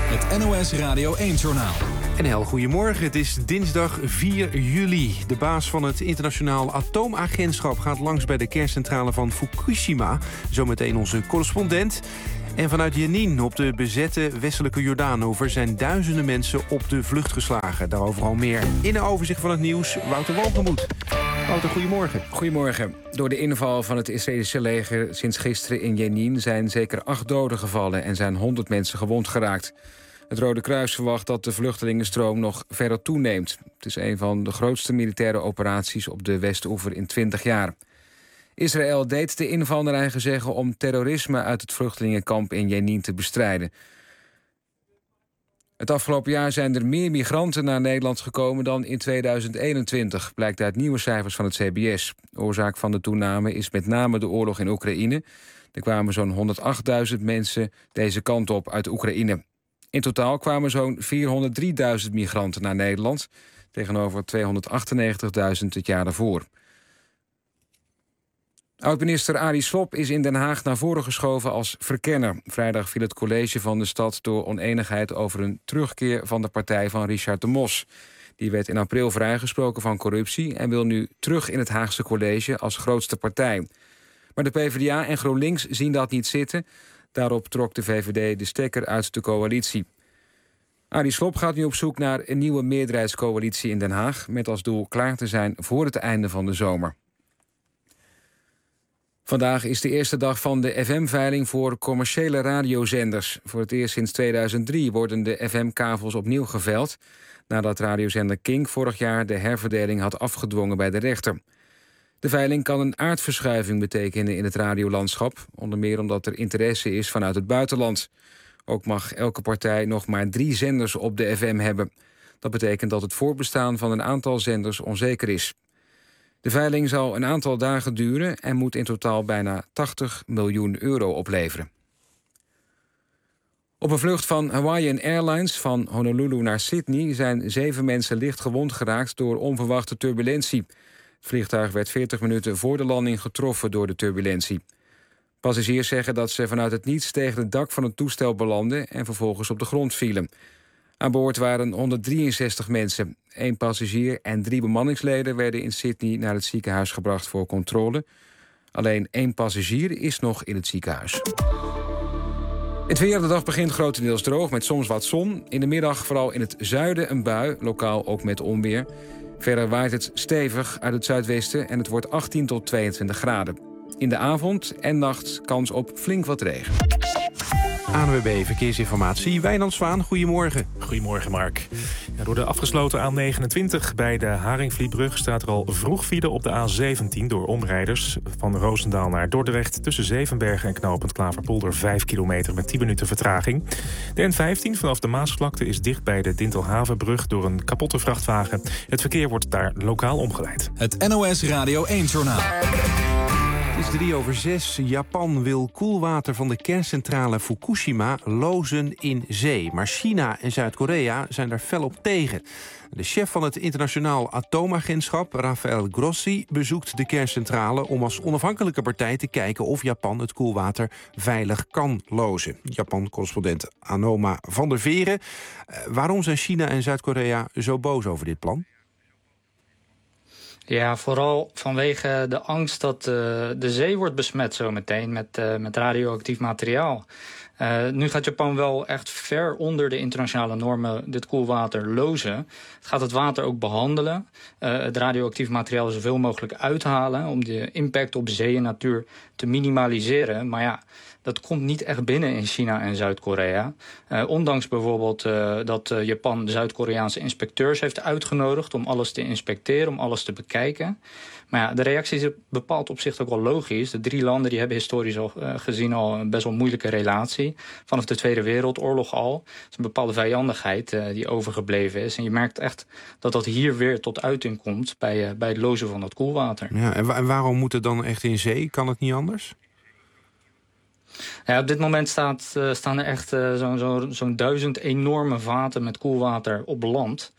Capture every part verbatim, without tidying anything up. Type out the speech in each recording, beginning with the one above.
Het N O S Radio één-journaal. En heel goedemorgen, het is dinsdag vier juli. De baas van het Internationaal Atoomagentschap gaat langs bij de kerncentrale van Fukushima. Zometeen onze correspondent. En vanuit Jenin op de bezette westelijke Jordaanoever zijn duizenden mensen op de vlucht geslagen. Daarover al meer in een overzicht van het nieuws. Wouter Walgemoed. Wouter, goedemorgen. Goedemorgen. Door de inval van het Israëlische leger sinds gisteren in Jenin zijn zeker acht doden gevallen en zijn honderd mensen gewond geraakt. Het Rode Kruis verwacht dat de vluchtelingenstroom nog verder toeneemt. Het is een van de grootste militaire operaties op de Westoever in twintig jaar. Israël deed de inval naar eigen zeggen om terrorisme uit het vluchtelingenkamp in Jenin te bestrijden. Het afgelopen jaar zijn er meer migranten naar Nederland gekomen dan in tweeduizend eenentwintig, blijkt uit nieuwe cijfers van het C B S. Oorzaak van de toename is met name de oorlog in Oekraïne. Er kwamen zo'n honderdachtduizend mensen deze kant op uit Oekraïne. In totaal kwamen zo'n vierhonderddrieduizend migranten naar Nederland, tegenover tweehonderdachtennegentigduizend het jaar daarvoor. Oud-minister Arie Slob is in Den Haag naar voren geschoven als verkenner. Vrijdag viel het college van de stad door oneenigheid over een terugkeer van de partij van Richard de Mos. Die werd in april vrijgesproken van corruptie en wil nu terug in het Haagse college als grootste partij. Maar de PvdA en GroenLinks zien dat niet zitten. Daarop trok de V V D de stekker uit de coalitie. Arie Slob gaat nu op zoek naar een nieuwe meerderheidscoalitie in Den Haag, met als doel klaar te zijn voor het einde van de zomer. Vandaag is de eerste dag van de F M-veiling voor commerciële radiozenders. Voor het eerst sinds tweeduizend drie worden de F M-kavels opnieuw geveild, nadat radiozender Kink vorig jaar de herverdeling had afgedwongen bij de rechter. De veiling kan een aardverschuiving betekenen in het radiolandschap, onder meer omdat er interesse is vanuit het buitenland. Ook mag elke partij nog maar drie zenders op de F M hebben. Dat betekent dat het voortbestaan van een aantal zenders onzeker is. De veiling zal een aantal dagen duren en moet in totaal bijna tachtig miljoen euro opleveren. Op een vlucht van Hawaiian Airlines van Honolulu naar Sydney zijn zeven mensen licht gewond geraakt door onverwachte turbulentie. Het vliegtuig werd veertig minuten voor de landing getroffen door de turbulentie. Passagiers zeggen dat ze vanuit het niets tegen het dak van het toestel belanden en vervolgens op de grond vielen. Aan boord waren honderddrieënzestig mensen. Eén passagier en drie bemanningsleden werden in Sydney naar het ziekenhuis gebracht voor controle. Alleen één passagier is nog in het ziekenhuis. Het weer, de dag begint grotendeels droog met soms wat zon. In de middag vooral in het zuiden een bui, lokaal ook met onweer. Verder waait het stevig uit het zuidwesten en het wordt achttien tot tweeëntwintig graden. In de avond en nacht kans op flink wat regen. A N W B Verkeersinformatie, Wijnand Zwaan, goedemorgen. Goedemorgen, Mark. Ja, door de afgesloten A negenentwintig bij de Haringvlietbrug staat er al vroeg file op de A zeventien door omrijders. Van Roosendaal naar Dordrecht tussen Zevenbergen en knooppunt Klaverpolder vijf kilometer met tien minuten vertraging. De N vijftien vanaf de Maasvlakte is dicht bij de Dintelhavenbrug door een kapotte vrachtwagen. Het verkeer wordt daar lokaal omgeleid. Het N O S Radio één-journaal. Het is drie over zes. Japan wil koelwater van de kerncentrale Fukushima lozen in zee. Maar China en Zuid-Korea zijn daar fel op tegen. De chef van het Internationaal Atoomagentschap, Rafael Grossi, bezoekt de kerncentrale om als onafhankelijke partij te kijken of Japan het koelwater veilig kan lozen. Japan-correspondent Anoma van der Veren. Uh, waarom zijn China en Zuid-Korea zo boos over dit plan? Ja, vooral vanwege de angst dat uh, de zee wordt besmet zometeen met, uh, met radioactief materiaal. Uh, nu gaat Japan wel echt ver onder de internationale normen dit koelwater lozen. Het gaat het water ook behandelen. Uh, het radioactief materiaal zoveel mogelijk uithalen om de impact op zee en natuur te minimaliseren. Maar ja, dat komt niet echt binnen in China en Zuid-Korea. Uh, ondanks bijvoorbeeld uh, dat uh, Japan de Zuid-Koreaanse inspecteurs heeft uitgenodigd om alles te inspecteren, om alles te bekijken. Maar ja, de reactie is bepaald opzicht ook wel logisch. De drie landen die hebben historisch al, uh, gezien al een best wel moeilijke relatie. Vanaf de Tweede Wereldoorlog al. Het is een bepaalde vijandigheid uh, die overgebleven is. En je merkt echt dat dat hier weer tot uiting komt bij, uh, bij het lozen van dat koelwater. Ja, en, wa- en waarom moet het dan echt in zee? Kan het niet anders? Ja, op dit moment staat, uh, staan er echt uh, zo'n zo, zo'n duizend enorme vaten met koelwater op land.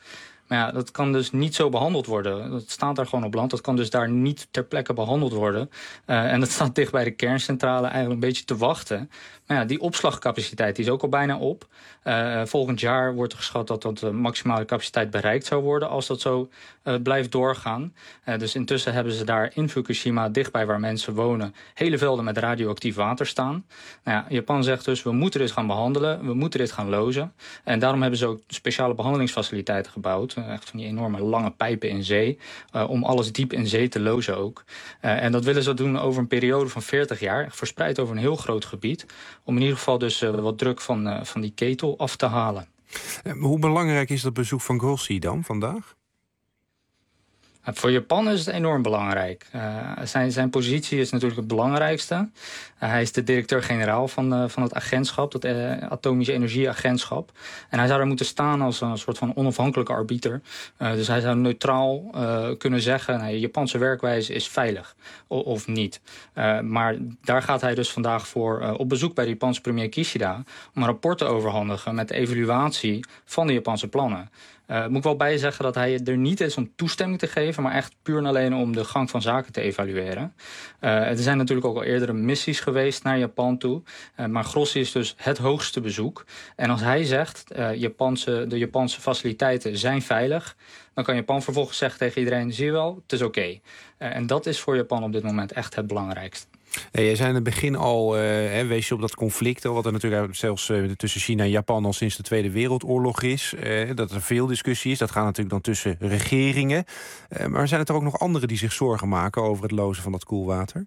Maar ja, dat kan dus niet zo behandeld worden. Dat staat daar gewoon op land. Dat kan dus daar niet ter plekke behandeld worden. Uh, en dat staat dicht bij de kerncentrale eigenlijk een beetje te wachten. Maar ja, die opslagcapaciteit die is ook al bijna op. Uh, volgend jaar wordt er geschat dat dat de maximale capaciteit bereikt zou worden als dat zo uh, blijft doorgaan. Uh, dus intussen hebben ze daar in Fukushima, dichtbij waar mensen wonen, hele velden met radioactief water staan. Nou ja, Japan zegt dus, we moeten dit gaan behandelen, we moeten dit gaan lozen. En daarom hebben ze ook speciale behandelingsfaciliteiten gebouwd. Uh, echt van die enorme lange pijpen in zee, uh, om alles diep in zee te lozen ook. Uh, en dat willen ze doen over een periode van veertig jaar, verspreid over een heel groot gebied, om in ieder geval dus uh, wat druk van, uh, van die ketel af te halen. Hoe belangrijk is dat bezoek van Grossi dan vandaag? Voor Japan is het enorm belangrijk. Uh, zijn, zijn positie is natuurlijk het belangrijkste. Uh, hij is de directeur-generaal van, uh, van het agentschap, het uh, Atomische Energieagentschap. En hij zou daar moeten staan als een soort van onafhankelijke arbiter. Uh, dus hij zou neutraal uh, kunnen zeggen, nou, de Japanse werkwijze is veilig of, of niet. Uh, maar daar gaat hij dus vandaag voor uh, op bezoek bij de Japanse premier Kishida om een rapport te overhandigen met de evaluatie van de Japanse plannen. Uh, moet ik wel bij zeggen dat hij er niet is om toestemming te geven, maar echt puur en alleen om de gang van zaken te evalueren. Uh, er zijn natuurlijk ook al eerdere missies geweest naar Japan toe. Uh, maar Grossi is dus het hoogste bezoek. En als hij zegt, uh, Japanse, de Japanse faciliteiten zijn veilig, dan kan Japan vervolgens zeggen tegen iedereen, zie je wel, het is oké. Okay. Uh, en dat is voor Japan op dit moment echt het belangrijkste. Hey, jij zei in het begin al, uh, hè, wees je op dat conflict, wat er natuurlijk zelfs uh, tussen China en Japan al sinds de Tweede Wereldoorlog is. Uh, dat er veel discussie is. Dat gaat natuurlijk dan tussen regeringen. Uh, maar zijn er ook nog anderen die zich zorgen maken over het lozen van dat koelwater?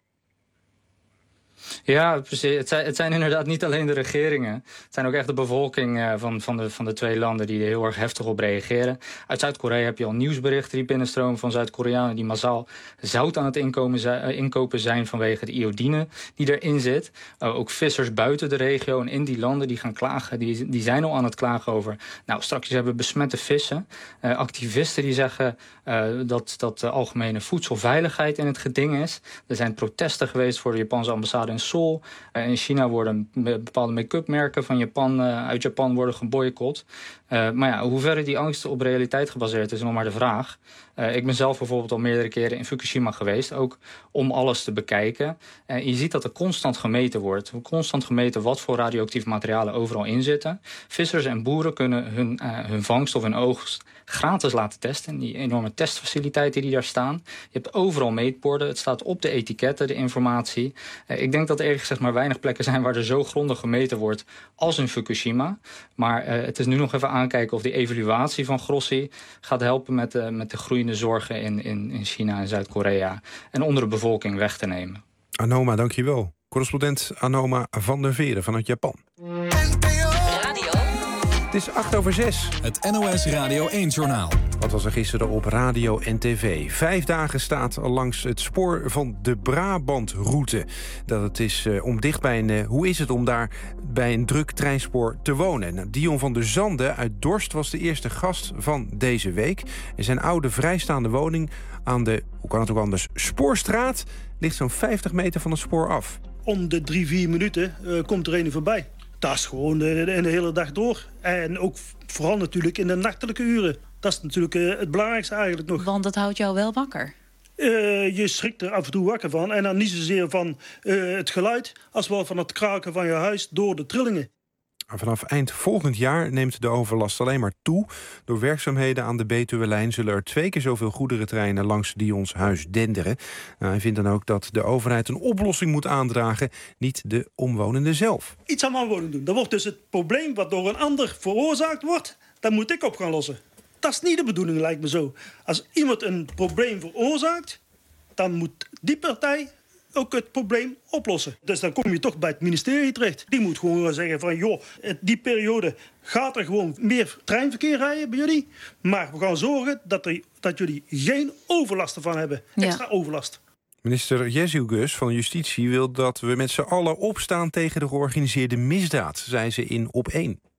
Ja, precies. Het zijn, het zijn inderdaad niet alleen de regeringen. Het zijn ook echt de bevolking uh, van, van, de, van de twee landen die er heel erg heftig op reageren. Uit Zuid-Korea heb je al nieuwsberichten die binnenstromen van Zuid-Koreanen die massaal zout aan het inkomen zijn, uh, inkopen zijn vanwege de iodine die erin zit. Uh, ook vissers buiten de regio en in die landen die gaan klagen, die, die zijn al aan het klagen over, nou straks hebben we besmette vissen. Uh, activisten die zeggen uh, dat, dat de algemene voedselveiligheid in het geding is. Er zijn protesten geweest voor de Japanse ambassade in Seoul. Uh, in China worden bepaalde make-up merken van Japan, uh, uit Japan worden geboycott. Uh, maar ja, hoe ver die angst op realiteit gebaseerd is nog maar de vraag. Uh, ik ben zelf bijvoorbeeld al meerdere keren in Fukushima geweest, ook om alles te bekijken. Uh, je ziet dat er constant gemeten wordt. Constant gemeten wat voor radioactief materialen overal in zitten. Vissers en boeren kunnen hun, uh, hun vangst of hun oogst gratis laten testen. Die enorme testfaciliteiten die daar staan. Je hebt overal meetborden. Het staat op de etiketten, de informatie. Uh, ik denk dat er eerlijk gezegd maar weinig plekken zijn waar er zo grondig gemeten wordt als in Fukushima. Maar uh, het is nu nog even aankijken of die evaluatie van Grossi gaat helpen met de, met de groeiende zorgen in, in, in China en Zuid-Korea. En onder de bevolking weg te nemen. Anoma, dankjewel. Correspondent Anoma van der Veren vanuit Japan. Het is acht over zes. Het N O S Radio één-journaal. Wat was er gisteren op radio en tv? Vijf dagen staat langs het spoor van de Brabantroute. Dat het is uh, om dicht bij een... Uh, hoe is het om daar bij een druk treinspoor te wonen? Nou, Dion van der Zanden uit Dorst was de eerste gast van deze week. En zijn oude vrijstaande woning aan de, hoe kan het ook anders, Spoorstraat ligt zo'n vijftig meter van het spoor af. Om de drie, vier minuten uh, komt er een voorbij. Dat is gewoon de, de, de hele dag door. En ook vooral natuurlijk in de nachtelijke uren. Dat is natuurlijk uh, het belangrijkste eigenlijk nog. Want dat houdt jou wel wakker? Uh, je schrikt er af en toe wakker van. En dan niet zozeer van uh, het geluid, als wel van het kraken van je huis door de trillingen. Vanaf eind volgend jaar neemt de overlast alleen maar toe. Door werkzaamheden aan de Betuwe-lijn zullen er twee keer zoveel goederentreinen langs Dions huis denderen. Nou, hij vindt dan ook dat de overheid een oplossing moet aandragen, niet de omwonenden zelf. Iets aan omwonenden doen. Dat wordt dus het probleem wat door een ander veroorzaakt wordt, dat moet ik op gaan lossen. Dat is niet de bedoeling, lijkt me zo. Als iemand een probleem veroorzaakt, dan moet die partij ook het probleem oplossen. Dus dan kom je toch bij het ministerie terecht. Die moet gewoon zeggen van, joh, die periode gaat er gewoon meer treinverkeer rijden bij jullie. Maar we gaan zorgen dat, er, dat jullie geen overlast ervan hebben. Ja. Extra overlast. Minister Jezielgus van Justitie wil dat we met z'n allen opstaan tegen de georganiseerde misdaad, zei ze in Op één.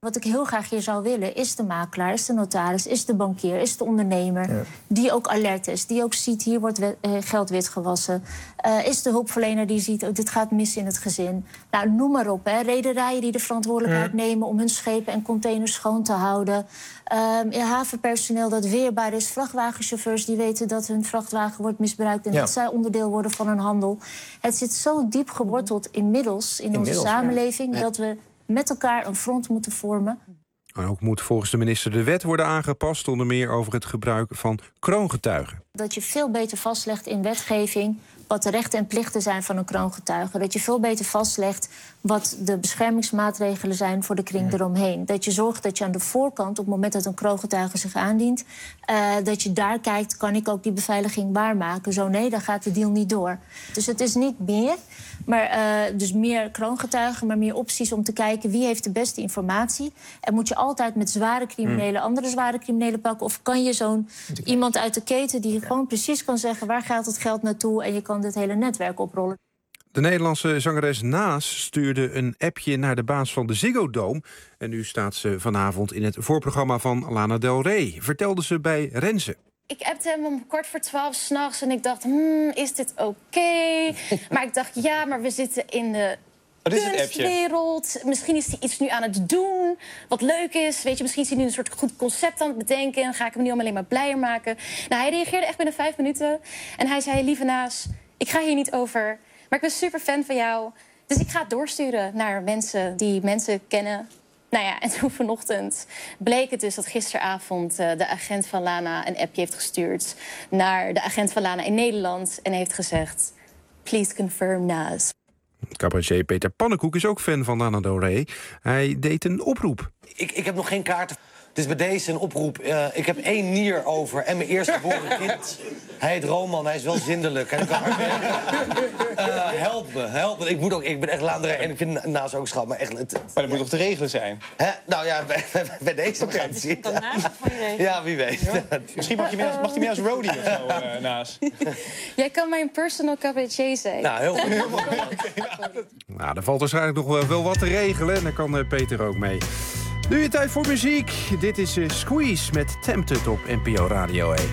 Wat ik heel graag hier zou willen is de makelaar, is de notaris, is de bankier, is de ondernemer. Ja. Die ook alert is, die ook ziet, hier wordt wet, uh, geld witgewassen. Uh, is de hulpverlener die ziet, oh, dit gaat mis in het gezin. Nou, noem maar op, hè. Rederijen die de verantwoordelijkheid ja. nemen om hun schepen en containers schoon te houden. Um, havenpersoneel dat weerbaar is. Vrachtwagenchauffeurs die weten dat hun vrachtwagen wordt misbruikt en ja. dat zij onderdeel worden van een handel. Het zit zo diep geworteld inmiddels in inmiddels, onze samenleving ja. dat we met elkaar een front moeten vormen. Ook moet volgens de minister de wet worden aangepast, onder meer over het gebruik van kroongetuigen. Dat je veel beter vastlegt in wetgeving wat de rechten en plichten zijn van een kroongetuige. Dat je veel beter vastlegt wat de beschermingsmaatregelen zijn voor de kring ja. eromheen. Dat je zorgt dat je aan de voorkant, op het moment dat een kroongetuige zich aandient, Uh, dat je daar kijkt, kan ik ook die beveiliging waarmaken? Zo nee, dan gaat de deal niet door. Dus het is niet meer, maar uh, dus meer kroongetuigen, maar meer opties om te kijken wie heeft de beste informatie. En moet je altijd met zware criminelen, hmm. andere zware criminelen pakken? Of kan je zo'n iemand uit de keten die ja. gewoon precies kan zeggen waar gaat het geld naartoe en je kan dit hele netwerk oprollen? De Nederlandse zangeres Naas stuurde een appje naar de baas van de Ziggo Dome. En nu staat ze vanavond in het voorprogramma van Lana Del Rey, vertelde ze bij Renze. Ik appte hem om kwart voor twaalf 's nachts en ik dacht, hmm, is dit oké? Okay? Maar ik dacht, ja, maar we zitten in de Wat is kunstwereld. Misschien is hij iets nu aan het doen wat leuk is. Weet je, misschien is hij nu een soort goed concept aan het bedenken. En ga ik hem nu alleen maar blijer maken. Nou, hij reageerde echt binnen vijf minuten. En hij zei, lieve Naas, ik ga hier niet over, maar ik ben super fan van jou. Dus ik ga het doorsturen naar mensen die mensen kennen. Nou ja, en toen vanochtend bleek het dus dat gisteravond uh, de agent van Lana een appje heeft gestuurd naar de agent van Lana in Nederland en heeft gezegd, please confirm Naas. Cabaretier Peter Pannenkoek is ook fan van Lana Del Rey. Hij deed een oproep. Ik, ik heb nog geen kaarten. Dus bij deze een oproep. Uh, ik heb één nier over en mijn eerstgeboren kind. Hij heet Roman, hij is wel zindelijk. En kan hard werken. Uh, help me, help me. Ik, moet ook, ik ben echt laandrij en ik vind Naas ook schat. Maar, echt, het, maar dat moet toch te regelen zijn? Hè? Nou ja, bij, bij deze okay. gaat het dan naast van je regelen. Ja, wie weet. Ja. Misschien mag, je mee, mag hij mee als roadie of zo, uh, Naas. Jij kan mijn personal cabaretier zijn. Nou, heel goed. Heel mooi. Okay, nou, er valt waarschijnlijk nog wel, wel wat te regelen. En daar kan uh, Peter ook mee. Nu je tijd voor muziek. Dit is uh, Squeeze met Tempted op N P O Radio één.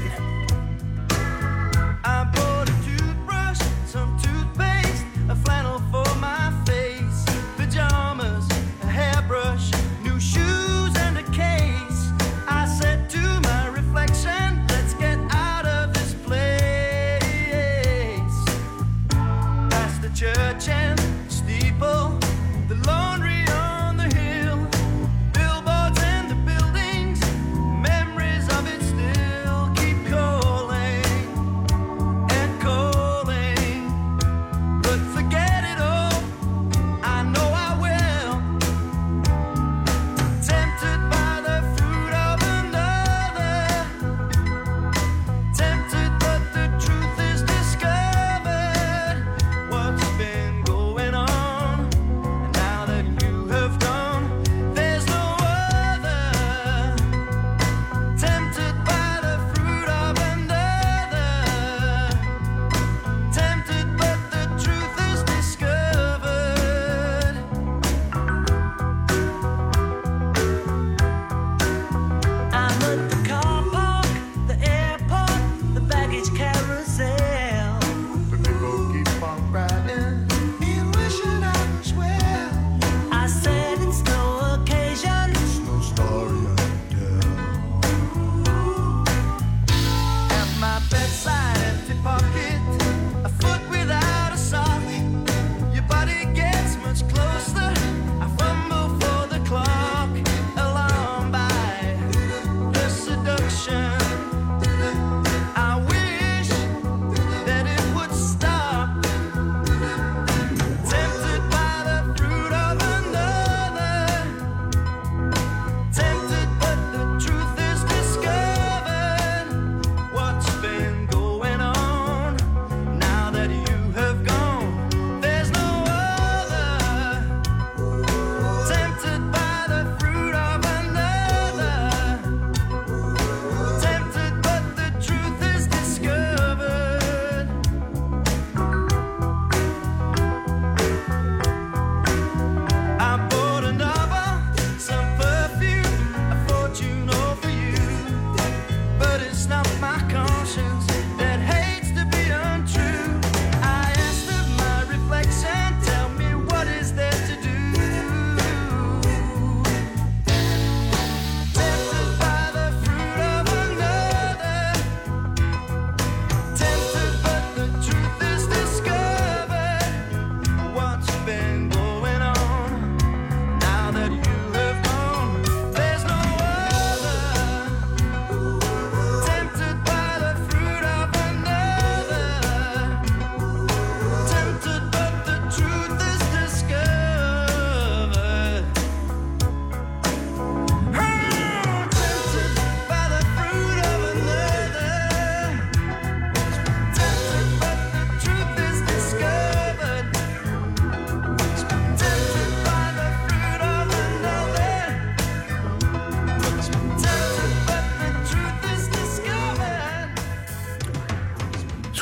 I bought a toothbrush, some toothpaste, a flannel for my face, pajamas, a hairbrush, new shoes and a case. I said to my reflection, let's get out of this place. Past the church and the steeple, the laundry on the hill, billboards and the buildings, memories of it still keep calling.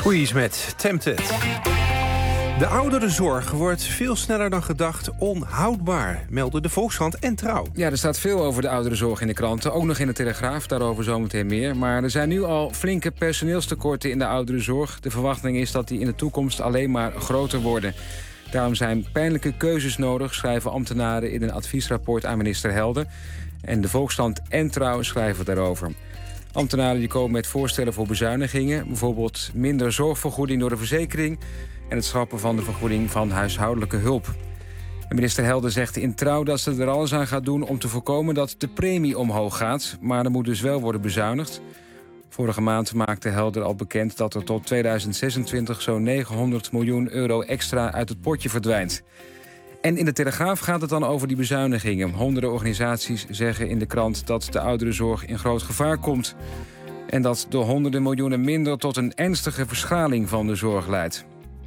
Freeze met Tempted. De ouderenzorg wordt veel sneller dan gedacht onhoudbaar, melden de Volkskrant en Trouw. Ja, er staat veel over de ouderenzorg in de kranten. Ook nog in de Telegraaf, daarover zometeen meer. Maar er zijn nu al flinke personeelstekorten in de ouderenzorg. De verwachting is dat die in de toekomst alleen maar groter worden. Daarom zijn pijnlijke keuzes nodig, schrijven ambtenaren in een adviesrapport aan minister Helder. En de Volkskrant en Trouw schrijven daarover. Ambtenaren die komen met voorstellen voor bezuinigingen. Bijvoorbeeld minder zorgvergoeding door de verzekering en het schrappen van de vergoeding van huishoudelijke hulp. En minister Helder zegt in Trouw dat ze er alles aan gaat doen om te voorkomen dat de premie omhoog gaat. Maar er moet dus wel worden bezuinigd. Vorige maand maakte Helder al bekend dat er tot tweeduizend zesentwintig zo'n negenhonderd miljoen euro extra uit het potje verdwijnt. En in de Telegraaf gaat het dan over die bezuinigingen. Honderden organisaties zeggen in de krant dat de ouderenzorg in groot gevaar komt. En dat de honderden miljoenen minder tot een ernstige verschraling van de zorg leidt.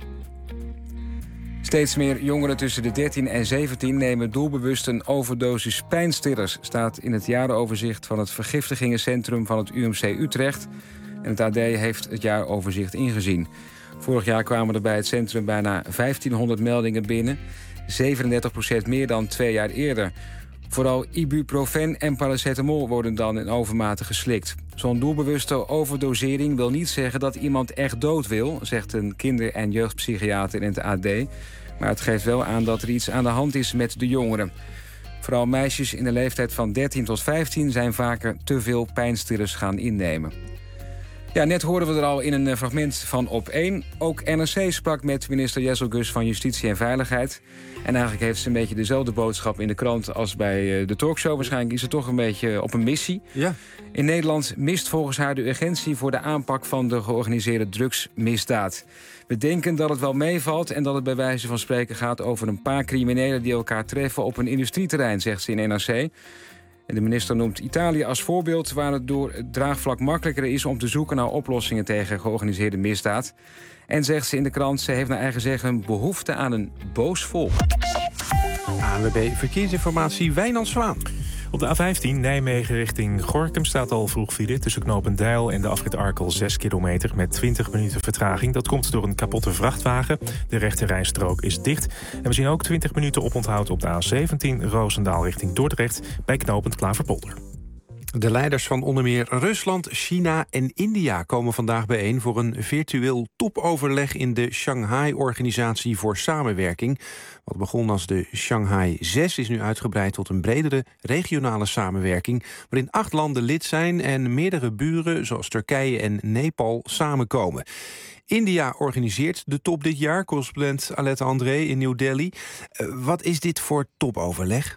Steeds meer jongeren tussen de dertien en zeventien nemen doelbewust een overdosis pijnstillers, staat in het jaaroverzicht van het Vergiftigingencentrum van het U M C Utrecht. En het A D heeft het jaaroverzicht ingezien. Vorig jaar kwamen er bij het centrum bijna vijftienhonderd meldingen binnen, zevenendertig procent meer dan twee jaar eerder. Vooral ibuprofen en paracetamol worden dan in overmate geslikt. Zo'n doelbewuste overdosering wil niet zeggen dat iemand echt dood wil, zegt een kinder- en jeugdpsychiater in het A D. Maar het geeft wel aan dat er iets aan de hand is met de jongeren. Vooral meisjes in de leeftijd van dertien tot vijftien zijn vaker te veel pijnstillers gaan innemen. Ja, net hoorden we er al in een fragment van Op één. Ook N R C sprak met minister Jesselgus van Justitie en Veiligheid. En eigenlijk heeft ze een beetje dezelfde boodschap in de krant als bij de talkshow. Waarschijnlijk is ze toch een beetje op een missie. Ja. In Nederland mist volgens haar de urgentie voor de aanpak van de georganiseerde drugsmisdaad. We denken dat het wel meevalt en dat het bij wijze van spreken gaat over een paar criminelen die elkaar treffen op een industrieterrein, zegt ze in N R C. De minister noemt Italië als voorbeeld waar het door het draagvlak makkelijker is om te zoeken naar oplossingen tegen georganiseerde misdaad. En zegt ze in de krant, ze heeft naar eigen zeggen behoefte aan een boos volk. A N W B Verkeersinformatie, Wijnand Zwaan. Op de A vijftien Nijmegen richting Gorinchem staat al vroeg file tussen Knopendijl en de afrit Arkel zes kilometer met twintig minuten vertraging. Dat komt door een kapotte vrachtwagen. De rechterrijstrook is dicht. En we zien ook twintig minuten oponthoud op de A zeventien Roosendaal richting Dordrecht bij knooppunt Klaverpolder. De leiders van onder meer Rusland, China en India komen vandaag bijeen voor een virtueel topoverleg in de Shanghai-organisatie voor samenwerking. Wat begon als de Shanghai zes is nu uitgebreid tot een bredere regionale samenwerking, waarin acht landen lid zijn en meerdere buren zoals Turkije en Nepal samenkomen. India organiseert de top dit jaar, correspondent Alette André in New Delhi. Uh, wat is dit voor topoverleg?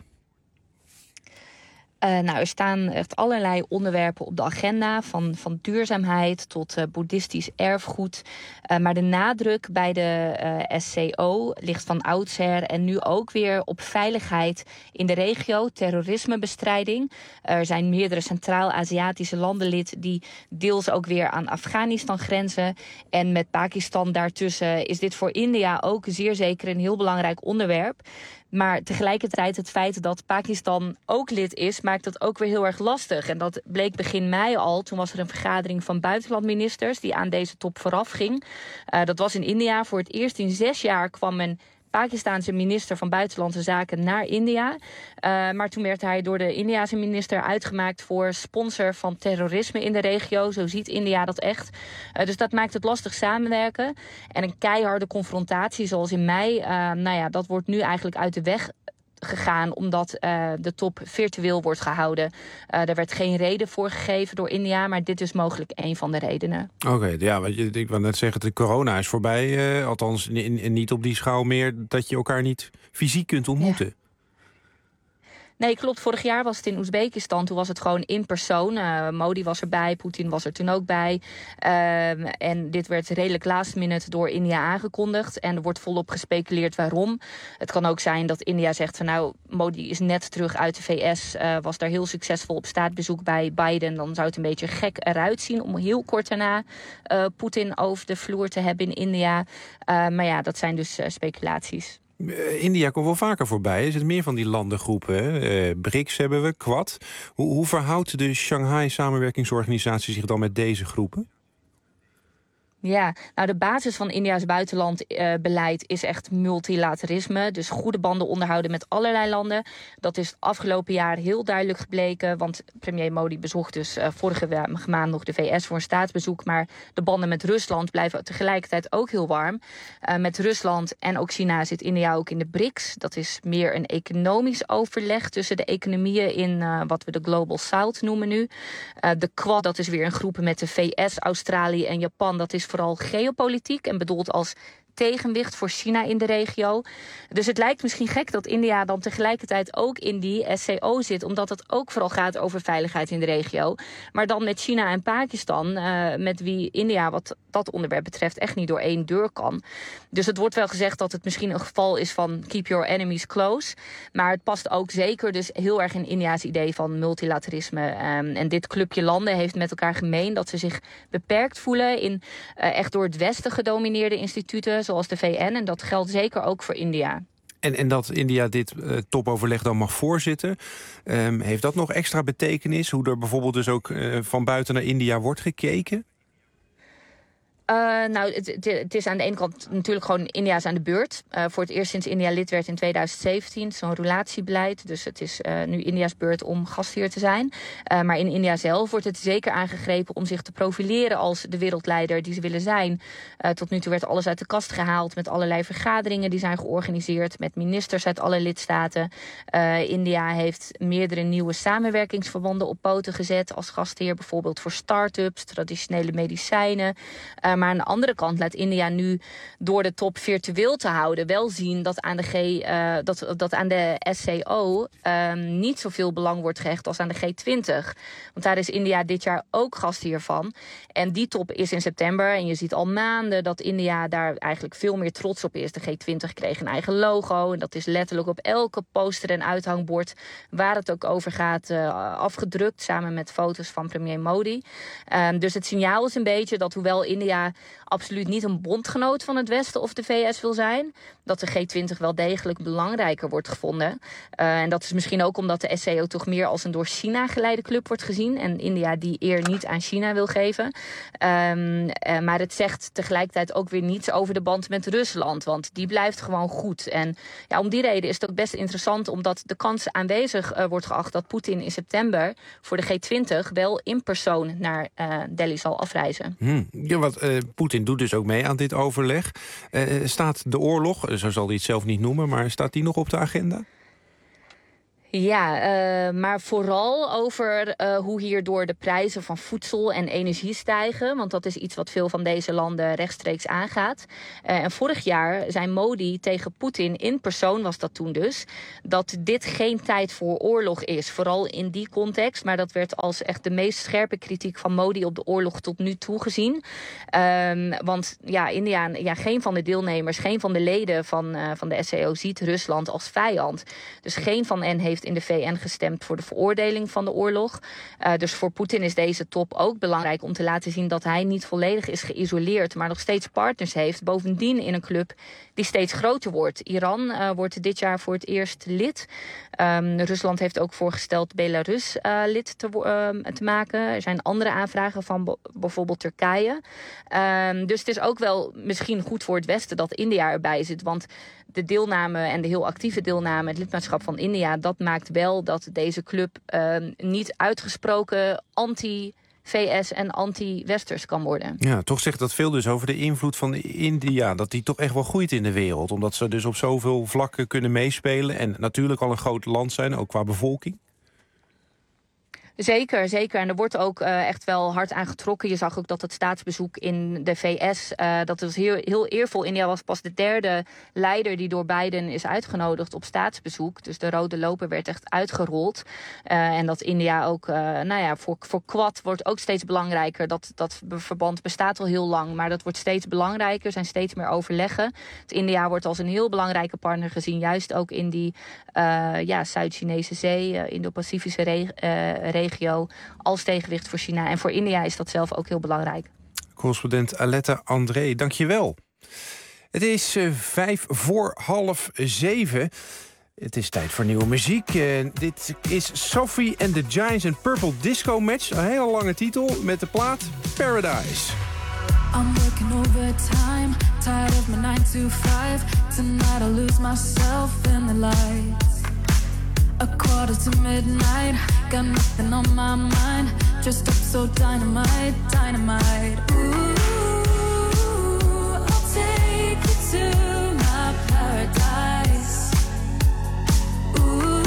Uh, nou, er staan echt allerlei onderwerpen op de agenda, van, van duurzaamheid tot uh, boeddhistisch erfgoed. Uh, maar de nadruk bij de uh, S C O ligt van oudsher en nu ook weer op veiligheid in de regio, terrorismebestrijding. Er zijn meerdere Centraal-Aziatische landen lid die deels ook weer aan Afghanistan grenzen. En met Pakistan daartussen is dit voor India ook zeer zeker een heel belangrijk onderwerp. Maar tegelijkertijd het feit dat Pakistan ook lid is, maakt dat ook weer heel erg lastig. En dat bleek begin mei al. Toen was er een vergadering van buitenlandministers die aan deze top vooraf ging. Uh, dat was in India. Voor het eerst in zes jaar kwam een Pakistaanse minister van Buitenlandse Zaken naar India. Uh, maar toen werd hij door de Indiase minister uitgemaakt voor sponsor van terrorisme in de regio. Zo ziet India dat echt. Uh, dus dat maakt het lastig samenwerken. En een keiharde confrontatie zoals in mei, uh, nou ja, dat wordt nu eigenlijk uit de weg gegaan omdat uh, de top virtueel wordt gehouden. Uh, er werd geen reden voor gegeven door India, maar dit is mogelijk een van de redenen. Oké, okay, ja, wat je, ik wou net zeggen, de corona is voorbij. Uh, althans, in, in, niet op die schaal meer dat je elkaar niet fysiek kunt ontmoeten. Ja. Nee, klopt. Vorig jaar was het in Oezbekistan. Toen was het gewoon in persoon. Uh, Modi was erbij, Poetin was er toen ook bij. Uh, en dit werd redelijk last minute door India aangekondigd. En er wordt volop gespeculeerd waarom. Het kan ook zijn dat India zegt van nou, Modi is net terug uit de V S. Uh, was daar heel succesvol op staatsbezoek bij Biden. Dan zou het een beetje gek eruit zien om heel kort daarna uh, Poetin over de vloer te hebben in India. Uh, maar ja, dat zijn dus uh, speculaties. India komt wel vaker voorbij. Er zitten meer van die landengroepen. Uh, B R I C S hebben we, Quad. Hoe, hoe verhoudt de Shanghai-samenwerkingsorganisatie zich dan met deze groepen? Ja, nou de basis van India's buitenlandbeleid uh, is echt multilaterisme. Dus goede banden onderhouden met allerlei landen. Dat is het afgelopen jaar heel duidelijk gebleken. Want premier Modi bezocht dus uh, vorige maand nog de V S voor een staatsbezoek. Maar de banden met Rusland blijven tegelijkertijd ook heel warm. Uh, met Rusland en ook China zit India ook in de B R I C S. Dat is meer een economisch overleg tussen de economieën in uh, wat we de Global South noemen nu. Uh, de Quad, dat is weer een groep met de V S, Australië en Japan. Dat is vooral geopolitiek en bedoeld als tegenwicht voor China in de regio. Dus het lijkt misschien gek dat India dan tegelijkertijd ook in die S C O zit, omdat het ook vooral gaat over veiligheid in de regio. Maar dan met China en Pakistan, uh, met wie India wat dat onderwerp betreft echt niet door één deur kan. Dus het wordt wel gezegd dat het misschien een geval is van keep your enemies close. Maar het past ook zeker dus heel erg in India's idee van multilaterisme. Um, en dit clubje landen heeft met elkaar gemeen dat ze zich beperkt voelen in uh, echt door het Westen gedomineerde instituten, zoals de V N. En dat geldt zeker ook voor India. En, en dat India dit uh, topoverleg dan mag voorzitten, um, heeft dat nog extra betekenis? Hoe er bijvoorbeeld dus ook uh, van buiten naar India wordt gekeken? Uh, nou, het, het, het is aan de ene kant natuurlijk gewoon India is aan de beurt. Uh, voor het eerst sinds India lid werd in tweeduizend zeventien. Zo'n relatiebeleid. Dus het is uh, nu India's beurt om gastheer te zijn. Uh, maar in India zelf wordt het zeker aangegrepen om zich te profileren als de wereldleider die ze willen zijn. Uh, tot nu toe werd alles uit de kast gehaald met allerlei vergaderingen die zijn georganiseerd. Met ministers uit alle lidstaten. Uh, India heeft meerdere nieuwe samenwerkingsverbanden op poten gezet als gastheer. Bijvoorbeeld voor start-ups, traditionele medicijnen. Uh, Maar aan de andere kant laat India nu door de top virtueel te houden wel zien dat aan de, G, uh, dat, dat aan de S C O um, niet zoveel belang wordt gehecht als aan de G twintig. Want daar is India dit jaar ook gastheer van. En die top is in september. En je ziet al maanden dat India daar eigenlijk veel meer trots op is. De G twintig kreeg een eigen logo. En dat is letterlijk op elke poster en uithangbord waar het ook over gaat uh, afgedrukt. Samen met foto's van premier Modi. Um, dus het signaal is een beetje dat hoewel India absoluut niet een bondgenoot van het Westen of de V S wil zijn, dat de G twintig wel degelijk belangrijker wordt gevonden. Uh, en dat is misschien ook omdat de S C O toch meer als een door China geleide club wordt gezien en India die eer niet aan China wil geven. Um, uh, maar het zegt tegelijkertijd ook weer niets over de band met Rusland, want die blijft gewoon goed. En ja, om die reden is het ook best interessant, omdat de kans aanwezig uh, wordt geacht dat Poetin in september voor de G twintig wel in persoon naar uh, Delhi zal afreizen. Hmm. Ja, wat uh, Poetin doet dus ook mee aan dit overleg. Uh, staat de oorlog, zo zal hij het zelf niet noemen, maar staat die nog op de agenda? Ja, uh, maar vooral over uh, hoe hierdoor de prijzen van voedsel en energie stijgen. Want dat is iets wat veel van deze landen rechtstreeks aangaat. Uh, en vorig jaar zei Modi tegen Poetin, in persoon was dat toen dus, dat dit geen tijd voor oorlog is. Vooral in die context. Maar dat werd als echt de meest scherpe kritiek van Modi op de oorlog tot nu toe gezien. Um, want ja, India, ja, geen van de deelnemers, geen van de leden van, uh, van de S C O ziet Rusland als vijand. Dus geen van hen heeft in de V N gestemd voor de veroordeling van de oorlog. Uh, dus voor Poetin is deze top ook belangrijk om te laten zien dat hij niet volledig is geïsoleerd, maar nog steeds partners heeft. Bovendien in een club die steeds groter wordt. Iran uh, wordt dit jaar voor het eerst lid. Um, Rusland heeft ook voorgesteld Belarus uh, lid te, uh, te maken. Er zijn andere aanvragen van b- bijvoorbeeld Turkije. Um, dus het is ook wel misschien goed voor het Westen dat India erbij zit, want de deelname en de heel actieve deelname, het lidmaatschap van India, dat maakt wel dat deze club uh, niet uitgesproken anti-V S en anti-Westers kan worden. Ja, toch zegt dat veel dus over de invloed van India, dat die toch echt wel groeit in de wereld, omdat ze dus op zoveel vlakken kunnen meespelen en natuurlijk al een groot land zijn, ook qua bevolking. Zeker, zeker. En er wordt ook uh, echt wel hard aan getrokken. Je zag ook dat het staatsbezoek in de V S, uh, dat was heel, heel eervol. India was pas de derde leider die door Biden is uitgenodigd op staatsbezoek. Dus de rode loper werd echt uitgerold. Uh, en dat India ook, uh, nou ja, voor, voor Quad wordt ook steeds belangrijker. Dat, dat verband bestaat al heel lang, maar dat wordt steeds belangrijker. Er zijn steeds meer overleggen. Het India wordt als een heel belangrijke partner gezien, juist ook in die uh, ja, Zuid-Chinese Zee, uh, Indo-Pacifische regio. Uh, regio als tegenwicht voor China. En voor India is dat zelf ook heel belangrijk. Correspondent Aletta André, dank je wel. Het is uh, vijf voor half zeven. Het is tijd voor nieuwe muziek. Uh, dit is Sophie and the Giants en Purple Disco Match. Een hele lange titel met de plaat Paradise. I'm working overtime, tired of my nine to five. Tonight I lose myself in the lights. A quarter to midnight, got nothing on my mind. Dressed up so dynamite, dynamite. Ooh, I'll take you to my paradise. Ooh,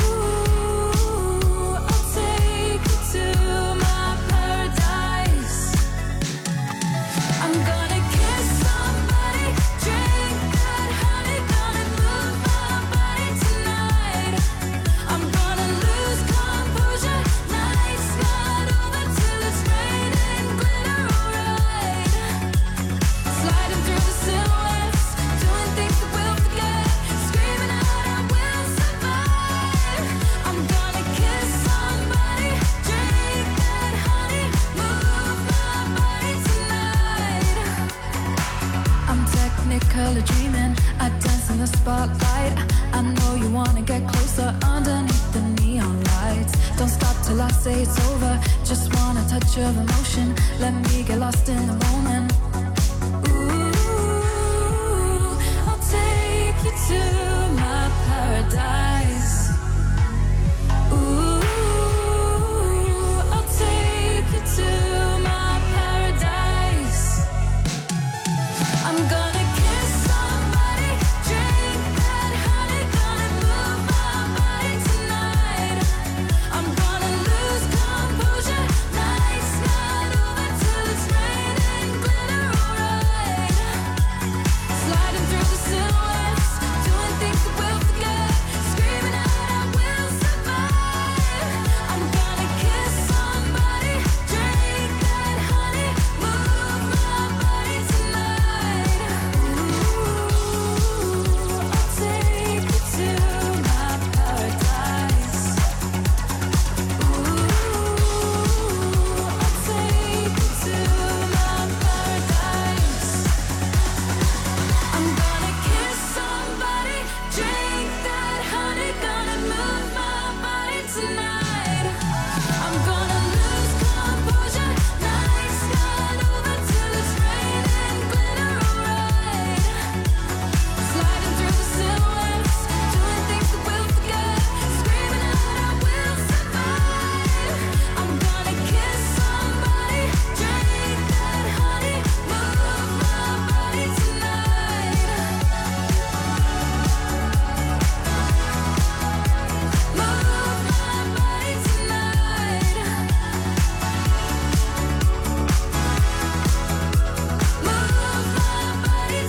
I'll take you to my paradise. I'm gonna kiss somebody, drink that honey, gonna move my body tonight. I'm gonna lose composure, nights not over till it's raining glitter, alright. Sliding through the silhouettes, doing things that we'll forget, screaming out I will survive. I'm gonna kiss somebody, drink that honey, move my body tonight. I'm technically dreaming, I dance in the spotlight. I know you wanna get closer underneath the neon lights. Don't stop till I say it's over, just want a touch of emotion. Let me get lost in the moment. Ooh, I'll take you to my paradise. Ooh, I'll take you to my paradise. I'm gonna kiss somebody, drink that honey, gonna move my body tonight. I'm gonna lose composure, nights not over till it's raining glitter, alright. Sliding through the silhouettes, doing things that we'll forget, screaming out I will survive. I'm gonna kiss somebody, drink that honey, move my body tonight. Ooh, I'll take you to my paradise. Ooh, I'll take you to my paradise. I'm gonna kiss somebody, drink that honey, gonna move my body tonight. I'm gonna lose composure, nights not over till it's raining glitter, alright. Sliding through the silhouettes, doing things that we'll forget, screaming out I will survive. I'm gonna kiss somebody, drink that honey, move my body tonight. Move my body tonight. Move my body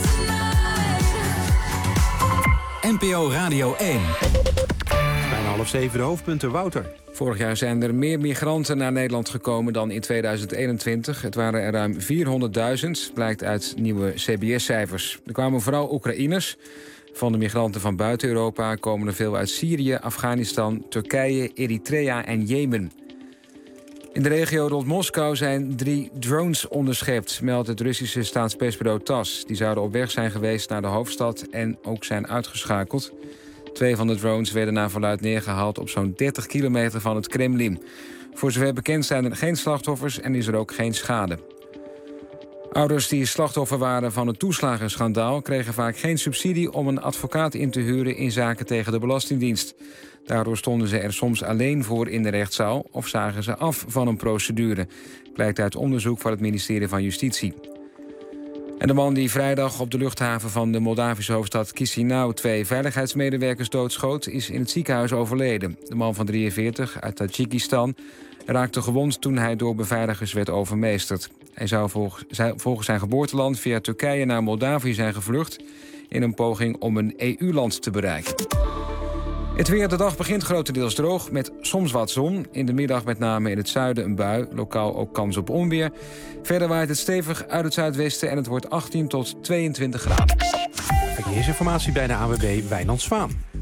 tonight. N P O Radio één. Bijna half zeven de hoofdpunten, Wouter. Vorig jaar zijn er meer migranten naar Nederland gekomen dan in tweeduizend eenentwintig. Het waren er ruim vierhonderdduizend, blijkt uit nieuwe C B S-cijfers. Er kwamen vooral Oekraïners. Van de migranten van buiten Europa komen er veel uit Syrië, Afghanistan, Turkije, Eritrea en Jemen. In de regio rond Moskou zijn drie drones onderschept, meldt het Russische staatspersbureau TASS. Die zouden op weg zijn geweest naar de hoofdstad en ook zijn uitgeschakeld. Twee van de drones werden naar verluidt neergehaald op zo'n dertig kilometer van het Kremlin. Voor zover bekend zijn er geen slachtoffers en is er ook geen schade. Ouders die slachtoffer waren van het toeslagenschandaal kregen vaak geen subsidie om een advocaat in te huren in zaken tegen de Belastingdienst. Daardoor stonden ze er soms alleen voor in de rechtszaal of zagen ze af van een procedure, blijkt uit onderzoek van het ministerie van Justitie. En de man die vrijdag op de luchthaven van de Moldavische hoofdstad Chisinau twee veiligheidsmedewerkers doodschoot, is in het ziekenhuis overleden. De man van drieënveertig uit Tajikistan raakte gewond toen hij door beveiligers werd overmeesterd. Hij zou volgens zijn geboorteland via Turkije naar Moldavië zijn gevlucht in een poging om een E U-land te bereiken. Het weer, de dag begint grotendeels droog met soms wat zon. In de middag met name in het zuiden een bui, lokaal ook kans op onweer. Verder waait het stevig uit het zuidwesten en het wordt achttien tot tweeëntwintig graden. Verkeersinformatie bij de A W B Wijnand Zwaan.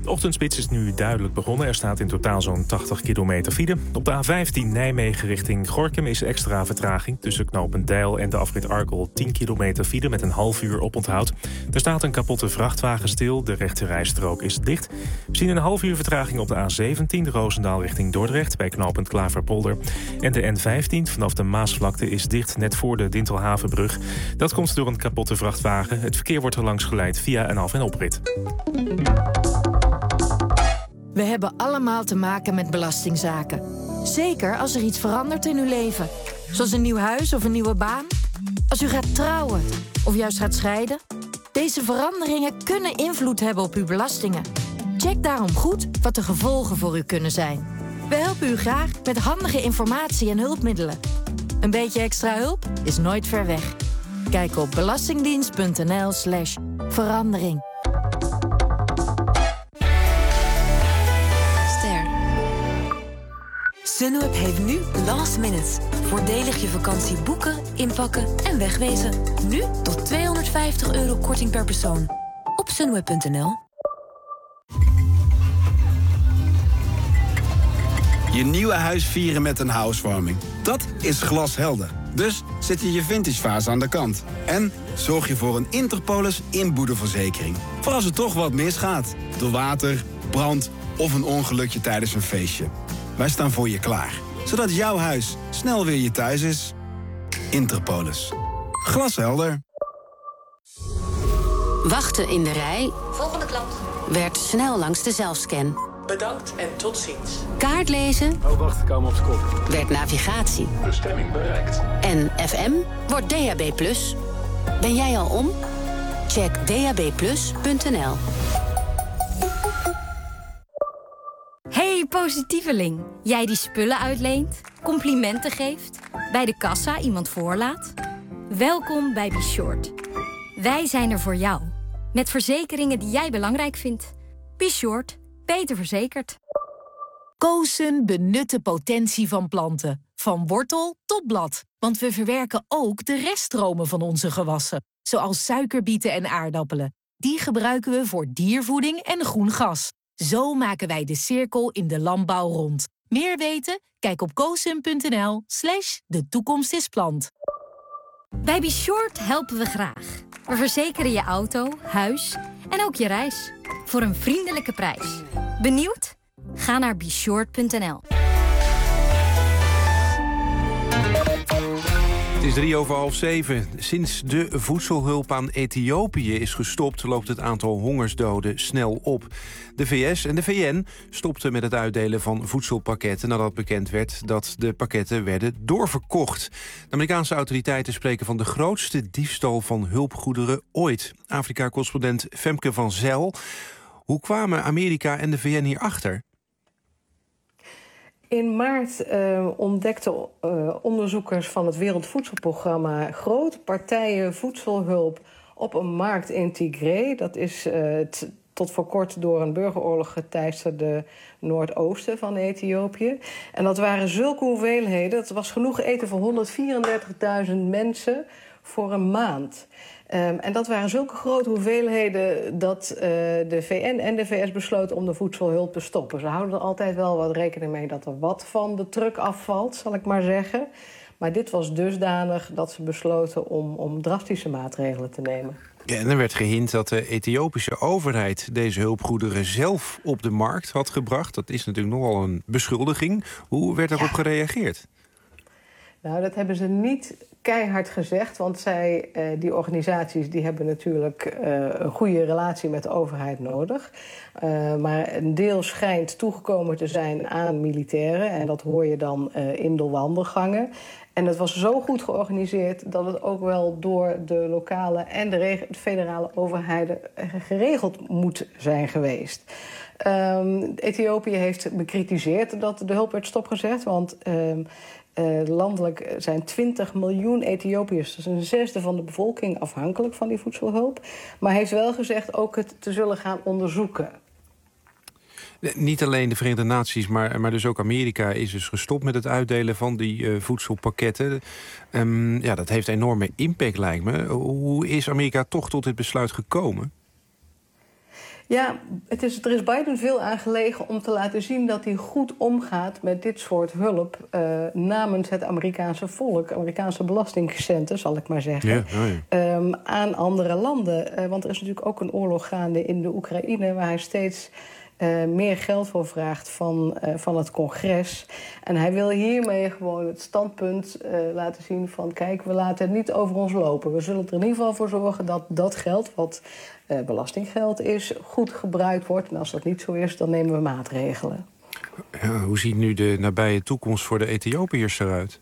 De ochtendspits is nu duidelijk begonnen. Er staat in totaal zo'n tachtig kilometer file. Op de A vijftien Nijmegen richting Gorinchem is extra vertraging. Tussen knooppunt Deil en de afrit Arkel tien kilometer file met een half uur oponthoud. Er staat een kapotte vrachtwagen stil. De rechterrijstrook is dicht. We zien een half uur vertraging op de A zeventien Roosendaal richting Dordrecht bij knooppunt Klaverpolder. En de N vijftien vanaf de Maasvlakte is dicht net voor de Dintelhavenbrug. Dat komt door een kapotte vrachtwagen. Het verkeer wordt er langs geleid via een af- en oprit. We hebben allemaal te maken met belastingzaken. Zeker als er iets verandert in uw leven. Zoals een nieuw huis of een nieuwe baan. Als u gaat trouwen of juist gaat scheiden. Deze veranderingen kunnen invloed hebben op uw belastingen. Check daarom goed wat de gevolgen voor u kunnen zijn. We helpen u graag met handige informatie en hulpmiddelen. Een beetje extra hulp is nooit ver weg. Kijk op belastingdienst.nl slash verandering. Sunweb heeft nu last minute. Voordelig je vakantie boeken, inpakken en wegwezen. Nu tot tweehonderdvijftig euro korting per persoon. Op sunweb punt n l. Je nieuwe huis vieren met een housewarming. Dat is glashelder. Dus zet je je vintage aan de kant. En zorg je voor een Interpolis inboedelverzekering. Voor als er toch wat misgaat. Door water, brand of een ongelukje tijdens een feestje. Wij staan voor je klaar. Zodat jouw huis snel weer je thuis is. Interpolis. Glashelder. Wachten in de rij. Volgende klant. Werd snel langs de zelfscan. Bedankt en tot ziens. Kaart lezen. Oh, wacht, ik kom op de kop. Werd navigatie. Bestemming bereikt. En F M wordt D A B plus. Ben jij al om? Check d a b plus punt n l. Hey positieveling, jij die spullen uitleent, complimenten geeft, bij de kassa iemand voorlaat. Welkom bij Be Short. Wij zijn er voor jou, met verzekeringen die jij belangrijk vindt. Be Short, beter verzekerd. Koosen benut de potentie van planten. Van wortel tot blad. Want we verwerken ook de reststromen van onze gewassen. Zoals suikerbieten en aardappelen. Die gebruiken we voor diervoeding en groen gas. Zo maken wij de cirkel in de landbouw rond. Meer weten? Kijk op koosun punt n l slash de toekomst is plant. Bij Be Short helpen we graag. We verzekeren je auto, huis en ook je reis. Voor een vriendelijke prijs. Benieuwd? Ga naar be short punt n l. Het is drie over half zeven. Sinds de voedselhulp aan Ethiopië is gestopt, loopt het aantal hongersdoden snel op. De V S en de V N stopten met het uitdelen van voedselpakketten nadat bekend werd dat de pakketten werden doorverkocht. De Amerikaanse autoriteiten spreken van de grootste diefstal van hulpgoederen ooit. Afrika-correspondent Femke van Zijl. Hoe kwamen Amerika en de V N hierachter? In maart uh, ontdekten uh, onderzoekers van het Wereldvoedselprogramma grote partijen voedselhulp op een markt in Tigray. Dat is uh, t- tot voor kort door een burgeroorlog geteisterde noordoosten van Ethiopië. En dat waren zulke hoeveelheden. Dat was genoeg eten voor honderdvierendertigduizend mensen voor een maand. Um, en dat waren zulke grote hoeveelheden dat uh, de V N en de V S besloten om de voedselhulp te stoppen. Ze houden er altijd wel wat rekening mee dat er wat van de truck afvalt, zal ik maar zeggen. Maar dit was dusdanig dat ze besloten om, om drastische maatregelen te nemen. Ja, en er werd gehint dat de Ethiopische overheid deze hulpgoederen zelf op de markt had gebracht. Dat is natuurlijk nogal een beschuldiging. Hoe werd daarop ja. gereageerd? Nou, dat hebben ze niet keihard gezegd, want zij, uh, die organisaties die hebben natuurlijk uh, een goede relatie met de overheid nodig. Uh, maar een deel schijnt toegekomen te zijn aan militairen en dat hoor je dan uh, in de wandelgangen. En het was zo goed georganiseerd dat het ook wel door de lokale en de, reg- de federale overheden geregeld moet zijn geweest. Um, Ethiopië heeft bekritiseerd dat de hulp werd stopgezet, want Um, Uh, landelijk zijn twintig miljoen Ethiopiërs, dus een zesde van de bevolking, afhankelijk van die voedselhulp. Maar heeft wel gezegd ook het te zullen gaan onderzoeken. Niet alleen de Verenigde Naties, maar, maar dus ook Amerika is dus gestopt met het uitdelen van die uh, voedselpakketten. Um, ja, dat heeft enorme impact, lijkt me. Hoe is Amerika toch tot dit besluit gekomen? Ja, het is, er is Biden veel aan gelegen om te laten zien dat hij goed omgaat met dit soort hulp uh, namens het Amerikaanse volk, Amerikaanse belastingcenten, zal ik maar zeggen, ja, oh ja. um, aan andere landen. Uh, want er is natuurlijk ook een oorlog gaande in de Oekraïne, waar hij steeds uh, meer geld voor vraagt van, uh, van het congres. En hij wil hiermee gewoon het standpunt uh, laten zien van, kijk, we laten het niet over ons lopen. We zullen er in ieder geval voor zorgen dat dat geld, wat uh, belastinggeld is, goed gebruikt wordt. En als dat niet zo is, dan nemen we maatregelen. Ja, hoe ziet nu de nabije toekomst voor de Ethiopiërs eruit?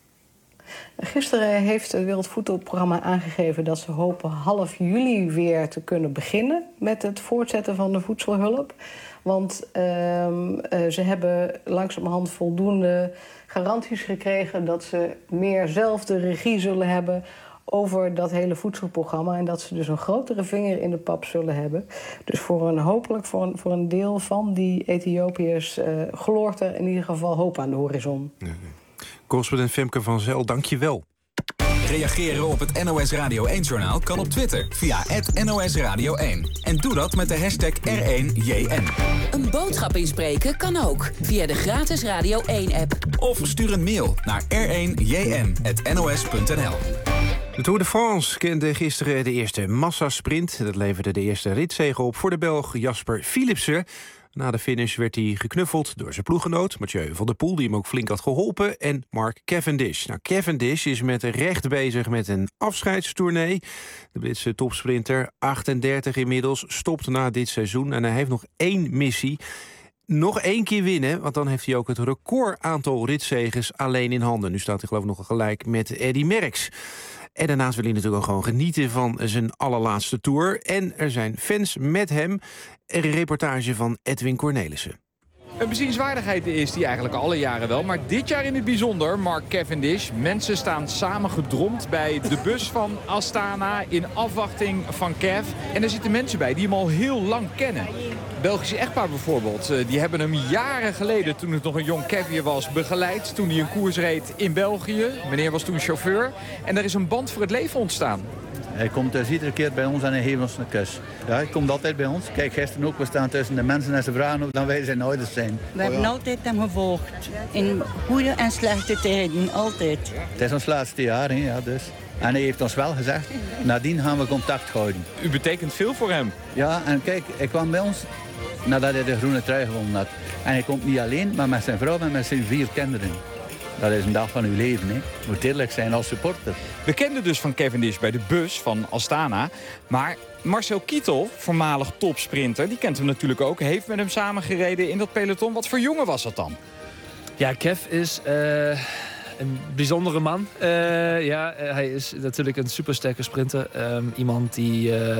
Gisteren heeft het Wereldvoedselprogramma aangegeven dat ze hopen half juli weer te kunnen beginnen met het voortzetten van de voedselhulp. Want uh, uh, ze hebben langzamerhand voldoende garanties gekregen dat ze meer zelf de regie zullen hebben over dat hele voedselprogramma. En dat ze dus een grotere vinger in de pap zullen hebben. Dus voor een, hopelijk voor een, voor een deel van die Ethiopiërs uh, gloort er in ieder geval hoop aan de horizon. Nee, nee. Correspondent Femke van Zel, dank je wel. Reageren op het N O S Radio één-journaal kan op Twitter via het N O S Radio één. En doe dat met de hashtag R één J N. Een boodschap inspreken kan ook via de gratis Radio één-app. Of stuur een mail naar r één j n at n o s punt n l. De Tour de France kende gisteren de eerste massasprint. Dat leverde de eerste ritzege op voor de Belg Jasper Philipsen. Na de finish werd hij geknuffeld door zijn ploeggenoot Mathieu van der Poel, die hem ook flink had geholpen, en Mark Cavendish. Nou, Cavendish is met recht bezig met een afscheidstournee. De Britse topsprinter, achtendertig inmiddels, stopt na dit seizoen en hij heeft nog één missie. Nog één keer winnen, want dan heeft hij ook het record aantal ritzeges alleen in handen. Nu staat hij geloof ik nog gelijk met Eddy Merckx. En daarnaast wil hij natuurlijk ook gewoon genieten van zijn allerlaatste Tour. En er zijn fans met hem. Een reportage van Edwin Cornelissen. Een bezienswaardigheid is die eigenlijk alle jaren wel. Maar dit jaar in het bijzonder, Mark Cavendish. Mensen staan samengedromd bij de bus van Astana in afwachting van Cav. En er zitten mensen bij die hem al heel lang kennen. Belgische echtpaar bijvoorbeeld. Die hebben hem jaren geleden, toen het nog een jong Cavier was, begeleid. Toen hij een koers reed in België. Meneer was toen chauffeur. En er is een band voor het leven ontstaan. Hij komt dus iedere keer bij ons en hij geeft ons een kus. Ja, hij komt altijd bij ons. Kijk, gisteren ook, we staan tussen de mensen en ze vragen of dan wij zijn ouders zijn. We hebben altijd hem gevolgd. In goede en slechte tijden, altijd. Het is ons laatste jaar, hè, ja, dus. En hij heeft ons wel gezegd, nadien gaan we contact houden. U betekent veel voor hem. Ja, en kijk, hij kwam bij ons nadat hij de groene trui gewonnen had. En hij komt niet alleen, maar met zijn vrouw en met zijn vier kinderen. Dat is een dag van uw leven, hè. Moet eerlijk zijn als supporter. We kenden dus van Cavendish bij de bus van Astana. Maar Marcel Kittel, voormalig topsprinter, die kent hem natuurlijk ook. Heeft met hem samengereden in dat peloton. Wat voor jongen was dat dan? Ja, Kev is uh, een bijzondere man. Uh, ja, uh, hij is natuurlijk een supersterke sprinter. Um, iemand die uh,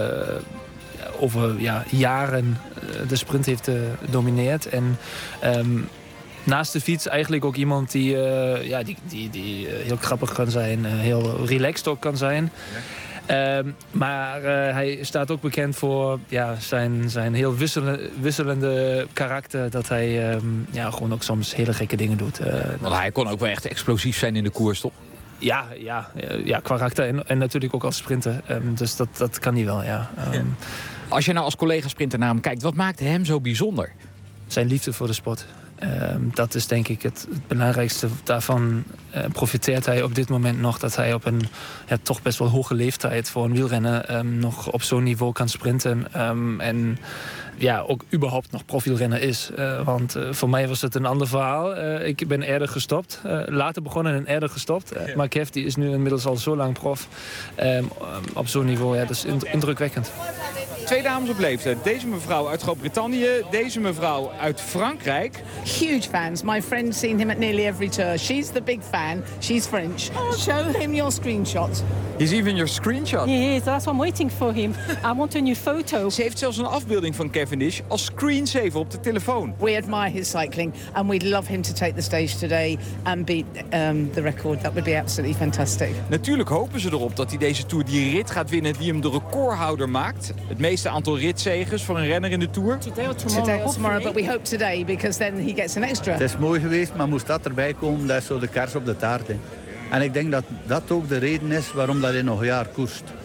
over ja, jaren uh, de sprint heeft gedomineerd. En Um, naast de fiets eigenlijk ook iemand die, uh, ja, die, die, die uh, heel grappig kan zijn, uh, heel relaxed ook kan zijn. Ja. Um, maar uh, hij staat ook bekend voor ja, zijn, zijn heel wisselende, wisselende karakter. Dat hij um, ja, gewoon ook soms hele gekke dingen doet. Uh, Want hij kon ook wel echt explosief zijn in de koers, toch? Ja, ja, ja, qua karakter en, en natuurlijk ook als sprinter. Um, dus dat, dat kan hij wel, ja. Um, ja. Als je nou als collega-sprinter naar hem kijkt, wat maakte hem zo bijzonder? Zijn liefde voor de sport. Um, dat is denk ik het, het belangrijkste. Daarvan uh, profiteert hij op dit moment nog dat hij op een ja, toch best wel hoge leeftijd voor een wielrenner um, nog op zo'n niveau kan sprinten. Um, en ja, ook überhaupt nog profielrenner is. Uh, want uh, voor mij was het een ander verhaal. Uh, ik ben eerder gestopt. Uh, later begonnen en eerder gestopt. Uh, maar Kev die is nu inmiddels al zo lang prof. Um, op zo'n niveau, ja, dat is indrukwekkend. Twee dames op leeftijd. Deze mevrouw uit Groot-Brittannië, deze mevrouw uit Frankrijk. Huge fans. My friend's seen him at nearly every tour. She's the big fan. She's French. Show him your screenshot. He's even your screenshot. He is. That's what I'm waiting for him. I want a new photo. Ze heeft zelfs een afbeelding van Cavendish als screensaver op de telefoon. We admire his cycling and we'd love him to take the stage today and beat um, the record. That would be absolutely fantastic. Natuurlijk hopen ze erop dat hij deze Tour die rit gaat winnen die hem de recordhouder maakt. Het meeste aantal ritzegers voor een renner in de Tour. Today or tomorrow, today or tomorrow but we hope today because then he gets an extra. Het is mooi geweest, maar moest dat erbij komen, dat is zo de kers op de taart. Hè. En ik denk dat dat ook de reden is waarom dat hij nog een jaar koerst.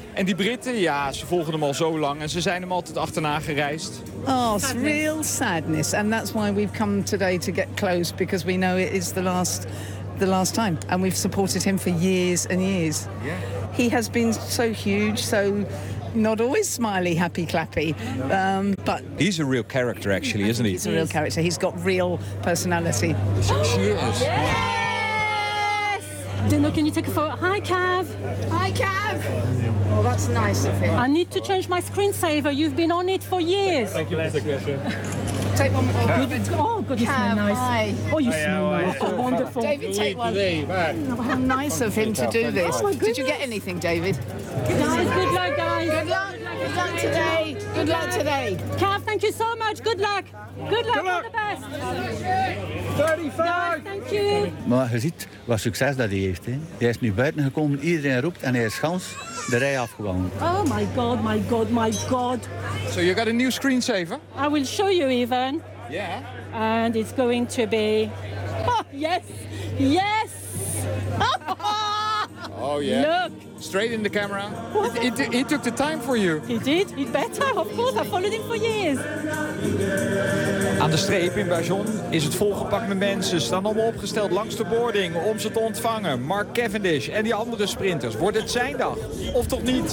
En die Britten, ja, ze volgen hem al zo lang en ze zijn hem altijd achterna gereisd. Oh, it's real sadness. And that's why we've come today to get close, because we know it is the last the last time. And we've supported him for years and years. Yeah. He has been so huge, so not always smiley, happy, clappy. Um, but He's a real character, actually, isn't he? he's a real character. He's got real personality. She is. Dino, can you take a photo? Hi, Cav. Hi, Cav. Oh, that's nice of him. I need to change my screensaver. You've been on it for years. Thank you, Leslie. Take one more. Good. Oh, good. You smell Cav, nice. hi. Oh, you Hi, smell how are nice. you? Oh, wonderful. David, take one. Oh, how nice of him to do this. Oh, my Did you get anything, David? Guys, good luck, guys. Good luck. Good luck today. Good luck today. Cav, thank you so much. Good luck. Good luck. All the best. thirty-five. Thank you. Maar je ziet wat succes dat hij heeft. Hè. Hij is nu buiten gekomen, iedereen roept en hij is gans de rij afgewandeld. Oh my God, my God, my God. So you got a new screensaver? I will show you even. Yeah. And it's going to be... Oh, yes. Yes. Oh yeah. Look. Straight in the camera. He, he, he took the time for you. He did. He better. Of course, I followed him for years. Aan de streep in Bajon is het volgepakt met mensen. Ze staan allemaal opgesteld langs de boarding om ze te ontvangen. Mark Cavendish en die andere sprinters. Wordt het zijn dag? Of toch niet?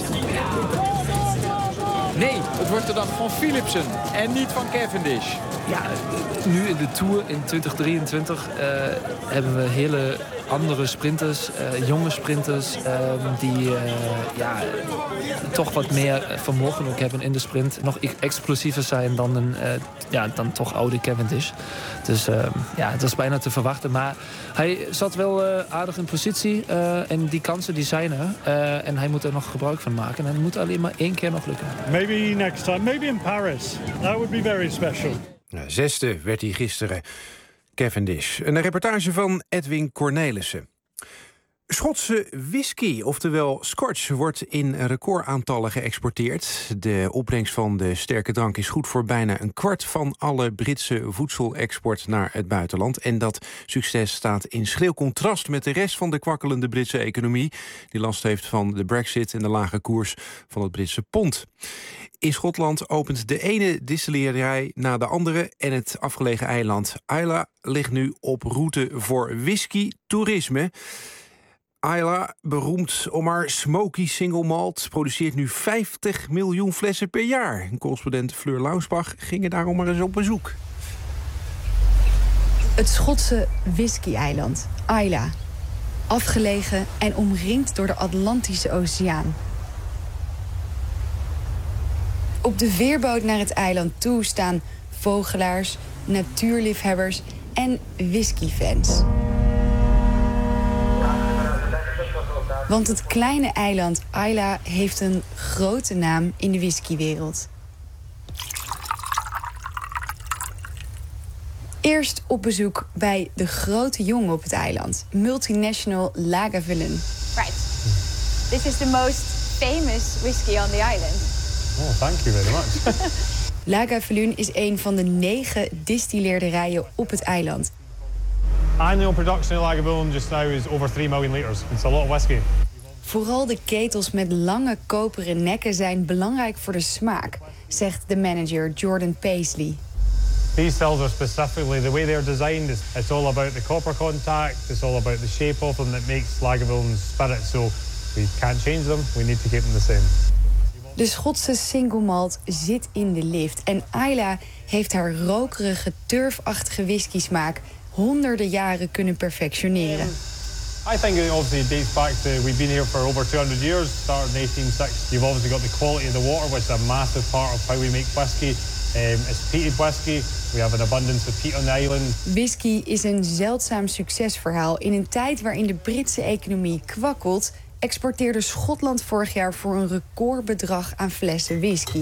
Nee, het wordt de dag van Philipsen en niet van Cavendish. Ja, nu in de Tour in twintig drieëntwintig uh, hebben we hele andere sprinters, uh, jonge sprinters, uh, die uh, ja, toch wat meer vermogen ook hebben in de sprint. Nog explosiever zijn dan, een, uh, ja, dan toch oude Cavendish. Dus uh, ja, het was bijna te verwachten. Maar hij zat wel uh, aardig in positie uh, en die kansen die zijn er. Uh, en hij moet er nog gebruik van maken. En het moet alleen maar één keer nog lukken. Maybe next time, maybe in Paris. That would be very special. Ja, zesde werd hij gisteren, Cavendish. Een reportage van Edwin Cornelissen. Schotse whisky, oftewel Scotch, wordt in recordaantallen geëxporteerd. De opbrengst van de sterke drank is goed voor bijna een kwart van alle Britse voedselexport naar het buitenland. En dat succes staat in schril contrast met de rest van de kwakkelende Britse economie, die last heeft van de Brexit en de lage koers van het Britse pond. In Schotland opent de ene distillerij na de andere en het afgelegen eiland Islay ligt nu op route voor whisky-toerisme. Islay, beroemd om haar smoky single malt, produceert nu vijftig miljoen flessen per jaar. Correspondent Fleur Lausbach ging er daarom maar eens op bezoek. Het Schotse whisky-eiland Islay. Afgelegen en omringd door de Atlantische Oceaan. Op de veerboot naar het eiland toe staan vogelaars, natuurliefhebbers en whiskyfans. Want het kleine eiland Islay heeft een grote naam in de whiskywereld. Eerst op bezoek bij de grote jongen op het eiland, multinational Lagavulin. Right. This is the most famous whiskey on the island. Oh, thank you very much. Lagavulin is een van de negen distilleerderijen op het eiland. Annual production in Lagavulin just now is over three million litres. It's a lot of whiskey. Vooral de ketels met lange koperen nekken zijn belangrijk voor de smaak, zegt de manager Jordan Paisley. These cells are specifically, the way they're designed, is it's all about the copper contact, it's all about the shape of them that makes Lagavulin's spirit. So we can't change them, we need to keep them the same. De Schotse single malt zit in de lift en Islay heeft haar rokerige, turfachtige whisky-smaak honderden jaren kunnen perfectioneren. I think it obviously dates back to, we've been here for over two hundred years, started in eighteen sixty. You've obviously got the quality of the water, which is a massive part of how we make whiskey. Um, it's peated whiskey. We have an abundance of peat on the island. Whisky is een zeldzaam succesverhaal. In een tijd waarin de Britse economie kwakkelt, exporteerde Schotland vorig jaar voor een recordbedrag aan flessen whisky.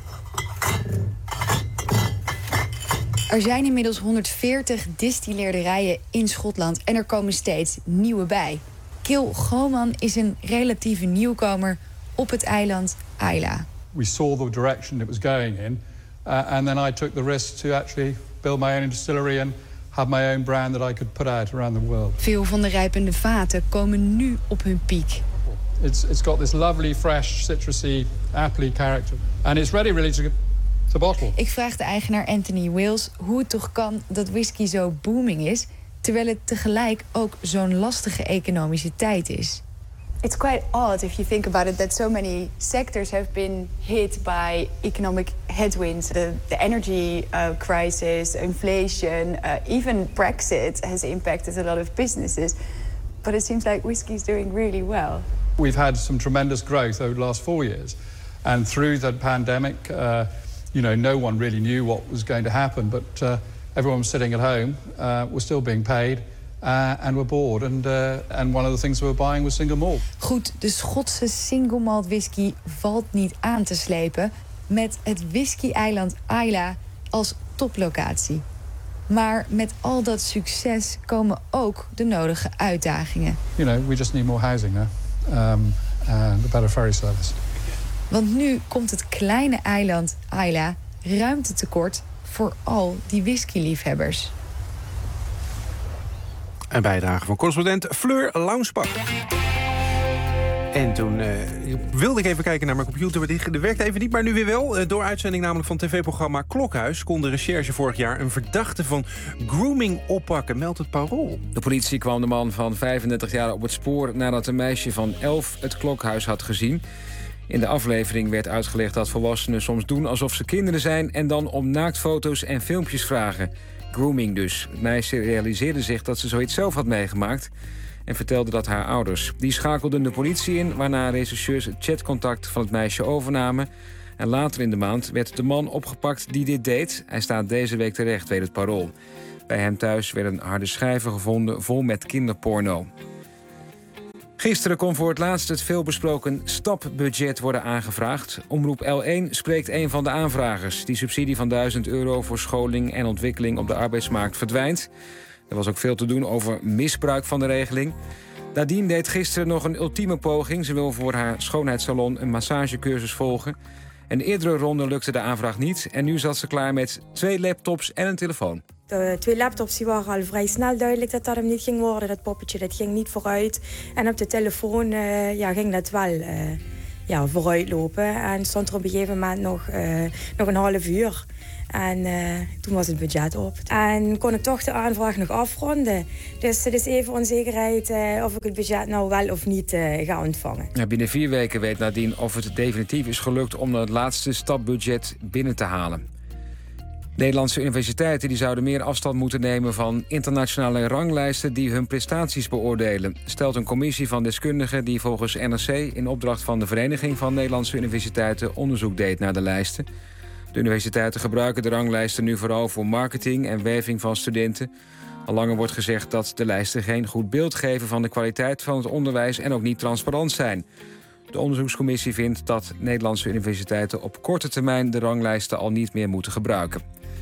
Er zijn inmiddels honderdveertig distilleerderijen in Schotland en er komen steeds nieuwe bij. Kil Goman is een relatieve nieuwkomer op het eiland Islay. We saw the direction it was going in, uh, and then I took the risk to actually build my own distillery and have my own brand that I could put out around the world. Veel van de rijpende vaten komen nu op hun piek. It's, it's got this lovely, fresh, citrusy, appley character. And it's ready really to, to bottle. Ik vraag de eigenaar Anthony Wills hoe het toch kan dat whisky zo booming is, terwijl het tegelijk ook zo'n lastige economische tijd is. It's quite odd if you think about it that so many sectors have been hit by economic headwinds. The, the energy uh, crisis, inflation, uh, even Brexit has impacted a lot of businesses. But it seems like whiskey is doing really well. We've had some tremendous growth over the last four years. And through the pandemic, uh, you know, no one really knew what was going to happen. But uh, everyone was sitting at home, uh, was still being paid. Uh, and we're bored. And, uh, and one of the things we were buying was single malt. Goed, de Schotse single malt whisky valt niet aan te slepen, met het whisky-eiland Islay als toplocatie. Maar met al dat succes komen ook de nodige uitdagingen. You know, we just need more housing now. Um, and a better ferry service. Want nu komt het kleine eiland Islay ruimte tekort voor al die whiskyliefhebbers. Een bijdrage van correspondent Fleur Launsbach. En toen uh, wilde ik even kijken naar mijn computer, maar die werkte even niet, maar nu weer wel. Uh, door uitzending namelijk van tv-programma Klokhuis kon de recherche vorig jaar een verdachte van grooming oppakken, meldt het Parool. De politie kwam de man van vijfendertig jaar op het spoor nadat een meisje van elf het Klokhuis had gezien. In de aflevering werd uitgelegd dat volwassenen soms doen alsof ze kinderen zijn en dan om naaktfoto's en filmpjes vragen. Grooming dus. Het meisje realiseerde zich dat ze zoiets zelf had meegemaakt en vertelde dat haar ouders. Die schakelden de politie in, waarna rechercheurs het chatcontact van het meisje overnamen. En later in de maand werd de man opgepakt die dit deed. Hij staat deze week terecht, weet het Parool. Bij hem thuis werden harde schijven gevonden vol met kinderporno. Gisteren kon voor het laatst het veelbesproken stapbudget worden aangevraagd. Omroep L één spreekt een van de aanvragers. Die subsidie van duizend euro voor scholing en ontwikkeling op de arbeidsmarkt verdwijnt. Er was ook veel te doen over misbruik van de regeling. Nadine deed gisteren nog een ultieme poging. Ze wil voor haar schoonheidssalon een massagecursus volgen. Een eerdere ronde lukte de aanvraag niet. En nu zat ze klaar met twee laptops en een telefoon. De twee laptops die waren al vrij snel duidelijk dat dat hem niet ging worden. Dat poppetje dat ging niet vooruit. En op de telefoon uh, ja, ging dat wel uh, ja, vooruit lopen. En stond er op een gegeven moment nog, uh, nog een half uur. En uh, toen was het budget op. En kon ik toch de aanvraag nog afronden. Dus het is even onzekerheid uh, of ik het budget nou wel of niet uh, ga ontvangen. Ja, binnen vier weken weet Nadine of het definitief is gelukt om het laatste stapbudget binnen te halen. Nederlandse universiteiten die zouden meer afstand moeten nemen van internationale ranglijsten die hun prestaties beoordelen, stelt een commissie van deskundigen die volgens N R C in opdracht van de Vereniging van Nederlandse Universiteiten onderzoek deed naar de lijsten. De universiteiten gebruiken de ranglijsten nu vooral voor marketing en werving van studenten. Al langer wordt gezegd dat de lijsten geen goed beeld geven van de kwaliteit van het onderwijs en ook niet transparant zijn. De onderzoekscommissie vindt dat Nederlandse universiteiten op korte termijn de ranglijsten al niet meer moeten gebruiken.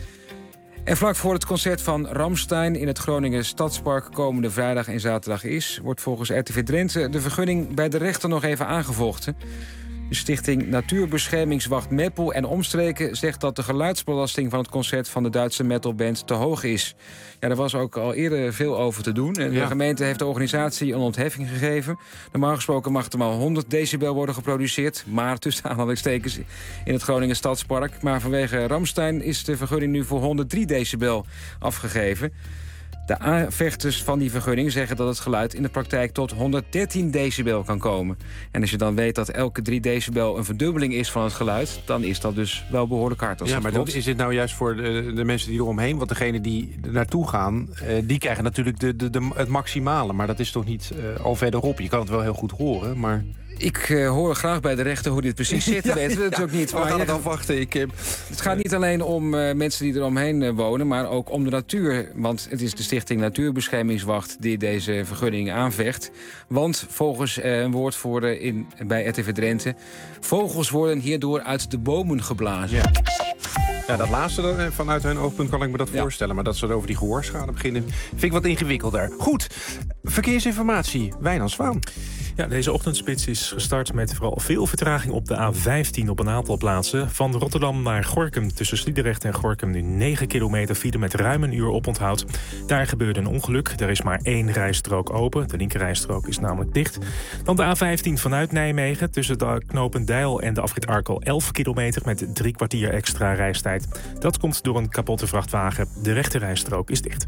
En vlak voor het concert van Rammstein in het Groningen Stadspark komende vrijdag en zaterdag is, wordt volgens R T V Drenthe de vergunning bij de rechter nog even aangevochten. De stichting Natuurbeschermingswacht Meppel en Omstreken zegt dat de geluidsbelasting van het concert van de Duitse metalband te hoog is. Ja, er was ook al eerder veel over te doen. En de ja. gemeente heeft de organisatie een ontheffing gegeven. Normaal gesproken mag er maar honderd decibel worden geproduceerd, maar tussen aanhalingstekens in het Groningen Stadspark. Maar vanwege Rammstein is de vergunning nu voor honderddrie decibel afgegeven. De aanvechters van die vergunning zeggen dat het geluid in de praktijk tot honderddertien decibel kan komen. En als je dan weet dat elke drie decibel een verdubbeling is van het geluid, dan is dat dus wel behoorlijk hard. Als ja, dat maar klopt. dat is dit nou juist voor de, de mensen die eromheen? Want degene die er naartoe gaan, uh, die krijgen natuurlijk de, de, de, het maximale. Maar dat is toch niet uh, al verderop? Je kan het wel heel goed horen, maar... Ik uh, hoor graag bij de rechter hoe dit precies zit. ja, weten we het ja, ook niet. We gaan het afwachten. Ik, uh, het gaat niet alleen om uh, mensen die eromheen uh, wonen, maar ook om de natuur. Want het is de Stichting Natuurbeschermingswacht die deze vergunning aanvecht. Want volgens uh, een woordvoerder in, bij R T V Drenthe, vogels worden hierdoor uit de bomen geblazen. Ja. Ja, dat laatste vanuit hun oogpunt kan ik me dat ja. voorstellen. Maar dat ze over die gehoorschade beginnen, vind ik wat ingewikkelder. Goed, verkeersinformatie. Wijnand Zwaan. Ja, deze ochtendspits is gestart met vooral veel vertraging op de A vijftien op een aantal plaatsen. Van Rotterdam naar Gorinchem tussen Sliedrecht en Gorinchem nu negen kilometer file met ruim een uur oponthoud. Daar gebeurde een ongeluk. Er is maar één rijstrook open. De linkerrijstrook is namelijk dicht. Dan de A vijftien vanuit Nijmegen tussen de knopen Deil en de afrit Arkel elf kilometer met drie kwartier extra reistijd. Dat komt door een kapotte vrachtwagen. De rechterrijstrook is dicht.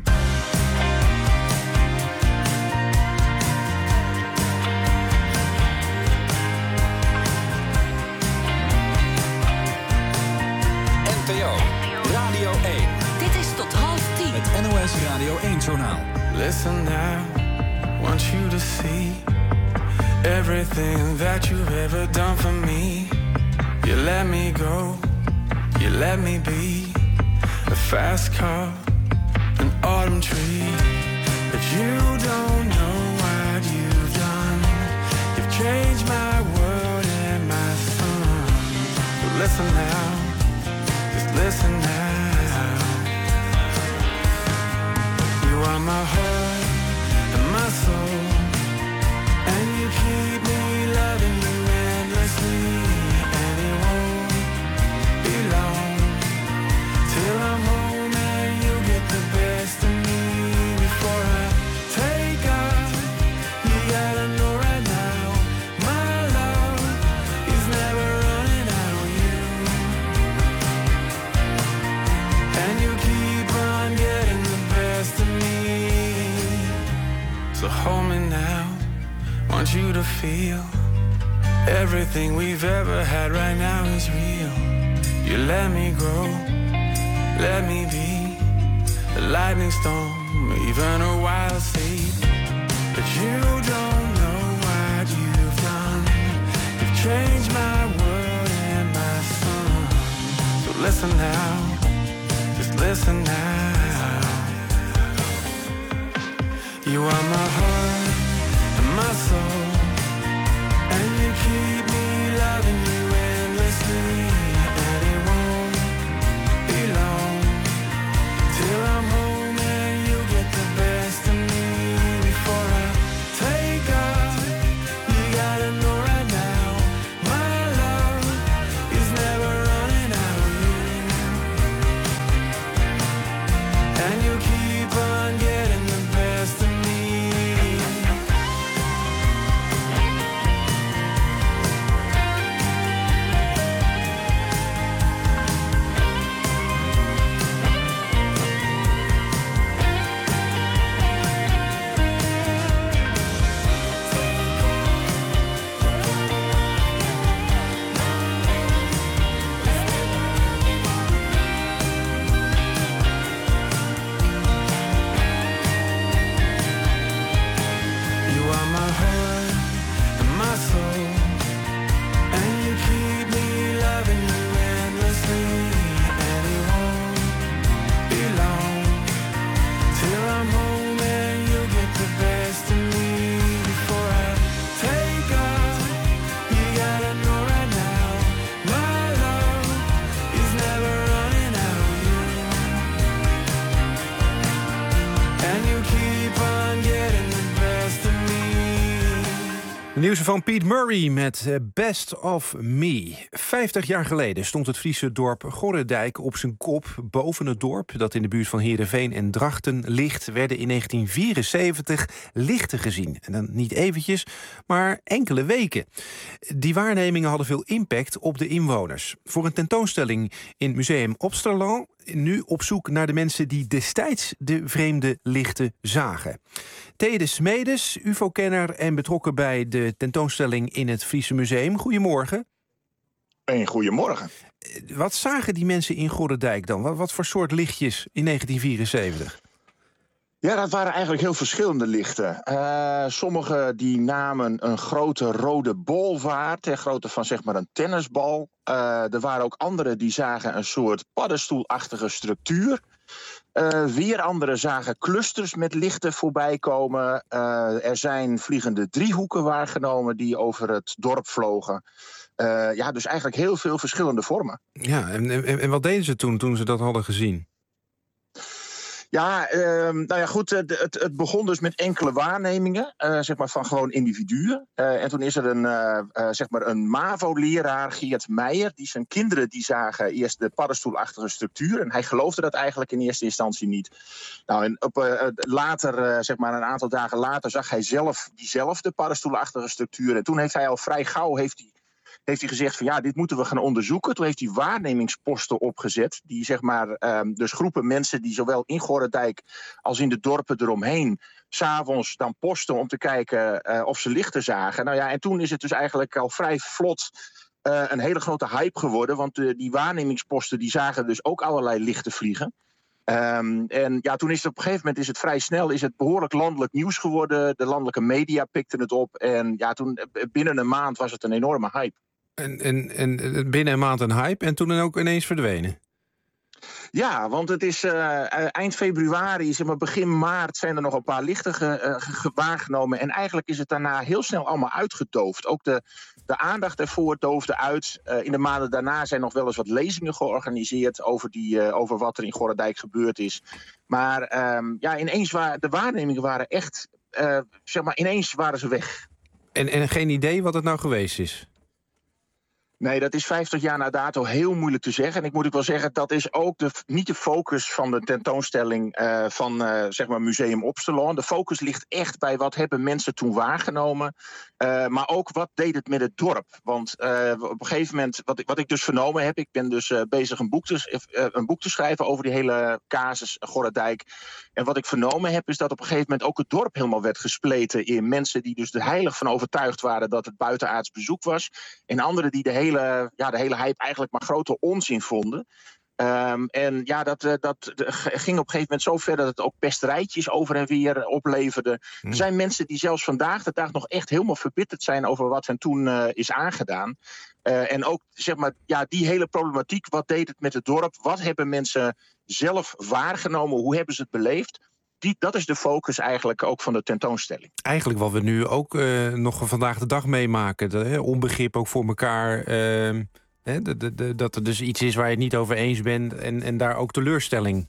Radio één. Dit is tot half tien. Het N O S Radio één-journaal. Listen now, want you to see everything that you've ever done for me. You let me go, you let me be a fast car, an autumn tree. But you don't know what you've done. You've changed my world and my sun. So listen now, just listen now. You are my heart and my soul, and you keep me loving you endlessly. And it won't be long till I'm home and you get the best of me. Before I take off, you gotta know right now, my love is never running out on you. And you keep on getting the best of me. So hold me now, want you to feel everything we've ever had right now is real. You let me grow, let me be a lightning storm, even a wild seed. But you don't know what you've done. You've changed my world and my sun. So listen now, just listen now. You are my heart and my soul, and you keep me loving you endlessly. And it won't be long till I'm home and you get the best of me. Before I take off, you gotta know right now, my love is never running out on you. And you keep on getting the best of me. Nieuws van Pete Murray met Best of Me. Vijftig jaar geleden stond het Friese dorp Gorredijk op zijn kop. Boven het dorp, dat in de buurt van Heerenveen en Drachten ligt, werden in negentien vierenzeventig lichten gezien. En dan niet eventjes, maar enkele weken. Die waarnemingen hadden veel impact op de inwoners. Voor een tentoonstelling in Museum Opsterland nu op zoek naar de mensen die destijds de vreemde lichten zagen. Tede Smedes, U F O-kenner en betrokken bij de tentoonstelling in het Friese Museum. Goedemorgen. En goedemorgen. Wat zagen die mensen in Gorredijk dan? Wat, wat voor soort lichtjes in negentien vierenzeventig? Ja, dat waren eigenlijk heel verschillende lichten. Uh, sommige die namen een grote rode bol waar, ter grootte van zeg maar een tennisbal. Uh, er waren ook anderen die zagen een soort paddenstoelachtige structuur. Uh, weer anderen zagen clusters met lichten voorbij komen. Uh, er zijn vliegende driehoeken waargenomen die over het dorp vlogen. Uh, ja, dus eigenlijk heel veel verschillende vormen. Ja, en, en, en wat deden ze toen, toen ze dat hadden gezien? Ja, uh, nou ja, goed. Uh, het, het begon dus met enkele waarnemingen, uh, zeg maar van gewoon individuen. Uh, en toen is er een, uh, uh, zeg maar een MAVO-leraar, Geert Meijer, die zijn kinderen die zagen eerst de paddenstoelachtige structuur. En hij geloofde dat eigenlijk in eerste instantie niet. Nou, en op, uh, later, uh, zeg maar een aantal dagen later, zag hij zelf diezelfde paddenstoelachtige structuur. En toen heeft hij al vrij gauw heeft hij, heeft hij gezegd van ja, dit moeten we gaan onderzoeken. Toen heeft hij waarnemingsposten opgezet. Die zeg maar, um, dus groepen mensen die zowel in Gorredijk als in de dorpen eromheen 's avonds dan posten om te kijken uh, of ze lichten zagen. Nou ja, en toen is het dus eigenlijk al vrij vlot uh, een hele grote hype geworden. Want uh, die waarnemingsposten die zagen dus ook allerlei lichten vliegen. Um, en ja, toen is het op een gegeven moment is het vrij snel is het behoorlijk landelijk nieuws geworden. De landelijke media pikten het op. En ja, toen binnen een maand was het een enorme hype. En, en, en binnen een maand een hype en toen dan ook ineens verdwenen? Ja, want het is uh, eind februari, zeg maar begin maart zijn er nog een paar lichten ge, uh, ge, waargenomen. En eigenlijk is het daarna heel snel allemaal uitgedoofd. Ook de, de aandacht ervoor doofde uit. Uh, in de maanden daarna zijn nog wel eens wat lezingen georganiseerd over, die, uh, over wat er in Gorredijk gebeurd is. Maar um, ja, ineens waren de waarnemingen waren echt, uh, zeg maar, ineens waren ze weg. En, en geen idee wat het nou geweest is? Nee, dat is vijftig jaar na dato heel moeilijk te zeggen. En ik moet ook wel zeggen, dat is ook de, niet de focus van de tentoonstelling uh, van uh, zeg maar Museum Opstelon. De focus ligt echt bij wat hebben mensen toen waargenomen. Uh, maar ook wat deed het met het dorp. Want uh, op een gegeven moment, wat ik, wat ik dus vernomen heb, ik ben dus uh, bezig een boek, te, uh, een boek te schrijven over die hele casus Gorredijk. En wat ik vernomen heb, is dat op een gegeven moment ook het dorp helemaal werd gespleten in mensen die dus er heilig van overtuigd waren dat het buitenaards bezoek was. En anderen die de hele Hele, ja, de hele hype eigenlijk maar grote onzin vonden. Um, en ja, dat, uh, dat uh, ging op een gegeven moment zo ver dat het ook pesterijtjes over en weer opleverde. Hmm. Er zijn mensen die zelfs vandaag de dag nog echt helemaal verbitterd zijn over wat hen toen uh, is aangedaan. Uh, en ook, zeg maar, ja, die hele problematiek, wat deed het met het dorp? Wat hebben mensen zelf waargenomen? Hoe hebben ze het beleefd? Die, dat is de focus eigenlijk ook van de tentoonstelling. Eigenlijk wat we nu ook uh, nog vandaag de dag meemaken. De, hè, onbegrip ook voor elkaar. Uh, hè, de, de, de, dat er dus iets is waar je het niet over eens bent. En, en daar ook teleurstelling.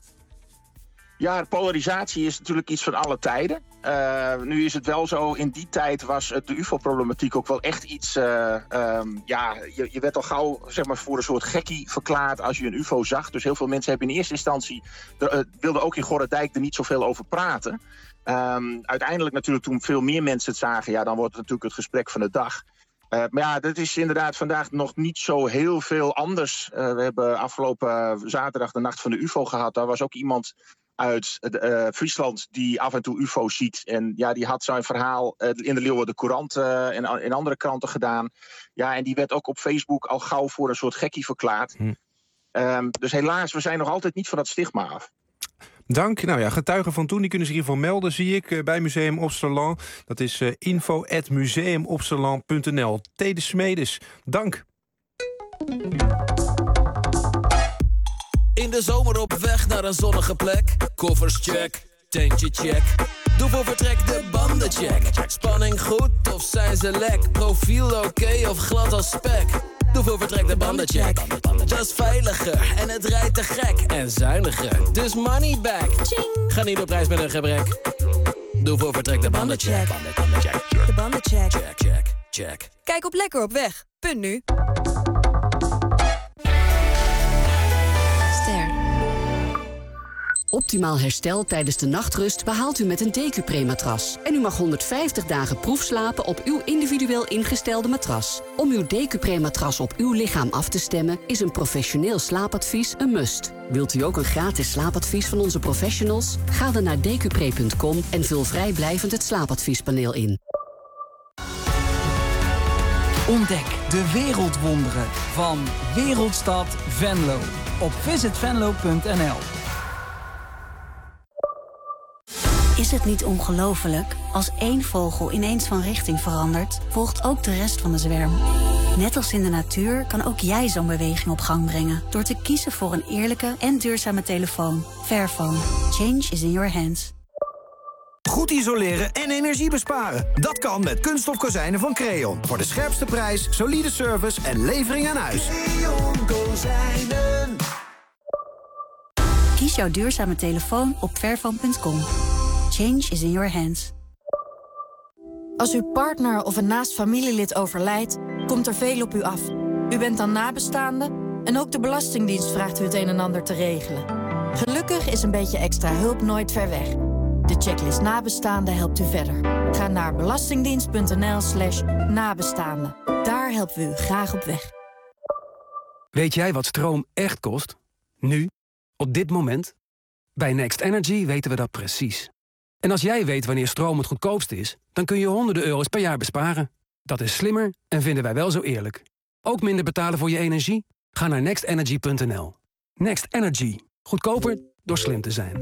Ja, polarisatie is natuurlijk iets van alle tijden. Uh, nu is het wel zo, in die tijd was de U F O-problematiek ook wel echt iets... Uh, um, ja, je, je werd al gauw zeg maar, voor een soort gekkie verklaard als je een U F O zag. Dus heel veel mensen hebben in eerste instantie... De, uh, wilden ook in Gorredijk er niet zoveel over praten. Um, uiteindelijk natuurlijk toen veel meer mensen het zagen... ja, dan wordt het natuurlijk het gesprek van de dag. Uh, maar ja, dat is inderdaad vandaag nog niet zo heel veel anders. Uh, we hebben afgelopen zaterdag de Nacht van de U F O gehad. Daar was ook iemand... uit uh, Friesland die af en toe U F O's ziet. En ja, die had zijn verhaal uh, in de Leeuwarden Courant uh, en in andere kranten gedaan. Ja, en die werd ook op Facebook al gauw voor een soort gekkie verklaard. Hm. Um, dus helaas, we zijn nog altijd niet van dat stigma af. Dank. Nou ja, getuigen van toen, die kunnen zich hiervan melden, zie ik, uh, bij Museum Opstelon. Dat is uh, info at museumopstelon punt n l. Tede Smedes, dank. In de zomer op weg naar een zonnige plek. Koffers check, tentje check. Doe voor vertrek de banden check. Spanning goed of zijn ze lek? Profiel oké okay of glad als spek? Doe voor vertrek de banden check. Dat is veiliger en het rijdt te gek. En zuiniger, dus money back. Ga niet op reis met een gebrek. Doe voor vertrek de banden check. De banden check. Check, check, check. Kijk op lekker op weg. Punt nu. Optimaal herstel tijdens de nachtrust behaalt u met een Decupré-matras. En u mag honderdvijftig dagen proefslapen op uw individueel ingestelde matras. Om uw Decupré-matras op uw lichaam af te stemmen... is een professioneel slaapadvies een must. Wilt u ook een gratis slaapadvies van onze professionals? Ga dan naar decupré punt com en vul vrijblijvend het slaapadviespaneel in. Ontdek de wereldwonderen van Wereldstad Venlo op visit venlo punt n l. Is het niet ongelooflijk? Als één vogel ineens van richting verandert, volgt ook de rest van de zwerm. Net als in de natuur kan ook jij zo'n beweging op gang brengen... door te kiezen voor een eerlijke en duurzame telefoon. Fairphone. Change is in your hands. Goed isoleren en energie besparen. Dat kan met kunststof kozijnen van Creon. Voor de scherpste prijs, solide service en levering aan huis. Creon Kozijnen. Kies jouw duurzame telefoon op fairphone punt com. Change is in your hands. Als uw partner of een naast familielid overlijdt, komt er veel op u af. U bent dan nabestaande en ook de Belastingdienst vraagt u het een en ander te regelen. Gelukkig is een beetje extra hulp nooit ver weg. De checklist nabestaande helpt u verder. Ga naar belastingdienst punt n l slash nabestaande. Daar helpen we u graag op weg. Weet jij wat stroom echt kost? Nu? Op dit moment? Bij Next Energy weten we dat precies. En als jij weet wanneer stroom het goedkoopst is, dan kun je honderden euro's per jaar besparen. Dat is slimmer en vinden wij wel zo eerlijk. Ook minder betalen voor je energie? Ga naar next energy punt n l. Next Energy. Goedkoper door slim te zijn.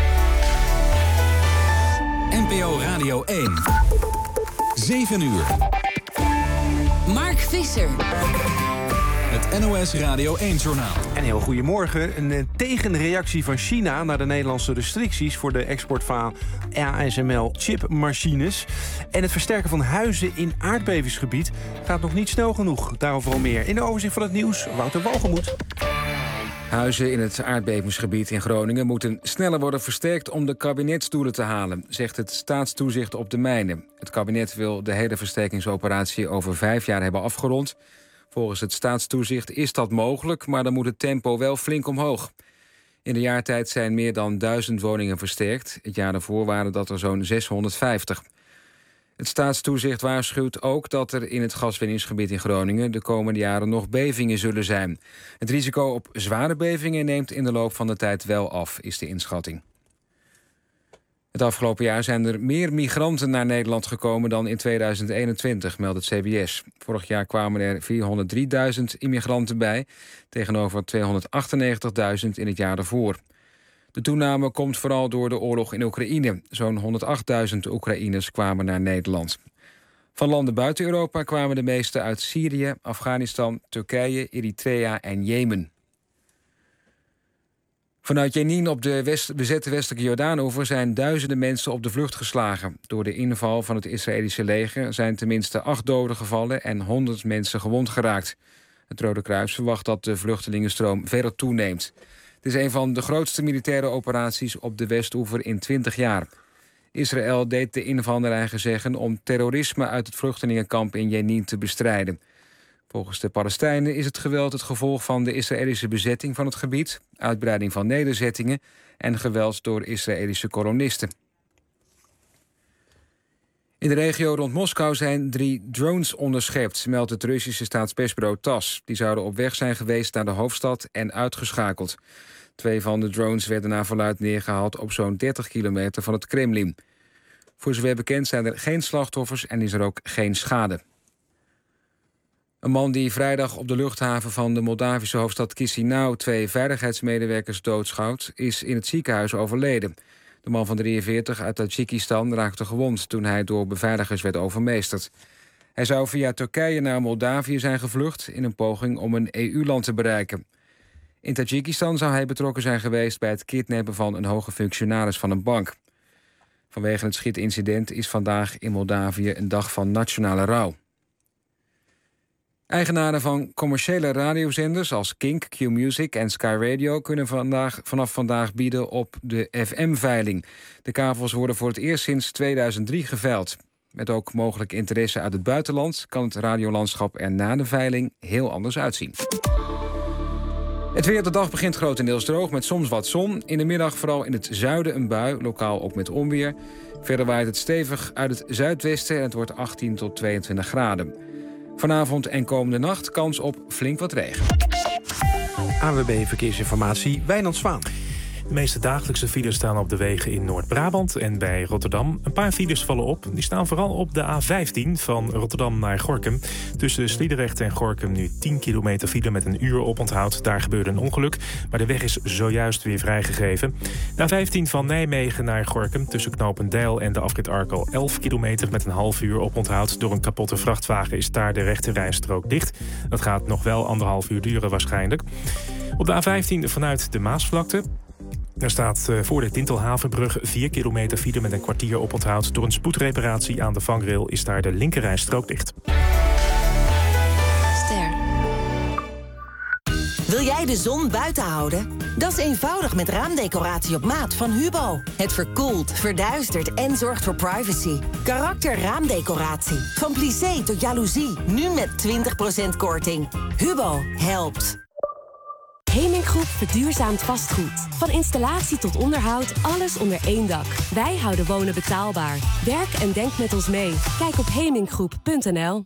N P O Radio één. zeven uur. Mark Visser. Het N O S Radio één-journaal. En heel goedemorgen. Een uh, tegenreactie van China naar de Nederlandse restricties voor de export van A S M L-chipmachines. En het versterken van huizen in aardbevingsgebied gaat nog niet snel genoeg. Daarover al meer in de overzicht van het nieuws. Wouter Walgemoed. Huizen in het aardbevingsgebied in Groningen moeten sneller worden versterkt om de kabinetsdoelen te halen, zegt het staatstoezicht op de mijnen. Het kabinet wil de hele versterkingsoperatie over vijf jaar hebben afgerond. Volgens het staatstoezicht is dat mogelijk, maar dan moet het tempo wel flink omhoog. In de jaartijd zijn meer dan duizend woningen versterkt. Het jaar daarvoor waren dat er zo'n zeshonderdvijftig. Het staatstoezicht waarschuwt ook dat er in het gaswinningsgebied in Groningen de komende jaren nog bevingen zullen zijn. Het risico op zware bevingen neemt in de loop van de tijd wel af, is de inschatting. Het afgelopen jaar zijn er meer migranten naar Nederland gekomen dan in tweeduizend eenentwintig, meldt het C B S. Vorig jaar kwamen er vierhonderddrieduizend immigranten bij, tegenover tweehonderdachtennegentigduizend in het jaar daarvoor. De toename komt vooral door de oorlog in Oekraïne. Zo'n honderdachtduizend Oekraïners kwamen naar Nederland. Van landen buiten Europa kwamen de meeste uit Syrië, Afghanistan, Turkije, Eritrea en Jemen. Vanuit Jenin op de west, bezette westelijke Jordaanoever zijn duizenden mensen op de vlucht geslagen. Door de inval van het Israëlische leger zijn tenminste acht doden gevallen en honderd mensen gewond geraakt. Het Rode Kruis verwacht dat de vluchtelingenstroom verder toeneemt. Het is een van de grootste militaire operaties op de Westoever in twintig jaar. Israël deed de inval naar eigen zeggen om terrorisme uit het vluchtelingenkamp in Jenin te bestrijden. Volgens de Palestijnen is het geweld het gevolg van de Israëlische bezetting van het gebied, uitbreiding van nederzettingen en geweld door Israëlische kolonisten. In de regio rond Moskou zijn drie drones onderschept, meldt het Russische staatspersbureau TASS. Die zouden op weg zijn geweest naar de hoofdstad en uitgeschakeld. Twee van de drones werden naar verluidt neergehaald op zo'n dertig kilometer van het Kremlin. Voor zover bekend zijn er geen slachtoffers en is er ook geen schade. Een man die vrijdag op de luchthaven van de Moldavische hoofdstad Chisinau twee veiligheidsmedewerkers doodschoot, is in het ziekenhuis overleden. De man van drieënveertig uit Tajikistan raakte gewond toen hij door beveiligers werd overmeesterd. Hij zou via Turkije naar Moldavië zijn gevlucht in een poging om een E U-land te bereiken. In Tajikistan zou hij betrokken zijn geweest bij het kidnappen van een hoge functionaris van een bank. Vanwege het schietincident is vandaag in Moldavië een dag van nationale rouw. Eigenaren van commerciële radiozenders als Kink, Q-Music en Sky Radio kunnen vandaag, vanaf vandaag bieden op de F M-veiling. De kavels worden voor het eerst sinds tweeduizend drie geveild. Met ook mogelijk interesse uit het buitenland kan het radiolandschap er na de veiling heel anders uitzien. Het weer, de dag begint grotendeels droog met soms wat zon. In de middag vooral in het zuiden een bui, lokaal ook met onweer. Verder waait het stevig uit het zuidwesten en het wordt achttien tot tweeëntwintig graden. Vanavond en komende nacht kans op flink wat regen. A W B Verkeersinformatie, Wijnand Zwaan. De meeste dagelijkse files staan op de wegen in Noord-Brabant en bij Rotterdam. Een paar files vallen op. Die staan vooral op de A vijftien van Rotterdam naar Gorinchem. Tussen Sliedrecht en Gorinchem nu tien kilometer file met een uur oponthoud. Daar gebeurde een ongeluk, maar de weg is zojuist weer vrijgegeven. De A vijftien van Nijmegen naar Gorinchem tussen Knopendijl en de afrit Arkel elf kilometer met een half uur oponthoud. Door een kapotte vrachtwagen is daar de rechte rijstrook dicht. Dat gaat nog wel anderhalf uur duren waarschijnlijk. Op de A vijftien vanuit de Maasvlakte. Er staat voor de Tintelhavenbrug vier kilometer file met een kwartier oponthoud. Door een spoedreparatie aan de vangrail is daar de linkerrijstrook dicht. Ster. Wil jij de zon buiten houden? Dat is eenvoudig met raamdecoratie op maat van Hubo. Het verkoelt, verduistert en zorgt voor privacy. Karakter raamdecoratie. Van plissé tot jaloezie. Nu met twintig procent korting. Hubo helpt. Heminggroep verduurzaamt vastgoed. Van installatie tot onderhoud, alles onder één dak. Wij houden wonen betaalbaar. Werk en denk met ons mee. Kijk op heminggroep punt n l.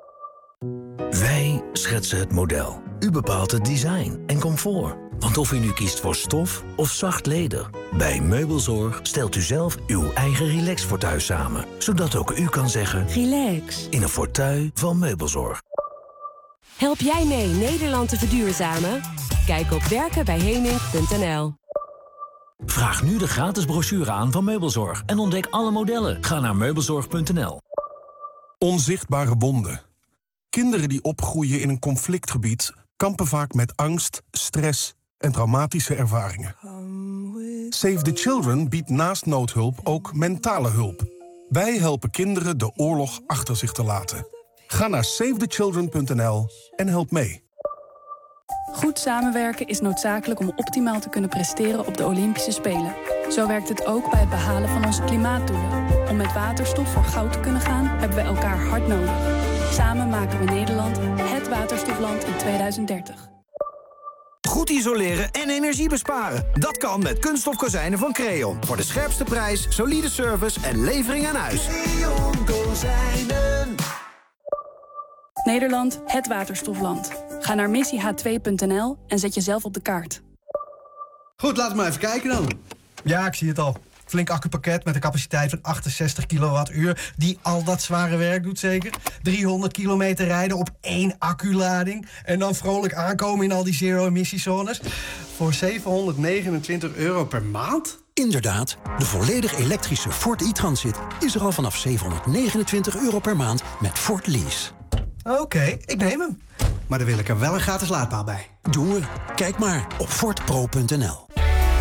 Wij schetsen het model. U bepaalt het design en comfort. Want of u nu kiest voor stof of zacht leder... bij Meubelzorg stelt u zelf uw eigen relax-fauteuil samen. Zodat ook u kan zeggen... Relax. In een fauteuil van Meubelzorg. Help jij mee Nederland te verduurzamen? Kijk op werken bij heming punt n l. Vraag nu de gratis brochure aan van Meubelzorg... en ontdek alle modellen. Ga naar meubelzorg punt n l. Onzichtbare wonden. Kinderen die opgroeien in een conflictgebied... kampen vaak met angst, stress en traumatische ervaringen. Save the Children biedt naast noodhulp ook mentale hulp. Wij helpen kinderen de oorlog achter zich te laten. Ga naar save the children punt n l en help mee. Goed samenwerken is noodzakelijk om optimaal te kunnen presteren op de Olympische Spelen. Zo werkt het ook bij het behalen van onze klimaatdoelen. Om met waterstof voor goud te kunnen gaan, hebben we elkaar hard nodig. Samen maken we Nederland het waterstofland in tweeduizend dertig. Goed isoleren en energie besparen. Dat kan met kunststof kozijnen van Creon. Voor de scherpste prijs, solide service en levering aan huis. Creon Kozijnen. Nederland, het waterstofland. Ga naar missie h twee punt n l en zet jezelf op de kaart. Goed, laten we maar even kijken dan. Ja, ik zie het al. Flink accupakket met een capaciteit van achtenzestig kilowattuur... die al dat zware werk doet zeker. driehonderd kilometer rijden op één acculading... en dan vrolijk aankomen in al die zero-emissiezones... voor zevenhonderdnegenentwintig euro per maand? Inderdaad, de volledig elektrische Ford e-Transit... is er al vanaf zevenhonderdnegenentwintig euro per maand met Ford Lease. Oké, okay, ik neem hem. Maar dan wil ik er wel een gratis laadpaal bij. Doen we. Kijk maar op ford pro punt n l.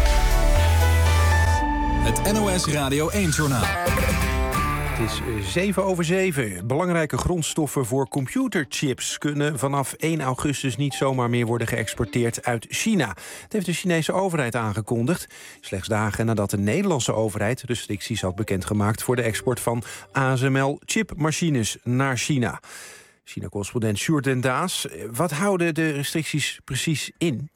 Het N O S Radio één-journaal. Het is zeven over zeven. Belangrijke grondstoffen voor computerchips kunnen vanaf één augustus niet zomaar meer worden geëxporteerd uit China. Dat heeft de Chinese overheid aangekondigd. Slechts dagen nadat de Nederlandse overheid restricties had bekendgemaakt voor de export van A S M L-chipmachines naar China. China-correspondent Sjoerd den Daas. Wat houden de restricties precies in?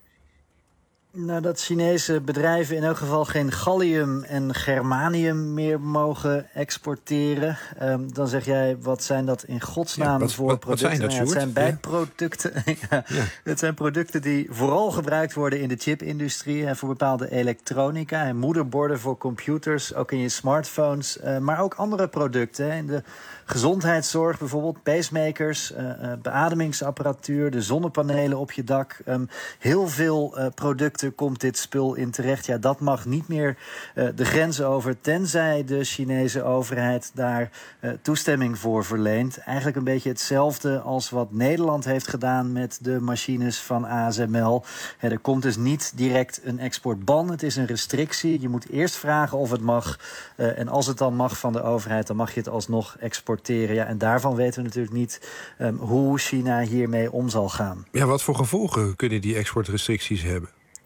Nou, dat Chinese bedrijven in elk geval geen gallium en germanium meer mogen exporteren. Um, dan zeg jij, wat zijn dat in godsnaam ja, wat, voor wat, producten? Wat zijn dat, nou, ja, het zijn bijproducten. Ja. ja. Ja. Het zijn producten die vooral gebruikt worden in de chipindustrie en voor bepaalde elektronica en moederborden voor computers, ook in je smartphones, uh, maar ook andere producten. Hè, in de gezondheidszorg bijvoorbeeld, pacemakers, uh, uh, beademingsapparatuur, de zonnepanelen op je dak. Um, heel veel uh, producten komt dit spul in terecht. Ja, dat mag niet meer uh, de grens over, tenzij de Chinese overheid daar uh, toestemming voor verleent. Eigenlijk een beetje hetzelfde als wat Nederland heeft gedaan met de machines van A S M L. Ja, er komt dus niet direct een exportban. Het is een restrictie. Je moet eerst vragen of het mag. Uh, en als het dan mag van de overheid, dan mag je het alsnog exporteren. Ja, en daarvan weten we natuurlijk niet um, hoe China hiermee om zal gaan. Ja, wat voor gevolgen kunnen die exportrestricties hebben?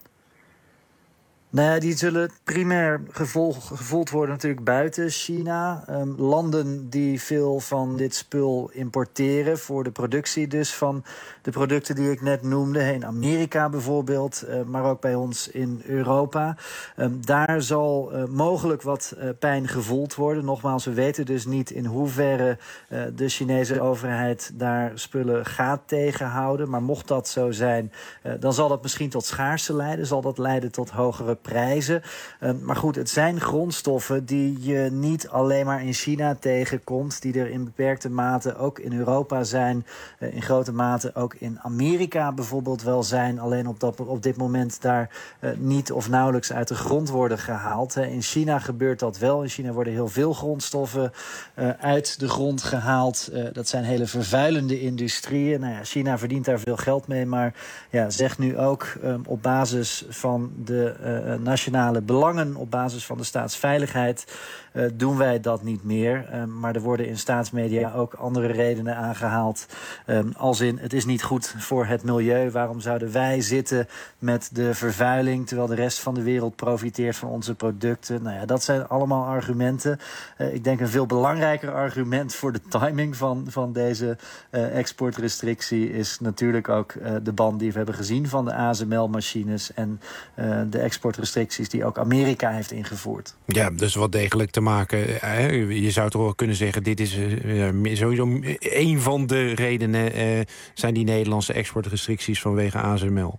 Nou ja, die zullen primair gevolg, gevoeld worden natuurlijk buiten China. Um, landen die veel van dit spul importeren voor de productie dus van de producten die ik net noemde. In Amerika bijvoorbeeld, uh, maar ook bij ons in Europa. Um, daar zal uh, mogelijk wat uh, pijn gevoeld worden. Nogmaals, we weten dus niet in hoeverre uh, de Chinese overheid daar spullen gaat tegenhouden. Maar mocht dat zo zijn, uh, dan zal dat misschien tot schaarste leiden. Zal dat leiden tot hogere prijzen. Uh, maar goed, het zijn grondstoffen die je niet alleen maar in China tegenkomt, die er in beperkte mate ook in Europa zijn, uh, in grote mate ook in Amerika bijvoorbeeld wel zijn, alleen op, dat, op dit moment daar uh, niet of nauwelijks uit de grond worden gehaald. Uh, in China gebeurt dat wel. In China worden heel veel grondstoffen uh, uit de grond gehaald. Uh, dat zijn hele vervuilende industrieën. Nou ja, China verdient daar veel geld mee, maar ja, zegt nu ook um, op basis van de uh, uh, nationale belangen, op basis van de staatsveiligheid, uh, doen wij dat niet meer. Uh, maar er worden in staatsmedia ook andere redenen aangehaald. Um, als in, het is niet goed voor het milieu. Waarom zouden wij zitten met de vervuiling, terwijl de rest van de wereld profiteert van onze producten? Nou ja, dat zijn allemaal argumenten. Uh, ik denk een veel belangrijker argument voor de timing van, van deze uh, exportrestrictie is natuurlijk ook uh, de band die we hebben gezien van de A S M L-machines en uh, de exportrestricties die ook Amerika heeft ingevoerd. Ja, dus wat degelijk te maken. Hè? Je zou toch wel kunnen zeggen, dit is uh, sowieso een van de redenen uh, zijn die Nederlandse exportrestricties vanwege A S M L.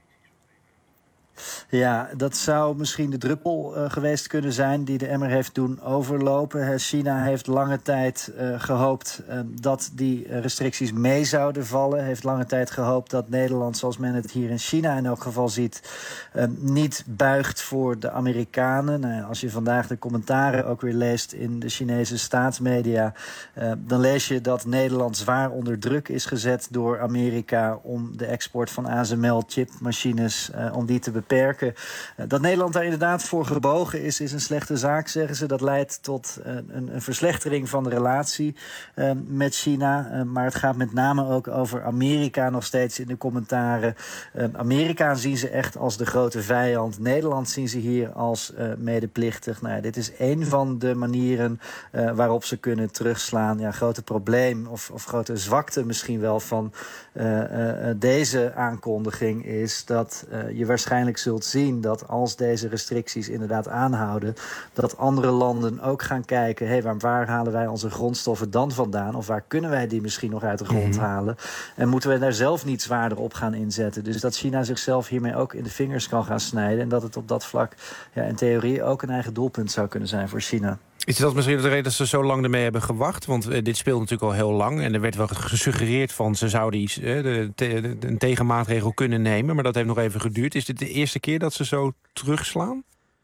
Ja, dat zou misschien de druppel uh, geweest kunnen zijn die de emmer heeft doen overlopen. China heeft lange tijd uh, gehoopt uh, dat die restricties mee zouden vallen. Heeft lange tijd gehoopt dat Nederland, zoals men het hier in China in elk geval ziet, uh, niet buigt voor de Amerikanen. Nou, als je vandaag de commentaren ook weer leest in de Chinese staatsmedia, uh, dan lees je dat Nederland zwaar onder druk is gezet door Amerika om de export van A S M L-chipmachines, uh, om die te beperken. Beperken. Dat Nederland daar inderdaad voor gebogen is, is een slechte zaak, zeggen ze. Dat leidt tot een, een verslechtering van de relatie uh, met China. Uh, maar het gaat met name ook over Amerika nog steeds in de commentaren. Uh, Amerika zien ze echt als de grote vijand. Nederland zien ze hier als uh, medeplichtig. Nou ja, dit is één van de manieren uh, waarop ze kunnen terugslaan. Ja, grote probleem of, of grote zwakte misschien wel van uh, uh, deze aankondiging is dat uh, je waarschijnlijk zult zien dat als deze restricties inderdaad aanhouden, dat andere landen ook gaan kijken, hey, waar, waar halen wij onze grondstoffen dan vandaan? Of waar kunnen wij die misschien nog uit de grond mm-hmm. halen? En moeten we daar zelf niet zwaarder op gaan inzetten? Dus dat China zichzelf hiermee ook in de vingers kan gaan snijden en dat het op dat vlak ja, in theorie ook een eigen doelpunt zou kunnen zijn voor China. Is dat misschien de reden dat ze zo lang ermee hebben gewacht? Want uh, dit speelt natuurlijk al heel lang. En er werd wel gesuggereerd van ze zouden iets, uh, de, de, de, een tegenmaatregel kunnen nemen. Maar dat heeft nog even geduurd. Is dit de eerste keer dat ze zo terugslaan?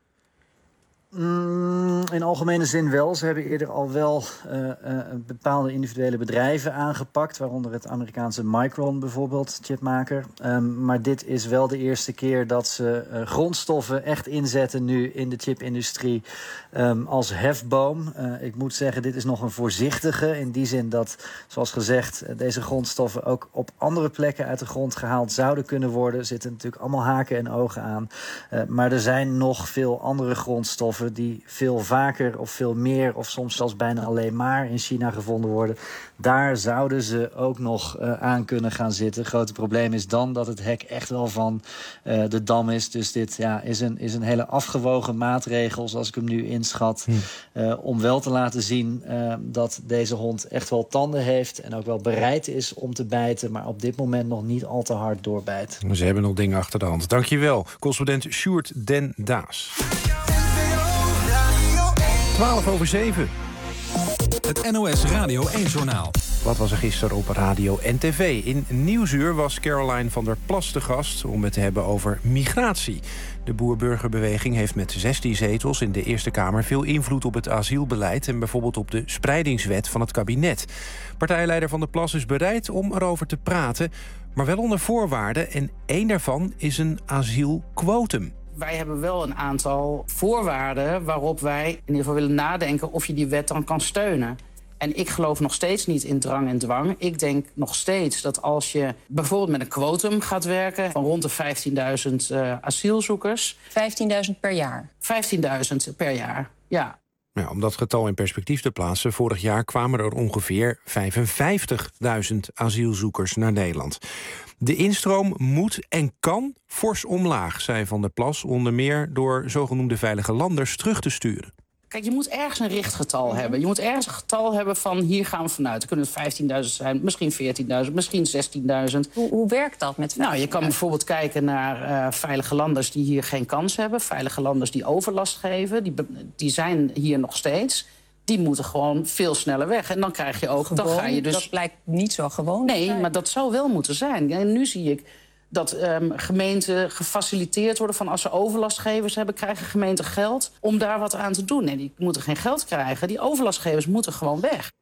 Mm, in algemene zin wel. Ze hebben eerder al wel uh, uh, bepaalde individuele bedrijven aangepakt, waaronder het Amerikaanse Micron bijvoorbeeld, chipmaker. Um, maar dit is wel de eerste keer dat ze uh, grondstoffen echt inzetten nu in de chipindustrie um, als hefboom. Uh, ik moet zeggen, dit is nog een voorzichtige, in die zin dat, zoals gezegd, uh, deze grondstoffen ook op andere plekken uit de grond gehaald zouden kunnen worden. Er zitten natuurlijk allemaal haken en ogen aan. Uh, maar er zijn nog veel andere grondstoffen die veel vaker of veel meer of soms zelfs bijna alleen maar in China gevonden worden. Daar zouden ze ook nog uh, aan kunnen gaan zitten. Het grote probleem is dan dat het hek echt wel van uh, de dam is. Dus dit ja, is, een, is een hele afgewogen maatregel, zoals ik hem nu inschat. Hm. Uh, om wel te laten zien uh, dat deze hond echt wel tanden heeft en ook wel bereid is om te bijten, maar op dit moment nog niet al te hard doorbijt. Ze hebben nog dingen achter de hand. Dankjewel, correspondent Sjoerd den Daas. twaalf over zeven. Het N O S Radio één-journaal. Wat was er gisteren op radio en tv? In Nieuwsuur was Caroline van der Plas te gast om het te hebben over migratie. De boer-burgerbeweging heeft met zestien zetels in de Eerste Kamer veel invloed op het asielbeleid en bijvoorbeeld op de spreidingswet van het kabinet. Partijleider Van der Plas is bereid om erover te praten, maar wel onder voorwaarden en één daarvan is een asielquotum. Wij hebben wel een aantal voorwaarden waarop wij in ieder geval willen nadenken of je die wet dan kan steunen. En ik geloof nog steeds niet in drang en dwang. Ik denk nog steeds dat als je bijvoorbeeld met een quotum gaat werken van rond de vijftienduizend uh, asielzoekers. vijftienduizend per jaar? vijftienduizend per jaar, ja. Ja, om dat getal in perspectief te plaatsen, vorig jaar kwamen er ongeveer vijfenvijftigduizend asielzoekers naar Nederland. De instroom moet en kan fors omlaag, zei Van der Plas, onder meer door zogenoemde veilige landers terug te sturen. Kijk, je moet ergens een richtgetal mm-hmm. hebben. Je moet ergens een getal hebben van hier gaan we vanuit. Dan kunnen het vijftienduizend zijn, misschien veertienduizend, misschien zestienduizend. Hoe, hoe werkt dat met Nou, je kan bijvoorbeeld kijken naar uh, veilige landers die hier geen kans hebben. Veilige landers die overlast geven. Die, die zijn hier nog steeds. Die moeten gewoon veel sneller weg. En dan krijg je ook... Gewoon, dan ga je dus... Dat blijkt niet zo gewoon. Nee, zijn. Maar dat zou wel moeten zijn. En nu zie ik dat um, gemeenten gefaciliteerd worden van als ze overlastgevers hebben, krijgen gemeenten geld om daar wat aan te doen. Nee, die moeten geen geld krijgen. Die overlastgevers moeten gewoon weg.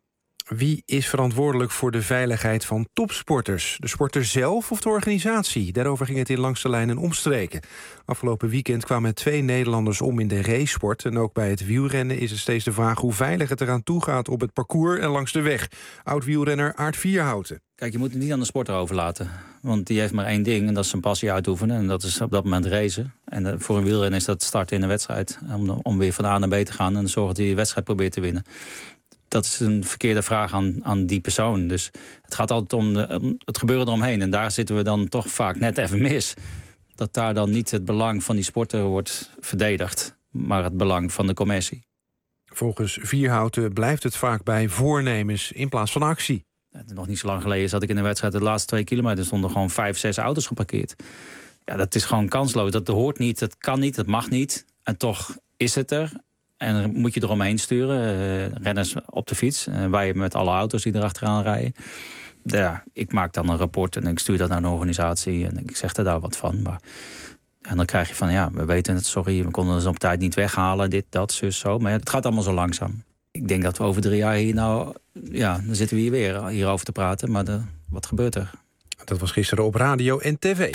Wie is verantwoordelijk voor de veiligheid van topsporters? De sporter zelf of de organisatie? Daarover ging het in Langs de Lijn en omstreken. Afgelopen weekend kwamen twee Nederlanders om in de racesport. En ook bij het wielrennen is het steeds de vraag hoe veilig het eraan toe gaat op het parcours en langs de weg. Oud-wielrenner Aart Vierhouten. Kijk, je moet het niet aan de sporter overlaten. Want die heeft maar één ding en dat is zijn passie uitoefenen. En dat is op dat moment racen. En voor een wielrenner is dat starten in een wedstrijd. Om, om weer van A naar B te gaan en zorgen dat hij die wedstrijd probeert te winnen. Dat is een verkeerde vraag aan, aan die persoon. Dus het gaat altijd om, de, om het gebeuren eromheen. En daar zitten we dan toch vaak net even mis. Dat daar dan niet het belang van die sporter wordt verdedigd, maar het belang van de commercie. Volgens Vierhouten blijft het vaak bij voornemens in plaats van actie. Nog niet zo lang geleden zat ik in een wedstrijd. De laatste twee kilometer stonden gewoon vijf, zes auto's geparkeerd. Ja, dat is gewoon kansloos. Dat hoort niet, dat kan niet, dat mag niet. En toch is het er. En dan moet je eromheen sturen. Uh, renners op de fiets. Uh, wij met alle auto's die erachteraan rijden. Ja, ik maak dan een rapport en ik stuur dat naar een organisatie. En ik zeg er daar wat van. Maar, en dan krijg je van, ja, we weten het, sorry, we konden het op tijd niet weghalen. Dit, dat, zus, zo. Maar ja, het gaat allemaal zo langzaam. Ik denk dat we over drie jaar hier nou... Ja, dan zitten we hier weer hierover te praten. Maar de, wat gebeurt er? Dat was gisteren op radio en tv.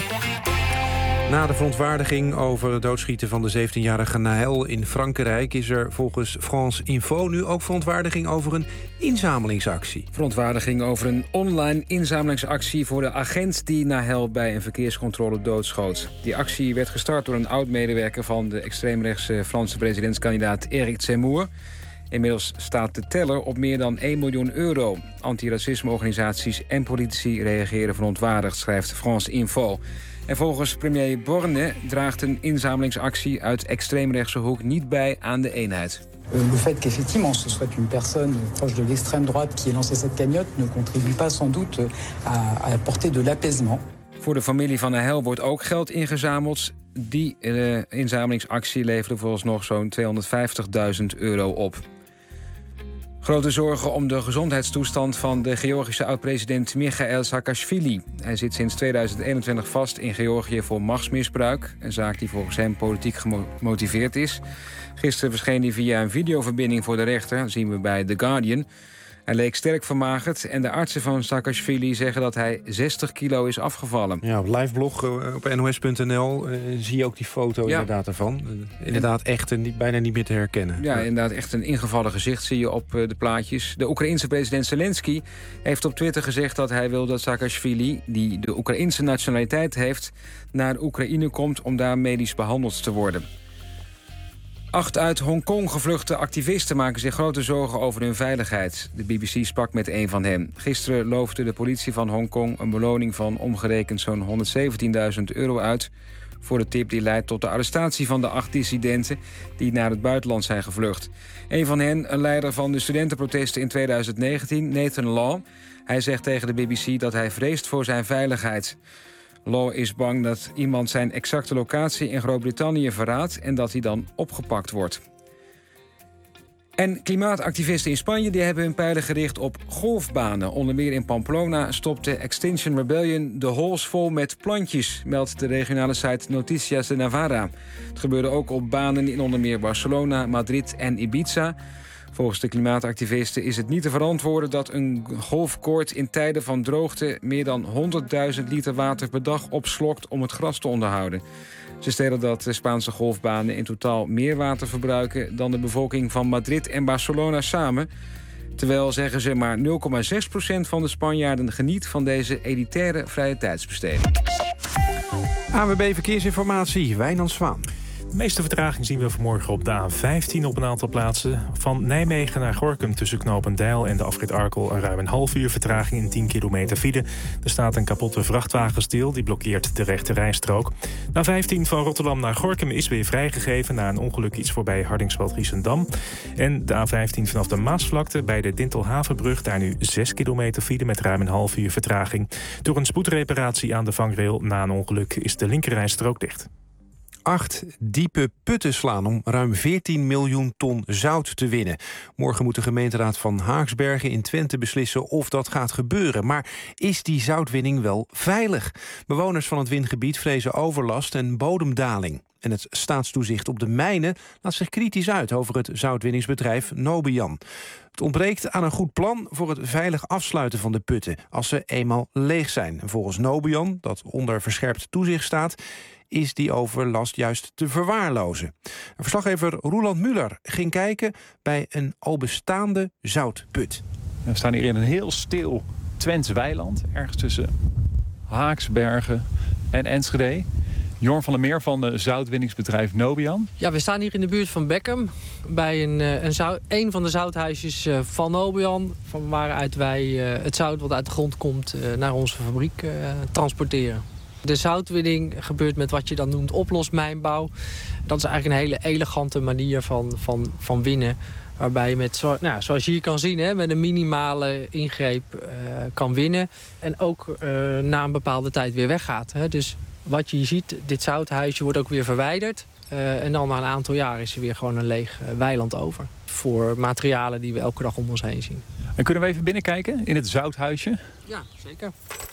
Na de verontwaardiging over het doodschieten van de zeventienjarige Nahel in Frankrijk... is er volgens France Info nu ook verontwaardiging over een inzamelingsactie. Verontwaardiging over een online inzamelingsactie voor de agent die Nahel bij een verkeerscontrole doodschoot. Die actie werd gestart door een oud-medewerker van de extreemrechtse Franse presidentskandidaat Éric Zemmour. Inmiddels staat de teller op meer dan één miljoen euro. Antiracismeorganisaties en politici reageren verontwaardigd, schrijft France Info. En volgens premier Borne draagt een inzamelingsactie uit extreemrechtse hoek niet bij aan de eenheid. Le fait qu'effectivement ce soit une personne proche de l'extrême droite qui ait lancé cette cagnotte ne contribue pas sans doute à, à apporter de l'apaisement. Voor de familie van Nahel wordt ook geld ingezameld. Die uh, inzamelingsactie leverde vooralsnog zo'n tweehonderdvijftigduizend euro op. Grote zorgen om de gezondheidstoestand van de Georgische oud-president Michail Saakashvili. Hij zit sinds tweeduizend eenentwintig vast in Georgië voor machtsmisbruik. Een zaak die volgens hem politiek gemotiveerd is. Gisteren verscheen hij via een videoverbinding voor de rechter. Dat zien we bij The Guardian. Hij leek sterk vermagerd en de artsen van Saakashvili zeggen dat hij zestig kilo is afgevallen. Ja, op liveblog uh, op N O S punt N L uh, zie je ook die foto ja. inderdaad ervan. Uh, inderdaad echt en niet, bijna niet meer te herkennen. Ja, inderdaad echt een ingevallen gezicht zie je op uh, de plaatjes. De Oekraïense president Zelensky heeft op Twitter gezegd dat hij wil dat Saakashvili, die de Oekraïense nationaliteit heeft, naar Oekraïne komt om daar medisch behandeld te worden. Acht uit Hongkong gevluchte activisten maken zich grote zorgen over hun veiligheid. De B B C sprak met een van hen. Gisteren loofde de politie van Hongkong een beloning van omgerekend zo'n honderdzeventienduizend euro uit voor de tip die leidt tot de arrestatie van de acht dissidenten die naar het buitenland zijn gevlucht. Een van hen, een leider van de studentenprotesten in tweeduizend negentien, Nathan Law. Hij zegt tegen de B B C dat hij vreest voor zijn veiligheid. Law is bang dat iemand zijn exacte locatie in Groot-Brittannië verraadt en dat hij dan opgepakt wordt. En klimaatactivisten in Spanje die hebben hun pijlen gericht op golfbanen. Onder meer in Pamplona stopte Extinction Rebellion de holes vol met plantjes, meldt de regionale site Noticias de Navarra. Het gebeurde ook op banen in onder meer Barcelona, Madrid en Ibiza. Volgens de klimaatactivisten is het niet te verantwoorden dat een golfkoord in tijden van droogte meer dan honderdduizend liter water per dag opslokt om het gras te onderhouden. Ze stellen dat de Spaanse golfbanen in totaal meer water verbruiken dan de bevolking van Madrid en Barcelona samen. Terwijl, zeggen ze, maar nul komma zes procent van de Spanjaarden geniet van deze elitaire vrije tijdsbesteding. A W B Verkeersinformatie, Wijnand Zwaan. De meeste vertraging zien we vanmorgen op de A vijftien op een aantal plaatsen. Van Nijmegen naar Gorinchem tussen Knopendijl en de afrit Arkel... ruim een half uur vertraging in tien kilometer file. Er staat een kapotte vrachtwagen stil, die blokkeert de rechte rijstrook. De A vijftien van Rotterdam naar Gorinchem is weer vrijgegeven... na een ongeluk iets voorbij Hardingsveld-Giessendam. En de A vijftien vanaf de Maasvlakte bij de Dintelhavenbrug... daar nu zes kilometer file met ruim een half uur vertraging. Door een spoedreparatie aan de vangrail na een ongeluk is de linkerrijstrook dicht. Acht diepe putten slaan om ruim veertien miljoen ton zout te winnen. Morgen moet de gemeenteraad van Haaksbergen in Twente beslissen of dat gaat gebeuren. Maar is die zoutwinning wel veilig? Bewoners van het wingebied vrezen overlast en bodemdaling. En het staatstoezicht op de mijnen laat zich kritisch uit over het zoutwinningsbedrijf Nobian. Het ontbreekt aan een goed plan voor het veilig afsluiten van de putten als ze eenmaal leeg zijn. En volgens Nobian, dat onder verscherpt toezicht staat, is die overlast juist te verwaarlozen. Verslaggever Roeland Muller ging kijken bij een al bestaande zoutput. We staan hier in een heel stil Twents weiland, ergens tussen Haaksbergen en Enschede. Jorn van der Meer van het zoutwinningsbedrijf Nobian. Ja, we staan hier in de buurt van Beckum bij een, een, zout, een van de zouthuisjes van Nobian, van waaruit wij het zout wat uit de grond komt naar onze fabriek uh, transporteren. De zoutwinning gebeurt met wat je dan noemt oplosmijnbouw. Dat is eigenlijk een hele elegante manier van, van, van winnen. Waarbij je met, nou, zoals je hier kan zien, hè, met een minimale ingreep uh, kan winnen. En ook uh, na een bepaalde tijd weer weggaat. Hè. Dus wat je hier ziet, dit zouthuisje wordt ook weer verwijderd. Uh, en dan na een aantal jaar is er weer gewoon een leeg uh, weiland over. Voor materialen die we elke dag om ons heen zien. En kunnen we even binnenkijken in het zouthuisje? Ja, zeker.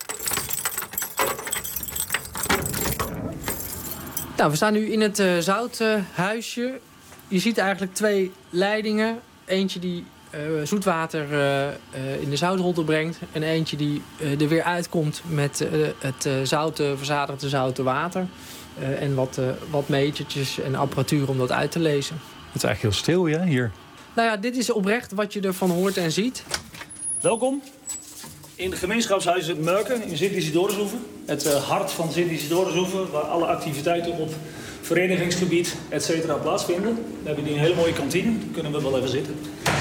Nou, we staan nu in het uh, zouthuisje. Uh, je ziet eigenlijk twee leidingen. Eentje die uh, zoetwater uh, uh, in de zoutrottel brengt. En eentje die uh, er weer uitkomt met uh, het uh, zoute, verzadigde zoute water. Uh, en wat, uh, wat metertjes en apparatuur om dat uit te lezen. Het is eigenlijk heel stil, ja, hier. Nou ja, dit is oprecht wat je ervan hoort en ziet. Welkom in het gemeenschapshuis het Murken in Sint-Isidorushoeve. Het uh, hart van Sint-Isidorushoeve, waar alle activiteiten op verenigingsgebied, et cetera, plaatsvinden. We hebben hier een hele mooie kantine, daar kunnen we wel even zitten.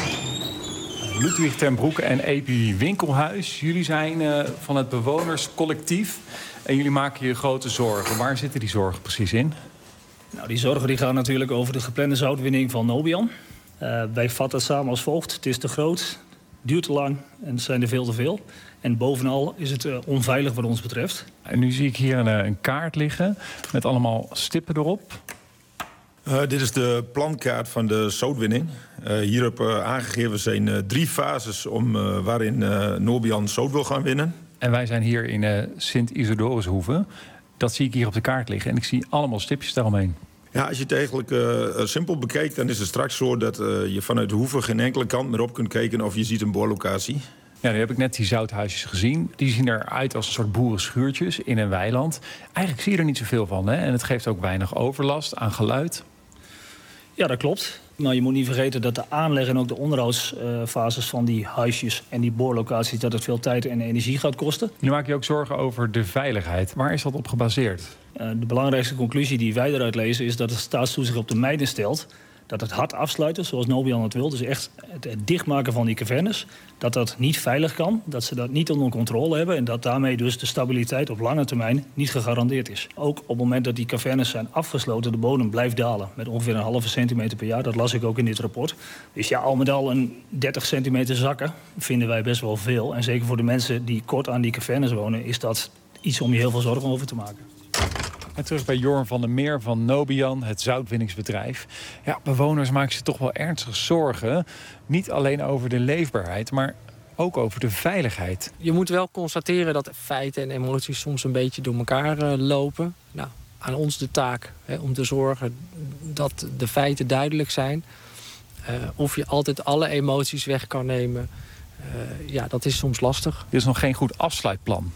Ludwig ten Broeke en Epi Winkelhuis. Jullie zijn uh, van het bewonerscollectief en jullie maken je grote zorgen. Waar zitten die zorgen precies in? Nou, die zorgen die gaan natuurlijk over de geplande zoutwinning van Nobian. Uh, wij vatten het samen als volgt. Het is te groot, duurt te lang en het zijn er veel te veel. En bovenal is het uh, onveilig wat ons betreft. En nu zie ik hier een, een kaart liggen met allemaal stippen erop. Uh, dit is de plankaart van de zoutwinning. Uh, hierop uh, aangegeven zijn uh, drie fases om, uh, waarin uh, Nobian zout wil gaan winnen. En wij zijn hier in uh, Sint-Isidorushoeve. Dat zie ik hier op de kaart liggen. En ik zie allemaal stipjes daaromheen. Ja, als je het eigenlijk uh, simpel bekijkt, dan is het straks zo dat uh, je vanuit de hoeve geen enkele kant meer op kunt kijken of je ziet een boorlocatie. Ja, nu heb ik net die zouthuisjes gezien. Die zien eruit als een soort boerenschuurtjes in een weiland. Eigenlijk zie je er niet zoveel van, hè? En het geeft ook weinig overlast aan geluid. Ja, dat klopt. Maar je moet niet vergeten dat de aanleg en ook de onderhoudsfases van die huisjes en die boorlocaties, dat het veel tijd en energie gaat kosten. Nu maak je ook zorgen over de veiligheid. Waar is dat op gebaseerd? Uh, de belangrijkste conclusie die wij eruit lezen is dat het staatstoezicht op de mijnen stelt dat het hard afsluiten, zoals Nobian het wil, dus echt het, het dichtmaken van die cavernes, dat dat niet veilig kan, dat ze dat niet onder controle hebben en dat daarmee dus de stabiliteit op lange termijn niet gegarandeerd is. Ook op het moment dat die cavernes zijn afgesloten, de bodem blijft dalen met ongeveer een halve centimeter per jaar. Dat las ik ook in dit rapport. Dus ja, al met al een dertig centimeter zakken vinden wij best wel veel. En zeker voor de mensen die kort aan die cavernes wonen, is dat iets om je heel veel zorgen over te maken. En terug bij Jorn van der Meer van Nobian, het zoutwinningsbedrijf. Ja, bewoners maken zich toch wel ernstig zorgen. Niet alleen over de leefbaarheid, maar ook over de veiligheid. Je moet wel constateren dat feiten en emoties soms een beetje door elkaar uh, lopen. Nou, aan ons de taak hè, om te zorgen dat de feiten duidelijk zijn. Uh, of je altijd alle emoties weg kan nemen, uh, ja, dat is soms lastig. Er is nog geen goed afsluitplan.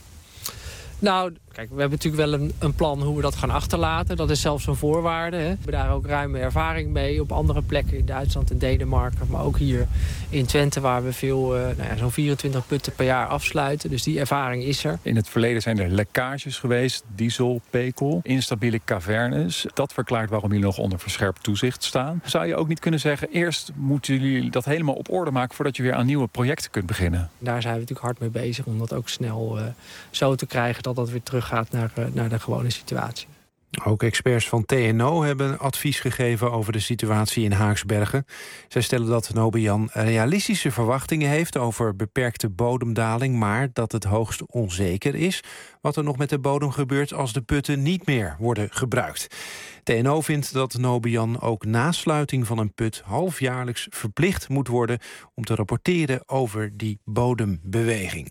Nou, kijk, we hebben natuurlijk wel een, een plan hoe we dat gaan achterlaten. Dat is zelfs een voorwaarde. Hè. We hebben daar ook ruime ervaring mee op andere plekken in Duitsland en Denemarken. Maar ook hier in Twente waar we veel, uh, nou ja, zo'n vierentwintig putten per jaar afsluiten. Dus die ervaring is er. In het verleden zijn er lekkages geweest, diesel, pekel, instabiele cavernes. Dat verklaart waarom jullie nog onder verscherpt toezicht staan. Zou je ook niet kunnen zeggen, eerst moeten jullie dat helemaal op orde maken voordat je weer aan nieuwe projecten kunt beginnen? Daar zijn we natuurlijk hard mee bezig om dat ook snel uh, zo te krijgen dat dat weer teruggaat naar, uh, naar de gewone situatie. Ook experts van T N O hebben advies gegeven over de situatie in Haaksbergen. Zij stellen dat Nobian realistische verwachtingen heeft over beperkte bodemdaling, maar dat het hoogst onzeker is wat er nog met de bodem gebeurt als de putten niet meer worden gebruikt. T N O vindt dat Nobian ook na sluiting van een put halfjaarlijks verplicht moet worden om te rapporteren over die bodembeweging.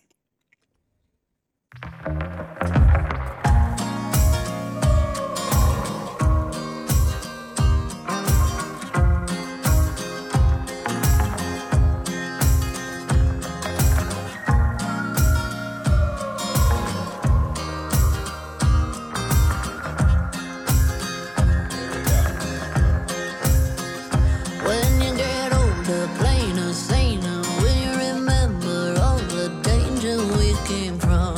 came from.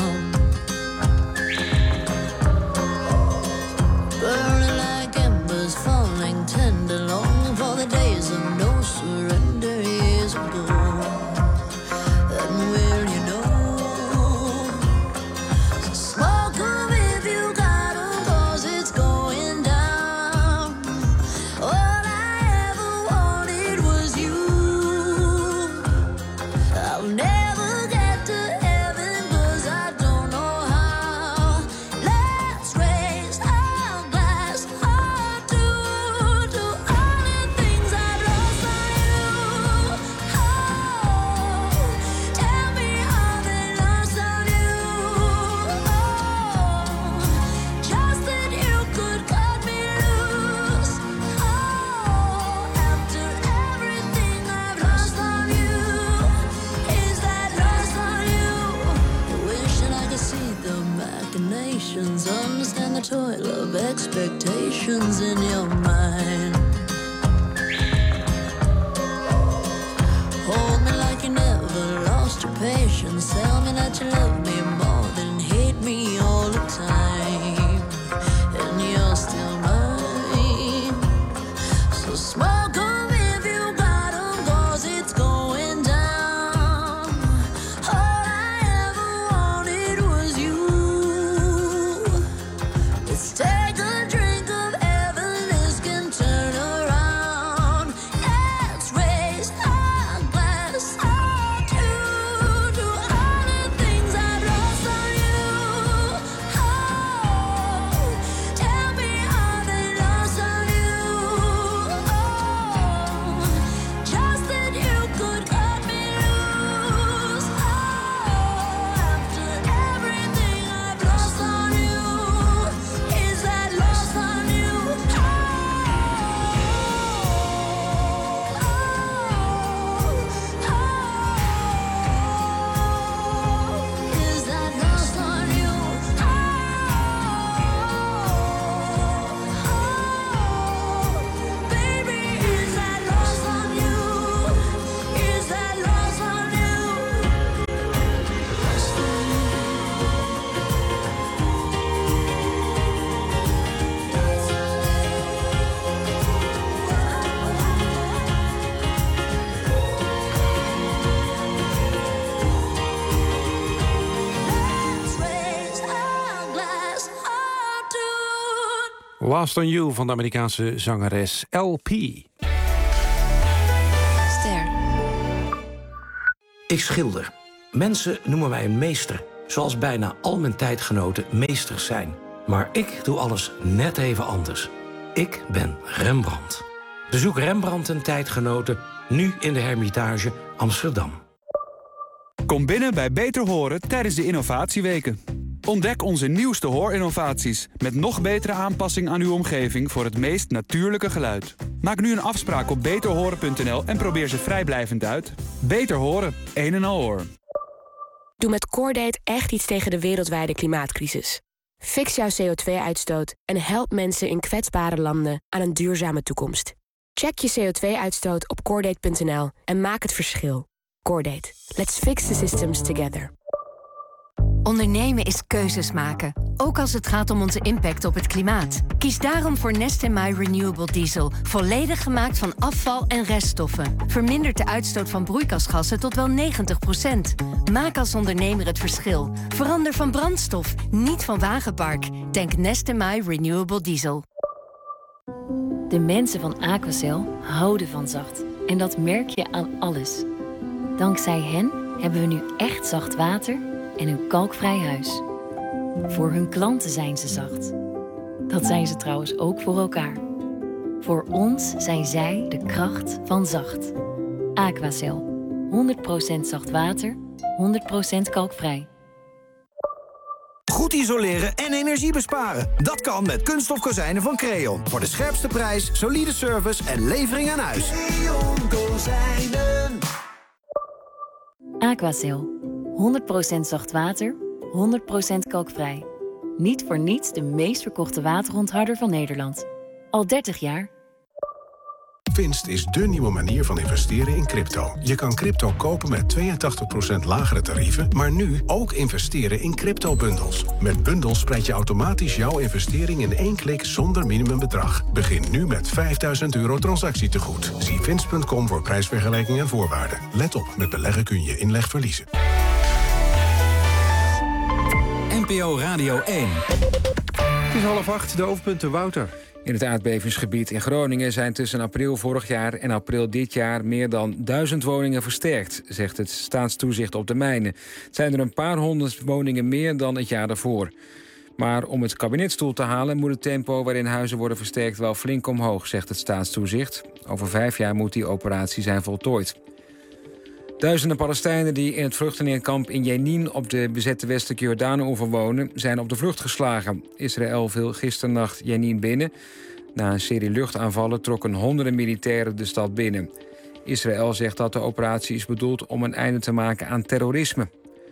Burning like embers, falling tender, longing for the days of no surrender years ago. And will you know? So smoke 'em if you got 'em, 'cause it's going down. All I ever wanted was you. I'll never get to heaven 'cause I don't know how. Let's raise our glass hard to, to all the things I've lost on you. Oh, tell me how they lost on you. Oh, just that you could cut me loose. Oh, after everything I've lost on you. Is that lost on you? Wishing I could see the machinations, understand the toil of expectations in your mind. Hold me like you never lost your patience. Tell me that you love me more than hate me all the time. And you're still mine. So smoke 'em if you got 'em, 'cause it's going down. All I ever wanted was you. Let's take a drink of heaven, this can turn around. Let's raise our glass hard to, to all the things I've lost on you. Oh, tell me how they lost on you. Oh, just that you could cut me loose. Oh, after everything I've lost on you. Is that lost on you? Oh, is that lost on you? Baby, is that lost on you? Is that lost on you? Let's raise our glass hard to. Lost on You van de Amerikaanse zangeres L P. Ster. Ik schilder. Mensen noemen mij een meester. Zoals bijna al mijn tijdgenoten meesters zijn. Maar ik doe alles net even anders. Ik ben Rembrandt. Bezoek Rembrandt en tijdgenoten nu in de Hermitage Amsterdam. Kom binnen bij Beter Horen tijdens de innovatieweken. Ontdek onze nieuwste hoorinnovaties met nog betere aanpassing aan uw omgeving voor het meest natuurlijke geluid. Maak nu een afspraak op beter horen punt n l en probeer ze vrijblijvend uit. Beter Horen, een en al oor. Doe met Coordate echt iets tegen de wereldwijde klimaatcrisis. Fix jouw C O twee uitstoot en help mensen in kwetsbare landen aan een duurzame toekomst. Check je C O twee uitstoot op coordate punt n l en maak het verschil. Coordate. Let's fix the systems together. Ondernemen is keuzes maken, ook als het gaat om onze impact op het klimaat. Kies daarom voor Nest&My Renewable Diesel, volledig gemaakt van afval en reststoffen. Vermindert de uitstoot van broeikasgassen tot wel negentig procent. Maak als ondernemer het verschil. Verander van brandstof, niet van wagenpark. Tank Nest&My Renewable Diesel. De mensen van Aquacel houden van zacht. En dat merk je aan alles. Dankzij hen hebben we nu echt zacht water en een kalkvrij huis. Voor hun klanten zijn ze zacht. Dat zijn ze trouwens ook voor elkaar. Voor ons zijn zij de kracht van zacht. Aquacel. honderd procent zacht water, honderd procent kalkvrij. Goed isoleren en energie besparen. Dat kan met kunststof kozijnen van Creon. Voor de scherpste prijs, solide service en levering aan huis. Creon Kozijnen. Aquacel. honderd procent zacht water, honderd procent kalkvrij. Niet voor niets de meest verkochte waterontharder van Nederland. Al dertig jaar. Winst is dé nieuwe manier van investeren in crypto. Je kan crypto kopen met tweeëntachtig procent lagere tarieven, maar nu ook investeren in crypto-bundels. Met bundels spreid je automatisch jouw investering in één klik zonder minimumbedrag. Begin nu met vijfduizend euro transactietegoed. Zie winst punt com voor prijsvergelijking en voorwaarden. Let op, met beleggen kun je inleg verliezen. N P O Radio één. Het is half acht, de hoofdpunten, Wouter. In het aardbevingsgebied in Groningen zijn tussen april vorig jaar en april dit jaar meer dan duizend woningen versterkt, zegt het Staatstoezicht op de Mijnen. Het zijn er een paar honderd woningen meer dan het jaar daarvoor. Maar om het kabinetsstoel te halen moet het tempo waarin huizen worden versterkt wel flink omhoog, zegt het Staatstoezicht. Over vijf jaar moet die operatie zijn voltooid. Duizenden Palestijnen die in het vluchtelingenkamp in Jenin op de bezette westelijke Jordaanoever wonen, zijn op de vlucht geslagen. Israël viel gisternacht Jenin binnen. Na een serie luchtaanvallen trokken honderden militairen de stad binnen. Israël zegt dat de operatie is bedoeld om een einde te maken aan terrorisme.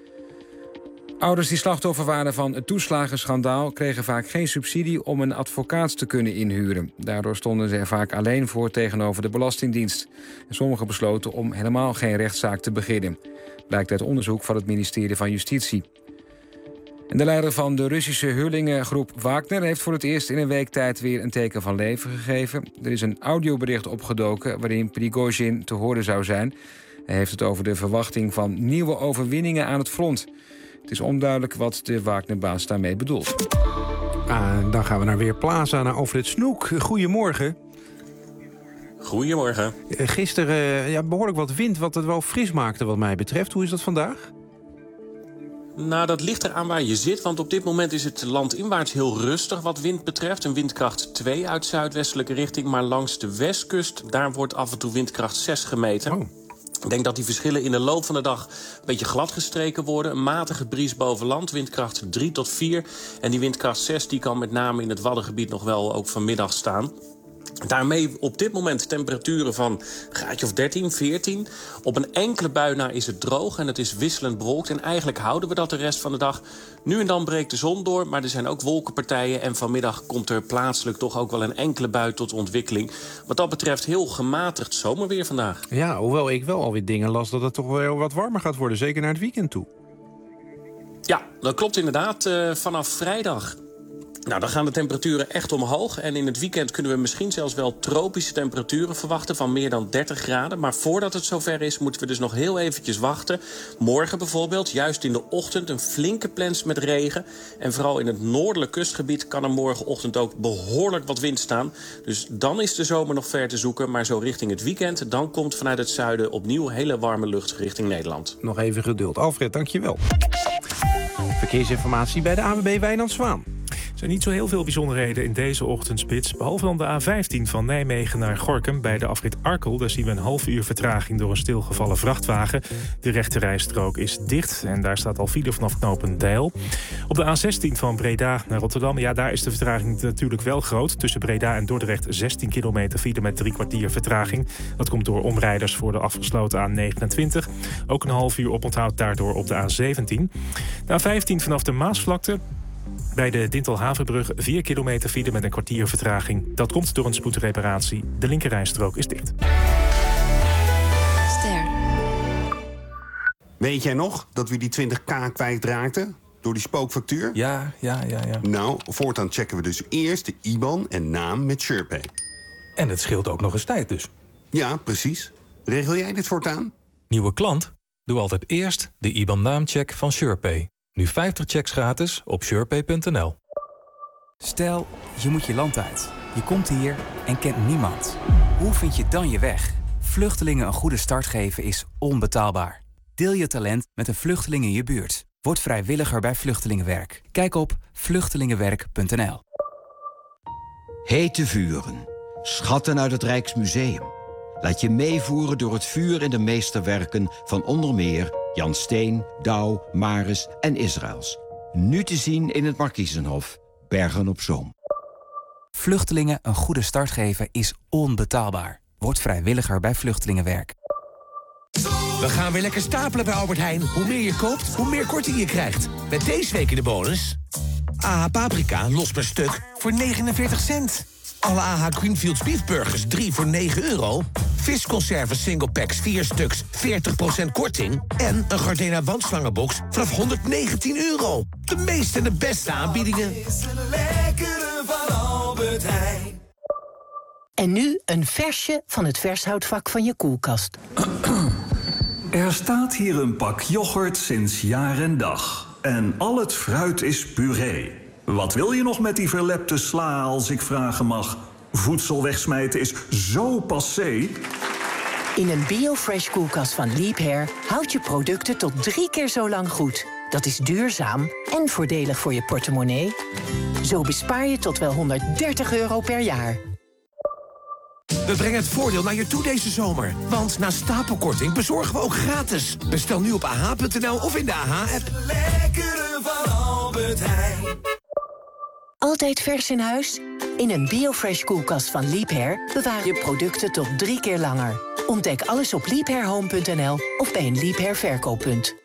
Ouders die slachtoffer waren van het toeslagenschandaal kregen vaak geen subsidie om een advocaat te kunnen inhuren. Daardoor stonden ze er vaak alleen voor tegenover de Belastingdienst. En sommigen besloten om helemaal geen rechtszaak te beginnen. Blijkt uit onderzoek van het ministerie van Justitie. En de leider van de Russische hurlingengroep Wagner heeft voor het eerst in een week tijd weer een teken van leven gegeven. Er is een audiobericht opgedoken waarin Prigozhin te horen zou zijn. Hij heeft het over de verwachting van nieuwe overwinningen aan het front. Het is onduidelijk wat de Wagnerbaas daarmee bedoelt. Ah, dan gaan we naar Weerplaza, naar Alfred Snoek. Goedemorgen. Goedemorgen. Gisteren ja, behoorlijk wat wind, wat het wel fris maakte wat mij betreft. Hoe is dat vandaag? Nou, dat ligt eraan waar je zit, want op dit moment is het landinwaarts heel rustig wat wind betreft. Een windkracht twee uit zuidwestelijke richting, maar langs de westkust, daar wordt af en toe windkracht zes gemeten. Oh. Ik denk dat die verschillen in de loop van de dag een beetje gladgestreken worden. Een matige bries boven land, windkracht drie tot vier. En die windkracht zes die kan met name in het Waddengebied nog wel ook vanmiddag staan. Daarmee op dit moment temperaturen van een graadje of dertien, veertien. Op een enkele bui na is het droog en het is wisselend bewolkt. En eigenlijk houden we dat de rest van de dag. Nu en dan breekt de zon door, maar er zijn ook wolkenpartijen. En vanmiddag komt er plaatselijk toch ook wel een enkele bui tot ontwikkeling. Wat dat betreft heel gematigd zomerweer vandaag. Ja, hoewel ik wel alweer dingen las dat het toch wel wat warmer gaat worden. Zeker naar het weekend toe. Ja, dat klopt inderdaad. Uh, vanaf vrijdag... Nou, dan gaan de temperaturen echt omhoog. En in het weekend kunnen we misschien zelfs wel tropische temperaturen verwachten van meer dan dertig graden. Maar voordat het zover is, moeten we dus nog heel eventjes wachten. Morgen bijvoorbeeld, juist in de ochtend, een flinke plens met regen. En vooral in het noordelijk kustgebied kan er morgenochtend ook behoorlijk wat wind staan. Dus dan is de zomer nog ver te zoeken. Maar zo richting het weekend, dan komt vanuit het zuiden opnieuw hele warme lucht richting Nederland. Nog even geduld. Alfred, dankjewel. Verkeersinformatie bij de A N W B Wijnand Zwaan. Er zijn niet zo heel veel bijzonderheden in deze ochtendspits. Behalve dan de A vijftien van Nijmegen naar Gorinchem bij de afrit Arkel. Daar zien we een half uur vertraging door een stilgevallen vrachtwagen. De rechterrijstrook is dicht en daar staat al file vanaf knooppunt Deil. Op de A zestien van Breda naar Rotterdam. Ja, daar is de vertraging natuurlijk wel groot. Tussen Breda en Dordrecht zestien kilometer file met drie kwartier vertraging. Dat komt door omrijders voor de afgesloten A negenentwintig. Ook een half uur oponthoud daardoor op de A zeventien. De A vijftien vanaf de Maasvlakte. Bij de Dintelhavenbrug vier kilometer file met een kwartier vertraging. Dat komt door een spoedreparatie. De linkerrijstrook is dicht. Ster. Weet jij nog dat we die twintig k kwijtraakten? Door die spookfactuur? Ja, ja, ja, ja. Nou, voortaan checken we dus eerst de I B A N en naam met SurePay. En het scheelt ook nog eens tijd dus. Ja, precies. Regel jij dit voortaan? Nieuwe klant? Doe altijd eerst de I B A N-naamcheck van SurePay. Nu vijftig checks gratis op surepay punt n l. Stel, je moet je land uit. Je komt hier en kent niemand. Hoe vind je dan je weg? Vluchtelingen een goede start geven is onbetaalbaar. Deel je talent met een vluchteling in je buurt. Word vrijwilliger bij Vluchtelingenwerk. Kijk op vluchtelingenwerk punt n l. Hete vuren. Schatten uit het Rijksmuseum. Laat je meevoeren door het vuur in de meesterwerken van onder meer Jan Steen, Douw, Maris en Israëls. Nu te zien in het Markiezenhof, Bergen op Zoom. Vluchtelingen een goede start geven is onbetaalbaar. Word vrijwilliger bij Vluchtelingenwerk. We gaan weer lekker stapelen bij Albert Heijn. Hoe meer je koopt, hoe meer korting je krijgt. Met deze week in de bonus... A H Paprika, los per stuk, voor negenenveertig cent. Alle A H Greenfields beefburgers drie voor negen euro. Visconserven single packs vier stuks, veertig procent korting. En een Gardena wandslangenbox vanaf honderdnegentien euro. De meeste en de beste aanbiedingen. Van Albert Heijn. En nu een versje van het vershoutvak van je koelkast. Er staat hier een pak yoghurt sinds jaar en dag. En al het fruit is puree. Wat wil je nog met die verlepte sla, als ik vragen mag? Voedsel wegsmijten is zo passé. In een BioFresh koelkast van Liebherr houd je producten tot drie keer zo lang goed. Dat is duurzaam en voordelig voor je portemonnee. Zo bespaar je tot wel honderddertig euro per jaar. We brengen het voordeel naar je toe deze zomer. Want na stapelkorting bezorgen we ook gratis. Bestel nu op ah punt n l of in de A H-app. Lekkere van Albert Heijn. Altijd vers in huis? In een BioFresh koelkast van Liebherr bewaar je producten tot drie keer langer. Ontdek alles op liebherrhome punt n l of bij een Liebherr verkooppunt.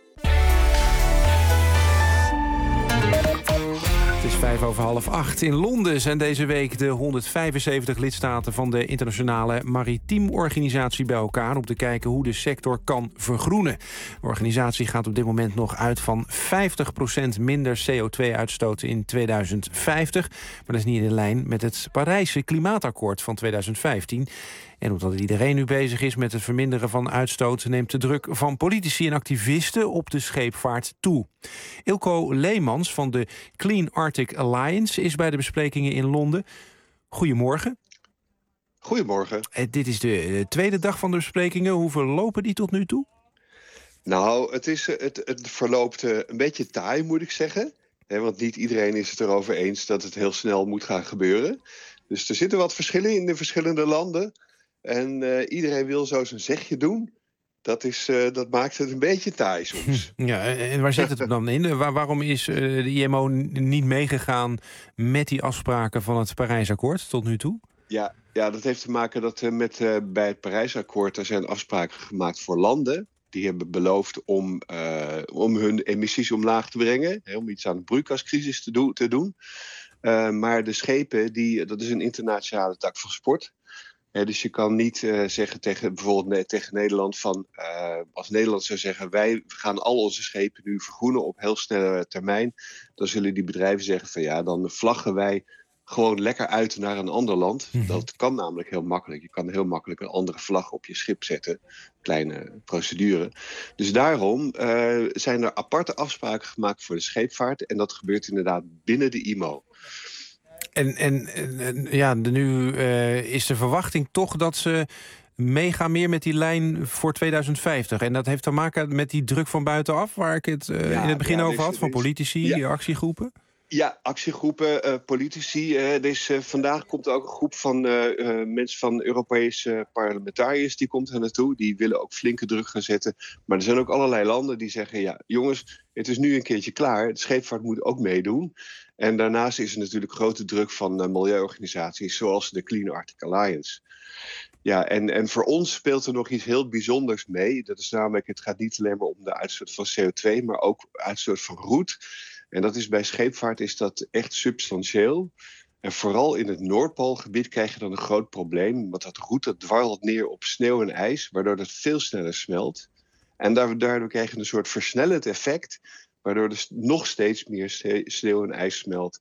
Het is vijf over half acht. In Londen zijn deze week de honderdvijfenzeventig lidstaten van de Internationale Maritiem Organisatie bij elkaar om te kijken hoe de sector kan vergroenen. De organisatie gaat op dit moment nog uit van vijftig procent minder C O twee uitstoot in tweeduizend vijftig. Maar dat is niet in lijn met het Parijse Klimaatakkoord van tweeduizend vijftien. En omdat iedereen nu bezig is met het verminderen van uitstoot, neemt de druk van politici en activisten op de scheepvaart toe. Ilko Leemans van de Clean Arctic Alliance is bij de besprekingen in Londen. Goedemorgen. Goedemorgen. Eh, dit is de tweede dag van de besprekingen. Hoe verlopen die tot nu toe? Nou, het, is, het, het verloopt uh, een beetje taai, moet ik zeggen. He, want niet iedereen is het erover eens dat het heel snel moet gaan gebeuren. Dus er zitten wat verschillen in de verschillende landen. En uh, iedereen wil zo zijn zegje doen. Dat, is, uh, dat maakt het een beetje taai soms. Ja, en waar zit het dan in? Waar, waarom is uh, de I M O niet meegegaan met die afspraken van het Parijsakkoord tot nu toe? Ja, ja dat heeft te maken dat uh, met, uh, bij het Parijsakkoord er zijn afspraken gemaakt voor landen. Die hebben beloofd om, uh, om hun emissies omlaag te brengen. Hè, om iets aan de broeikascrisis te, do- te doen. Uh, maar de schepen, die, dat is een internationale tak van sport. Ja, dus je kan niet uh, zeggen tegen bijvoorbeeld tegen Nederland van uh, als Nederland zou zeggen wij gaan al onze schepen nu vergroenen op heel snelle termijn, dan zullen die bedrijven zeggen van ja, dan vlaggen wij gewoon lekker uit naar een ander land. Mm-hmm. Dat kan namelijk heel makkelijk. Je kan heel makkelijk een andere vlag op je schip zetten. Kleine procedure. Dus daarom uh, zijn er aparte afspraken gemaakt voor de scheepvaart en dat gebeurt inderdaad binnen de I M O. En, en, en ja, nu uh, is de verwachting toch dat ze meegaan meer met die lijn voor tweeduizend vijftig. En dat heeft te maken met die druk van buitenaf, waar ik het uh, ja, in het begin ja, over had, van politici, ja. actiegroepen. Ja, actiegroepen, uh, politici. Uh, dus, uh, vandaag komt er ook een groep van uh, uh, mensen van Europese parlementariërs, die komt er naartoe. Die willen ook flinke druk gaan zetten. Maar er zijn ook allerlei landen die zeggen, ja, jongens, het is nu een keertje klaar. De scheepvaart moet ook meedoen. En daarnaast is er natuurlijk grote druk van uh, milieuorganisaties, zoals de Clean Arctic Alliance. Ja, en, en voor ons speelt er nog iets heel bijzonders mee. Dat is namelijk, het gaat niet alleen maar om de uitstoot van C O twee, maar ook uitstoot van roet. En dat is bij scheepvaart is dat echt substantieel. En vooral in het Noordpoolgebied krijg je dan een groot probleem. Want dat roet dat dwarrelt neer op sneeuw en ijs, waardoor dat veel sneller smelt. En daardoor krijg je een soort versnellend effect, waardoor er nog steeds meer sneeuw en ijs smelt.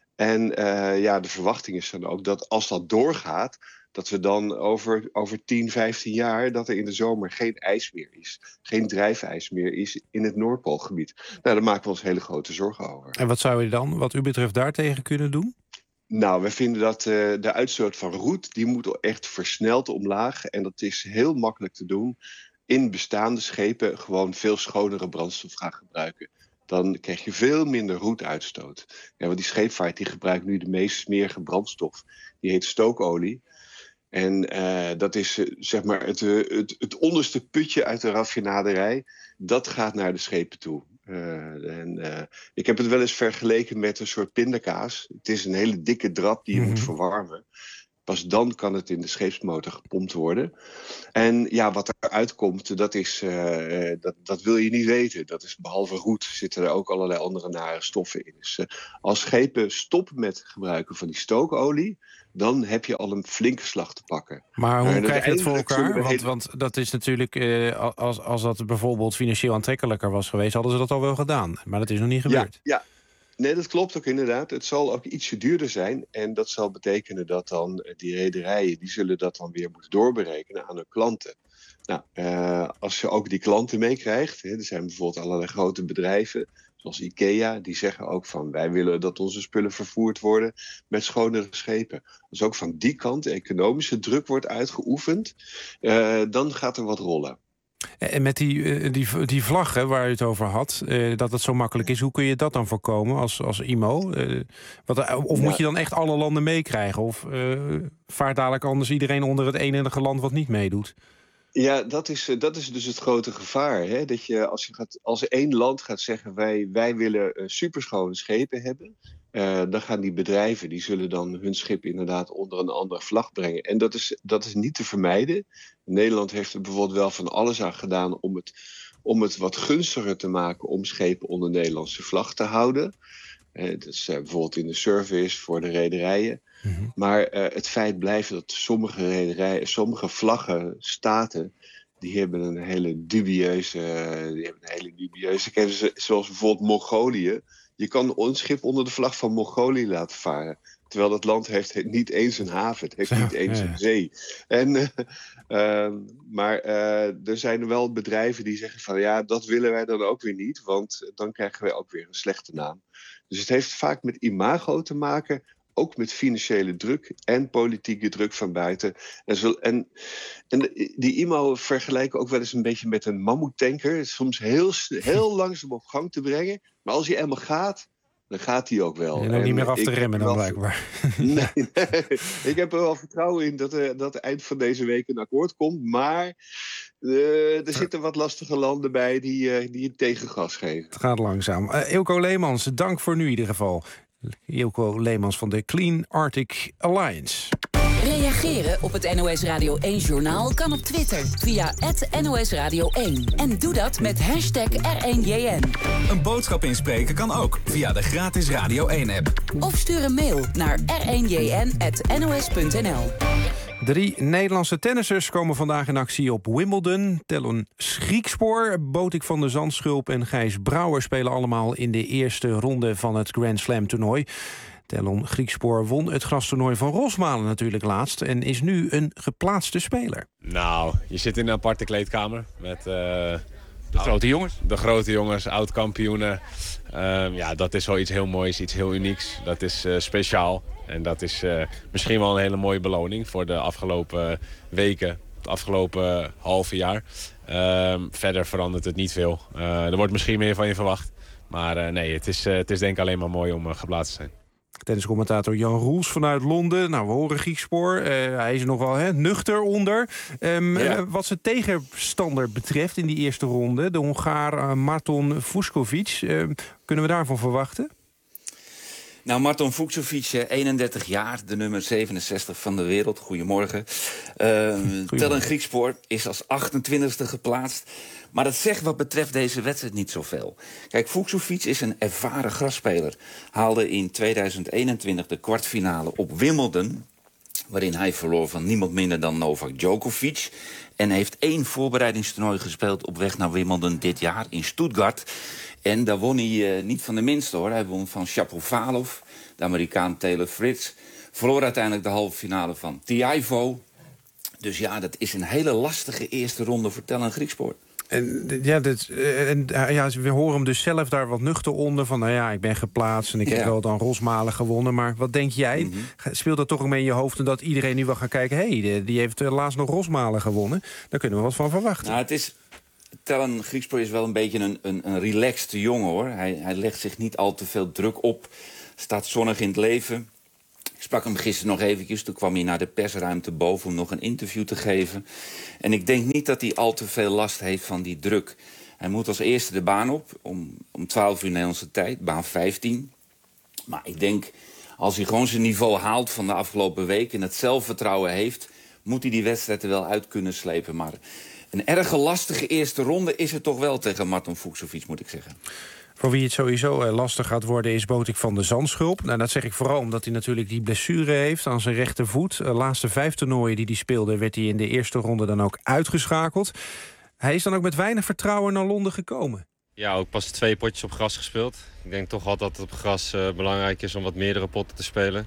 En uh, ja, de verwachting is dan ook dat als dat doorgaat, dat we dan over, over tien, vijftien jaar, dat er in de zomer geen ijs meer is. Geen drijfijs meer is in het Noordpoolgebied. Nou, daar maken we ons hele grote zorgen over. En wat zou je dan, wat u betreft, daartegen kunnen doen? Nou, we vinden dat uh, de uitstoot van roet, die moet echt versneld omlaag. En dat is heel makkelijk te doen. In bestaande schepen gewoon veel schonere brandstof gaan gebruiken. Dan krijg je veel minder roetuitstoot. Ja, want die scheepvaart die gebruikt nu de meest smerige brandstof. Die heet stookolie. En uh, dat is uh, zeg maar het, uh, het, het onderste putje uit de raffinaderij. Dat gaat naar de schepen toe. Uh, en, uh, ik heb het wel eens vergeleken met een soort pindakaas. Het is een hele dikke drap die je mm-hmm. moet verwarmen. Pas dan kan het in de scheepsmotor gepompt worden. En ja, wat eruit komt, dat, is, uh, dat, dat wil je niet weten. Dat is behalve roet, zitten er ook allerlei andere nare stoffen in. Dus uh, als schepen stoppen met gebruiken van die stookolie, dan heb je al een flinke slag te pakken. Maar hoe maar krijg je het voor elkaar? Want, hele... want dat is natuurlijk, uh, als, als dat bijvoorbeeld financieel aantrekkelijker was geweest, hadden ze dat al wel gedaan. Maar dat is nog niet gebeurd. Ja, ja. Nee, dat klopt ook inderdaad. Het zal ook ietsje duurder zijn. En dat zal betekenen dat dan die rederijen, die zullen dat dan weer moeten doorberekenen aan hun klanten. Nou, uh, als je ook die klanten meekrijgt, hè, er zijn bijvoorbeeld allerlei grote bedrijven, zoals IKEA, die zeggen ook van wij willen dat onze spullen vervoerd worden met schonere schepen. Als ook van die kant economische druk wordt uitgeoefend, uh, dan gaat er wat rollen. En met die, die, die vlaggen waar je het over had, uh, dat het zo makkelijk is, hoe kun je dat dan voorkomen als, als I M O? Uh, wat, of ja. moet je dan echt alle landen meekrijgen? Of uh, vaart dadelijk anders iedereen onder het enige land wat niet meedoet? Ja, dat is, dat is dus het grote gevaar. Hè? Dat je als, je gaat, als één land gaat zeggen wij, wij willen uh, superschone schepen hebben, Uh, dan gaan die bedrijven, die zullen dan hun schip inderdaad onder een andere vlag brengen. En dat is, dat is niet te vermijden. Nederland heeft er bijvoorbeeld wel van alles aan gedaan om het, om het wat gunstiger te maken om schepen onder Nederlandse vlag te houden. Uh, dat is uh, bijvoorbeeld in de service voor de rederijen. Mm-hmm. Maar uh, het feit blijft dat sommige rederijen, sommige vlaggen, staten, die hebben een hele dubieuze, die hebben een hele dubieuze, zoals bijvoorbeeld Mongolië. Je kan ons schip onder de vlag van Mongolië laten varen. Terwijl dat land heeft niet eens een haven. Het heeft ja, niet eens ja. een zee. En, uh, uh, maar uh, er zijn wel bedrijven die zeggen van ja, dat willen wij dan ook weer niet. Want dan krijgen wij ook weer een slechte naam. Dus het heeft vaak met imago te maken. Ook met financiële druk en politieke druk van buiten. En, zo, en, en die I M O vergelijken ook wel eens een beetje met een mammoetanker. Soms heel, heel langzaam op gang te brengen. Maar als hij eenmaal gaat, dan gaat hij ook wel. En dan niet meer af te remmen dan blijkbaar. Nee, nee, ik heb er wel vertrouwen in dat er, dat er eind van deze week een akkoord komt. Maar uh, er zitten wat lastige landen bij die, uh, die een tegengas geven. Het gaat langzaam. Uh, Eelco Leemans, dank voor nu in ieder geval. Eelco Leemans van de Clean Arctic Alliance. Reageren op het N O S Radio één-journaal kan op Twitter via at N O S Radio één. En doe dat met hashtag R één J N. Een boodschap inspreken kan ook via de gratis Radio één-app. Of stuur een mail naar r één j n at n o s punt n l. Drie Nederlandse tennissers komen vandaag in actie op Wimbledon. Tellen Griekspoor, Botik van der Zandschulp en Gijs Brouwer spelen allemaal in de eerste ronde van het Grand Slam toernooi. Telon Griekspoor won het grastoernooi van Rosmalen natuurlijk laatst en is nu een geplaatste speler. Nou, je zit in een aparte kleedkamer met uh, de oud, grote jongens. De grote jongens, oud-kampioenen. Uh, ja, dat is wel iets heel moois, iets heel unieks. Dat is uh, speciaal en dat is uh, misschien wel een hele mooie beloning voor de afgelopen weken, het afgelopen halve jaar. Uh, verder verandert het niet veel. Uh, er wordt misschien meer van je verwacht. Maar uh, nee, het is, uh, het is denk ik alleen maar mooi om uh, geplaatst te zijn. Tenniscommentator Jan Roels vanuit Londen. Nou, we horen Griekspoor. Uh, hij is er nog wel hè, nuchter onder. Um, ja. uh, wat zijn tegenstander betreft in die eerste ronde, de Hongaar uh, Marton Fucsovics. Uh, kunnen we daarvan verwachten? Nou, Marton Fucsovics, eenendertig jaar, de nummer zevenenzestig van de wereld. Goedemorgen. Uh, Tellen Griekspoor is als achtentwintigste geplaatst. Maar dat zegt wat betreft deze wedstrijd niet zoveel. Kijk, Fucsovics is een ervaren grasspeler. Haalde in tweeduizend eenentwintig de kwartfinale op Wimbledon, waarin hij verloor van niemand minder dan Novak Djokovic. En heeft één voorbereidingstoernooi gespeeld op weg naar Wimbledon dit jaar in Stuttgart. En daar won hij uh, niet van de minste, hoor. Hij won van Shapovalov, de Amerikaan Taylor Fritz. Verloor uiteindelijk de halve finale van Tiafoe. Dus ja, dat is een hele lastige eerste ronde voor Tellen Griekspoor. En, ja, dit, en, ja, we horen hem dus zelf daar wat nuchter onder. Van nou ja, ik ben geplaatst en ik ja. heb wel dan Rosmalen gewonnen. Maar wat denk jij? Mm-hmm. Speelt dat toch ook mee in je hoofd en dat iedereen nu wel gaat kijken? Hé, hey, die heeft laatst nog Rosmalen gewonnen. Daar kunnen we wat van verwachten. Nou, het is... Tellen Griekspoor is wel een beetje een, een, een relaxed jongen, hoor. Hij, hij legt zich niet al te veel druk op. Staat zonnig in het leven. Ik sprak hem gisteren nog eventjes. Toen kwam hij naar de persruimte boven om nog een interview te geven. En ik denk niet dat hij al te veel last heeft van die druk. Hij moet als eerste de baan op, om, om twaalf uur Nederlandse tijd, baan vijftien. Maar ik denk, Als hij gewoon zijn niveau haalt van de afgelopen week en het zelfvertrouwen heeft, moet hij die wedstrijd er wel uit kunnen slepen. Maar een erg lastige eerste ronde is het toch wel tegen Marton Fucsovics, moet ik zeggen. Voor wie het sowieso lastig gaat worden is Botik van de Zandschulp. Nou, dat zeg ik vooral omdat hij natuurlijk die blessure heeft aan zijn rechtervoet. De laatste vijf toernooien die hij speelde werd hij in de eerste ronde dan ook uitgeschakeld. Hij is dan ook met weinig vertrouwen naar Londen gekomen. Ja, ook pas twee potjes op gras gespeeld. Ik denk toch altijd dat het op gras uh, belangrijk is om wat meerdere potten te spelen.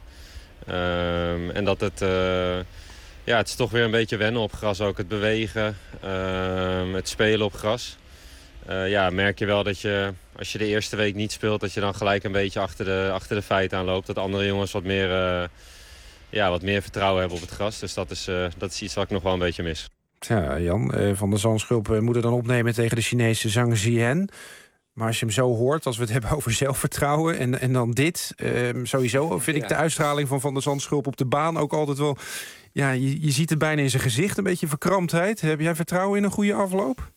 Um, en dat het... Uh, ja, het is toch weer een beetje wennen op gras ook. Het bewegen, uh, het spelen op gras. Uh, ja, merk je wel dat je, als je de eerste week niet speelt, dat je dan gelijk een beetje achter de, achter de feiten aanloopt. Dat andere jongens wat meer, uh, ja, wat meer vertrouwen hebben op het gras. Dus dat is, uh, dat is iets wat ik nog wel een beetje mis. Ja, Jan uh, van der Zandschulp uh, moet het dan opnemen tegen de Chinese Zhang Zhiyan. Maar als je hem zo hoort, als we het hebben over zelfvertrouwen en, en dan dit. Uh, sowieso vind ik ja. de uitstraling van Van der Zandschulp op de baan ook altijd wel... Ja, je, je ziet het bijna in zijn gezicht, een beetje verkramptheid. Heb jij vertrouwen in een goede afloop?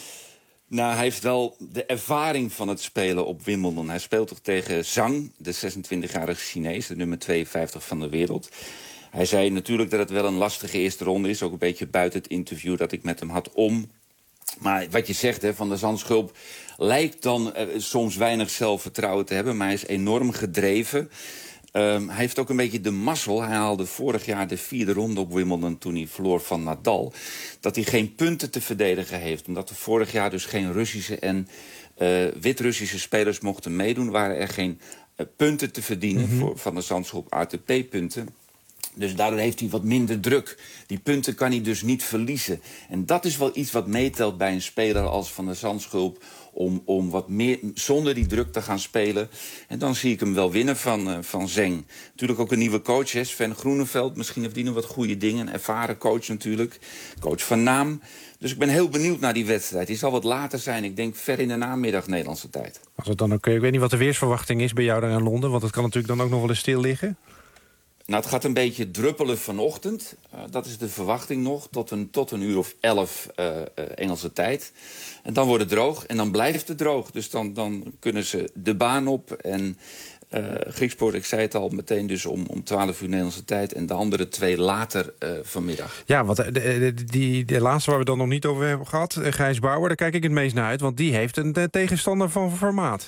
Nou, hij heeft wel de ervaring van het spelen op Wimbledon. Hij speelt toch tegen Zhang, de zesentwintigjarige Chinees, de nummer tweeënvijftig van de wereld. Hij zei natuurlijk dat het wel een lastige eerste ronde is. Ook een beetje buiten het interview dat ik met hem had om. Maar wat je zegt, hè, Van der Zandschulp lijkt dan uh, soms weinig zelfvertrouwen te hebben, maar hij is enorm gedreven. Um, hij heeft ook een beetje de mazzel. Hij haalde vorig jaar de vierde ronde op Wimbledon toen hij verloor van Nadal. Dat hij geen punten te verdedigen heeft. Omdat er vorig jaar dus geen Russische en uh, Wit-Russische spelers mochten meedoen, waren er geen uh, punten te verdienen mm-hmm. voor Van der Zandschulp A T P-punten. Dus daardoor heeft hij wat minder druk. Die punten kan hij dus niet verliezen. En dat is wel iets wat meetelt bij een speler als Van der Zandschulp, om, om wat meer zonder die druk te gaan spelen. En dan zie ik hem wel winnen van, uh, van Zeng. Natuurlijk ook een nieuwe coach, hè, Sven Groeneveld. Misschien heeft die nog wat goede dingen. Een ervaren coach natuurlijk. Coach van naam. Dus ik ben heel benieuwd naar die wedstrijd. Die zal wat later zijn. Ik denk ver in de namiddag Nederlandse tijd. Als het dan ook, ik weet niet wat de weersverwachting is bij jou daar in Londen. Want het kan natuurlijk dan ook nog wel eens stil liggen. Nou, het gaat een beetje druppelen vanochtend. Uh, dat is de verwachting nog, tot een, tot een uur of elf uh, uh, Engelse tijd. En dan wordt het droog en dan blijft het droog. Dus dan, dan kunnen ze de baan op. En uh, Griekspoor, ik zei het al, meteen dus om, om twaalf uur Nederlandse tijd. En de andere twee later uh, vanmiddag. Ja, want de, de, die, de laatste waar we dan nog niet over hebben gehad, Gijs Bauer, daar kijk ik het meest naar uit. Want die heeft een de tegenstander van formaat.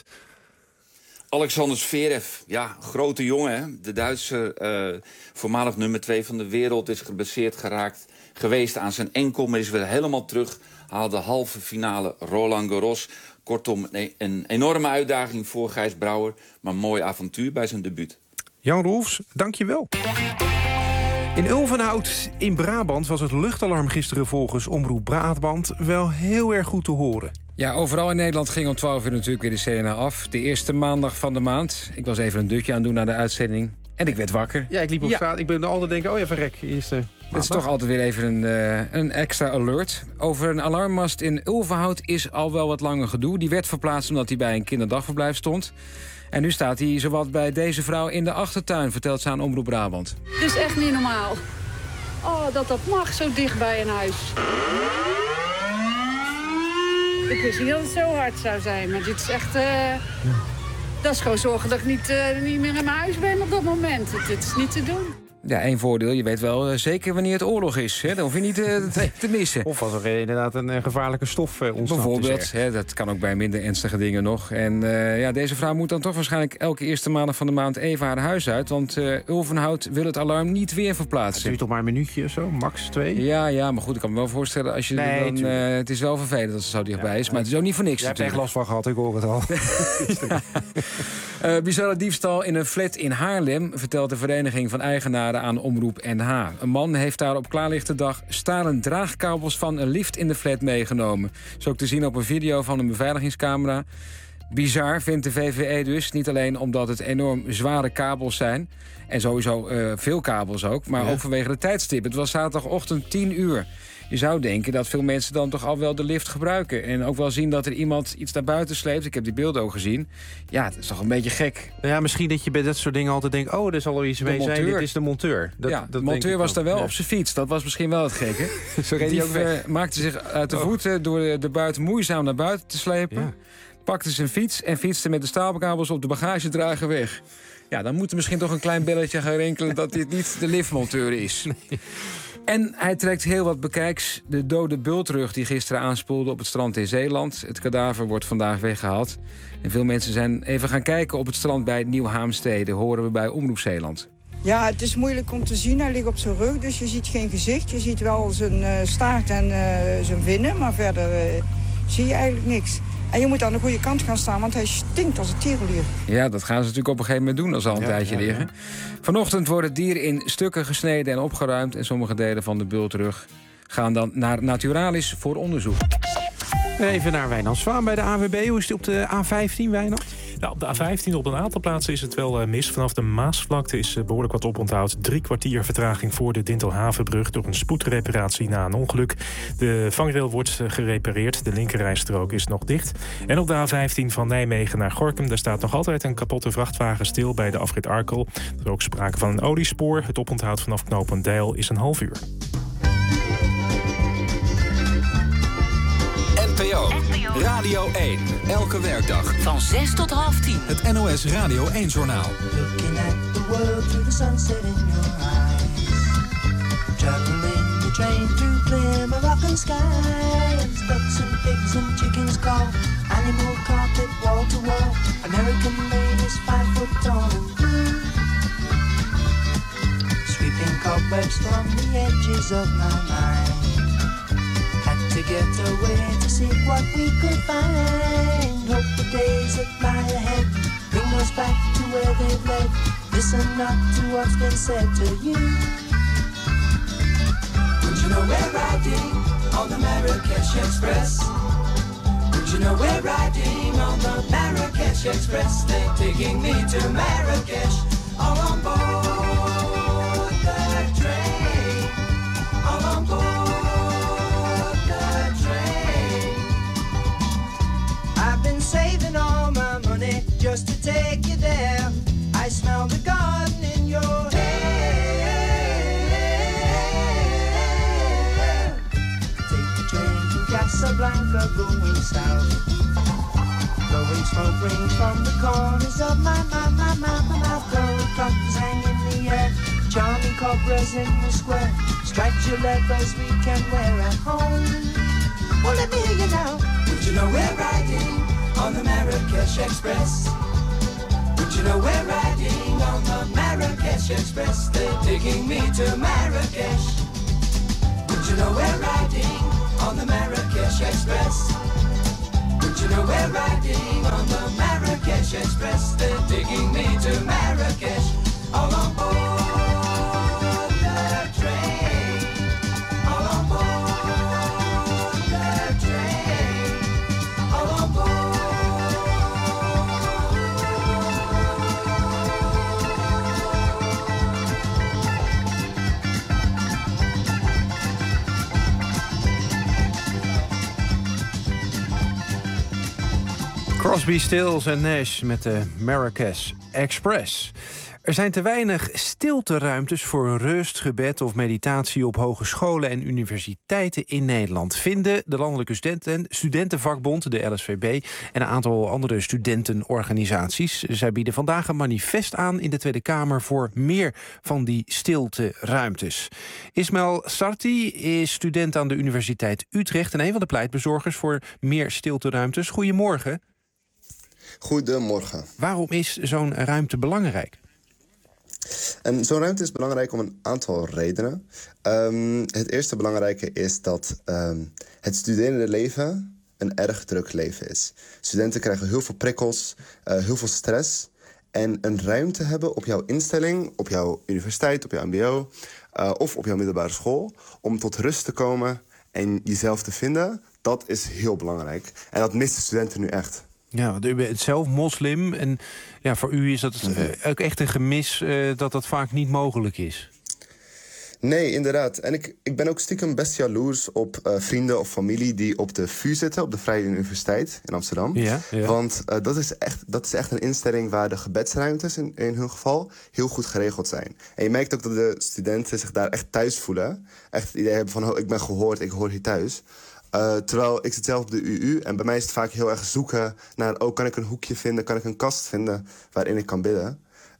Alexander Zverev, ja, grote jongen, hè? De Duitser, uh, voormalig nummer twee van de wereld, is geblesseerd geraakt geweest aan zijn enkel, maar is weer helemaal terug. Haalde halve finale Roland Garros. Kortom, een, een enorme uitdaging voor Gijs Brouwer, maar een mooi avontuur bij zijn debuut. Jan Roelfs, dank je wel. In Ulvenhout in Brabant was het luchtalarm gisteren volgens Omroep Brabant wel heel erg goed te horen. Ja, overal in Nederland ging om twaalf uur natuurlijk weer de sirene af. De eerste maandag van de maand. Ik was even een dutje aan het doen naar de uitzending. En ik werd wakker. Ja, ik liep op ja. straat. Ik ben altijd denken, oh ja, verrek. Eerste Het is toch altijd weer even een, uh, een extra alert. Over een alarmmast in Ulvenhout is al wel wat langer gedoe. Die werd verplaatst omdat hij bij een kinderdagverblijf stond. En nu staat hij zowat bij deze vrouw in de achtertuin, vertelt ze aan Omroep Brabant. Het is echt niet normaal. Oh, dat dat mag zo dicht bij een huis. Ik wist niet dat het zo hard zou zijn, maar dit is echt... Uh, ja. Dat is gewoon zorgen dat ik niet, uh, niet meer in mijn huis ben op dat moment. Dit is niet te doen. Ja, één voordeel. Je weet wel uh, zeker wanneer het oorlog is. Hè? Dan hoef je niet uh, te, te missen. Of als er inderdaad een uh, gevaarlijke stof uh, ontstaat. Bijvoorbeeld. Hè, dat kan ook bij minder ernstige dingen nog. En uh, ja, deze vrouw moet dan toch waarschijnlijk elke eerste maandag van de maand even haar huis uit. Want uh, Ulvenhout wil het alarm niet weer verplaatsen. Het duurt toch maar een minuutje of zo? Max twee? Ja, ja, maar goed, ik kan me wel voorstellen. Als je nee, dan, uh, het is wel vervelend als het zo dichtbij ja, is. Maar het is ook niet voor niks. Jij hebt er echt last van gehad, ik hoor het al. uh, bizarre diefstal in een flat in Haarlem, vertelt de Vereniging van Eigenaren aan Omroep N H. Een man heeft daar op klaarlichte dag stalen draagkabels van een lift in de flat meegenomen. Zo ook te zien op een video van een beveiligingscamera. Bizar vindt de V V E dus, niet alleen omdat het enorm zware kabels zijn, en sowieso uh, veel kabels ook, maar ja. ook vanwege de tijdstip. Het was zaterdagochtend tien uur. Je zou denken dat veel mensen dan toch al wel de lift gebruiken. En ook wel zien dat er iemand iets naar buiten sleept. Ik heb die beelden ook gezien. Ja, het is toch een beetje gek. Ja, misschien dat je bij dat soort dingen altijd denkt, oh, er zal er iets mee zijn. Dit is de monteur. Dat, ja, dat de monteur was daar wel ja. op zijn fiets. Dat was misschien wel het gekke. Zo reed hij ook weg. Uh, maakte zich uit de oh. voeten door de, de buiten moeizaam naar buiten te slepen. Ja. Pakte zijn fiets en fietste met de stapelkabels op de bagagedrager weg. Ja, dan moet er misschien toch een klein belletje gaan rinkelen dat dit niet de liftmonteur is. Nee. En hij trekt heel wat bekijks. De dode bultrug die gisteren aanspoelde op het strand in Zeeland. Het kadaver wordt vandaag weggehaald. En veel mensen zijn even gaan kijken op het strand bij Nieuw-Haamstede. Horen we bij Omroep Zeeland. Ja, het is moeilijk om te zien. Hij ligt op zijn rug, dus je ziet geen gezicht. Je ziet wel zijn uh, staart en uh, zijn vinnen, maar verder uh, zie je eigenlijk niks. En je moet aan de goede kant gaan staan, want hij stinkt als een tierenlier. Ja, dat gaan ze natuurlijk op een gegeven moment doen als ze al een ja, tijdje ja, ja. liggen. Vanochtend wordt het dier in stukken gesneden en opgeruimd. En sommige delen van de bultrug gaan dan naar Naturalis voor onderzoek. Even naar Wijnand Zwaan bij de A W B. Hoe is het op de A vijftien, Wijnand? Nou, op de A vijftien op een aantal plaatsen is het wel uh, mis. Vanaf de Maasvlakte is uh, behoorlijk wat oponthoud. Drie kwartier vertraging voor de Dintelhavenbrug door een spoedreparatie na een ongeluk. De vangrail wordt uh, gerepareerd. De linkerrijstrook is nog dicht. En op de A vijftien van Nijmegen naar Gorinchem... daar staat nog altijd een kapotte vrachtwagen stil bij de afrit Arkel. Er is ook sprake van een oliespoor. Het oponthoud vanaf knooppunt Deil is een half uur. N P O Radio één. Elke werkdag. Van zes tot half tien. Het N O S Radio één-journaal. Looking at the world through the sunset in your eyes. Traveling the train through clear Moroccan skies. Ducks and pigs and chickens call. Animal carpet wall to wall. American ladies five foot tall and blue. Sweeping cobwebs from the edges of my mind. To get away to see what we could find. Hope the days that lie ahead bring us back to where they've led. Listen not to what's been said to you. Would you know we're riding on the Marrakesh Express? Would you know we're riding on the Marrakesh Express? They're taking me to Marrakesh, all on board the train, all on board. Saving all my money just to take you there. I smell the garden in your hair. Take the train to Casablanca going south. Blowing smoke rings from the corners of my, my, my, my, my mouth. Gold buttons hang in the air. Charming cobras in the square. Striped leathers we can wear at home. Well, let me hear you now. Would you know we're riding on the Marrakesh Express? Would you know we're riding on the Marrakesh Express? They're taking me to Marrakesh. Would you know we're riding on the Marrakesh Express? Would you know we're riding on the Marrakesh Express? They're taking me to Marrakesh, all on board the train, all on board the train, all on board. Crosby, Stills en Nash met de Marrakesh Express. Er zijn te weinig stilteruimtes voor rust, gebed of meditatie op hogescholen en universiteiten in Nederland, vinden de Landelijke Studenten, Studentenvakbond, de L S V B, en een aantal andere studentenorganisaties. Zij bieden vandaag een manifest aan in de Tweede Kamer voor meer van die stilteruimtes. Ismail Sarti is student aan de Universiteit Utrecht en een van de pleitbezorgers voor meer stilteruimtes. Goedemorgen. Goedemorgen. Waarom is zo'n ruimte belangrijk? En zo'n ruimte is belangrijk om een aantal redenen. Um, het eerste belangrijke is dat um, het studerende leven een erg druk leven is. Studenten krijgen heel veel prikkels, uh, heel veel stress. En een ruimte hebben op jouw instelling, op jouw universiteit, op jouw mbo... Uh, of op jouw middelbare school, om tot rust te komen en jezelf te vinden, dat is heel belangrijk. En dat missen studenten nu echt. Ja, u bent zelf moslim en ja, voor u is dat uh, ook echt een gemis uh, dat dat vaak niet mogelijk is. Nee, inderdaad. En ik, ik ben ook stiekem best jaloers op uh, vrienden of familie die op de V U zitten, op de Vrije Universiteit in Amsterdam. Ja, ja. Want uh, dat, is echt, dat is echt een instelling waar de gebedsruimtes in, in hun geval heel goed geregeld zijn. En je merkt ook dat de studenten zich daar echt thuis voelen. Echt het idee hebben van, oh, ik ben gehoord, ik hoor hier thuis. Uh, terwijl ik zit zelf op de U U en bij mij is het vaak heel erg zoeken naar, oh, kan ik een hoekje vinden, kan ik een kast vinden waarin ik kan bidden.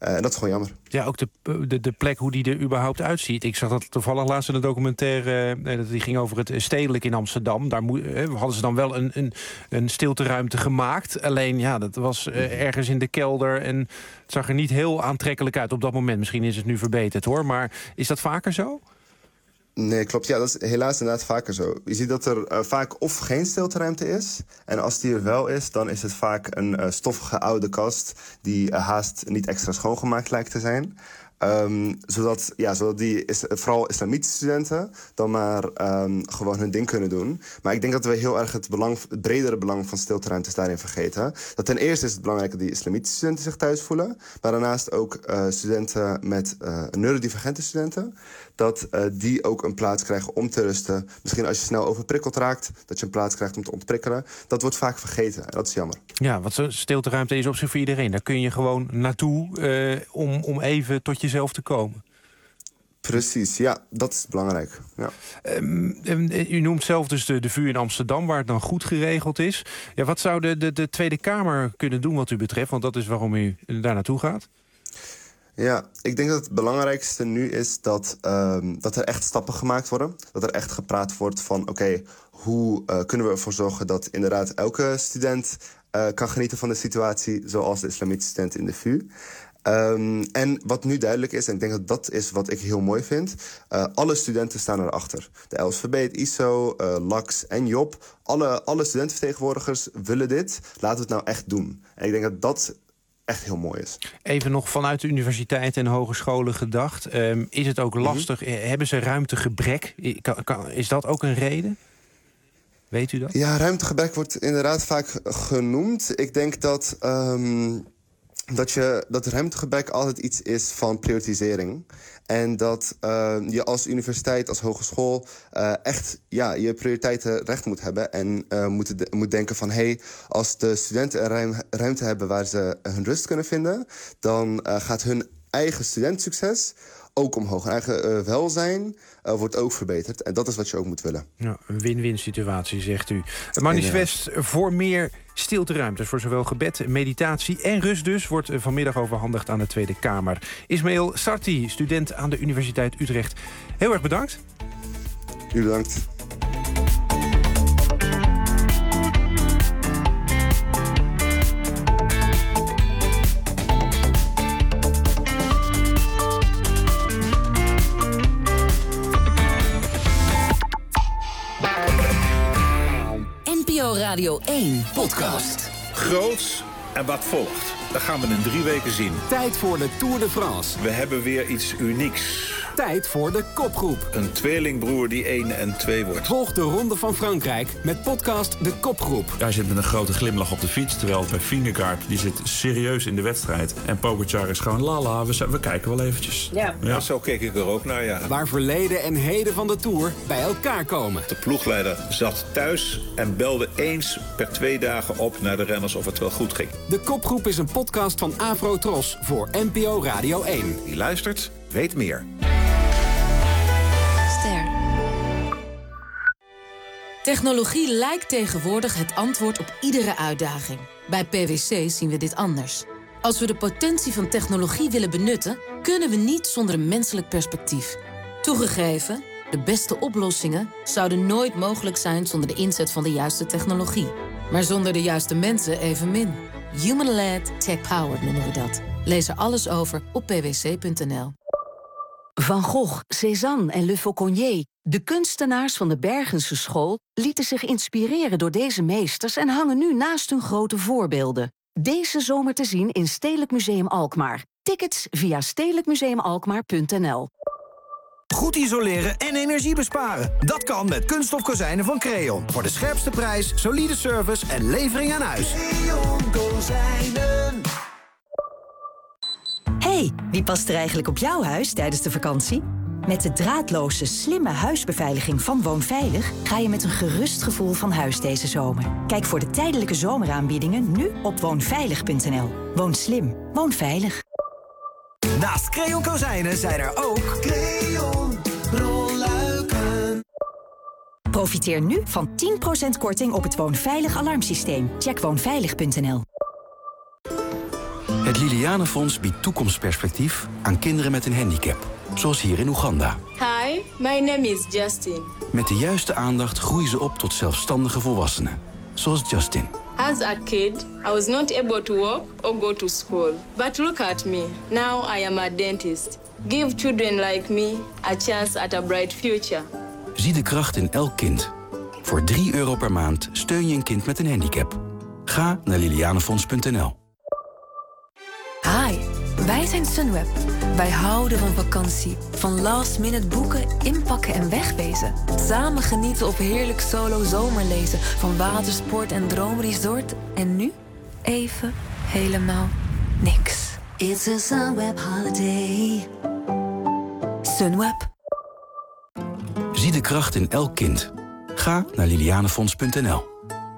Uh, en dat is gewoon jammer. Ja, ook de, de, de plek, hoe die er überhaupt uitziet. Ik zag dat toevallig laatst in de documentaire... Uh, die ging over het stedelijk in Amsterdam. Daar mo- uh, hadden ze dan wel een, een, een stilteruimte gemaakt. Alleen, ja, dat was uh, ergens in de kelder... en het zag er niet heel aantrekkelijk uit op dat moment. Misschien is het nu verbeterd, hoor. Maar is dat vaker zo? Nee, klopt. Ja, dat is helaas inderdaad vaker zo. Je ziet dat er uh, vaak of geen stilteruimte is. En als die er wel is, dan is het vaak een uh, stoffige oude kast... die uh, haast niet extra schoongemaakt lijkt te zijn. Um, zodat, ja, zodat die is, vooral islamitische studenten dan maar um, gewoon hun ding kunnen doen. Maar ik denk dat we heel erg het, belang, het bredere belang van stilteruimtes daarin vergeten. Dat ten eerste is het belangrijk dat die islamitische studenten zich thuis voelen. Maar daarnaast ook uh, studenten met uh, neurodivergente studenten. Dat uh, die ook een plaats krijgen om te rusten. Misschien als je snel overprikkeld raakt, dat je een plaats krijgt om te ontprikkelen. Dat wordt vaak vergeten en dat is jammer. Ja, want zo'n stilteruimte is op zich voor iedereen. Daar kun je gewoon naartoe uh, om, om even tot jezelf te komen. Precies, ja, dat is belangrijk. Ja. Um, u noemt zelf dus de, de V U in Amsterdam, waar het dan goed geregeld is. Ja, wat zou de, de, de Tweede Kamer kunnen doen wat u betreft? Want dat is waarom u daar naartoe gaat. Ja, ik denk dat het belangrijkste nu is dat, um, dat er echt stappen gemaakt worden. Dat er echt gepraat wordt van, oké, okay, hoe uh, kunnen we ervoor zorgen dat inderdaad elke student uh, kan genieten van de situatie, zoals de islamitische student in de V U. Um, en wat nu duidelijk is, en ik denk dat dat is wat ik heel mooi vind... Uh, alle studenten staan erachter. De L S V B, het I S O, uh, L A X en Job. Alle, alle studentenvertegenwoordigers willen dit. Laten we het nou echt doen. En ik denk dat dat echt heel mooi is. Even nog vanuit de universiteit en hogescholen gedacht. Um, is het ook lastig? Mm-hmm. Hebben ze ruimtegebrek? Kan, kan, is dat ook een reden? Weet u dat? Ja, ruimtegebrek wordt inderdaad vaak genoemd. Ik denk dat... Um, Dat, je, dat ruimtegebrek altijd iets is van prioritisering. En dat uh, je als universiteit, als hogeschool... Uh, echt ja, je prioriteiten recht moet hebben. En uh, moet, de, moet denken van... hey, als de studenten een ruim, ruimte hebben waar ze hun rust kunnen vinden... dan uh, gaat hun eigen studentsucces ook omhoog. Hun eigen uh, welzijn uh, wordt ook verbeterd. En dat is wat je ook moet willen. Ja, een win-win situatie, zegt u. Een manifest ja. voor meer stilteruimtes voor zowel gebed, meditatie en rust dus... wordt vanmiddag overhandigd aan de Tweede Kamer. Ismail Sarti, student aan de Universiteit Utrecht. Heel erg bedankt. U bedankt. N P O Radio één podcast. Groots en wat volgt. Dat gaan we in drie weken zien. Tijd voor de Tour de France. We hebben weer iets unieks. Tijd voor de kopgroep. Een tweelingbroer die één en twee wordt. Volg de Ronde van Frankrijk met podcast De Kopgroep. Hij zit met een grote glimlach op de fiets. Terwijl bij Vingegaard, die zit serieus in de wedstrijd. En Pogacar is gewoon lala, we, we kijken wel eventjes. Ja. ja, zo keek ik er ook naar, ja. Waar verleden en heden van de Tour bij elkaar komen. De ploegleider zat thuis en belde eens per twee dagen op naar de renners of het wel goed ging. De Kopgroep is een podcast van Afro-Tros voor N P O Radio één. Wie luistert, weet meer. Technologie lijkt tegenwoordig het antwoord op iedere uitdaging. Bij P W C zien we dit anders. Als we de potentie van technologie willen benutten, kunnen we niet zonder een menselijk perspectief. Toegegeven, de beste oplossingen zouden nooit mogelijk zijn zonder de inzet van de juiste technologie. Maar zonder de juiste mensen evenmin. Human-led, tech-powered noemen we dat. Lees er alles over op p w c punt n l. Van Gogh, Cézanne en Le Fauconnier, de kunstenaars van de Bergense school, lieten zich inspireren door deze meesters en hangen nu naast hun grote voorbeelden. Deze zomer te zien in Stedelijk Museum Alkmaar. Tickets via stedelijk museum alkmaar punt n l. Goed isoleren en energie besparen. Dat kan met kunststof kozijnen van Creon. Voor de scherpste prijs, solide service en levering aan huis. Creon Kozijnen. Hey, wie past er eigenlijk op jouw huis tijdens de vakantie? Met de draadloze, slimme huisbeveiliging van Woonveilig ga je met een gerust gevoel van huis deze zomer. Kijk voor de tijdelijke zomeraanbiedingen nu op woonveilig punt n l. Woon slim, woon veilig. Naast Creon Kozijnen zijn er ook Creon rolluiken. Profiteer nu van tien procent korting op het Woonveilig alarmsysteem. Check woonveilig punt n l. Het Lilianenfonds biedt toekomstperspectief aan kinderen met een handicap. Zoals hier in Oeganda. Hi, my name is Justin. Met de juiste aandacht groeien ze op tot zelfstandige volwassenen. Zoals Justin. As a kid, I was not able to walk or go to school. But look at me. Now I am a dentist. Give children like me a chance at a bright future. Zie de kracht in elk kind. Voor drie euro per maand steun je een kind met een handicap. Ga naar lilianenfonds punt n l. Hi, wij zijn Sunweb. Wij houden van vakantie. Van last minute boeken, inpakken en wegwezen. Samen genieten of heerlijk solo zomerlezen. Van watersport en droomresort. En nu even helemaal niks. It's a Sunweb holiday. Sunweb. Zie de kracht in elk kind. Ga naar lilianenfonds punt n l.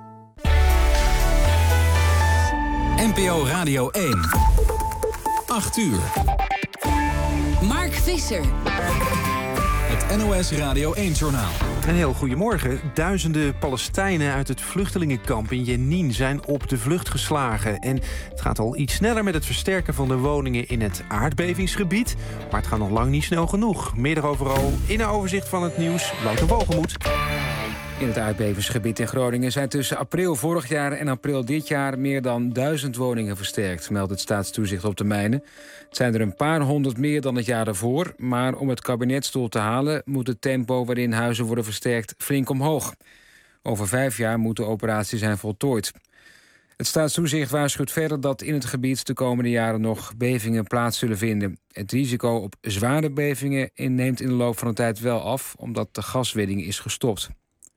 N P O Radio één. acht uur. Mark Visser. Het N O S Radio één-journaal. Een heel goedemorgen. Duizenden Palestijnen uit het vluchtelingenkamp in Jenin zijn op de vlucht geslagen. En het gaat al iets sneller met het versterken van de woningen in het aardbevingsgebied. Maar het gaat nog lang niet snel genoeg. Meer daarover al in een overzicht van het nieuws. Wouter Wogelmoed. In het aardbevingsgebied in Groningen zijn tussen april vorig jaar en april dit jaar meer dan duizend woningen versterkt, meldt het Staatstoezicht op de Mijnen. Het zijn er een paar honderd meer dan het jaar daarvoor, maar om het kabinetsdoel te halen moet het tempo waarin huizen worden versterkt flink omhoog. Over vijf jaar moet de operatie zijn voltooid. Het Staatstoezicht waarschuwt verder dat in het gebied de komende jaren nog bevingen plaats zullen vinden. Het risico op zware bevingen neemt in de loop van de tijd wel af, omdat de gaswinning is gestopt.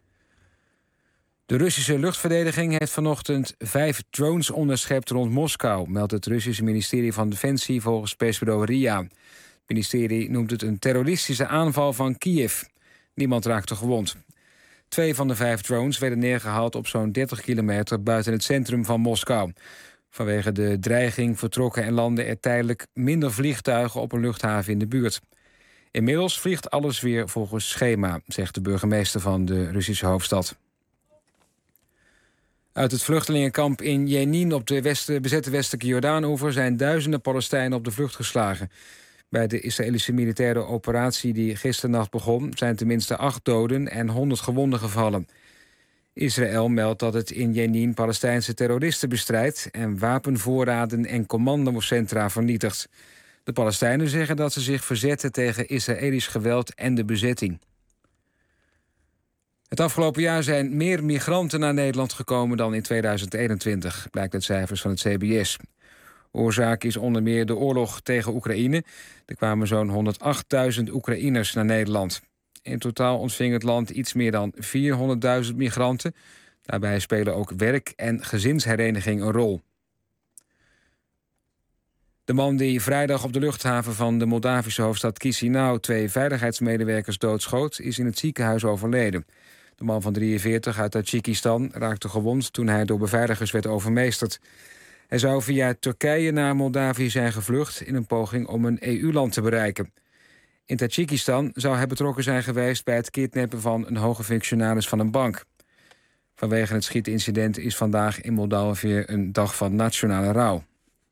De Russische luchtverdediging heeft vanochtend vijf drones onderschept rond Moskou, meldt het Russische ministerie van Defensie volgens persbureau R I A. Het ministerie noemt het een terroristische aanval van Kiev. Niemand raakte gewond. Twee van de vijf drones werden neergehaald op zo'n dertig kilometer buiten het centrum van Moskou. Vanwege de dreiging vertrokken en landden er tijdelijk minder vliegtuigen op een luchthaven in de buurt. Inmiddels vliegt alles weer volgens schema, zegt de burgemeester van de Russische hoofdstad. Uit het vluchtelingenkamp in Jenin op de westen, bezette westelijke Jordaanoever zijn duizenden Palestijnen op de vlucht geslagen. Bij de Israëlische militaire operatie die gisternacht begon zijn tenminste acht doden en honderd gewonden gevallen. Israël meldt dat het in Jenin Palestijnse terroristen bestrijdt en wapenvoorraden en commandocentra vernietigt. De Palestijnen zeggen dat ze zich verzetten tegen Israëlisch geweld en de bezetting. Het afgelopen jaar zijn meer migranten naar Nederland gekomen dan in tweeduizend eenentwintig, blijkt uit cijfers van het C B S. Oorzaak is onder meer de oorlog tegen Oekraïne. Er kwamen zo'n honderdachtduizend Oekraïners naar Nederland. In totaal ontving het land iets meer dan vierhonderdduizend migranten. Daarbij spelen ook werk en gezinshereniging een rol. De man die vrijdag op de luchthaven van de Moldavische hoofdstad Chisinau twee veiligheidsmedewerkers doodschoot, is in het ziekenhuis overleden. De man van drieënveertig uit Tajikistan raakte gewond toen hij door beveiligers werd overmeesterd. Hij zou via Turkije naar Moldavië zijn gevlucht in een poging om een E U-land te bereiken. In Tajikistan zou hij betrokken zijn geweest bij het kidnappen van een hoge functionaris van een bank. Vanwege het schietincident is vandaag in Moldavië een dag van nationale rouw.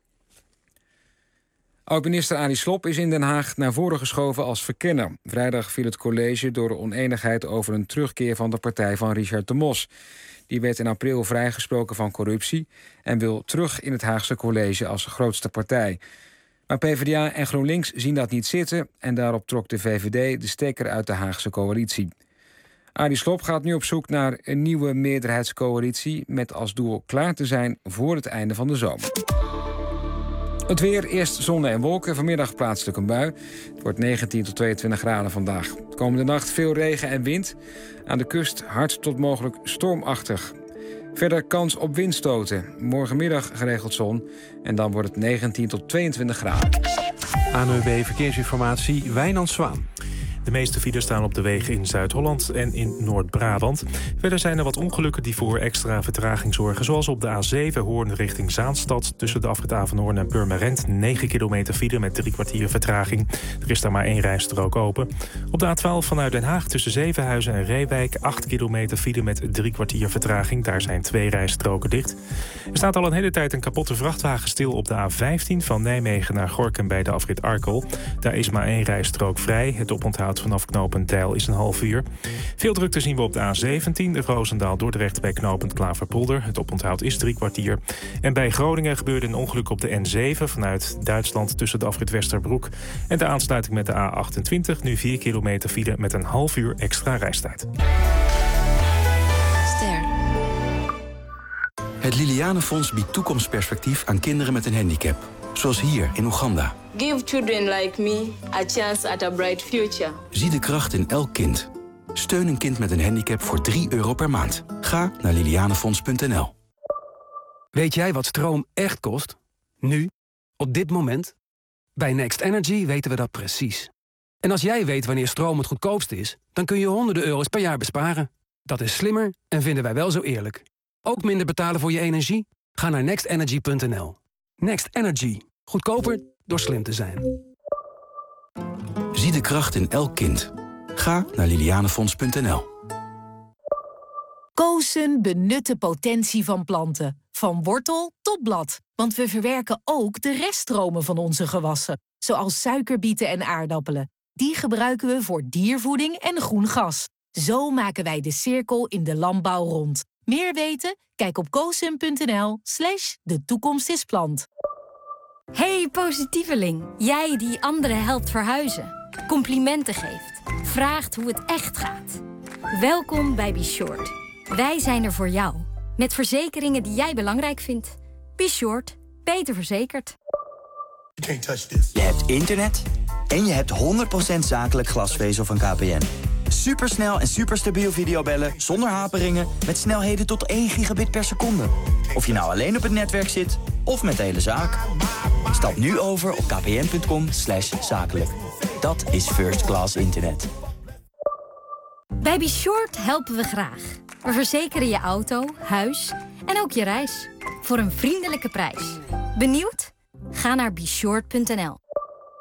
Oud-minister Arie Slob is in Den Haag naar voren geschoven als verkenner. Vrijdag viel het college door de oneenigheid over een terugkeer van de partij van Richard de Mos. Die werd in april vrijgesproken van corruptie en wil terug in het Haagse college als grootste partij. Maar PvdA en GroenLinks zien dat niet zitten en daarop trok de V V D de stekker uit de Haagse coalitie. Arie Slob gaat nu op zoek naar een nieuwe meerderheidscoalitie met als doel klaar te zijn voor het einde van de zomer. Het weer, eerst zon en wolken, vanmiddag plaatselijk een bui. Het wordt negentien tot tweeëntwintig graden vandaag. De komende nacht veel regen en wind. Aan de kust hard tot mogelijk stormachtig. Verder kans op windstoten. Morgenmiddag geregeld zon. En dan wordt het negentien tot tweeëntwintig graden. A N W B Verkeersinformatie, Wijnand Zwaan. De meeste files staan op de wegen in Zuid-Holland en in Noord-Brabant. Verder zijn er wat ongelukken die voor extra vertraging zorgen. Zoals op de A zeven Hoorn richting Zaanstad. Tussen de afrit Avenhoorn en Purmerend. negen kilometer file met drie kwartier vertraging. Er is daar maar één rijstrook open. Op de A twaalf vanuit Den Haag tussen Zevenhuizen en Reewijk. acht kilometer file met drie kwartier vertraging. Daar zijn twee rijstroken dicht. Er staat al een hele tijd een kapotte vrachtwagen stil op de A vijftien... van Nijmegen naar Gorinchem bij de afrit Arkel. Daar is maar één rijstrook vrij. Het oponthoud vanaf knooppunt Deil is een half uur. Veel drukte zien we op de A zeventien, Roosendaal-Dordrecht bij knooppunt Klaverpolder. Het oponthoud is drie kwartier. En bij Groningen gebeurde een ongeluk op de N zeven... vanuit Duitsland tussen de afrit Westerbroek en de aansluiting met de A achtentwintig. Nu vier kilometer file met een half uur extra reistijd. Ster. Het Lilianenfonds biedt toekomstperspectief aan kinderen met een handicap. Zoals hier in Oeganda. Give children like me a chance at a bright future. Zie de kracht in elk kind. Steun een kind met een handicap voor drie euro per maand. Ga naar lilianenfonds punt n l. Weet jij wat stroom echt kost? Nu? Op dit moment? Bij Next Energy weten we dat precies. En als jij weet wanneer stroom het goedkoopst is, dan kun je honderden euro's per jaar besparen. Dat is slimmer en vinden wij wel zo eerlijk. Ook minder betalen voor je energie? Ga naar next energy punt n l. Next Energy. Goedkoper door slim te zijn. Zie de kracht in elk kind. Ga naar lilianenfonds punt n l. Koosen benut de potentie van planten. Van wortel tot blad. Want we verwerken ook de reststromen van onze gewassen. Zoals suikerbieten en aardappelen. Die gebruiken we voor diervoeding en groen gas. Zo maken wij de cirkel in de landbouw rond. Meer weten? Kijk op koosen punt n l slash de toekomst is plant. Hey positieveling, jij die anderen helpt verhuizen, complimenten geeft, vraagt hoe het echt gaat. Welkom bij Be Short. Wij zijn er voor jou, met verzekeringen die jij belangrijk vindt. Be Short, beter verzekerd. Je hebt internet en je hebt honderd procent zakelijk glasvezel van K P N. Supersnel en superstabiel videobellen zonder haperingen met snelheden tot één gigabit per seconde. Of je nou alleen op het netwerk zit of met de hele zaak. Stap nu over op kpn punt com slash zakelijk. Dat is first class internet. Bij Be Short helpen we graag. We verzekeren je auto, huis en ook je reis. Voor een vriendelijke prijs. Benieuwd? Ga naar be short punt n l.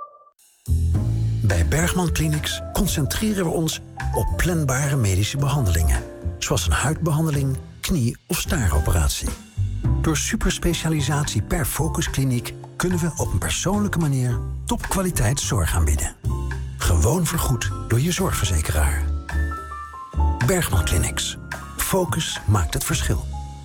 Bij Bergman Clinics concentreren we ons op planbare medische behandelingen. Zoals een huidbehandeling, knie- of staaroperatie. Door superspecialisatie per focuskliniek kunnen we op een persoonlijke manier topkwaliteit zorg aanbieden. Gewoon vergoed door je zorgverzekeraar. Bergman Clinics. Focus maakt het verschil.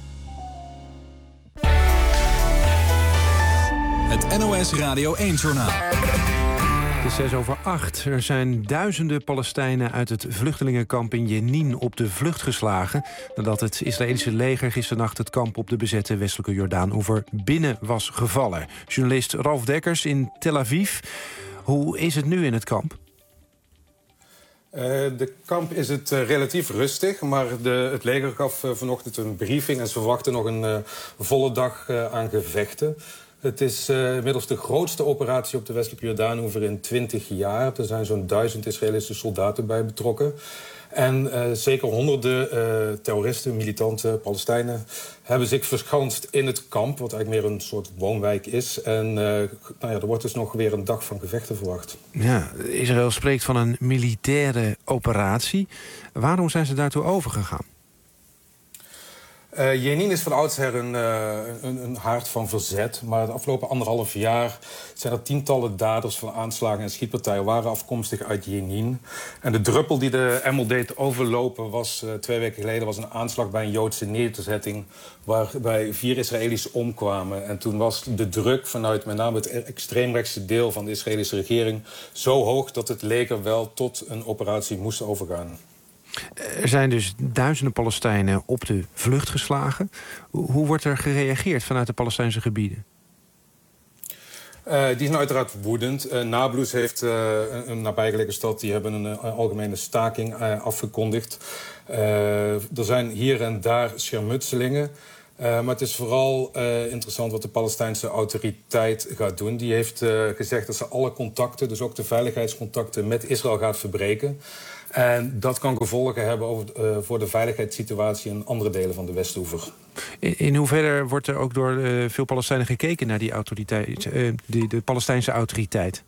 Het N O S Radio één-journaal. Het is zes over acht. Er zijn duizenden Palestijnen uit het vluchtelingenkamp in Jenin op de vlucht geslagen, nadat het Israëlische leger gisternacht het kamp op de bezette westelijke Jordaanoever binnen was gevallen. Journalist Ralf Dekkers in Tel Aviv. Hoe is het nu in het kamp? Uh, de kamp is het uh, relatief rustig, maar de, het leger gaf uh, vanochtend een briefing en ze verwachten nog een uh, volle dag uh, aan gevechten. Het is uh, inmiddels de grootste operatie op de westelijke Jordaanoever in twintig jaar. Er zijn zo'n duizend Israëlische soldaten bij betrokken. En uh, zeker honderden uh, terroristen, militanten, Palestijnen hebben zich verschanst in het kamp, wat eigenlijk meer een soort woonwijk is. En uh, nou ja, er wordt dus nog weer een dag van gevechten verwacht. Ja, Israël spreekt van een militaire operatie. Waarom zijn ze daartoe overgegaan? Uh, Jenin is van oudsher een, uh, een, een haard van verzet. Maar de afgelopen anderhalf jaar zijn er tientallen daders van aanslagen en schietpartijen waren afkomstig uit Jenin. En de druppel die de emmel deed overlopen was uh, twee weken geleden was een aanslag bij een Joodse nederzetting waarbij vier Israëli's omkwamen. En toen was de druk vanuit met name het extreemrechtse deel van de Israëlische regering zo hoog dat het leger wel tot een operatie moest overgaan. Er zijn dus duizenden Palestijnen op de vlucht geslagen. Hoe wordt er gereageerd vanuit de Palestijnse gebieden? Uh, die zijn uiteraard woedend. Uh, Nablus heeft uh, een, een nabijgelegen stad, die hebben een, een algemene staking uh, afgekondigd. Uh, er zijn hier en daar schermutselingen. Uh, maar het is vooral uh, interessant wat de Palestijnse autoriteit gaat doen. Die heeft uh, gezegd dat ze alle contacten, dus ook de veiligheidscontacten met Israël gaat verbreken. En dat kan gevolgen hebben over, uh, voor de veiligheidssituatie in andere delen van de Westhoever. In, in hoeverre wordt er ook door uh, veel Palestijnen gekeken naar die autoriteit, uh, die, de Palestijnse autoriteit?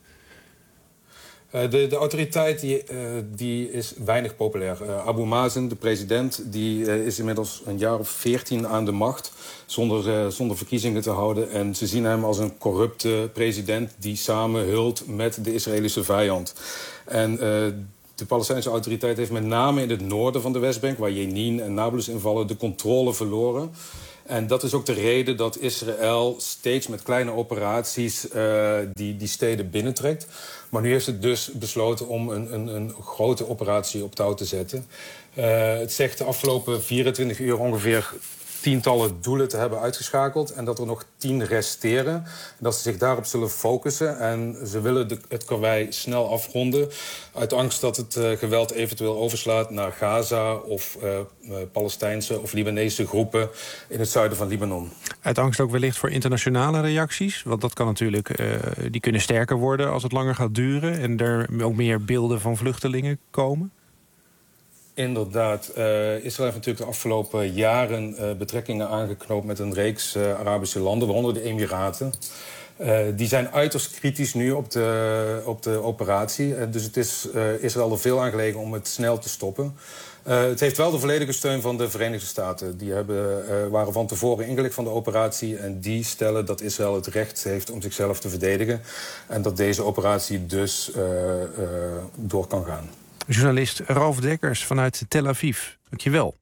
Uh, de, de autoriteit die, uh, die is weinig populair. Uh, Abu Mazen, de president, die uh, is inmiddels een jaar of veertien aan de macht, zonder, uh, zonder verkiezingen te houden. En ze zien hem als een corrupte president die samenhult met de Israëlische vijand. En uh, de Palestijnse autoriteit heeft met name in het noorden van de Westbank, waar Jenin en Nablus invallen, de controle verloren. En dat is ook de reden dat Israël steeds met kleine operaties uh, die, die steden binnentrekt. Maar nu heeft het dus besloten om een, een, een grote operatie op touw te zetten. Uh, het zegt de afgelopen vierentwintig uur ongeveer tientallen doelen te hebben uitgeschakeld en dat er nog tien resteren. En dat ze zich daarop zullen focussen en ze willen de, het karwei snel afronden uit angst dat het uh, geweld eventueel overslaat naar Gaza of uh, uh, Palestijnse of Libanese groepen in het zuiden van Libanon. Uit angst ook wellicht voor internationale reacties, want dat kan natuurlijk, uh, die kunnen sterker worden als het langer gaat duren en er ook meer beelden van vluchtelingen komen. Inderdaad. Uh, Israël heeft natuurlijk de afgelopen jaren uh, betrekkingen aangeknoopt met een reeks uh, Arabische landen, waaronder de Emiraten. Uh, die zijn uiterst kritisch nu op de, op de operatie. Uh, dus het is uh, Israël er veel aan gelegen om het snel te stoppen. Uh, het heeft wel de volledige steun van de Verenigde Staten. Die hebben, uh, waren van tevoren ingelicht van de operatie en die stellen dat Israël het recht heeft om zichzelf te verdedigen. En dat deze operatie dus uh, uh, door kan gaan. Journalist Ralf Dekkers vanuit Tel Aviv. Dankjewel.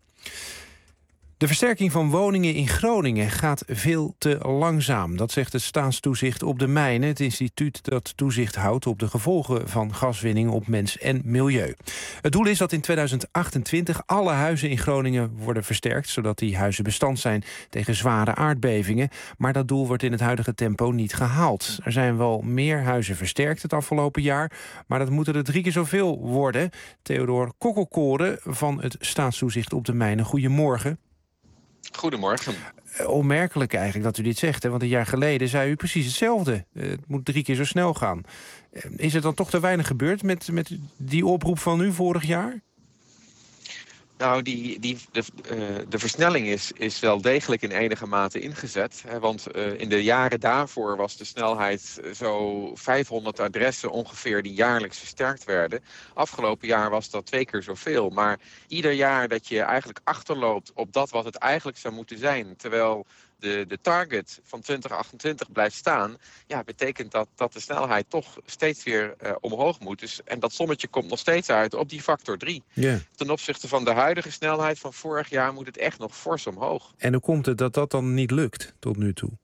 De versterking van woningen in Groningen gaat veel te langzaam. Dat zegt het staatstoezicht op de mijnen, het instituut dat toezicht houdt op de gevolgen van gaswinning op mens en milieu. Het doel is dat in tweeduizend achtentwintig alle huizen in Groningen worden versterkt, zodat die huizen bestand zijn tegen zware aardbevingen. Maar dat doel wordt in het huidige tempo niet gehaald. Er zijn wel meer huizen versterkt het afgelopen jaar, maar dat moeten er drie keer zoveel worden. Theodor Kokkelkoren van het staatstoezicht op de mijnen. Goedemorgen. Goedemorgen. Onmerkelijk eigenlijk dat u dit zegt, hè? Want een jaar geleden zei u precies hetzelfde. Uh, het moet drie keer zo snel gaan. Uh, is er dan toch te weinig gebeurd met, met die oproep van u vorig jaar? Nou, die, die, de, uh, de versnelling is, is wel degelijk in enige mate ingezet. Hè, want uh, in de jaren daarvoor was de snelheid zo vijfhonderd adressen ongeveer die jaarlijks versterkt werden. Afgelopen jaar was dat twee keer zoveel. Maar ieder jaar dat je eigenlijk achterloopt op dat wat het eigenlijk zou moeten zijn, terwijl de, de target van twintig achtentwintig blijft staan, ja, betekent dat dat de snelheid toch steeds weer uh, omhoog moet. Dus, en dat sommetje komt nog steeds uit op die factor drie. Yeah. Ten opzichte van de huidige snelheid van vorig jaar moet het echt nog fors omhoog. En hoe komt het dat dat dan niet lukt tot nu toe?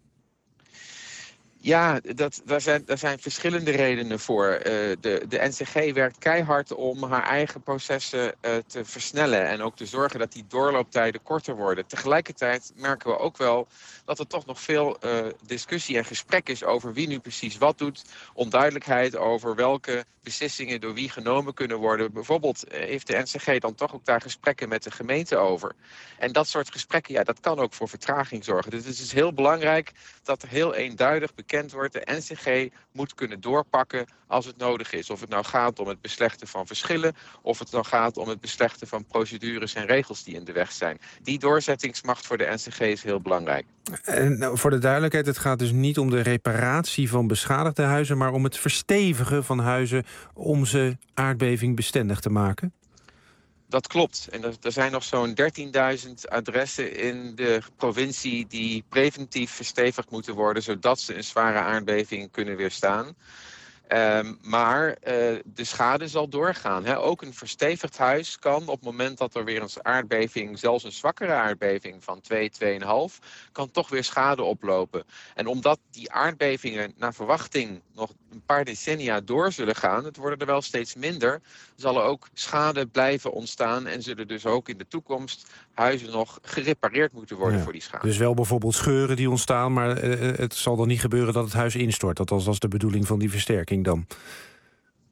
Ja, dat, daar, zijn, daar zijn verschillende redenen voor. Uh, de, de N C G werkt keihard om haar eigen processen uh, te versnellen en ook te zorgen dat die doorlooptijden korter worden. Tegelijkertijd merken we ook wel dat er toch nog veel uh, discussie en gesprek is over wie nu precies wat doet. Onduidelijkheid over welke beslissingen door wie genomen kunnen worden. Bijvoorbeeld uh, heeft de N C G dan toch ook daar gesprekken met de gemeente over. En dat soort gesprekken, ja, dat kan ook voor vertraging zorgen. Dus het is heel belangrijk dat er heel eenduidig bekend wordt. De N C G moet kunnen doorpakken als het nodig is. Of het nou gaat om het beslechten van verschillen, of het nou gaat om het beslechten van procedures en regels die in de weg zijn. Die doorzettingsmacht voor de N C G is heel belangrijk. En nou, voor de duidelijkheid, het gaat dus niet om de reparatie van beschadigde huizen, maar om het verstevigen van huizen om ze aardbevingbestendig te maken? Dat klopt. En er, er zijn nog zo'n dertienduizend adressen in de provincie die preventief verstevigd moeten worden, zodat ze een zware aardbeving kunnen weerstaan. Um, maar uh, de schade zal doorgaan. Hè. Ook een verstevigd huis kan op het moment dat er weer een aardbeving, zelfs een zwakkere aardbeving van twee, twee komma vijf, kan toch weer schade oplopen. En omdat die aardbevingen naar verwachting nog een paar decennia door zullen gaan, het worden er wel steeds minder, zal er ook schade blijven ontstaan en zullen dus ook in de toekomst huizen nog gerepareerd moeten worden ja, voor die schade. Dus wel bijvoorbeeld scheuren die ontstaan, maar uh, het zal dan niet gebeuren dat het huis instort. Dat was de bedoeling van die versterking dan.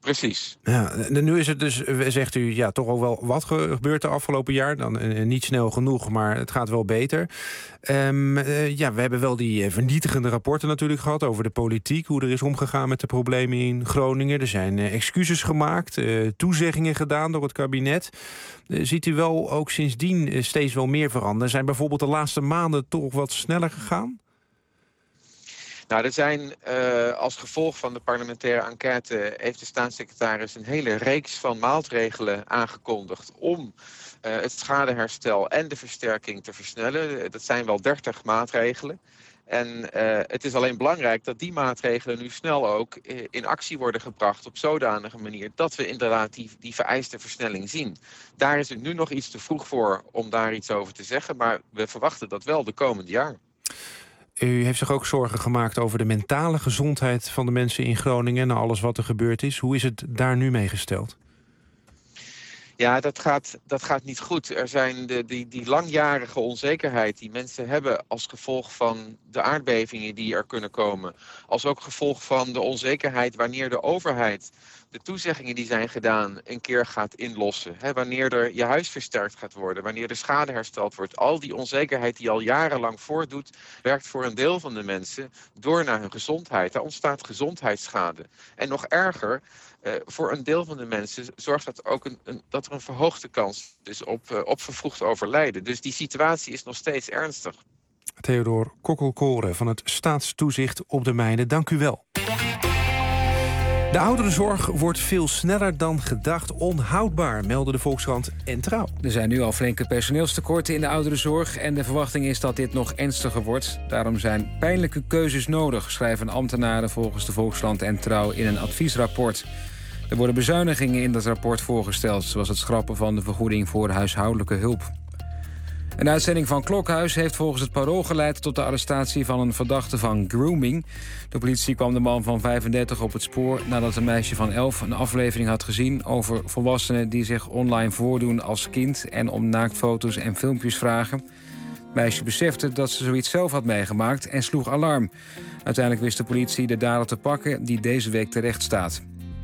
Precies. Ja, nu is het dus, zegt u, ja, toch ook wel wat gebeurd de afgelopen jaar. Dan uh, niet snel genoeg, maar het gaat wel beter. Um, uh, ja, we hebben wel die uh, vernietigende rapporten natuurlijk gehad over de politiek, hoe er is omgegaan met de problemen in Groningen. Er zijn uh, excuses gemaakt, uh, toezeggingen gedaan door het kabinet. Uh, ziet u wel ook sindsdien uh, steeds wel meer veranderen? Zijn bijvoorbeeld de laatste maanden toch wat sneller gegaan? Nou, er zijn uh, als gevolg van de parlementaire enquête heeft de staatssecretaris een hele reeks van maatregelen aangekondigd om uh, het schadeherstel en de versterking te versnellen. Dat zijn wel dertig maatregelen. En uh, het is alleen belangrijk dat die maatregelen nu snel ook uh, in actie worden gebracht op zodanige manier dat we inderdaad die, die vereiste versnelling zien. Daar is het nu nog iets te vroeg voor om daar iets over te zeggen, maar we verwachten dat wel de komende jaar. U heeft zich ook zorgen gemaakt over de mentale gezondheid van de mensen in Groningen na alles wat er gebeurd is. Hoe is het daar nu mee gesteld? Ja, dat gaat, dat gaat niet goed. Er zijn de, die, die langjarige onzekerheid die mensen hebben als gevolg van de aardbevingen die er kunnen komen. Als ook gevolg van de onzekerheid wanneer de overheid de toezeggingen die zijn gedaan een keer gaat inlossen. He, wanneer er je huis versterkt gaat worden, wanneer de schade hersteld wordt. Al die onzekerheid die al jarenlang voortdoet, werkt voor een deel van de mensen door naar hun gezondheid. Daar ontstaat gezondheidsschade. En nog erger, uh, voor een deel van de mensen zorgt dat ook een, een, dat er een verhoogde kans is op, uh, op vervroegd overlijden. Dus die situatie is nog steeds ernstig. Theodor Kokkelkoren van het Staatstoezicht op de Mijnen, dank u wel. De ouderenzorg wordt veel sneller dan gedacht onhoudbaar, melden de Volkskrant en Trouw. Er zijn nu al flinke personeelstekorten in de ouderenzorg en de verwachting is dat dit nog ernstiger wordt. Daarom zijn pijnlijke keuzes nodig, schrijven ambtenaren volgens de Volkskrant en Trouw in een adviesrapport. Er worden bezuinigingen in dat rapport voorgesteld, zoals het schrappen van de vergoeding voor huishoudelijke hulp. Een uitzending van Klokhuis heeft volgens het Parool geleid tot de arrestatie van een verdachte van grooming. De politie kwam de man van vijfendertig op het spoor nadat een meisje van elf een aflevering had gezien over volwassenen die zich online voordoen als kind en om naaktfoto's en filmpjes vragen. Het meisje besefte dat ze zoiets zelf had meegemaakt en sloeg alarm. Uiteindelijk wist de politie de dader te pakken die deze week terecht staat.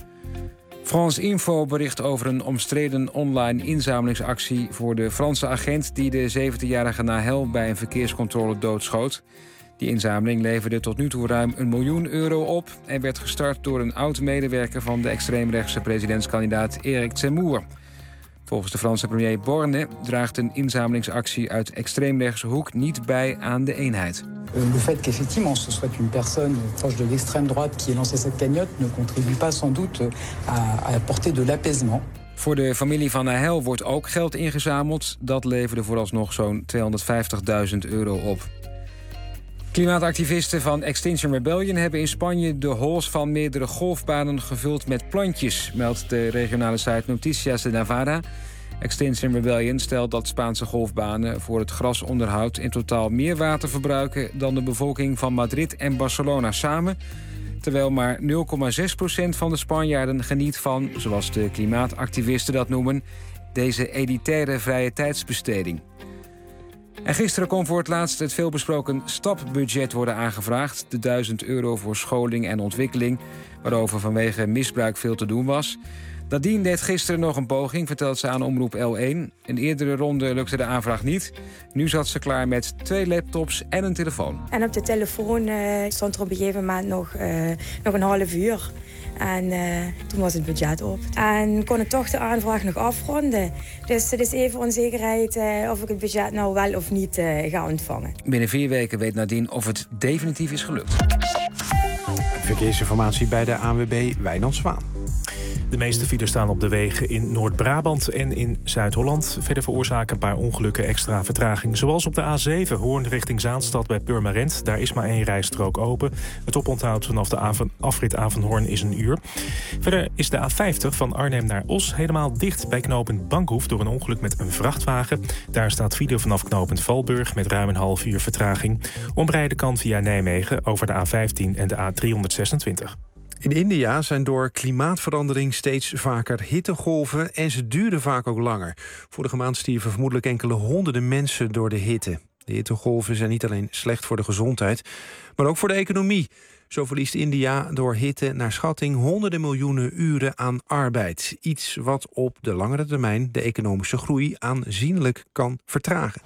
France Info bericht over een omstreden online inzamelingsactie voor de Franse agent die de zeventienjarige Nahel bij een verkeerscontrole doodschoot. Die inzameling leverde tot nu toe ruim een miljoen euro op en werd gestart door een oud-medewerker van de extreemrechtse presidentskandidaat Éric Zemmour. Volgens de Franse premier Borne draagt een inzamelingsactie uit extreemrechtse hoek niet bij aan de eenheid. Le fait qu'effectivement ce soit une personne proche de l'extrême droite qui ait lancé cette cagnotte ne contribue pas sans doute à, à apporter de l'apaisement. Voor de familie van Nahel wordt ook geld ingezameld. Dat leverde vooralsnog zo'n tweehonderdvijftigduizend euro op. Klimaatactivisten van Extinction Rebellion hebben in Spanje de halls van meerdere golfbanen gevuld met plantjes, meldt de regionale site Noticias de Navarra. Extinction Rebellion stelt dat Spaanse golfbanen voor het grasonderhoud in totaal meer water verbruiken dan de bevolking van Madrid en Barcelona samen, terwijl maar nul komma zes procent van de Spanjaarden geniet van, zoals de klimaatactivisten dat noemen, deze elitaire vrije tijdsbesteding. En gisteren kon voor het laatst het veelbesproken stapbudget worden aangevraagd. De duizend euro voor scholing en ontwikkeling, waarover vanwege misbruik veel te doen was. Nadine deed gisteren nog een poging, vertelt ze aan Omroep L één. Een eerdere ronde lukte de aanvraag niet. Nu zat ze klaar met twee laptops en een telefoon. En op de telefoon uh, stond er op een gegeven moment nog, uh, nog een half uur. En uh, toen was het budget op. En kon ik toch de aanvraag nog afronden. Dus het is even onzekerheid uh, of ik het budget nou wel of niet uh, ga ontvangen. Binnen vier weken weet Nadine of het definitief is gelukt. Verkeersinformatie bij de A N W B, Wijnand Zwaan. De meeste files staan op de wegen in Noord-Brabant en in Zuid-Holland. Verder veroorzaken een paar ongelukken extra vertraging. Zoals op de A zeven, Hoorn richting Zaanstad bij Purmerend. Daar is maar één rijstrook open. Het oponthoud vanaf de Aven, afrit Avenhoorn is een uur. Verder is de A vijftig van Arnhem naar Os helemaal dicht bij knooppunt Bankhoef door een ongeluk met een vrachtwagen. Daar staat file vanaf knooppunt Valburg met ruim een half uur vertraging. Omrijden kan via Nijmegen over de A vijftien en de A driehonderdzesentwintig. In India zijn door klimaatverandering steeds vaker hittegolven en ze duurden vaak ook langer. Vorige maand stierven vermoedelijk enkele honderden mensen door de hitte. De hittegolven zijn niet alleen slecht voor de gezondheid, maar ook voor de economie. Zo verliest India door hitte naar schatting honderden miljoenen uren aan arbeid. Iets wat op de langere termijn de economische groei aanzienlijk kan vertragen.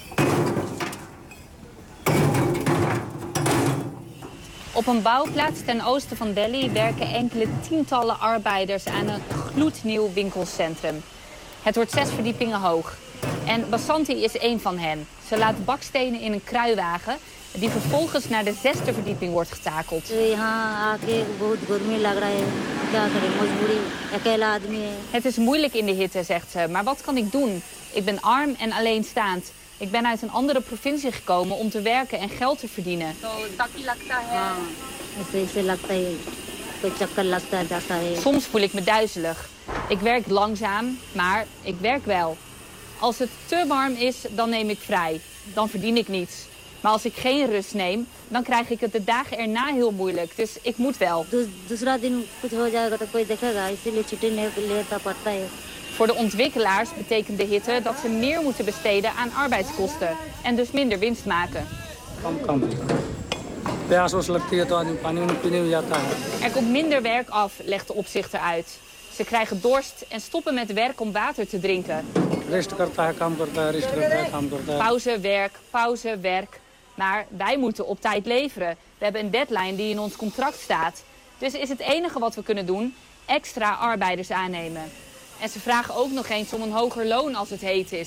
Op een bouwplaats ten oosten van Delhi werken enkele tientallen arbeiders aan een gloednieuw winkelcentrum. Het wordt zes verdiepingen hoog. En Basanti is één van hen. Ze laat bakstenen in een kruiwagen die vervolgens naar de zesde verdieping wordt getakeld. Het is moeilijk in de hitte, zegt ze, maar wat kan ik doen? Ik ben arm en alleenstaand. Ik ben uit een andere provincie gekomen om te werken en geld te verdienen. Soms voel ik me duizelig. Ik werk langzaam, maar ik werk wel. Als het te warm is, dan neem ik vrij. Dan verdien ik niets. Maar als ik geen rust neem, dan krijg ik het de dagen erna heel moeilijk. Dus ik moet wel. Voor de ontwikkelaars betekent de hitte dat ze meer moeten besteden aan arbeidskosten. En dus minder winst maken. Er komt minder werk af, legt de opzichter uit. Ze krijgen dorst en stoppen met werk om water te drinken. Pauze, werk, pauze, werk. Maar wij moeten op tijd leveren. We hebben een deadline die in ons contract staat. Dus is het enige wat we kunnen doen, extra arbeiders aannemen. En ze vragen ook nog eens om een hoger loon als het heet is.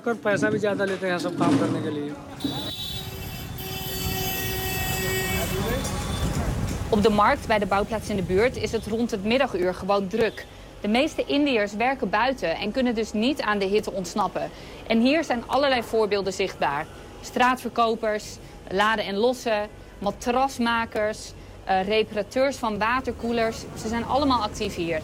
Op de markt bij de bouwplaats in de buurt is het rond het middaguur gewoon druk. De meeste Indiërs werken buiten en kunnen dus niet aan de hitte ontsnappen. En hier zijn allerlei voorbeelden zichtbaar. Straatverkopers, laden en lossen, matrasmakers, uh, reparateurs van waterkoelers. Ze zijn allemaal actief hier.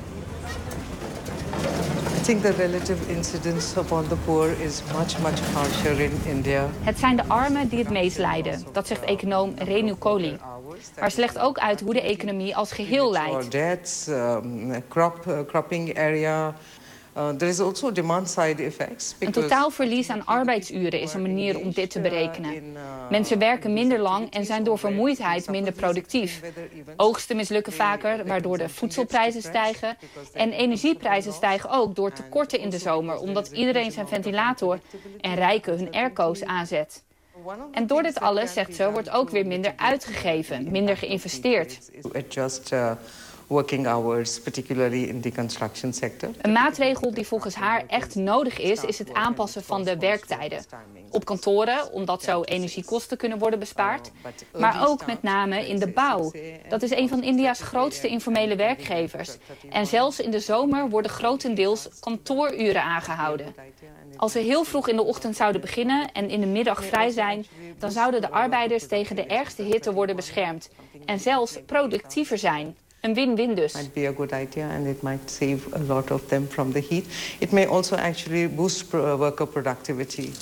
I think the relative incidence upon the poor is much, much harsher in India. Het zijn de armen die het meest lijden, dat zegt econoom Renu Kohli. Maar ze legt ook uit hoe de economie als geheel leidt. Deaths, um, crop, uh, cropping area. Uh, there is also demand-side effects. Een totaalverlies aan arbeidsuren is een manier om dit te berekenen. Mensen werken minder lang en zijn door vermoeidheid minder productief. Oogsten mislukken vaker, waardoor de voedselprijzen stijgen. En energieprijzen stijgen ook door tekorten in de zomer, omdat iedereen zijn ventilator en rijken hun airco's aanzet. En door dit alles, zegt ze, wordt ook weer minder uitgegeven, minder geïnvesteerd. Working hours, particularly in the construction sector. Een maatregel die volgens haar echt nodig is, is het aanpassen van de werktijden. Op kantoren, omdat zo energiekosten kunnen worden bespaard. Maar ook met name in de bouw. Dat is een van India's grootste informele werkgevers. En zelfs in de zomer worden grotendeels kantooruren aangehouden. Als ze heel vroeg in de ochtend zouden beginnen en in de middag vrij zijn, dan zouden de arbeiders tegen de ergste hitte worden beschermd. En zelfs productiever zijn. Een win-win dus. Might be a good idea and it might save a lot of them from the heat. It may also actually boost pro worker productivity.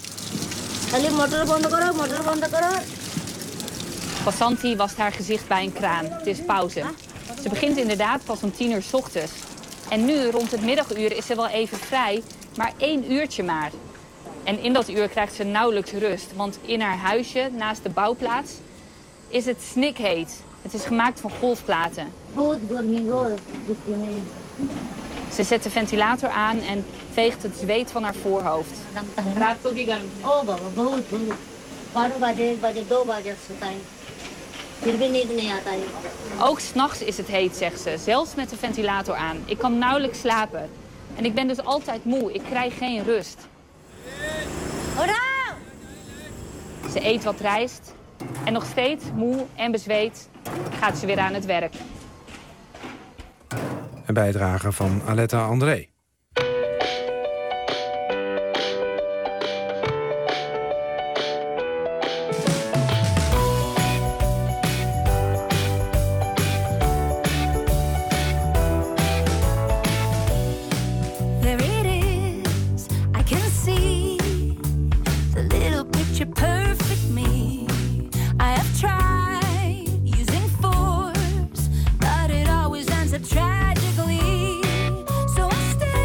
Basanti wast haar gezicht bij een kraan. Het is pauze. Ze begint inderdaad pas om tien uur 's ochtends. En nu, rond het middaguur, is ze wel even vrij, maar één uurtje maar. En in dat uur krijgt ze nauwelijks rust, want in haar huisje, naast de bouwplaats, is het snikheet. Het is gemaakt van golfplaten. Ze zet de ventilator aan en veegt het zweet van haar voorhoofd. Ook 's nachts is het heet, zegt ze, zelfs met de ventilator aan. Ik kan nauwelijks slapen. En ik ben dus altijd moe, ik krijg geen rust. Ze eet wat rijst en nog steeds moe en bezweet gaat ze weer aan het werk. Een bijdrage van Aletta André. Tragically, so I stay.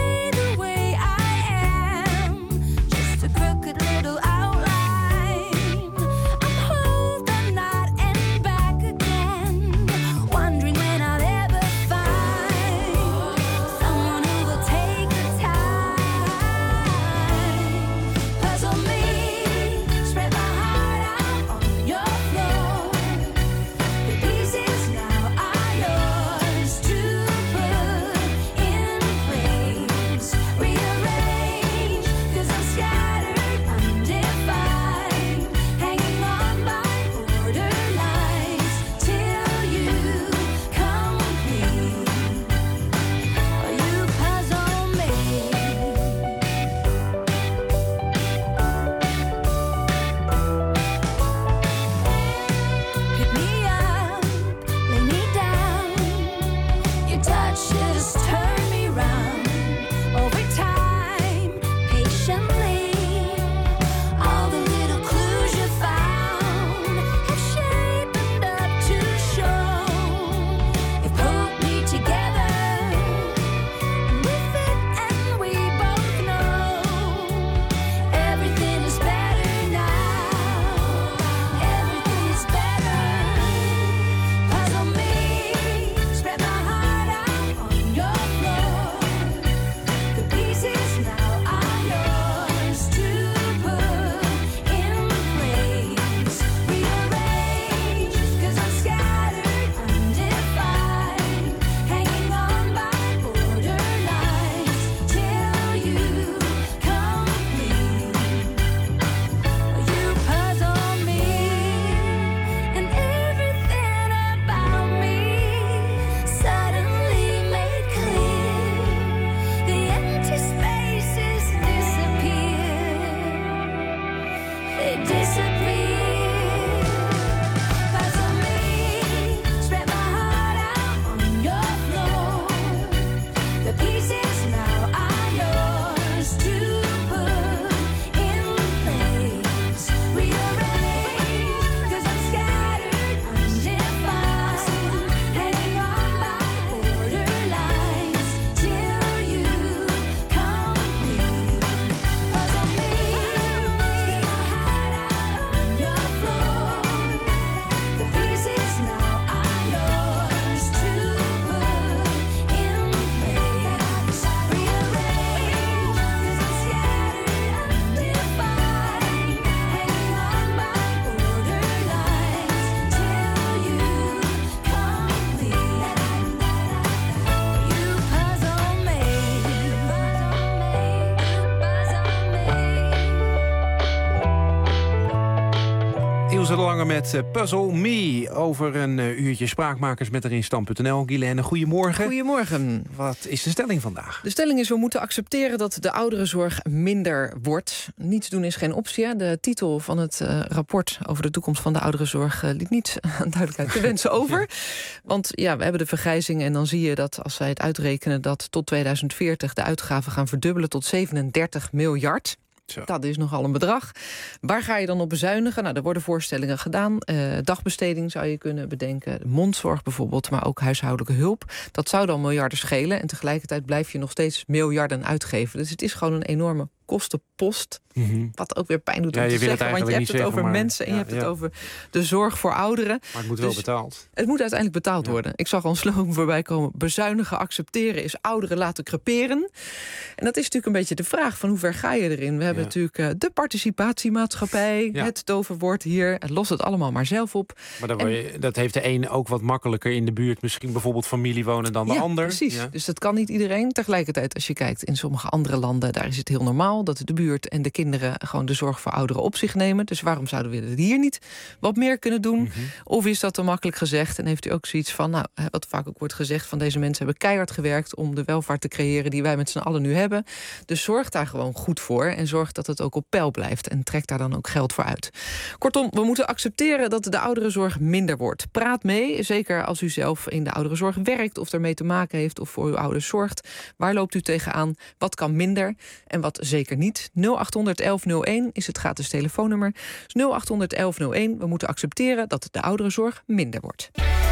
Ilse de Lange met uh, Puzzle Me. Over een uh, uurtje spraakmakers met erin stand punt n l. Guylaine, goedemorgen. Goedemorgen. Wat is de stelling vandaag? De stelling is, we moeten accepteren dat de ouderenzorg minder wordt. Niets doen is geen optie. Hè? De titel van het uh, rapport over de toekomst van de ouderenzorg uh, liet niet aan duidelijkheid te wensen over. Ja. Want ja, we hebben de vergrijzing en dan zie je dat als zij het uitrekenen dat tot tweeduizend veertig de uitgaven gaan verdubbelen tot zevenendertig miljard. Zo. Dat is nogal een bedrag. Waar ga je dan op bezuinigen? Nou, er worden voorstellingen gedaan. Uh, dagbesteding zou je kunnen bedenken. Mondzorg bijvoorbeeld, maar ook huishoudelijke hulp. Dat zou dan miljarden schelen. En tegelijkertijd blijf je nog steeds miljarden uitgeven. Dus het is gewoon een enorme kostenpost. Mm-hmm. Wat ook weer pijn doet om ja, te zeggen. Want je hebt het zeggen, over maar, mensen en ja, je hebt ja. het over de zorg voor ouderen. Maar het moet dus wel betaald. Het moet uiteindelijk betaald ja. worden. Ik zag al een slogan voorbij komen. Bezuinigen, accepteren is ouderen laten creperen. En dat is natuurlijk een beetje de vraag van hoe ver ga je erin. We hebben ja. natuurlijk uh, de participatiemaatschappij. Ja. Het toverwoord hier. Het lost het allemaal maar zelf op. Maar dan en, je, dat heeft de een ook wat makkelijker in de buurt. Misschien bijvoorbeeld familie wonen dan de ja, ander. Precies. Ja. Dus dat kan niet iedereen. Tegelijkertijd als je kijkt in sommige andere landen, daar is het heel normaal dat de buurt en de kinderen gewoon de zorg voor ouderen op zich nemen. Dus waarom zouden we het hier niet wat meer kunnen doen? Mm-hmm. Of is dat te makkelijk gezegd? En heeft u ook zoiets van, nou, wat vaak ook wordt gezegd, van deze mensen hebben keihard gewerkt om de welvaart te creëren die wij met z'n allen nu hebben. Dus zorg daar gewoon goed voor en zorg dat het ook op peil blijft en trek daar dan ook geld voor uit. Kortom, we moeten accepteren dat de ouderenzorg minder wordt. Praat mee, zeker als u zelf in de ouderenzorg werkt of ermee te maken heeft of voor uw ouders zorgt. Waar loopt u tegenaan? Wat kan minder en wat zeker niet? nul acht honderd elf nul één is het gratis telefoonnummer. Dus nul acht honderd elf nul één. We moeten accepteren dat de ouderenzorg minder wordt.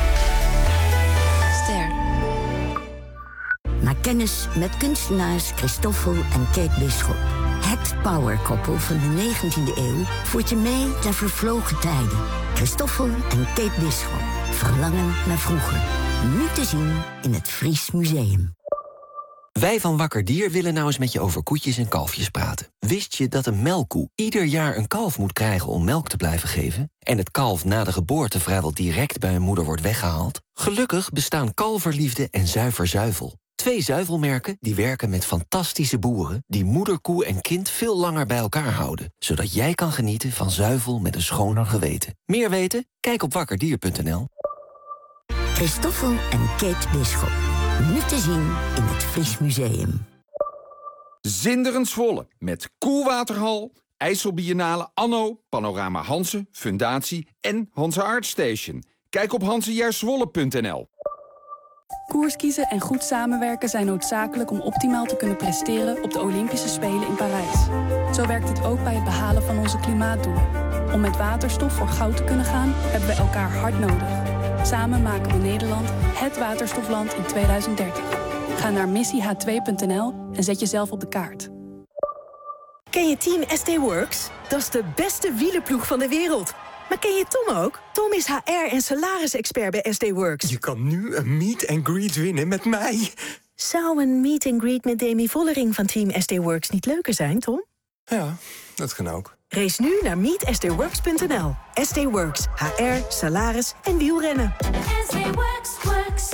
Ster. Maak kennis met kunstenaars Christoffel en Kate Bisschop. Het powerkoppel van de negentiende eeuw voert je mee naar vervlogen tijden. Christoffel en Kate Bisschop. Verlangen naar vroeger. Nu te zien in het Fries Museum. Wij van Wakker Dier willen nou eens met je over koetjes en kalfjes praten. Wist je dat een melkkoe ieder jaar een kalf moet krijgen om melk te blijven geven? En het kalf na de geboorte vrijwel direct bij een moeder wordt weggehaald? Gelukkig bestaan Kalverliefde en Zuiver Zuivel. Twee zuivelmerken die werken met fantastische boeren die moederkoe en kind veel langer bij elkaar houden. Zodat jij kan genieten van zuivel met een schoner geweten. Meer weten? Kijk op wakkerdier punt n l. Christoffel en Kate Bisschop. Nu te zien in het Fries Museum. Zinderend Zwolle met Koelwaterhal, IJsselbiennale Anno, Panorama Hanze, Fundatie en Hanze Art Station. Kijk op hanzejaerzwolle punt n l. Koers kiezen en goed samenwerken zijn noodzakelijk om optimaal te kunnen presteren op de Olympische Spelen in Parijs. Zo werkt het ook bij het behalen van onze klimaatdoelen. Om met waterstof voor goud te kunnen gaan, hebben we elkaar hard nodig. Samen maken we Nederland het waterstofland in tweeduizend dertig. Ga naar missie h twee punt n l en zet jezelf op de kaart. Ken je Team S T Works? Dat is de beste wielerploeg van de wereld. Maar ken je Tom ook? Tom is H R- en salarisexpert bij S T Works. Je kan nu een meet and greet winnen met mij. Zou een meet and greet met Demi Vollering van Team S T Works niet leuker zijn, Tom? Ja, dat kan ook. Race nu naar meet s t works punt n l. S T Works. H R, salaris en wielrennen. S T Works, works.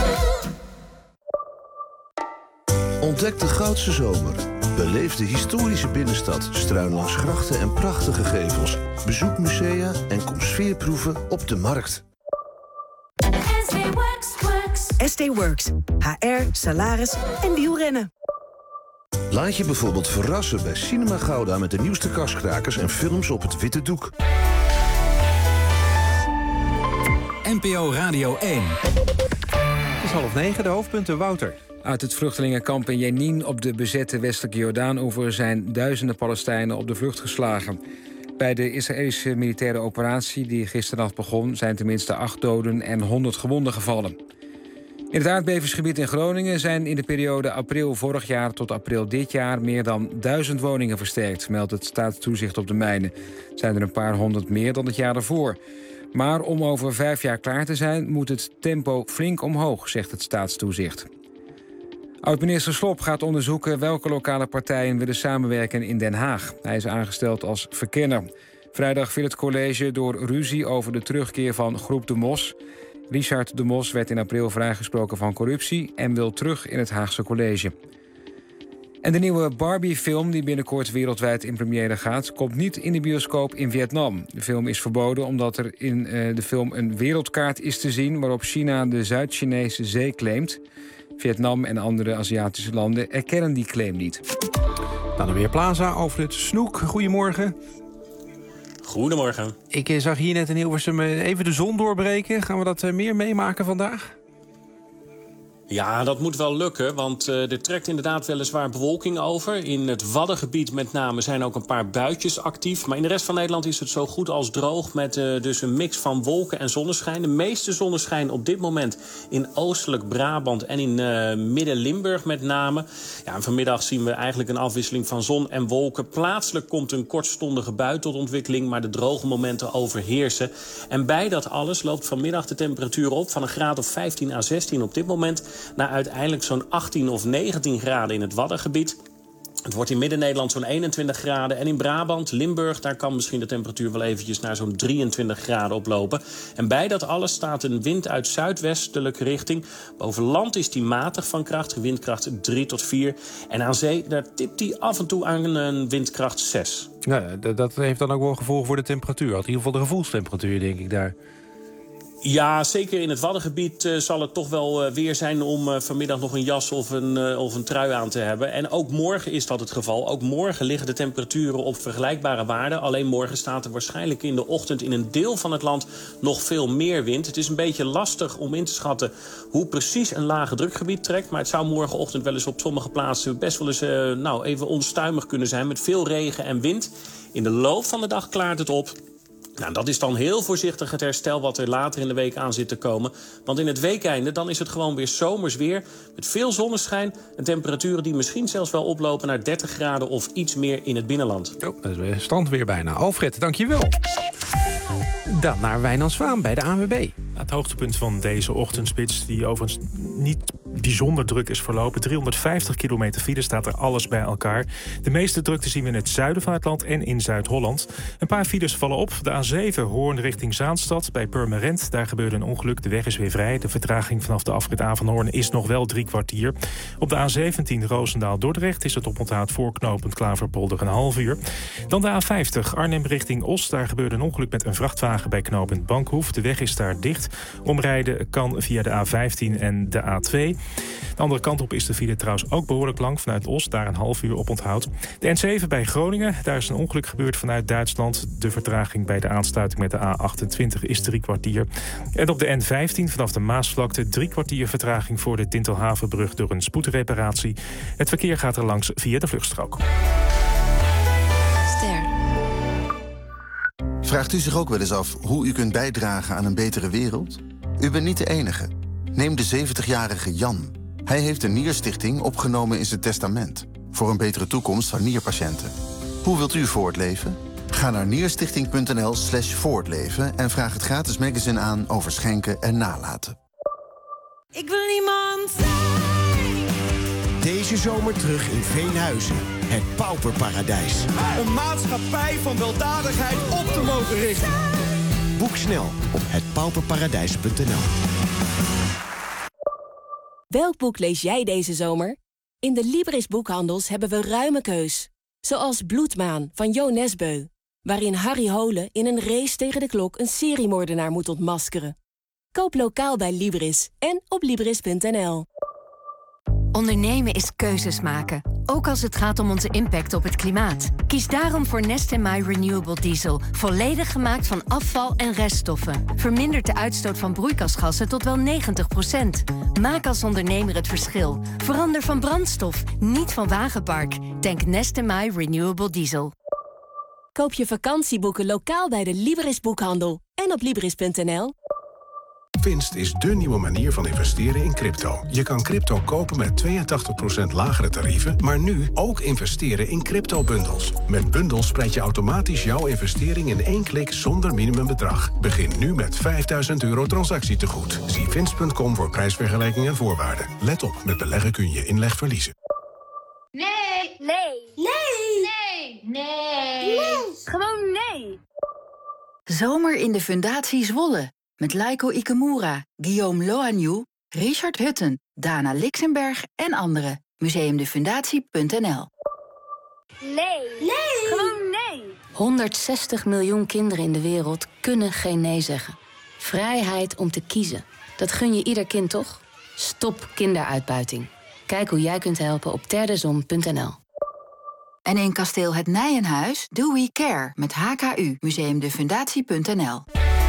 Ontdek de Goudse Zomer. Beleef de historische binnenstad, struin langs grachten en prachtige gevels. Bezoek musea en kom sfeerproeven op de markt. S T Works, works. S T Works. H R, salaris en wielrennen. Laat je bijvoorbeeld verrassen bij Cinema Gouda met de nieuwste kaskrakers en films op het witte doek. N P O Radio één. Het is half negen, de hoofdpunten, Wouter. Uit het vluchtelingenkamp in Jenin op de bezette westelijke Jordaan-oever zijn duizenden Palestijnen op de vlucht geslagen. Bij de Israëlische militaire operatie die gisternacht begon zijn tenminste acht doden en honderd gewonden gevallen. In het aardbevingsgebied in Groningen zijn in de periode april vorig jaar tot april dit jaar meer dan duizend woningen versterkt, meldt het Staatstoezicht op de Mijnen. Het zijn er een paar honderd meer dan het jaar daarvoor. Maar om over vijf jaar klaar te zijn moet het tempo flink omhoog, zegt het Staatstoezicht. Oud-minister Slob gaat onderzoeken welke lokale partijen willen samenwerken in Den Haag. Hij is aangesteld als verkenner. Vrijdag viel het college door ruzie over de terugkeer van Groep de Mos. Richard de Mos werd in april vrijgesproken van corruptie en wil terug in het Haagse college. En de nieuwe Barbie-film, die binnenkort wereldwijd in première gaat, komt niet in de bioscoop in Vietnam. De film is verboden omdat er in uh, de film een wereldkaart is te zien waarop China de Zuid-Chinese zee claimt. Vietnam en andere Aziatische landen erkennen die claim niet. Dan de Weerplaza over het snoek. Goedemorgen. Goedemorgen. Ik zag hier net in Hilversum even de zon doorbreken. Gaan we dat meer meemaken vandaag? Ja, dat moet wel lukken, want uh, er trekt inderdaad weliswaar bewolking over. In het Waddengebied met name zijn ook een paar buitjes actief. Maar in de rest van Nederland is het zo goed als droog met uh, dus een mix van wolken en zonneschijn. De meeste zonneschijn op dit moment in oostelijk Brabant en in uh, Midden-Limburg met name. Ja, en vanmiddag zien we eigenlijk een afwisseling van zon en wolken. Plaatselijk komt een kortstondige bui tot ontwikkeling, maar de droge momenten overheersen. En bij dat alles loopt vanmiddag de temperatuur op van een graad of vijftien à zestien op dit moment naar uiteindelijk zo'n achttien of negentien graden in het Waddengebied. Het wordt in Midden-Nederland zo'n eenentwintig graden. En in Brabant, Limburg, daar kan misschien de temperatuur wel eventjes naar zo'n drieëntwintig graden oplopen. En bij dat alles staat een wind uit zuidwestelijke richting. Boven land is die matig van kracht, windkracht drie tot vier. En aan zee, daar tipt die af en toe aan een windkracht zes. Ja, dat heeft dan ook wel gevolgen voor de temperatuur. In ieder geval de gevoelstemperatuur, denk ik daar. Ja, zeker in het Waddengebied uh, zal het toch wel uh, weer zijn om uh, vanmiddag nog een jas of een, uh, of een trui aan te hebben. En ook morgen is dat het geval. Ook morgen liggen de temperaturen op vergelijkbare waarden. Alleen morgen staat er waarschijnlijk in de ochtend in een deel van het land nog veel meer wind. Het is een beetje lastig om in te schatten hoe precies een lage drukgebied trekt. Maar het zou morgenochtend wel eens op sommige plaatsen best wel eens uh, nou, even onstuimig kunnen zijn met veel regen en wind. In de loop van de dag klaart het op. Nou, dat is dan heel voorzichtig het herstel wat er later in de week aan zit te komen. Want in het weekeinde dan is het gewoon weer zomers weer. Met veel zonneschijn en temperaturen die misschien zelfs wel oplopen naar dertig graden of iets meer in het binnenland. Oh, dat is stand weer bijna. Alfred, dankjewel. Dan naar Wijnand Zwaan bij de A N W B. Het hoogtepunt van deze ochtendspits, die overigens niet bijzonder druk is verlopen. driehonderdvijftig kilometer file, staat er alles bij elkaar. De meeste drukte zien we in het zuiden van het land en in Zuid-Holland. Een paar files vallen op. De A zeven Hoorn richting Zaanstad bij Purmerend. Daar gebeurde een ongeluk. De weg is weer vrij. De vertraging vanaf de afrit Avanhoorn is nog wel drie kwartier. Op de A zeventien Roosendaal-Dordrecht is het oponthoud voor knooppunt Klaverpolder een half uur. Dan de A vijftig Arnhem richting Os. Daar gebeurde een ongeluk met een vrachtwagen bij knooppunt Bankhoef. De weg is daar dicht. Omrijden kan via de A vijftien en de A twee. De andere kant op is de file trouwens ook behoorlijk lang vanuit Os. Daar een half uur op onthoud. De N zeven bij Groningen. Daar is een ongeluk gebeurd vanuit Duitsland. De vertraging bij de aansluiting met de A achtentwintig is drie kwartier. En op de N vijftien vanaf de Maasvlakte drie kwartier vertraging voor de Dintelhavenbrug door een spoedreparatie. Het verkeer gaat er langs via de vluchtstrook. Ster. Vraagt u zich ook wel eens af hoe u kunt bijdragen aan een betere wereld? U bent niet de enige. Neem de zeventigjarige Jan. Hij heeft een nierstichting opgenomen in zijn testament. Voor een betere toekomst van nierpatiënten. Hoe wilt u voortleven? Ga naar nierstichting.nl slash voortleven en vraag het gratis magazine aan over schenken en nalaten. Ik wil niemand. Deze zomer terug in Veenhuizen. Het pauperparadijs. Een maatschappij van weldadigheid op te mogen richten. Boek snel op het pauperparadijs punt n l. Welk boek lees jij deze zomer? In de Libris boekhandels hebben we ruime keus. Zoals Bloedmaan van Jo Nesbeu. Waarin Harry Holen in een race tegen de klok een seriemoordenaar moet ontmaskeren. Koop lokaal bij Libris en op libris punt n l. Ondernemen is keuzes maken, ook als het gaat om onze impact op het klimaat. Kies daarom voor Nest&My Renewable Diesel, volledig gemaakt van afval en reststoffen. Vermindert de uitstoot van broeikasgassen tot wel negentig procent. Maak als ondernemer het verschil. Verander van brandstof, niet van wagenpark. Denk Nest&My Renewable Diesel. Koop je vakantieboeken lokaal bij de Libris boekhandel en op libris punt n l. Winst is dé nieuwe manier van investeren in crypto. Je kan crypto kopen met tweeëntachtig procent lagere tarieven, maar nu ook investeren in crypto-bundels. Met bundels spreid je automatisch jouw investering in één klik zonder minimumbedrag. Begin nu met vijfduizend euro transactietegoed. Zie winst punt com voor prijsvergelijking en voorwaarden. Let op, met beleggen kun je inleg verliezen. Nee. Nee. Nee. Nee. Nee. Nee. Gewoon nee. Zomer in de Fundatie Zwolle. Met Laiko Ikemura, Guillaume Loanjou, Richard Hutten, Dana Lixenberg en anderen. museumdefundatie punt n l. Nee. Nee. Gewoon nee. honderdzestig miljoen kinderen in de wereld kunnen geen nee zeggen. Vrijheid om te kiezen. Dat gun je ieder kind, toch? Stop kinderuitbuiting. Kijk hoe jij kunt helpen op terdezon punt n l. En in kasteel Het Nijenhuis Do We Care met H K U, museumdefundatie punt n l.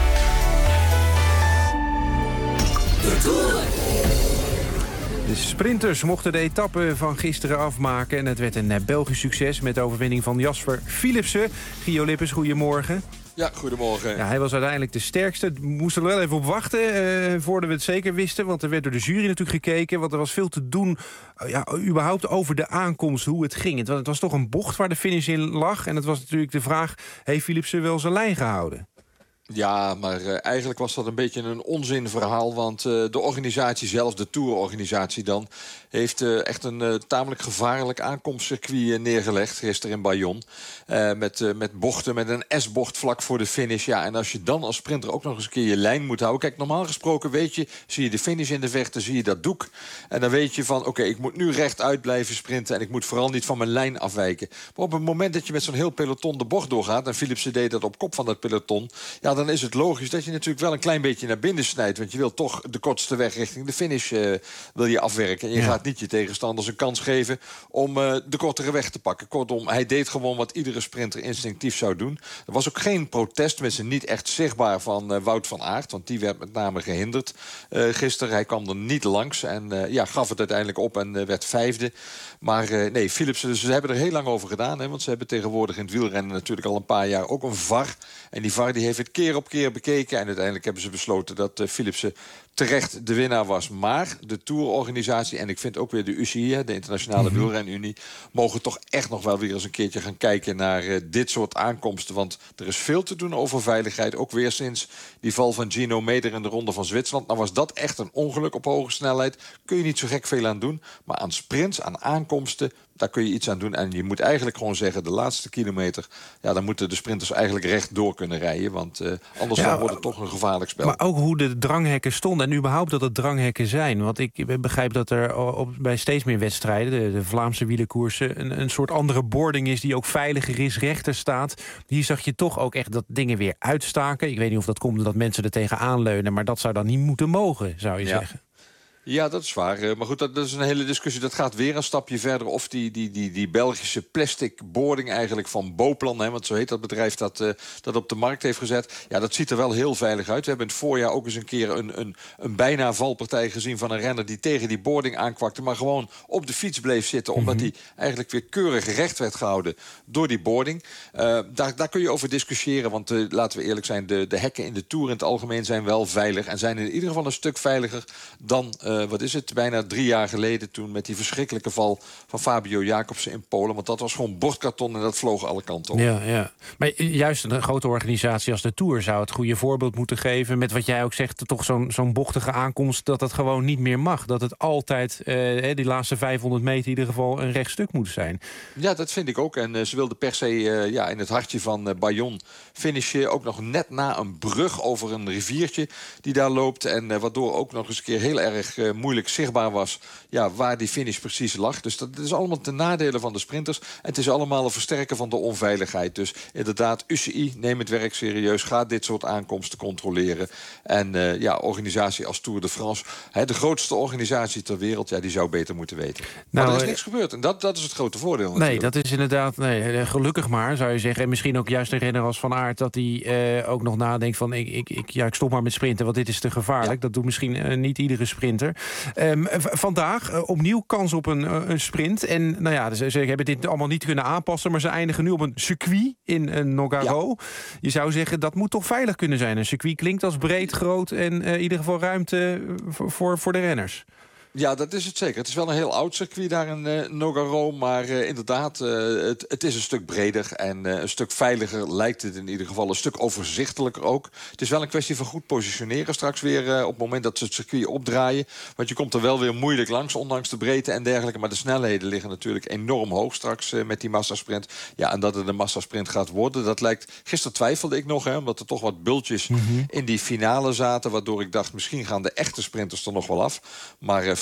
De sprinters mochten de etappe van gisteren afmaken. En het werd een Belgisch succes met de overwinning van Jasper Philipsen. Gio Lippens, goedemorgen. Ja, goedemorgen. Ja, hij was uiteindelijk de sterkste. We moesten er wel even op wachten uh, voordat we het zeker wisten. Want er werd door de jury natuurlijk gekeken. Want er was veel te doen uh, ja, überhaupt over de aankomst, hoe het ging. Het was, het was toch een bocht waar de finish in lag. En het was natuurlijk de vraag, heeft Philipsen wel zijn lijn gehouden? Ja, maar uh, eigenlijk was dat een beetje een onzinverhaal. Want uh, de organisatie zelf, de tourorganisatie dan, heeft uh, echt een uh, tamelijk gevaarlijk aankomstcircuit uh, neergelegd gisteren in Bayonne. Uh, met, uh, met bochten, met een S-bocht vlak voor de finish. Ja, en als je dan als sprinter ook nog eens een keer je lijn moet houden. Kijk, normaal gesproken weet je, zie je de finish in de verte, zie je dat doek. En dan weet je van, oké, okay, ik moet nu rechtuit blijven sprinten. En ik moet vooral niet van mijn lijn afwijken. Maar op het moment dat je met zo'n heel peloton de bocht doorgaat, en Philipsen deed dat op kop van dat peloton, ja, dan is het logisch dat je natuurlijk wel een klein beetje naar binnen snijdt. Want je wil toch de kortste weg richting de finish uh, wil je afwerken. En je ja. gaat niet je tegenstanders een kans geven om uh, de kortere weg te pakken. Kortom, hij deed gewoon wat iedere sprinter instinctief zou doen. Er was ook geen protest, met z'n niet echt zichtbaar, van uh, Wout van Aert. Want die werd met name gehinderd uh, gisteren. Hij kwam er niet langs en uh, ja, gaf het uiteindelijk op en uh, werd vijfde. Maar uh, nee, Philipsen, dus ze hebben er heel lang over gedaan. Hè, want ze hebben tegenwoordig in het wielrennen natuurlijk al een paar jaar ook een V A R. En die V A R die heeft het keer op keer bekeken. En uiteindelijk hebben ze besloten dat uh, Philipsen terecht de winnaar was. Maar de tourorganisatie, en ik vind ook weer de U C I, de Internationale mm-hmm. Wielrenunie, mogen toch echt nog wel weer eens een keertje gaan kijken naar uh, dit soort aankomsten. Want er is veel te doen over veiligheid. Ook weer sinds die val van Gino Meder in de Ronde van Zwitserland. Nou was dat echt een ongeluk op hoge snelheid. Kun je niet zo gek veel aan doen. Maar aan sprints, aan aankomsten, daar kun je iets aan doen. En je moet eigenlijk gewoon zeggen, de laatste kilometer, ja, dan moeten de sprinters eigenlijk recht door kunnen rijden. Want uh, anders ja, wordt het toch een gevaarlijk spel. Maar ook hoe de dranghekken stonden. En überhaupt dat het dranghekken zijn. Want ik begrijp dat er op, bij steeds meer wedstrijden, de, de Vlaamse wielerkoersen, een, een soort andere boarding is die ook veiliger is, rechter staat. Hier zag je toch ook echt dat dingen weer uitstaken. Ik weet niet of dat komt omdat mensen er tegenaan leunen, maar dat zou dan niet moeten mogen, zou je ja. zeggen. Ja, dat is waar. Maar goed, dat, dat is een hele discussie. Dat gaat weer een stapje verder. Of die, die, die, die Belgische plastic boarding eigenlijk van Boplan, hè, want zo heet dat bedrijf dat, uh, dat op de markt heeft gezet. Ja, dat ziet er wel heel veilig uit. We hebben in het voorjaar ook eens een keer een, een, een bijna valpartij gezien van een renner die tegen die boarding aankwakte, maar gewoon op de fiets bleef zitten, mm-hmm. omdat hij eigenlijk weer keurig recht werd gehouden door die boarding. Uh, daar, daar kun je over discussiëren, want uh, laten we eerlijk zijn, de, de hekken in de Tour in het algemeen zijn wel veilig en zijn in ieder geval een stuk veiliger dan Uh, Uh, wat is het, bijna drie jaar geleden toen met die verschrikkelijke val van Fabio Jacobsen in Polen. Want dat was gewoon bordkarton en dat vloog alle kanten op. Ja, ja. Maar juist een grote organisatie als de Tour zou het goede voorbeeld moeten geven met wat jij ook zegt, toch zo'n zo'n bochtige aankomst, dat het gewoon niet meer mag. Dat het altijd, uh, die laatste vijfhonderd meter in ieder geval een rechtstuk moet zijn. Ja, dat vind ik ook. En uh, ze wilden per se uh, ja, in het hartje van uh, Bayonne finishen. Ook nog net na een brug over een riviertje die daar loopt. En uh, waardoor ook nog eens een keer heel erg uh, moeilijk zichtbaar was ja, waar die finish precies lag. Dus dat is allemaal ten nadele van de sprinters. En het is allemaal een versterken van de onveiligheid. Dus inderdaad, U C I, neem het werk serieus. Ga dit soort aankomsten controleren. En uh, ja, organisatie als Tour de France, hè, de grootste organisatie ter wereld, ja, die zou beter moeten weten. Nou, maar er is niks gebeurd. En dat, dat is het grote voordeel natuurlijk. Nee, dat is inderdaad, nee, gelukkig maar, zou je zeggen. En misschien ook juist een renner als Van Aert, dat hij uh, ook nog nadenkt van, ik, ik, ik, ja, ik stop maar met sprinten, want dit is te gevaarlijk. Ja. Dat doet misschien uh, niet iedere sprinter. Um, v- vandaag uh, opnieuw kans op een, uh, een sprint. En nou ja, ze, ze hebben dit allemaal niet kunnen aanpassen, maar ze eindigen nu op een circuit in uh, Nogaro. Ja. Je zou zeggen, dat moet toch veilig kunnen zijn. Een circuit klinkt als breed, groot en uh, in ieder geval ruimte voor, voor de renners. Ja, dat is het zeker. Het is wel een heel oud circuit daar in uh, Nogaro. Maar uh, inderdaad, uh, het, het is een stuk breder en uh, een stuk veiliger lijkt het in ieder geval. Een stuk overzichtelijker ook. Het is wel een kwestie van goed positioneren straks weer uh, op het moment dat ze het circuit opdraaien. Want je komt er wel weer moeilijk langs, ondanks de breedte en dergelijke. Maar de snelheden liggen natuurlijk enorm hoog straks uh, met die massasprint. Ja, en dat het een massasprint gaat worden, dat lijkt... Gisteren twijfelde ik nog, hè, omdat er toch wat bultjes mm-hmm. in die finale zaten. Waardoor ik dacht, misschien gaan de echte sprinters er nog wel af. Maar uh,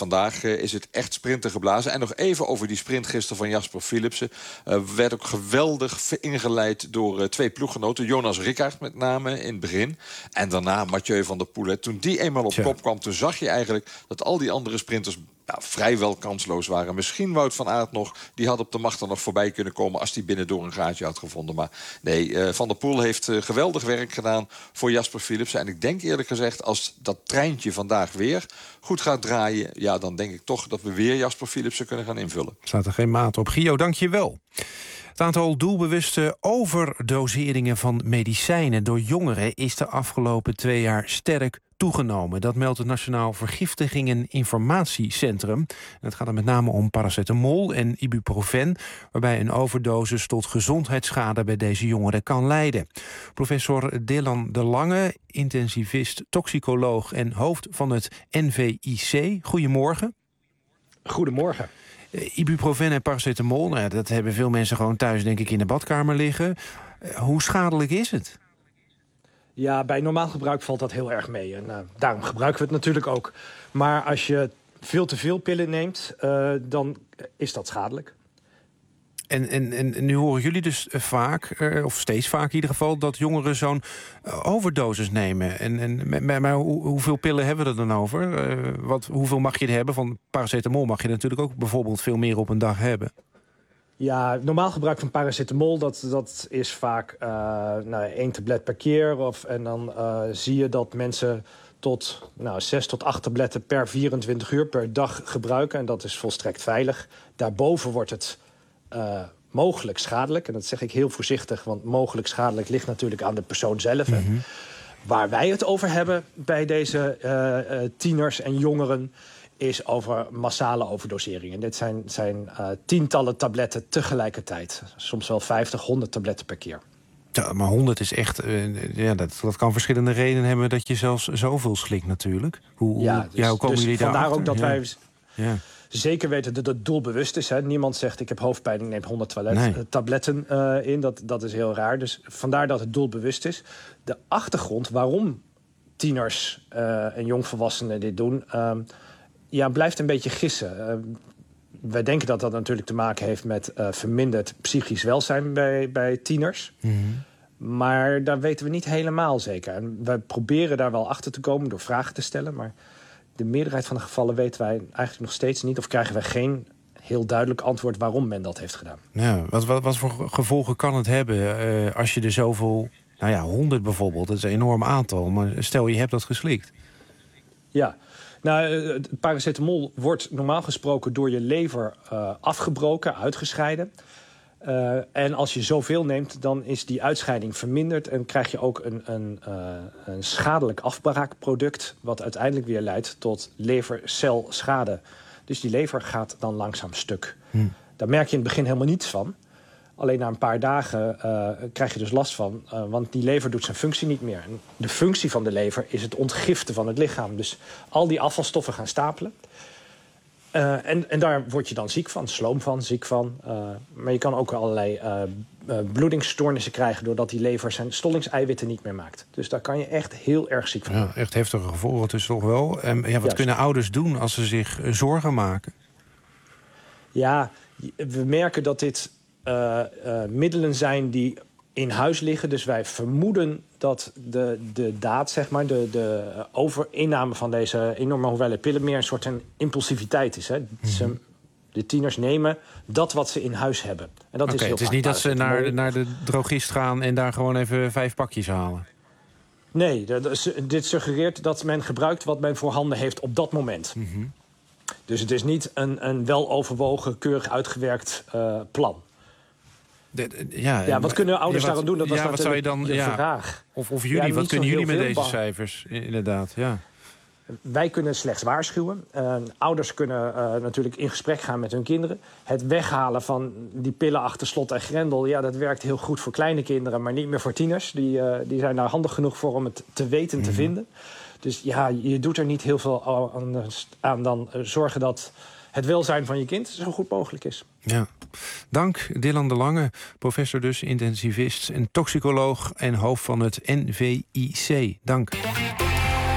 vandaag uh, is het echt sprinten geblazen. En nog even over die sprint gisteren van Jasper Philipsen. Uh, werd ook geweldig ingeleid door uh, twee ploeggenoten. Jonas Rickaert met name in het begin. En daarna Mathieu van der Poel. Toen die eenmaal op Tja. kop kwam, toen zag je eigenlijk dat al die andere sprinters ja, vrijwel kansloos waren. Misschien Wout van Aert nog. Die had op de macht er nog voorbij kunnen komen als die binnen door een gaatje had gevonden. Maar nee, uh, Van der Poel heeft uh, geweldig werk gedaan voor Jasper Philipsen. En ik denk eerlijk gezegd, als dat treintje vandaag weer goed gaat draaien, ja, dan denk ik toch dat we weer Jasper Philipsen kunnen gaan invullen. Staat er geen maat op. Gio, dank je wel. Het aantal doelbewuste overdoseringen van medicijnen door jongeren is de afgelopen twee jaar sterk toegenomen. Dat meldt het Nationaal Vergiftigingen Informatiecentrum. En het gaat er met name om paracetamol en ibuprofen, waarbij een overdosis tot gezondheidsschade bij deze jongeren kan leiden. Professor Dylan de Lange, intensivist, toxicoloog en hoofd van het N V I C. Goedemorgen. Goedemorgen. Uh, ibuprofen en paracetamol, nou ja, dat hebben veel mensen gewoon thuis denk ik in de badkamer liggen. Uh, hoe schadelijk is het? Ja, bij normaal gebruik valt dat heel erg mee. En uh, daarom gebruiken we het natuurlijk ook. Maar als je veel te veel pillen neemt, uh, dan is dat schadelijk. En, en, en nu horen jullie dus vaak, uh, of steeds vaak in ieder geval, dat jongeren zo'n uh, overdosis nemen. En, en, maar maar hoe, hoeveel pillen hebben we er dan over? Uh, wat, hoeveel mag je er hebben? Van paracetamol mag je natuurlijk ook bijvoorbeeld veel meer op een dag hebben. Ja, normaal gebruik van paracetamol, dat, dat is vaak uh, nou, één tablet per keer. Of, en dan uh, zie je dat mensen tot nou, zes tot acht tabletten per vierentwintig uur per dag gebruiken. En dat is volstrekt veilig. Daarboven wordt het uh, mogelijk schadelijk. En dat zeg ik heel voorzichtig, want mogelijk schadelijk ligt natuurlijk aan de persoon zelf. Mm-hmm. Waar wij het over hebben bij deze uh, uh, tieners en jongeren is over massale overdoseringen. Dit zijn, zijn uh, tientallen tabletten tegelijkertijd. Soms wel vijftig, honderd tabletten per keer. Ja, maar honderd is echt... Uh, ja, dat, dat kan verschillende redenen hebben dat je zelfs zoveel slikt natuurlijk. Hoe, ja, hoe, dus, ja, hoe komen dus jullie daar vandaar achter? ook dat ja. wij ja. zeker weten dat het doelbewust is. Hè. Niemand zegt ik heb hoofdpijn, ik neem honderd toilet, nee. uh, tabletten uh, in. Dat, dat is heel raar. Dus vandaar dat het doelbewust is. De achtergrond waarom tieners uh, en jongvolwassenen dit doen, Uh, ja, blijft een beetje gissen. Uh, wij denken dat dat natuurlijk te maken heeft met uh, verminderd psychisch welzijn bij, bij tieners. Mm-hmm. Maar daar weten we niet helemaal zeker. En wij proberen daar wel achter te komen door vragen te stellen. Maar de meerderheid van de gevallen weten wij eigenlijk nog steeds niet, of krijgen wij geen heel duidelijk antwoord waarom men dat heeft gedaan. Ja, wat, wat, wat voor gevolgen kan het hebben uh, als je er zoveel, nou ja, honderd bijvoorbeeld, dat is een enorm aantal. Maar stel je hebt dat geslikt. Ja. Nou, het paracetamol wordt normaal gesproken door je lever uh, afgebroken, uitgescheiden. Uh, en als je zoveel neemt, dan is die uitscheiding verminderd en krijg je ook een, een, uh, een schadelijk afbraakproduct, wat uiteindelijk weer leidt tot levercelschade. Dus die lever gaat dan langzaam stuk. Hm. Daar merk je in het begin helemaal niets van. Alleen na een paar dagen uh, krijg je dus last van, uh, want die lever doet zijn functie niet meer. En de functie van de lever is het ontgiften van het lichaam. Dus al die afvalstoffen gaan stapelen. Uh, en, en daar word je dan ziek van, sloom van, ziek van. Uh, maar je kan ook allerlei uh, uh, bloedingsstoornissen krijgen doordat die lever zijn stollingseiwitten niet meer maakt. Dus daar kan je echt heel erg ziek van worden. Ja, echt heftige gevolgen dus toch wel. En ja, wat Juist. kunnen ouders doen als ze zich uh, zorgen maken? Ja, we merken dat dit Uh, uh, middelen zijn die in huis liggen. Dus wij vermoeden dat de, de daad, zeg maar, de, de overinname van deze enorme hoeveelheid pillen meer een soort van impulsiviteit is. Hè. Mm-hmm. Ze, de tieners nemen dat wat ze in huis hebben. En dat okay, is heel het is niet dat ze naar, naar de drogist gaan en daar gewoon even vijf pakjes halen. Nee, dat, dit suggereert dat men gebruikt wat men voorhanden heeft op dat moment. Mm-hmm. Dus het is niet een, een weloverwogen, keurig uitgewerkt uh, plan. De, de, ja, ja, wat kunnen ouders ja, wat, daaraan doen? Dat was ja, wat zou je dan, de ja, vraag. Of, of jullie, ja, wat kunnen jullie met deze bang. cijfers? Inderdaad, ja. Wij kunnen slechts waarschuwen. Uh, ouders kunnen uh, natuurlijk in gesprek gaan met hun kinderen. Het weghalen van die pillen achter slot en grendel, ja, dat werkt heel goed voor kleine kinderen, maar niet meer voor tieners. Die, uh, die zijn daar handig genoeg voor om het te weten mm. te vinden. Dus ja, je doet er niet heel veel aan, aan dan uh, zorgen dat het welzijn van je kind zo goed mogelijk is. Ja. Dank Dylan de Lange, professor dus, intensivist en toxicoloog en hoofd van het N V I C. Dank.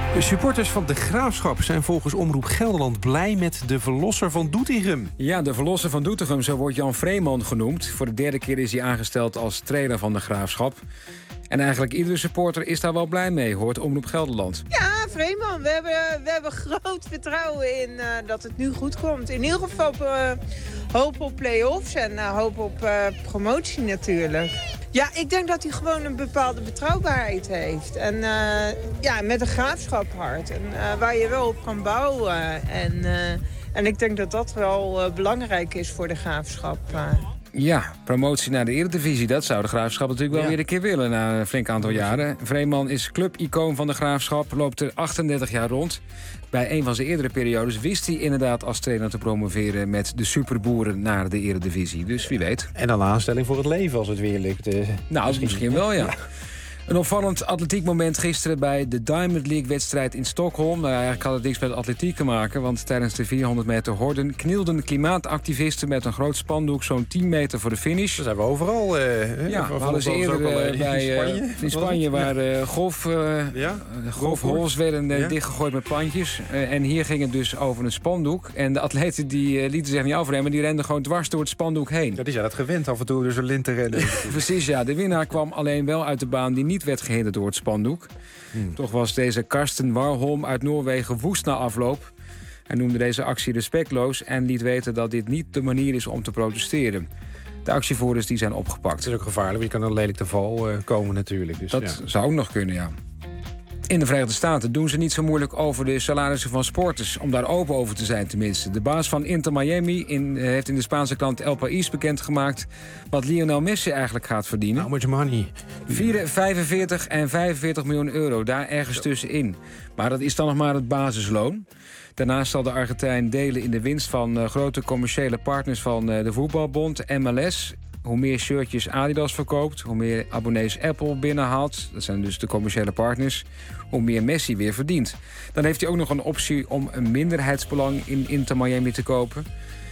De supporters van de Graafschap zijn volgens Omroep Gelderland blij met de verlosser van Doetinchem. Ja, de verlosser van Doetinchem, zo wordt Jan Vreeman genoemd. Voor de derde keer is hij aangesteld als trainer van de Graafschap. En eigenlijk iedere supporter is daar wel blij mee, hoort Omroep Gelderland. Ja, Vreeman, we hebben, we hebben groot vertrouwen in uh, dat het nu goed komt. In ieder geval uh, hoop op play-offs en uh, hoop op uh, promotie natuurlijk. Ja, ik denk dat hij gewoon een bepaalde betrouwbaarheid heeft. En uh, ja, met een graafschaphart. En, uh, waar je wel op kan bouwen. En, uh, en ik denk dat dat wel uh, belangrijk is voor de Graafschap. Uh. Ja, promotie naar de Eredivisie, dat zou de Graafschap natuurlijk wel ja. weer een keer willen na een flink aantal jaren. Vreeman is clubicoon van de Graafschap, loopt er achtendertig jaar rond. Bij een van zijn eerdere periodes wist hij inderdaad als trainer te promoveren met de superboeren naar de Eredivisie. Dus wie weet. En dan een aanstelling voor het leven als het weer lukt. Uh, nou, misschien, misschien wel, ja. ja. Een opvallend atletiekmoment gisteren bij de Diamond League-wedstrijd in Stockholm. Nou, eigenlijk had het niks met atletiek te maken, want tijdens de vierhonderd meter horden knielden klimaatactivisten met een groot spandoek zo'n tien meter voor de finish. Dat zijn we overal. Uh, ja, we hadden ze eerder uh, bij, bij Spanje, uh, in Spanje waar uh, golf, uh, ja? golfholes werden uh, ja? dichtgegooid met plantjes. Uh, en hier ging het dus over een spandoek. En de atleten die uh, lieten zich niet afremmen, die renden gewoon dwars door het spandoek heen. Ja, die zijn dat gewend af en toe door zo'n lint te rennen. Precies, ja. De winnaar kwam alleen wel uit de baan die niet werd gehinderd door het spandoek. Hmm. Toch was deze Karsten Warholm uit Noorwegen woest na afloop. Hij noemde deze actie respectloos en liet weten dat dit niet de manier is om te protesteren. De actievoerders die zijn opgepakt. Het is ook gevaarlijk, je kan een lelijk te val uh, komen natuurlijk. Dus, dat ja. zou ook nog kunnen, ja. In de Verenigde Staten doen ze niet zo moeilijk over de salarissen van sporters. Om daar open over te zijn tenminste. De baas van Inter Miami in, uh, heeft in de Spaanse krant El País bekendgemaakt wat Lionel Messi eigenlijk gaat verdienen. How much money? vijfenveertig en vijfenveertig miljoen euro, daar ergens ja. tussenin. Maar dat is dan nog maar het basisloon. Daarnaast zal de Argentijn delen in de winst van uh, grote commerciële partners van uh, de voetbalbond, M L S. Hoe meer shirtjes Adidas verkoopt, hoe meer abonnees Apple binnenhaalt. Dat zijn dus de commerciële partners. Hoe meer Messi weer verdient. Dan heeft hij ook nog een optie om een minderheidsbelang in Inter Miami te kopen.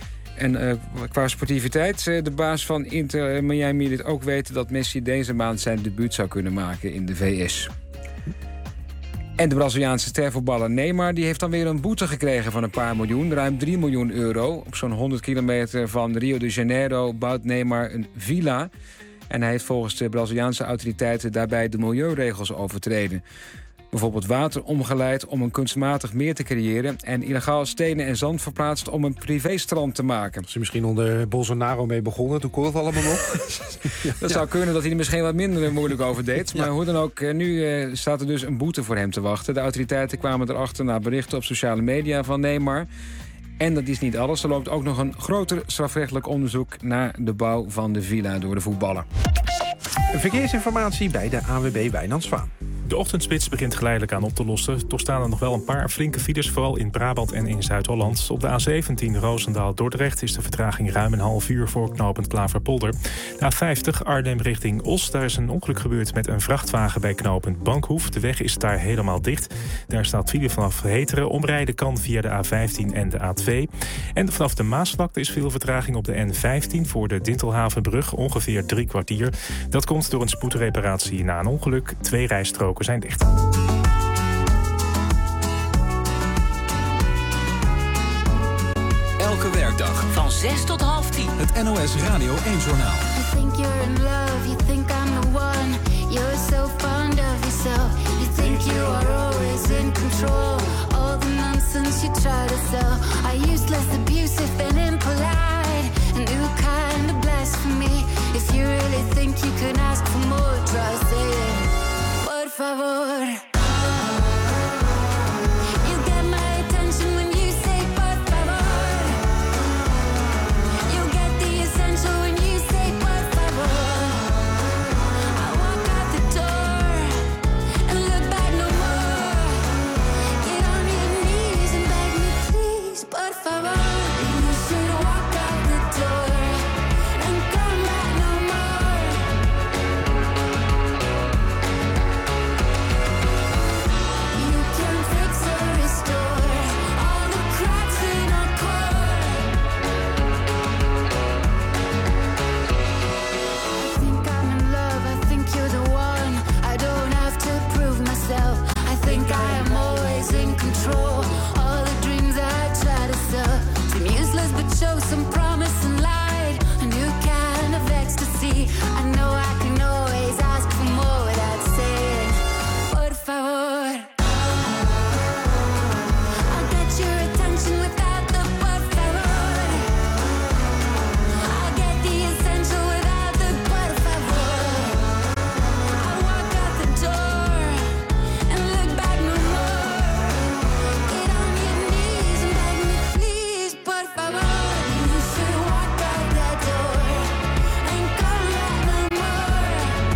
En uh, qua sportiviteit, uh, de baas van Inter Miami liet ook weten dat Messi deze maand zijn debuut zou kunnen maken in de V S. En de Braziliaanse stervoetballer Neymar die heeft dan weer een boete gekregen van een paar miljoen. Ruim drie miljoen euro. Op zo'n honderd kilometer van Rio de Janeiro bouwt Neymar een villa. En hij heeft volgens de Braziliaanse autoriteiten daarbij de milieuregels overtreden. Bijvoorbeeld water omgeleid om een kunstmatig meer te creëren en illegaal stenen en zand verplaatst om een privéstrand te maken. Is er misschien onder Bolsonaro mee begonnen? Toen kon het allemaal nog. ja, dat zou kunnen dat hij er misschien wat minder moeilijk over deed. Maar ja. hoe dan ook, nu uh, staat er dus een boete voor hem te wachten. De autoriteiten kwamen erachter na berichten op sociale media van Neymar. En dat is niet alles. Er loopt ook nog een groter strafrechtelijk onderzoek naar de bouw van de villa door de voetballer. Verkeersinformatie bij de A W B Wijnand Zwaan. De ochtendspits begint geleidelijk aan op te lossen. Toch staan er nog wel een paar flinke files, vooral in Brabant en in Zuid-Holland. Op de A zeventien Roosendaal-Dordrecht is de vertraging ruim een half uur voor knooppunt Klaverpolder. De A vijftig Arnhem richting Os. Daar is een ongeluk gebeurd met een vrachtwagen bij knooppunt Bankhoef. De weg is daar helemaal dicht. Daar staat file vanaf Heteren. Omrijden kan via de A vijftien en de A twee. En vanaf de Maasvlakte is veel vertraging op de N vijftien voor de Dintelhavenbrug. Ongeveer drie kwartier. Dat komt door een spoedreparatie na een ongeluk. Twee rijstroken zijn dicht. Elke werkdag van zes tot half tien. Het N O S Radio één Journaal. You think you're in love, you think I'm the one. You're so fond of yourself. You think you are always in control. All the nonsense you try to sell are useless, abusive and impolite. A new kind of blasphemy. If you really think you can ask for more, try saying, por favor. I think I am always show some promise and light, a new kind of ecstasy. I know I can always ask for more without saying, por favor. I'll get your attention without the por favor. I'll get the essential without the por favor. I'll walk out the door and look back no more. Get on your knees and beg me, please, por favor. You should walk out that door and come back no more.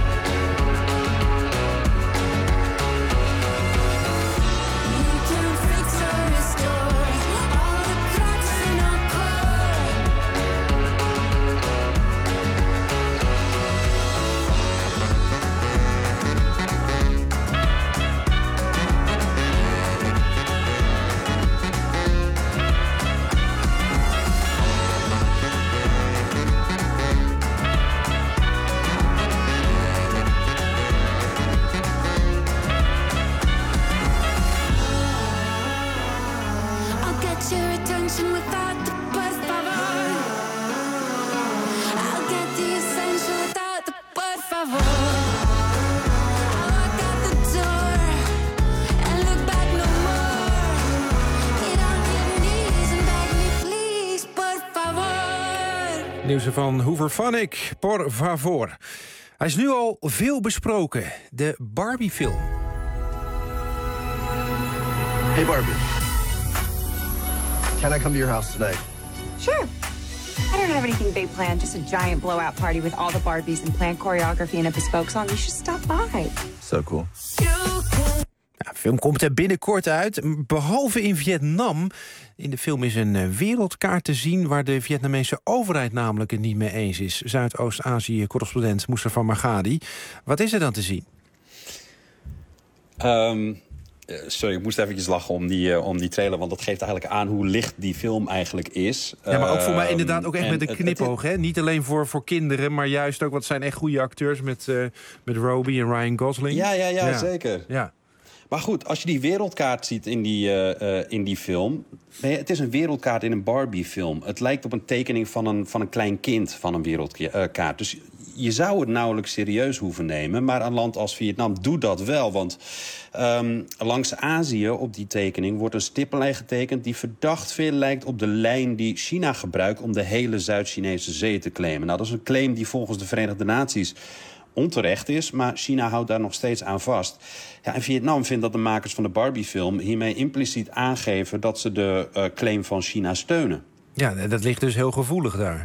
You can fix or restore all the cracks in our core. I'll get your attention without the por favor. I'll get the essential without the por favor. I'll walk out the door and look back no more. Get on your knees and beg me, please, por favor. Nieuws van Hooverphonic, por favor. Hij is nu al veel besproken, de Barbie-film. Hey Barbie, can I come to your house tonight? Sure. I don't have anything big planned, just a giant blowout party with all the Barbies and planned choreography and a bespoke song. You should stop by. So cool. De film komt er binnenkort uit, behalve in Vietnam. In de film is een eh, wereldkaart te zien waar de Vietnamese overheid namelijk het niet mee eens is. Zuidoost-Azië-correspondent Mustafa Margadi. Wat is er dan te zien? Um, sorry, ik moest eventjes lachen om die, uh, om die trailer, want dat geeft eigenlijk aan hoe licht die film eigenlijk is. Ja, maar ook voor mij Um, inderdaad ook echt en met een het- knipoog. Hè? Niet alleen voor, voor kinderen, maar juist ook, want het zijn echt goede acteurs met, uh, met Robbie en Ryan Gosling. Ja, ja, ja, zeker. Ja. Maar goed, als je die wereldkaart ziet in die, uh, uh, in die film... Nee, het is een wereldkaart in een Barbie-film. Het lijkt op een tekening van een, van een klein kind van een wereldkaart. Dus je zou het nauwelijks serieus hoeven nemen. Maar een land als Vietnam doet dat wel. Want um, langs Azië op die tekening wordt een stippenlijn getekend... die verdacht veel lijkt op de lijn die China gebruikt... om de hele Zuid-Chinese zee te claimen. Nou, dat is een claim die volgens de Verenigde Naties... onterecht is, maar China houdt daar nog steeds aan vast. Ja, en Vietnam vindt dat de makers van de Barbie-film... hiermee impliciet aangeven dat ze de uh, claim van China steunen. Ja, dat ligt dus heel gevoelig daar.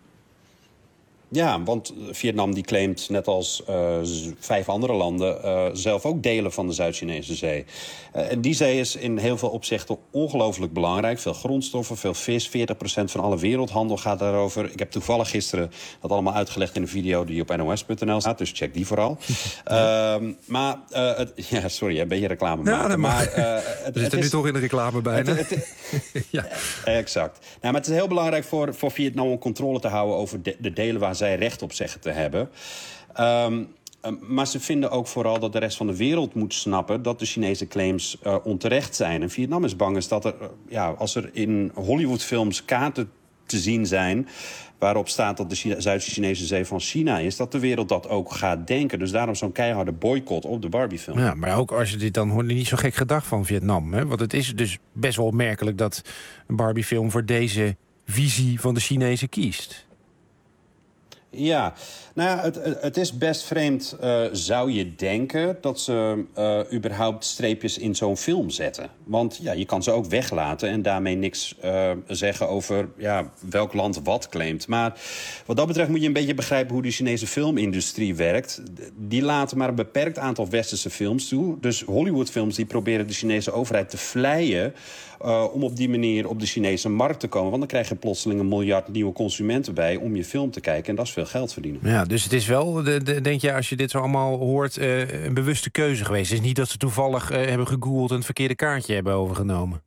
Ja, want Vietnam die claimt, net als uh, vijf andere landen... Uh, zelf ook delen van de Zuid-Chinese zee. Uh, en die zee is in heel veel opzichten ongelooflijk belangrijk. Veel grondstoffen, veel vis. veertig procent van alle wereldhandel gaat daarover. Ik heb toevallig gisteren dat allemaal uitgelegd in een video... die op N O S punt N L staat, dus check die vooral. uh, maar, uh, het, ja, sorry, een beetje reclame maken. Ja, dat maar, mag. uh, het, We zitten nu is, toch in de reclame bijna. Het, het, ja. Exact. Nou, maar het is heel belangrijk voor, voor Vietnam om controle te houden... over de, de delen waar zij recht op zeggen te hebben. Um, maar ze vinden ook vooral dat de rest van de wereld moet snappen... dat de Chinese claims uh, onterecht zijn. En Vietnam is bang is dat er, uh, ja, als er in Hollywoodfilms kaarten te zien zijn... waarop staat dat de Zuid-Chinese zee van China is... dat de wereld dat ook gaat denken. Dus daarom zo'n keiharde boycott op de Barbie-film. Ja, maar ook als je dit dan hoort, niet zo gek gedacht van Vietnam. Hè? Want het is dus best wel opmerkelijk dat een Barbie-film... voor deze visie van de Chinezen kiest. Ja, nou ja, het, het is best vreemd, uh, zou je denken... dat ze uh, überhaupt streepjes in zo'n film zetten. Want ja, je kan ze ook weglaten en daarmee niks uh, zeggen over ja, welk land wat claimt. Maar wat dat betreft moet je een beetje begrijpen... hoe de Chinese filmindustrie werkt. Die laten maar een beperkt aantal westerse films toe. Dus Hollywoodfilms die proberen de Chinese overheid te vleien... Uh, om op die manier op de Chinese markt te komen. Want dan krijg je plotseling een miljard nieuwe consumenten bij... om je film te kijken en dat is veel geld verdienen. Ja, dus het is wel, de, de, denk je, als je dit zo allemaal hoort... Uh, een bewuste keuze geweest. Het is niet dat ze toevallig uh, hebben gegoogeld... en het verkeerde kaartje hebben overgenomen.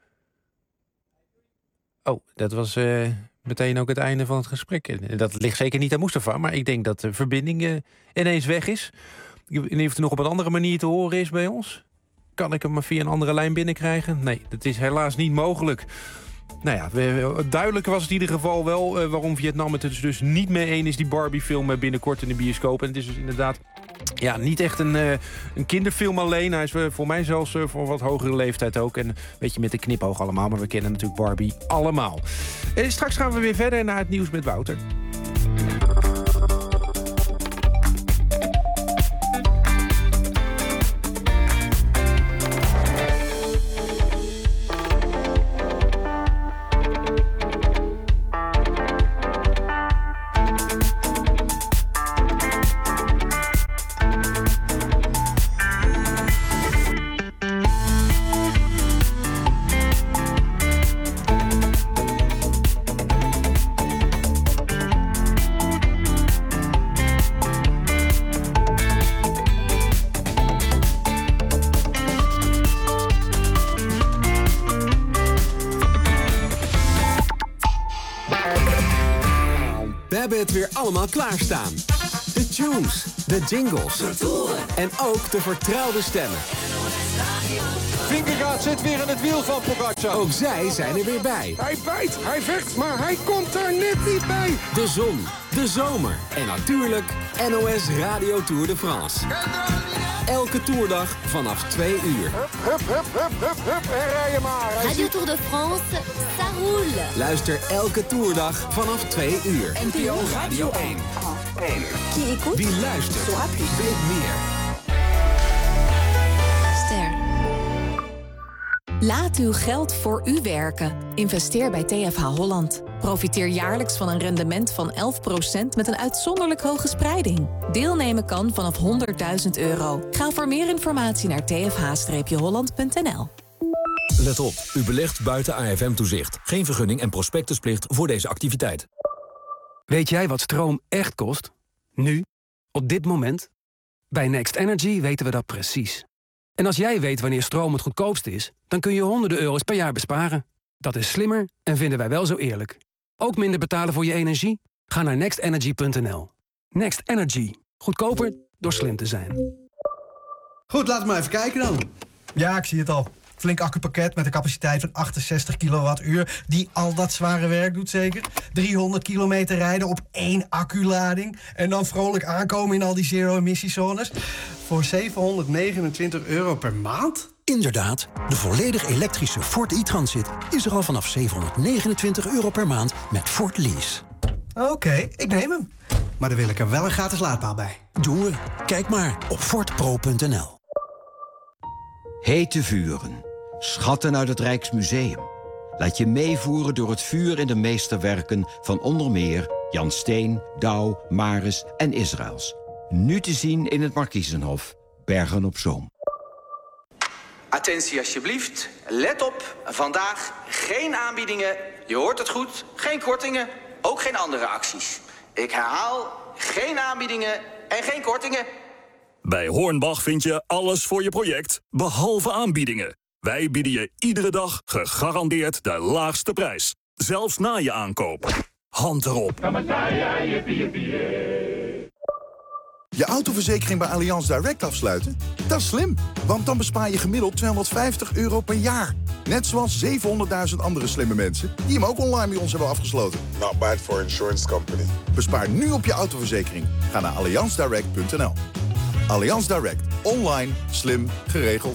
Oh, dat was uh, meteen ook het einde van het gesprek. Dat ligt zeker niet aan Mustafa, maar ik denk dat de verbinding uh, ineens weg is. Ik weet niet of het nog op een andere manier te horen is bij ons. Kan ik hem maar via een andere lijn binnenkrijgen? Nee, dat is helaas niet mogelijk. Nou ja, we, duidelijk was het in ieder geval wel uh, waarom Vietnam het er dus niet mee eens is. Die Barbie-film binnenkort in de bioscoop. En het is dus inderdaad ja, niet echt een, uh, een kinderfilm alleen. Hij is uh, voor mij zelfs uh, voor een wat hogere leeftijd ook. En een beetje met een knipoog allemaal. Maar we kennen natuurlijk Barbie allemaal. Uh, straks gaan we weer verder naar het nieuws met Wouter. Het weer allemaal klaarstaan. De tunes, de jingles en ook de vertrouwde stemmen. Vingegaard zit weer in het wiel van Pogacar. Ook zij zijn er weer bij. Hij bijt, hij vecht, maar hij komt er net niet bij. De zon, de zomer en natuurlijk N O S Radio Tour de France. Elke toerdag vanaf twee uur. Hup, hup, hup, hup, hup, hup, en rij je maar. Radio Tour de France, ça roule. Luister elke toerdag vanaf twee uur. N P O Radio één. Qui écoute? Wie luistert, weet meer. Ster. Laat uw geld voor u werken. Investeer bij T F H Holland. Profiteer jaarlijks van een rendement van elf procent met een uitzonderlijk hoge spreiding. Deelnemen kan vanaf honderdduizend euro. Ga voor meer informatie naar t f h holland punt n l. Let op, u belegt buiten A F M-toezicht. Geen vergunning en prospectusplicht voor deze activiteit. Weet jij wat stroom echt kost? Nu? Op dit moment? Bij Next Energy weten we dat precies. En als jij weet wanneer stroom het goedkoopst is, dan kun je honderden euro's per jaar besparen. Dat is slimmer en vinden wij wel zo eerlijk. Ook minder betalen voor je energie? Ga naar next energy punt n l. Next Energy. Goedkoper door slim te zijn. Goed, laten we maar even kijken dan. Ja, ik zie het al. Flink accupakket met een capaciteit van achtenzestig kilowattuur... die al dat zware werk doet zeker. driehonderd kilometer rijden op één acculading... en dan vrolijk aankomen in al die zero-emissiezones... voor zevenhonderdnegenentwintig euro per maand? Inderdaad, de volledig elektrische Ford e-Transit is er al vanaf zevenhonderdnegenentwintig euro per maand met Ford Lease. Oké, okay, ik neem hem. Maar dan wil ik er wel een gratis laadpaal bij. Doen we. Kijk maar op ford pro punt n l. Hete vuren. Schatten uit het Rijksmuseum. Laat je meevoeren door het vuur in de meesterwerken van onder meer Jan Steen, Douw, Maris en Israëls. Nu te zien in het Markiezenhof, Bergen op Zoom. Attentie alsjeblieft. Let op, vandaag geen aanbiedingen. Je hoort het goed, geen kortingen, ook geen andere acties. Ik herhaal, geen aanbiedingen en geen kortingen. Bij Hornbach vind je alles voor je project, behalve aanbiedingen. Wij bieden je iedere dag gegarandeerd de laagste prijs. Zelfs na je aankoop. Hand erop. Je autoverzekering bij Allianz Direct afsluiten? Dat is slim, want dan bespaar je gemiddeld tweehonderdvijftig euro per jaar. Net zoals zevenhonderdduizend andere slimme mensen die hem ook online bij ons hebben afgesloten. Not bad for an insurance company. Bespaar nu op je autoverzekering. Ga naar allianz direct punt n l. Allianz Direct. Online, slim, geregeld.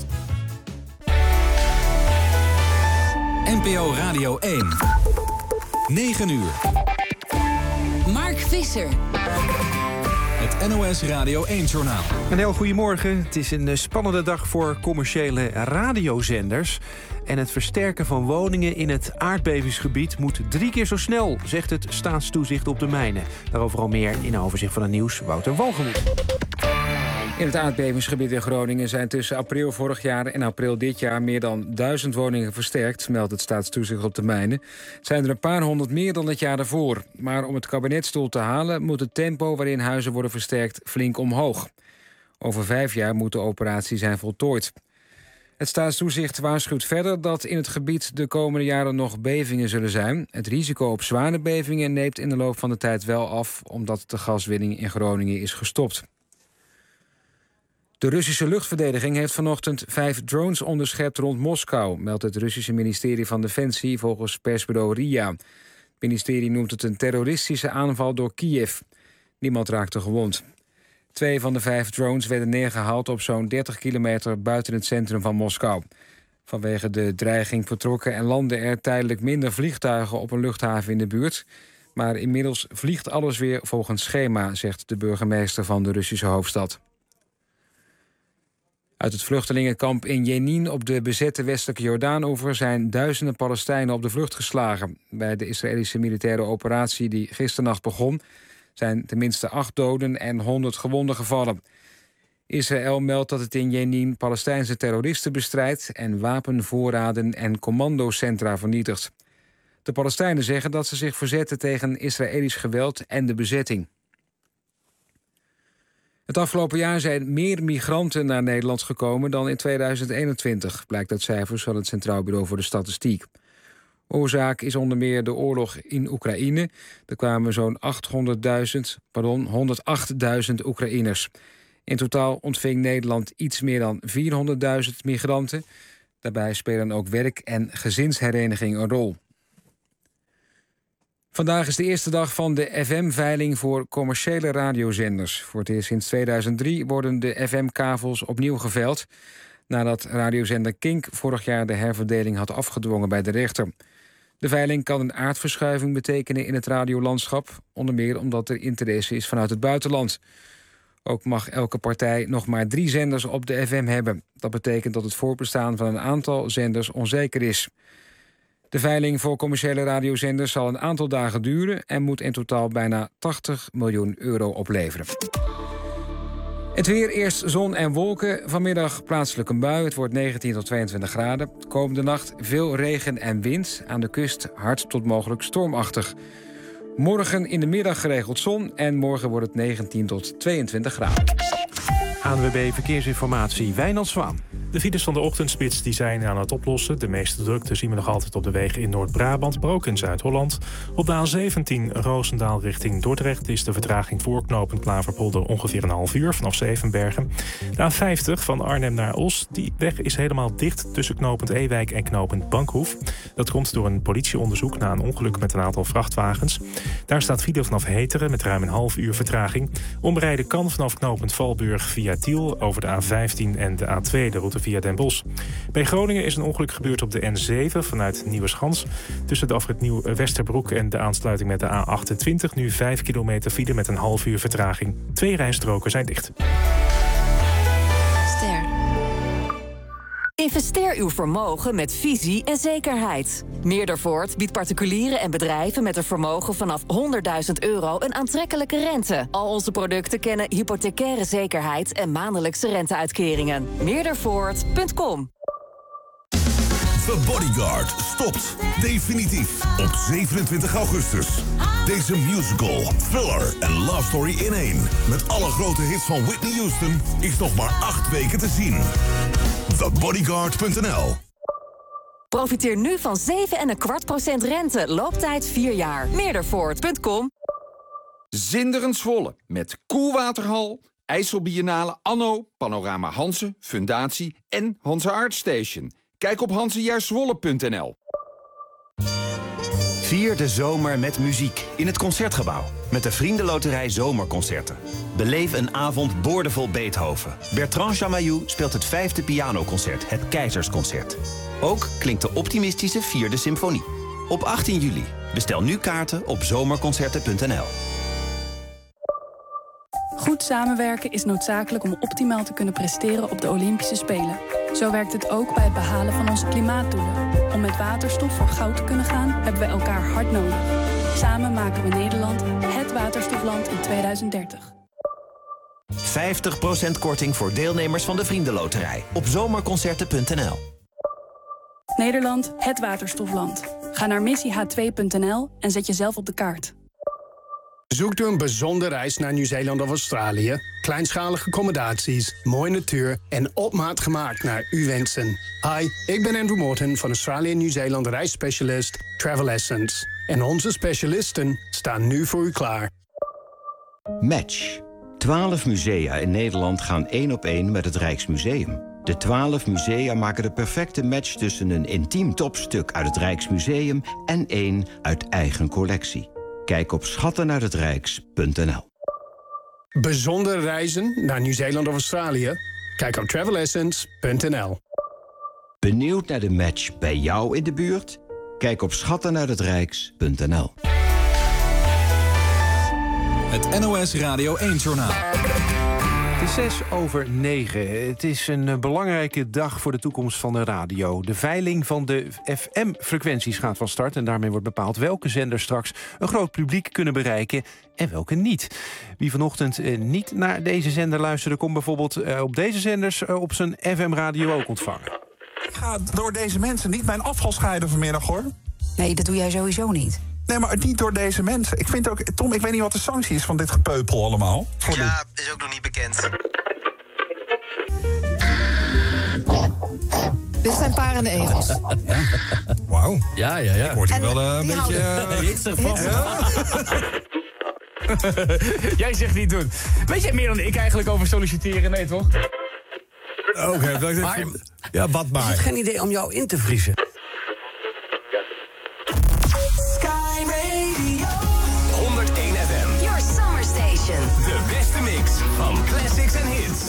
N P O Radio één. negen uur. Mark Visser. Het N O S Radio één-journaal. Een heel goedemorgen. Het is een spannende dag voor commerciële radiozenders. En het versterken van woningen in het aardbevingsgebied moet drie keer zo snel, zegt het Staatstoezicht op de Mijnen. Daarover al meer in een overzicht van het nieuws. Wouter Walgemoed. In het aardbevingsgebied in Groningen zijn tussen april vorig jaar en april dit jaar meer dan duizend woningen versterkt, meldt het Staatstoezicht op de Mijnen. Zijn er een paar honderd meer dan het jaar daarvoor. Maar om het kabinetsstoel te halen moet het tempo waarin huizen worden versterkt flink omhoog. Over vijf jaar moet de operatie zijn voltooid. Het Staatstoezicht waarschuwt verder dat in het gebied de komende jaren nog bevingen zullen zijn. Het risico op zware bevingen neemt in de loop van de tijd wel af, omdat de gaswinning in Groningen is gestopt. De Russische luchtverdediging heeft vanochtend vijf drones onderschept rond Moskou, meldt het Russische ministerie van Defensie volgens persbureau R I A. Het ministerie noemt het een terroristische aanval door Kiev. Niemand raakte gewond. Twee van de vijf drones werden neergehaald op zo'n dertig kilometer buiten het centrum van Moskou. Vanwege de dreiging vertrokken en landden er tijdelijk minder vliegtuigen op een luchthaven in de buurt. Maar inmiddels vliegt alles weer volgens schema, zegt de burgemeester van de Russische hoofdstad. Uit het vluchtelingenkamp in Jenin op de bezette westelijke Jordaanoever zijn duizenden Palestijnen op de vlucht geslagen. Bij de Israëlische militaire operatie die gisternacht begon zijn tenminste acht doden en honderd gewonden gevallen. Israël meldt dat het in Jenin Palestijnse terroristen bestrijdt en wapenvoorraden en commandocentra vernietigt. De Palestijnen zeggen dat ze zich verzetten tegen Israëlisch geweld en de bezetting. Het afgelopen jaar zijn meer migranten naar Nederland gekomen dan in tweeduizend eenentwintig, blijkt uit cijfers van het Centraal Bureau voor de Statistiek. Oorzaak is onder meer de oorlog in Oekraïne. Er kwamen zo'n achthonderdduizend, pardon, honderdachttduizend Oekraïners. In totaal ontving Nederland iets meer dan vierhonderdduizend migranten. Daarbij spelen ook werk- en gezinshereniging een rol. Vandaag is de eerste dag van de F M-veiling voor commerciële radiozenders. Voor het eerst sinds tweeduizend drie worden de F M-kavels opnieuw geveild, nadat radiozender Kink vorig jaar de herverdeling had afgedwongen bij de rechter. De veiling kan een aardverschuiving betekenen in het radiolandschap, onder meer omdat er interesse is vanuit het buitenland. Ook mag elke partij nog maar drie zenders op de F M hebben. Dat betekent dat het voortbestaan van een aantal zenders onzeker is. De veiling voor commerciële radiozenders zal een aantal dagen duren en moet in totaal bijna tachtig miljoen euro opleveren. Het weer, eerst zon en wolken. Vanmiddag plaatselijk een bui. Het wordt negentien tot tweeëntwintig graden. Komende nacht veel regen en wind. Aan de kust hard tot mogelijk stormachtig. Morgen in de middag geregeld zon. En morgen wordt het negentien tot tweeëntwintig graden. A N W B Verkeersinformatie, Wijnand Zwaan. De files van de ochtendspits die zijn aan het oplossen. De meeste drukte zien we nog altijd op de wegen in Noord-Brabant, maar ook in Zuid-Holland. Op de A zeventien Roosendaal richting Dordrecht is de vertraging voor knooppunt Klaverpolder ongeveer een half uur vanaf Zevenbergen. De A vijftig van Arnhem naar Os, die weg is helemaal dicht tussen knooppunt Ewijk en knooppunt Bankhoef. Dat komt door een politieonderzoek na een ongeluk met een aantal vrachtwagens. Daar staat file vanaf Heteren met ruim een half uur vertraging. Omrijden kan vanaf knooppunt Valburg via Tiel over de A vijftien en de A twee, de route via Den Bosch. Bij Groningen is een ongeluk gebeurd op de N zeven vanuit Nieuweschans. Tussen de afrit Nieuw Westerbroek en de aansluiting met de A achtentwintig... nu vijf kilometer file met een half uur vertraging. Twee rijstroken zijn dicht. Ster. Investeer uw vermogen met visie en zekerheid. Meerdervoort biedt particulieren en bedrijven met een vermogen vanaf honderdduizend euro een aantrekkelijke rente. Al onze producten kennen hypothecaire zekerheid en maandelijkse renteuitkeringen. Meerdervoort punt com. The Bodyguard stopt definitief op zevenentwintig augustus. Deze musical, thriller en love story in één, met alle grote hits van Whitney Houston, is nog maar acht weken te zien. the bodyguard punt n l. Profiteer nu van zeven komma vijf procent rente. Looptijd vier jaar. Meerdervoort punt com. Zinderend Zwolle met Koelwaterhal, IJsselbiennale Anno, Panorama Hanze, Fundatie en Hanze Art Station. Kijk op hanze juist zwolle punt n l. Vier de zomer met muziek in het Concertgebouw. Met de Vriendenloterij Zomerconcerten. Beleef een avond boordevol Beethoven. Bertrand Chamayou speelt het vijfde pianoconcert, het Keizersconcert. Ook klinkt de optimistische vierde symfonie. Op achttien juli. Bestel nu kaarten op zomerconcerten punt n l. Goed samenwerken is noodzakelijk om optimaal te kunnen presteren op de Olympische Spelen. Zo werkt het ook bij het behalen van onze klimaatdoelen. Om met waterstof voor goud te kunnen gaan, hebben we elkaar hard nodig. Samen maken we Nederland het waterstofland in tweeduizend dertig. vijftig procent korting voor deelnemers van de Vriendenloterij op zomerconcerten punt n l. Nederland, het waterstofland. Ga naar missie h twee punt n l en zet jezelf op de kaart. Zoekt u een bijzondere reis naar Nieuw-Zeeland of Australië? Kleinschalige accommodaties, mooie natuur en op maat gemaakt naar uw wensen. Hi, ik ben Andrew Morton van Australië en Nieuw-Zeeland reisspecialist Travel Essence. En onze specialisten staan nu voor u klaar. Match. Twaalf musea in Nederland gaan één op één met het Rijksmuseum. De twaalf musea maken de perfecte match tussen een intiem topstuk uit het Rijksmuseum en één uit eigen collectie. Kijk op schatten uit het rijks punt n l. Bijzondere reizen naar Nieuw-Zeeland of Australië? Kijk op travel essence punt n l. Benieuwd naar de match bij jou in de buurt? Kijk op schatten uit het rijks punt n l. Het N O S Radio één-journaal. Het is zes over negen. Het is een uh, belangrijke dag voor de toekomst van de radio. De veiling van de F M-frequenties gaat van start... en daarmee wordt bepaald welke zenders straks een groot publiek kunnen bereiken... en welke niet. Wie vanochtend uh, niet naar deze zender luisterde... kon bijvoorbeeld uh, op deze zenders uh, op zijn F M-radio ook ontvangen. Ik ga door deze mensen niet mijn afval scheiden vanmiddag, hoor. Nee, dat doe jij sowieso niet. Nee, maar niet door deze mensen. Ik vind ook, Tom, ik weet niet wat de sanctie is van dit gepeupel allemaal. Voor ja, dit is ook nog niet bekend. Dit zijn parende egels. Ja. Wauw. Ja, ja, ja. Wordt hier wel uh, een beetje... Uh, Hitsig vast. Jij zegt niet doen. Weet jij meer dan ik eigenlijk over solliciteren? Nee, toch? Oké, okay, maar, ja, wat maar. Is het geen idee om jou in te vriezen? Sky Radio honderdéén F M. Your summer station. De beste mix van classics en hits.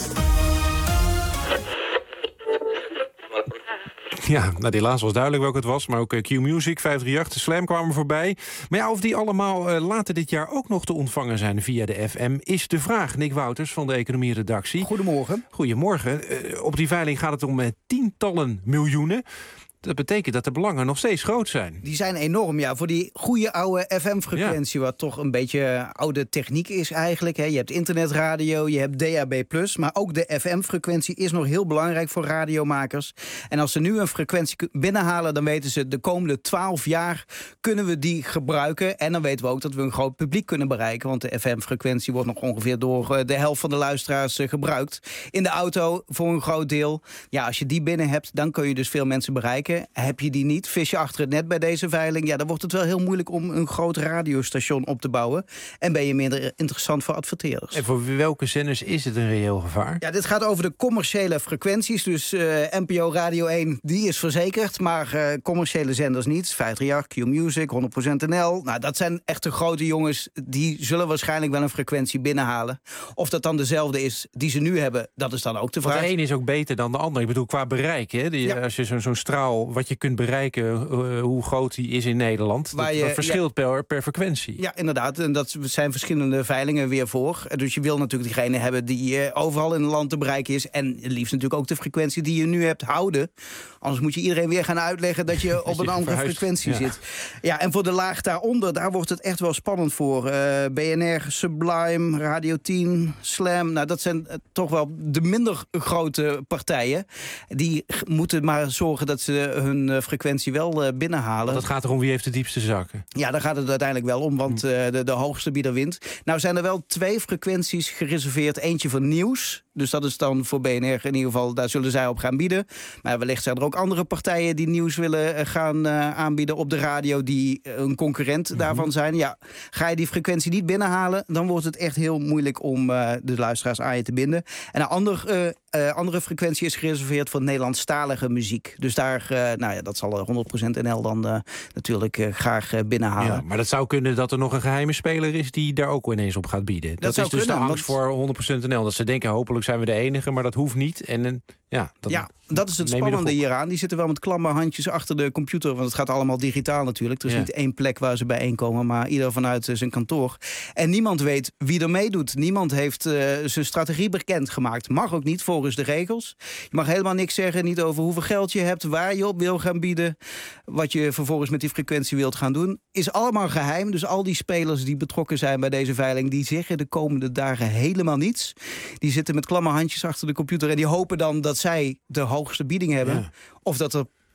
Ja, nou, helaas was duidelijk welke het was. Maar ook Q-Music, vijf drie acht, de Slam kwamen voorbij. Maar ja, of die allemaal uh, later dit jaar ook nog te ontvangen zijn via de F M... is de vraag. Nick Wouters van de economie-redactie. Goedemorgen. Goedemorgen. Uh, op die veiling gaat het om uh, tientallen miljoenen. Dat betekent dat de belangen nog steeds groot zijn. Die zijn enorm, ja. Voor die goede oude F M-frequentie... Ja. Wat toch een beetje oude techniek is eigenlijk. Hè. Je hebt internetradio, je hebt D A B plus... maar ook de F M-frequentie is nog heel belangrijk voor radiomakers. En als ze nu een frequentie binnenhalen... dan weten ze de komende twaalf jaar kunnen we die gebruiken. En dan weten we ook dat we een groot publiek kunnen bereiken. Want de F M-frequentie wordt nog ongeveer door de helft van de luisteraars gebruikt. In de auto voor een groot deel. Ja, als je die binnen hebt, dan kun je dus veel mensen bereiken. Heb je die niet, vis je achter het net bij deze veiling... ja, dan wordt het wel heel moeilijk om een groot radiostation op te bouwen. En ben je minder interessant voor adverteerders. En voor welke zenders is het een reëel gevaar? Ja, dit gaat over de commerciële frequenties. Dus uh, N P O Radio één, die is verzekerd. Maar uh, commerciële zenders niet. vijf drie acht, Q-Music, honderd procent N L. Nou, dat zijn echt de grote jongens. Die zullen waarschijnlijk wel een frequentie binnenhalen. Of dat dan dezelfde is die ze nu hebben, dat is dan ook de vraag. Want de een is ook beter dan de ander. Ik bedoel, qua bereik, hè? Die, ja. Als je zo'n zo'n straal... wat je kunt bereiken, uh, hoe groot die is in Nederland. Dat, je, dat verschilt ja, per, per frequentie. Ja, inderdaad. En dat zijn verschillende veilingen weer voor. Dus je wil natuurlijk diegene hebben die uh, overal in het land te bereiken is. En liefst natuurlijk ook de frequentie die je nu hebt houden. Anders moet je iedereen weer gaan uitleggen dat je op een andere verhuist. frequentie ja. zit. Ja, en voor de laag daaronder, daar wordt het echt wel spannend voor. Uh, B N R, Sublime, Radio tien, Slam. Nou, dat zijn uh, toch wel de minder grote partijen. Die moeten maar zorgen dat ze hun uh, frequentie wel uh, binnenhalen. Want het gaat erom wie heeft de diepste zakken. Ja, daar gaat het uiteindelijk wel om, want uh, de, de hoogste bieder wint. Nou zijn er wel twee frequenties gereserveerd. Eentje voor nieuws. Dus dat is dan voor B N R in ieder geval, daar zullen zij op gaan bieden. Maar wellicht zijn er ook andere partijen die nieuws willen gaan uh, aanbieden op de radio, die uh, een concurrent mm-hmm. daarvan zijn. Ja, ga je die frequentie niet binnenhalen, dan wordt het echt heel moeilijk om uh, de luisteraars aan je te binden. En een ander, uh, uh, andere frequentie is gereserveerd voor Nederlandstalige muziek. Dus daar, uh, nou ja, dat zal honderd procent N L dan uh, natuurlijk uh, graag uh, binnenhalen. Ja, maar dat zou kunnen dat er nog een geheime speler is die daar ook ineens op gaat bieden. Dat, dat is dus kunnen, de angst want... voor honderd procent N L. Dat ze denken, hopelijk zijn we de enige, maar dat hoeft niet. En, en ja, dat, ja, dat is het spannende hieraan. Die zitten wel met klamme handjes achter de computer, want het gaat allemaal digitaal natuurlijk. Er is ja. niet één plek waar ze bijeenkomen, maar ieder vanuit uh, zijn kantoor. En niemand weet wie er meedoet. Niemand heeft uh, zijn strategie bekendgemaakt. Mag ook niet volgens de regels. Je mag helemaal niks zeggen, niet over hoeveel geld je hebt, waar je op wil gaan bieden, wat je vervolgens met die frequentie wilt gaan doen. Is allemaal geheim. Dus al die spelers die betrokken zijn bij deze veiling, die zeggen de komende dagen helemaal niets. Die zitten met klamme handjes achter de computer en die hopen dan dat zij de hoogste bieding hebben. Ja. Of dat er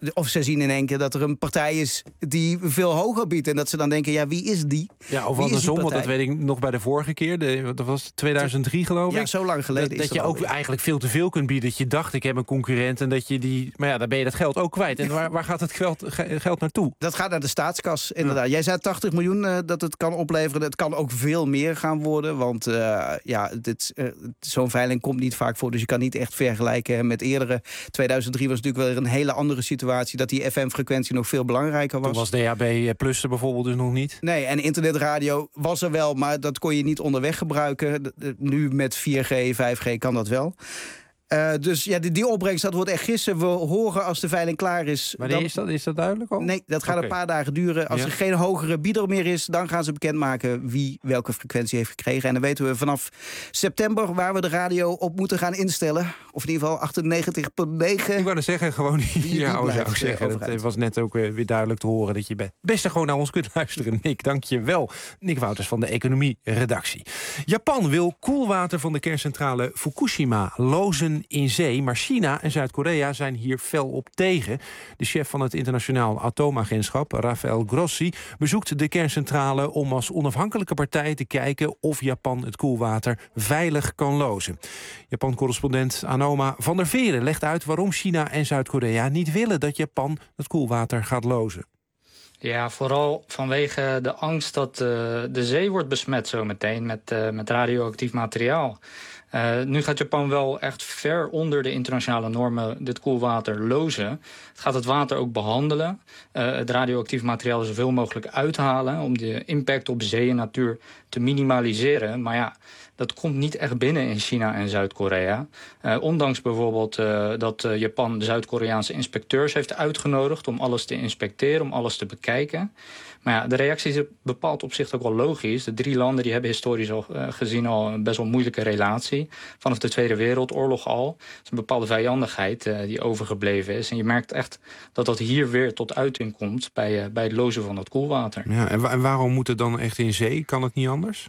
of ze zien in één keer dat er een partij is die veel hoger biedt. En dat ze dan denken, ja, wie is die? Ja, of andersom, want dat weet ik nog bij de vorige keer. De, dat was tweeduizend drie, geloof ik. Ja, zo lang geleden dat, is dat je ook alweer. eigenlijk veel te veel kunt bieden. Dat je dacht, ik heb een concurrent en dat je die... Maar ja, dan ben je dat geld ook kwijt. En waar, waar gaat het geld, geld naartoe? Dat gaat naar de staatskas, inderdaad. Ja. Jij zei tachtig miljoen uh, dat het kan opleveren. Het kan ook veel meer gaan worden. Want uh, ja, dit, uh, zo'n veiling komt niet vaak voor. Dus je kan niet echt vergelijken met eerdere. tweeduizend drie was natuurlijk wel een hele andere situatie. Dat die F M-frequentie nog veel belangrijker was. Toen was D H B plus er bijvoorbeeld dus nog niet. Nee, en internetradio was er wel. Maar dat kon je niet onderweg gebruiken. Nu met vier G, vijf G kan dat wel. Uh, dus ja, die, die opbrengst, dat wordt echt gissen. We horen als de veiling klaar is. Wanneer dan... is dat? Is dat duidelijk al? Nee, dat gaat okay. een paar dagen duren. Als ja. er geen hogere bieder meer is, dan gaan ze bekendmaken wie welke frequentie heeft gekregen. En dan weten we vanaf september waar we de radio op moeten gaan instellen. Of in ieder geval achtennegentig komma negen. Ik wou het zeggen, gewoon niet. Ja, oh, zou ik zeggen. Het was net ook weer duidelijk te horen dat je het beste gewoon naar ons kunt luisteren. Nick, dank je wel. Nick Wouters van de Economie-redactie. Japan wil koelwater van de kerncentrale Fukushima lozen in zee, maar China en Zuid-Korea zijn hier fel op tegen. De chef van het internationaal atoomagentschap, Rafael Grossi, bezoekt de kerncentrale om als onafhankelijke partij te kijken of Japan het koelwater veilig kan lozen. Japan-correspondent Anoma van der Veren legt uit waarom China en Zuid-Korea niet willen dat Japan het koelwater gaat lozen. Ja, vooral vanwege de angst dat uh, de zee wordt besmet zometeen met, uh, met radioactief materiaal. Uh, nu gaat Japan wel echt ver onder de internationale normen dit koelwater lozen. Het gaat het water ook behandelen. Uh, het radioactief materiaal er zoveel mogelijk uithalen om de impact op zee en natuur te minimaliseren. Maar ja, dat komt niet echt binnen in China en Zuid-Korea. Uh, ondanks bijvoorbeeld uh, dat uh, Japan de Zuid-Koreaanse inspecteurs heeft uitgenodigd om alles te inspecteren, om alles te bekijken. Maar ja, de reactie is bepaald opzicht ook wel logisch. De drie landen die hebben historisch al, uh, gezien al een best wel moeilijke relatie. Vanaf de Tweede Wereldoorlog al. Het is een bepaalde vijandigheid uh, die overgebleven is. En je merkt echt dat dat hier weer tot uiting komt bij, uh, bij het lozen van dat koelwater. Ja, en, wa- en waarom moet het dan echt in zee? Kan het niet anders?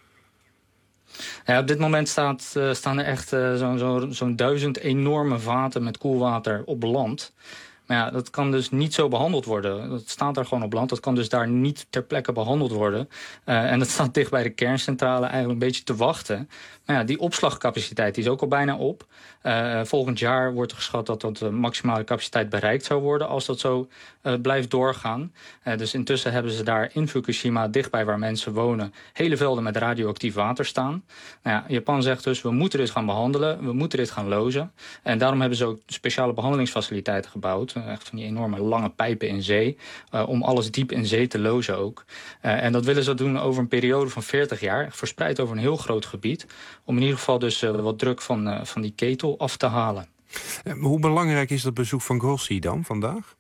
Ja, op dit moment staat, uh, staan er echt uh, zo'n zo, zo'n duizend enorme vaten met koelwater op land. Maar ja, dat kan dus niet zo behandeld worden. Dat staat daar gewoon op land. Dat kan dus daar niet ter plekke behandeld worden. Uh, en dat staat dicht bij de kerncentrale eigenlijk een beetje te wachten. Maar ja, die opslagcapaciteit die is ook al bijna op. Uh, volgend jaar wordt er geschat dat dat de maximale capaciteit bereikt zou worden als dat zo uh, blijft doorgaan. Uh, dus intussen hebben ze daar in Fukushima, dichtbij waar mensen wonen, hele velden met radioactief water staan. Nou ja, Japan zegt dus, we moeten dit gaan behandelen, we moeten dit gaan lozen. En daarom hebben ze ook speciale behandelingsfaciliteiten gebouwd. Echt van die enorme lange pijpen in zee. Uh, om alles diep in zee te lozen ook. Uh, en dat willen ze doen over een periode van veertig jaar. Verspreid over een heel groot gebied. Om in ieder geval dus uh, wat druk van, uh, van die ketel af te halen. Uh, hoe belangrijk is dat bezoek van Grossi dan vandaag?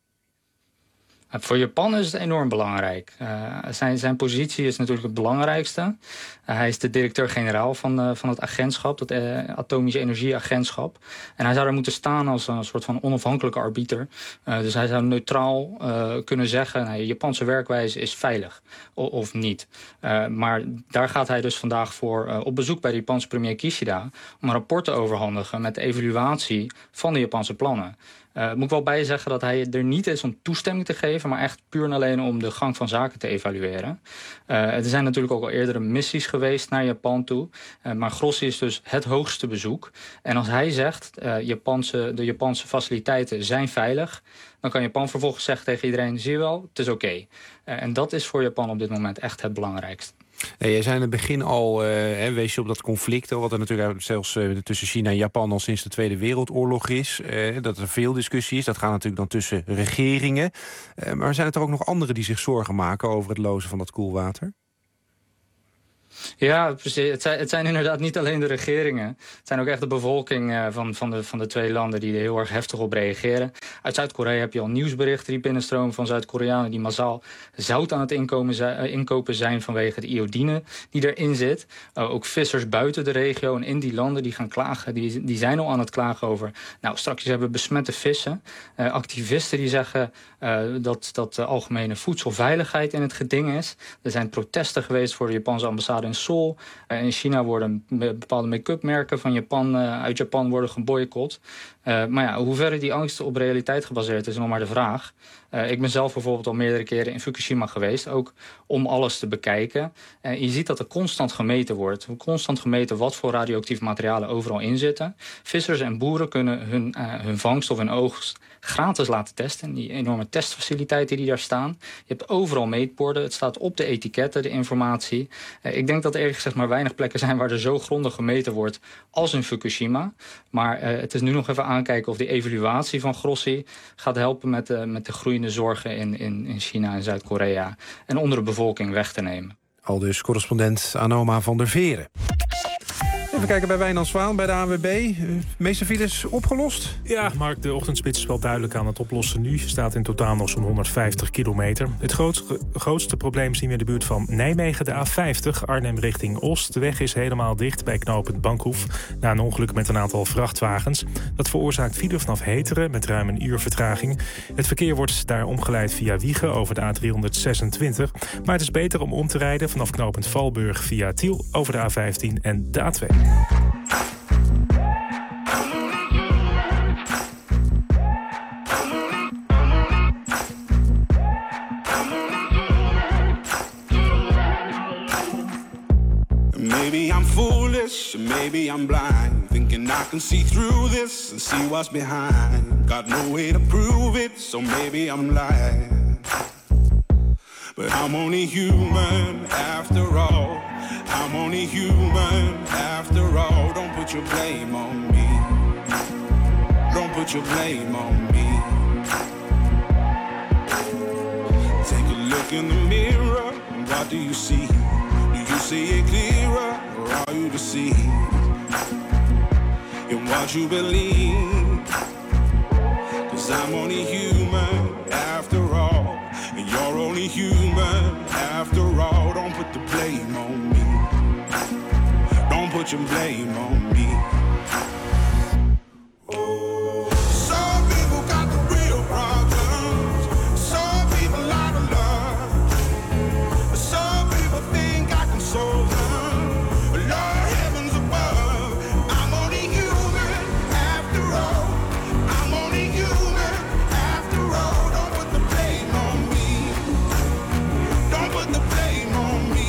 Voor Japan is het enorm belangrijk. Uh, zijn, zijn positie is natuurlijk het belangrijkste. Uh, hij is de directeur-generaal van, uh, van het agentschap, het uh, Atomische Energieagentschap. En hij zou er moeten staan als een soort van onafhankelijke arbiter. Uh, dus hij zou neutraal uh, kunnen zeggen, nou, Japanse werkwijze is veilig of, of niet. Uh, maar daar gaat hij dus vandaag voor uh, op bezoek bij de Japanse premier Kishida om een rapport te overhandigen met de evaluatie van de Japanse plannen. Uh, moet ik wel bij zeggen dat hij er niet is om toestemming te geven, maar echt puur en alleen om de gang van zaken te evalueren. Uh, er zijn natuurlijk ook al eerdere missies geweest naar Japan toe. Uh, maar Grossi is dus het hoogste bezoek. En als hij zegt, uh, Japanse, de Japanse faciliteiten zijn veilig, dan kan Japan vervolgens zeggen tegen iedereen, zie je wel, het is oké. Okay. Uh, en dat is voor Japan op dit moment echt het belangrijkste. Hey, jij zei in het begin al, uh, hè, wees je op dat conflict, wat er natuurlijk zelfs uh, tussen China en Japan al sinds de Tweede Wereldoorlog is. Uh, dat er veel discussie is. Dat gaat natuurlijk dan tussen regeringen. Uh, maar zijn er ook nog anderen die zich zorgen maken over het lozen van dat koelwater? Ja, precies. Het zijn, het zijn inderdaad niet alleen de regeringen. Het zijn ook echt de bevolking uh, van, van, de, van de twee landen die er heel erg heftig op reageren. Uit Zuid-Korea heb je al nieuwsberichten die binnenstromen van Zuid-Koreanen die massaal zout aan het inkomen zijn, uh, inkopen zijn vanwege de iodine die erin zit. Uh, ook vissers buiten de regio en in die landen die gaan klagen, die, die zijn al aan het klagen over, nou straks hebben we besmette vissen. Uh, activisten die zeggen uh, dat, dat de algemene voedselveiligheid in het geding is. Er zijn protesten geweest voor de Japanse ambassade blokkade in Seoul. Uh, in China worden bepaalde make-up merken van Japan, uh, uit Japan worden geboycott. Uh, maar ja, hoe verre die angst op realiteit gebaseerd is nog maar de vraag. Uh, ik ben zelf bijvoorbeeld al meerdere keren in Fukushima geweest, ook om alles te bekijken. Uh, je ziet dat er constant gemeten wordt. Constant gemeten wat voor radioactieve materialen overal in zitten. Vissers en boeren kunnen hun, uh, hun vangst of hun oogst gratis laten testen. Die enorme testfaciliteiten die daar staan. Je hebt overal meetborden. Het staat op de etiketten, de informatie. Uh, ik denk dat er eerlijk gezegd maar weinig plekken zijn waar er zo grondig gemeten wordt als in Fukushima. Maar uh, het is nu nog even aankijken of die evaluatie van Grossi gaat helpen met, uh, met de groeiende zorgen in, in, in China en Zuid-Korea en onder de bevolking weg te nemen. Aldus correspondent Anoma van der Veren. Even kijken bij Wijnand Zwaan, bij de A N W B. De meeste files opgelost? Ja, Mark, de ochtendspits is wel duidelijk aan het oplossen nu. Staat in totaal nog zo'n honderdvijftig kilometer. Het grootste, grootste probleem zien we in de buurt van Nijmegen, de A vijftig, Arnhem richting Oost. De weg is helemaal dicht bij knooppunt Bankhoef na een ongeluk met een aantal vrachtwagens. Dat veroorzaakt file vanaf Heteren met ruim een uur vertraging. Het verkeer wordt daar omgeleid via Wiegen over de A driehonderdzesentwintig. Maar het is beter om om te rijden vanaf knooppunt Valburg via Tiel over de A vijftien en de A twee. Maybe I'm foolish, maybe I'm blind, thinking I can see through this and see what's behind. Got no way to prove it, so maybe I'm lying. But I'm only human after all. I'm only human after all. Don't put your blame on me. Don't put your blame on me. Take a look in the mirror, and what do you see? Do you see it clearer, or are you deceived in what you believe? 'Cause I'm only human after all, and you're only human after all. Don't put the blame on me. Don't put your blame on me. Some people got the real problems. Some people out of love. Some people think I can solve them. Lord heavens above, I'm only human after all. I'm only human after all. Don't put the blame on me. Don't put the blame on me.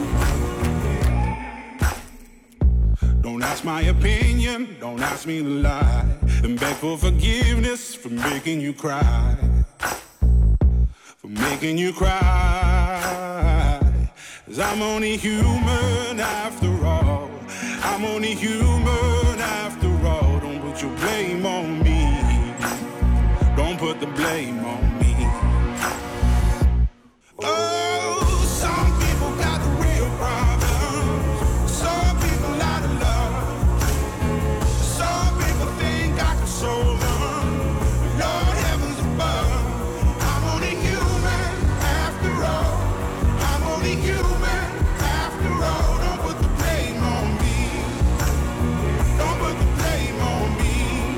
Don't ask my opinion, don't ask me to lie, and beg for forgiveness for making you cry, for making you cry. 'Cause I'm only human after all. I'm only human after all. Don't put your blame on me. Don't put the blame on me. Oh, some people got the real problems. Some people out of love. Some people think I can solve them. Lord heavens above, I'm only human after all. I'm only human after all. Don't put the blame on me. Don't put the blame on me.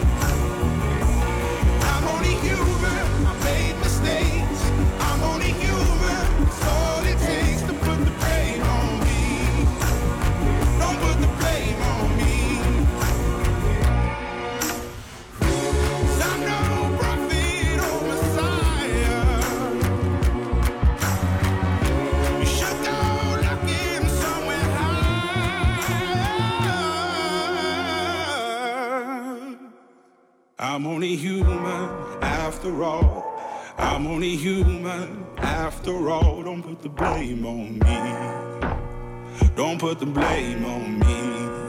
I'm only human. I made mistakes. I'm only human. It's all it takes to put the blame on me. Don't put the blame on me. 'Cause I'm no prophet or Messiah. You should go looking somewhere high. I'm only human after all. I'm only human after all. Don't put the blame on me. Don't put the blame on me.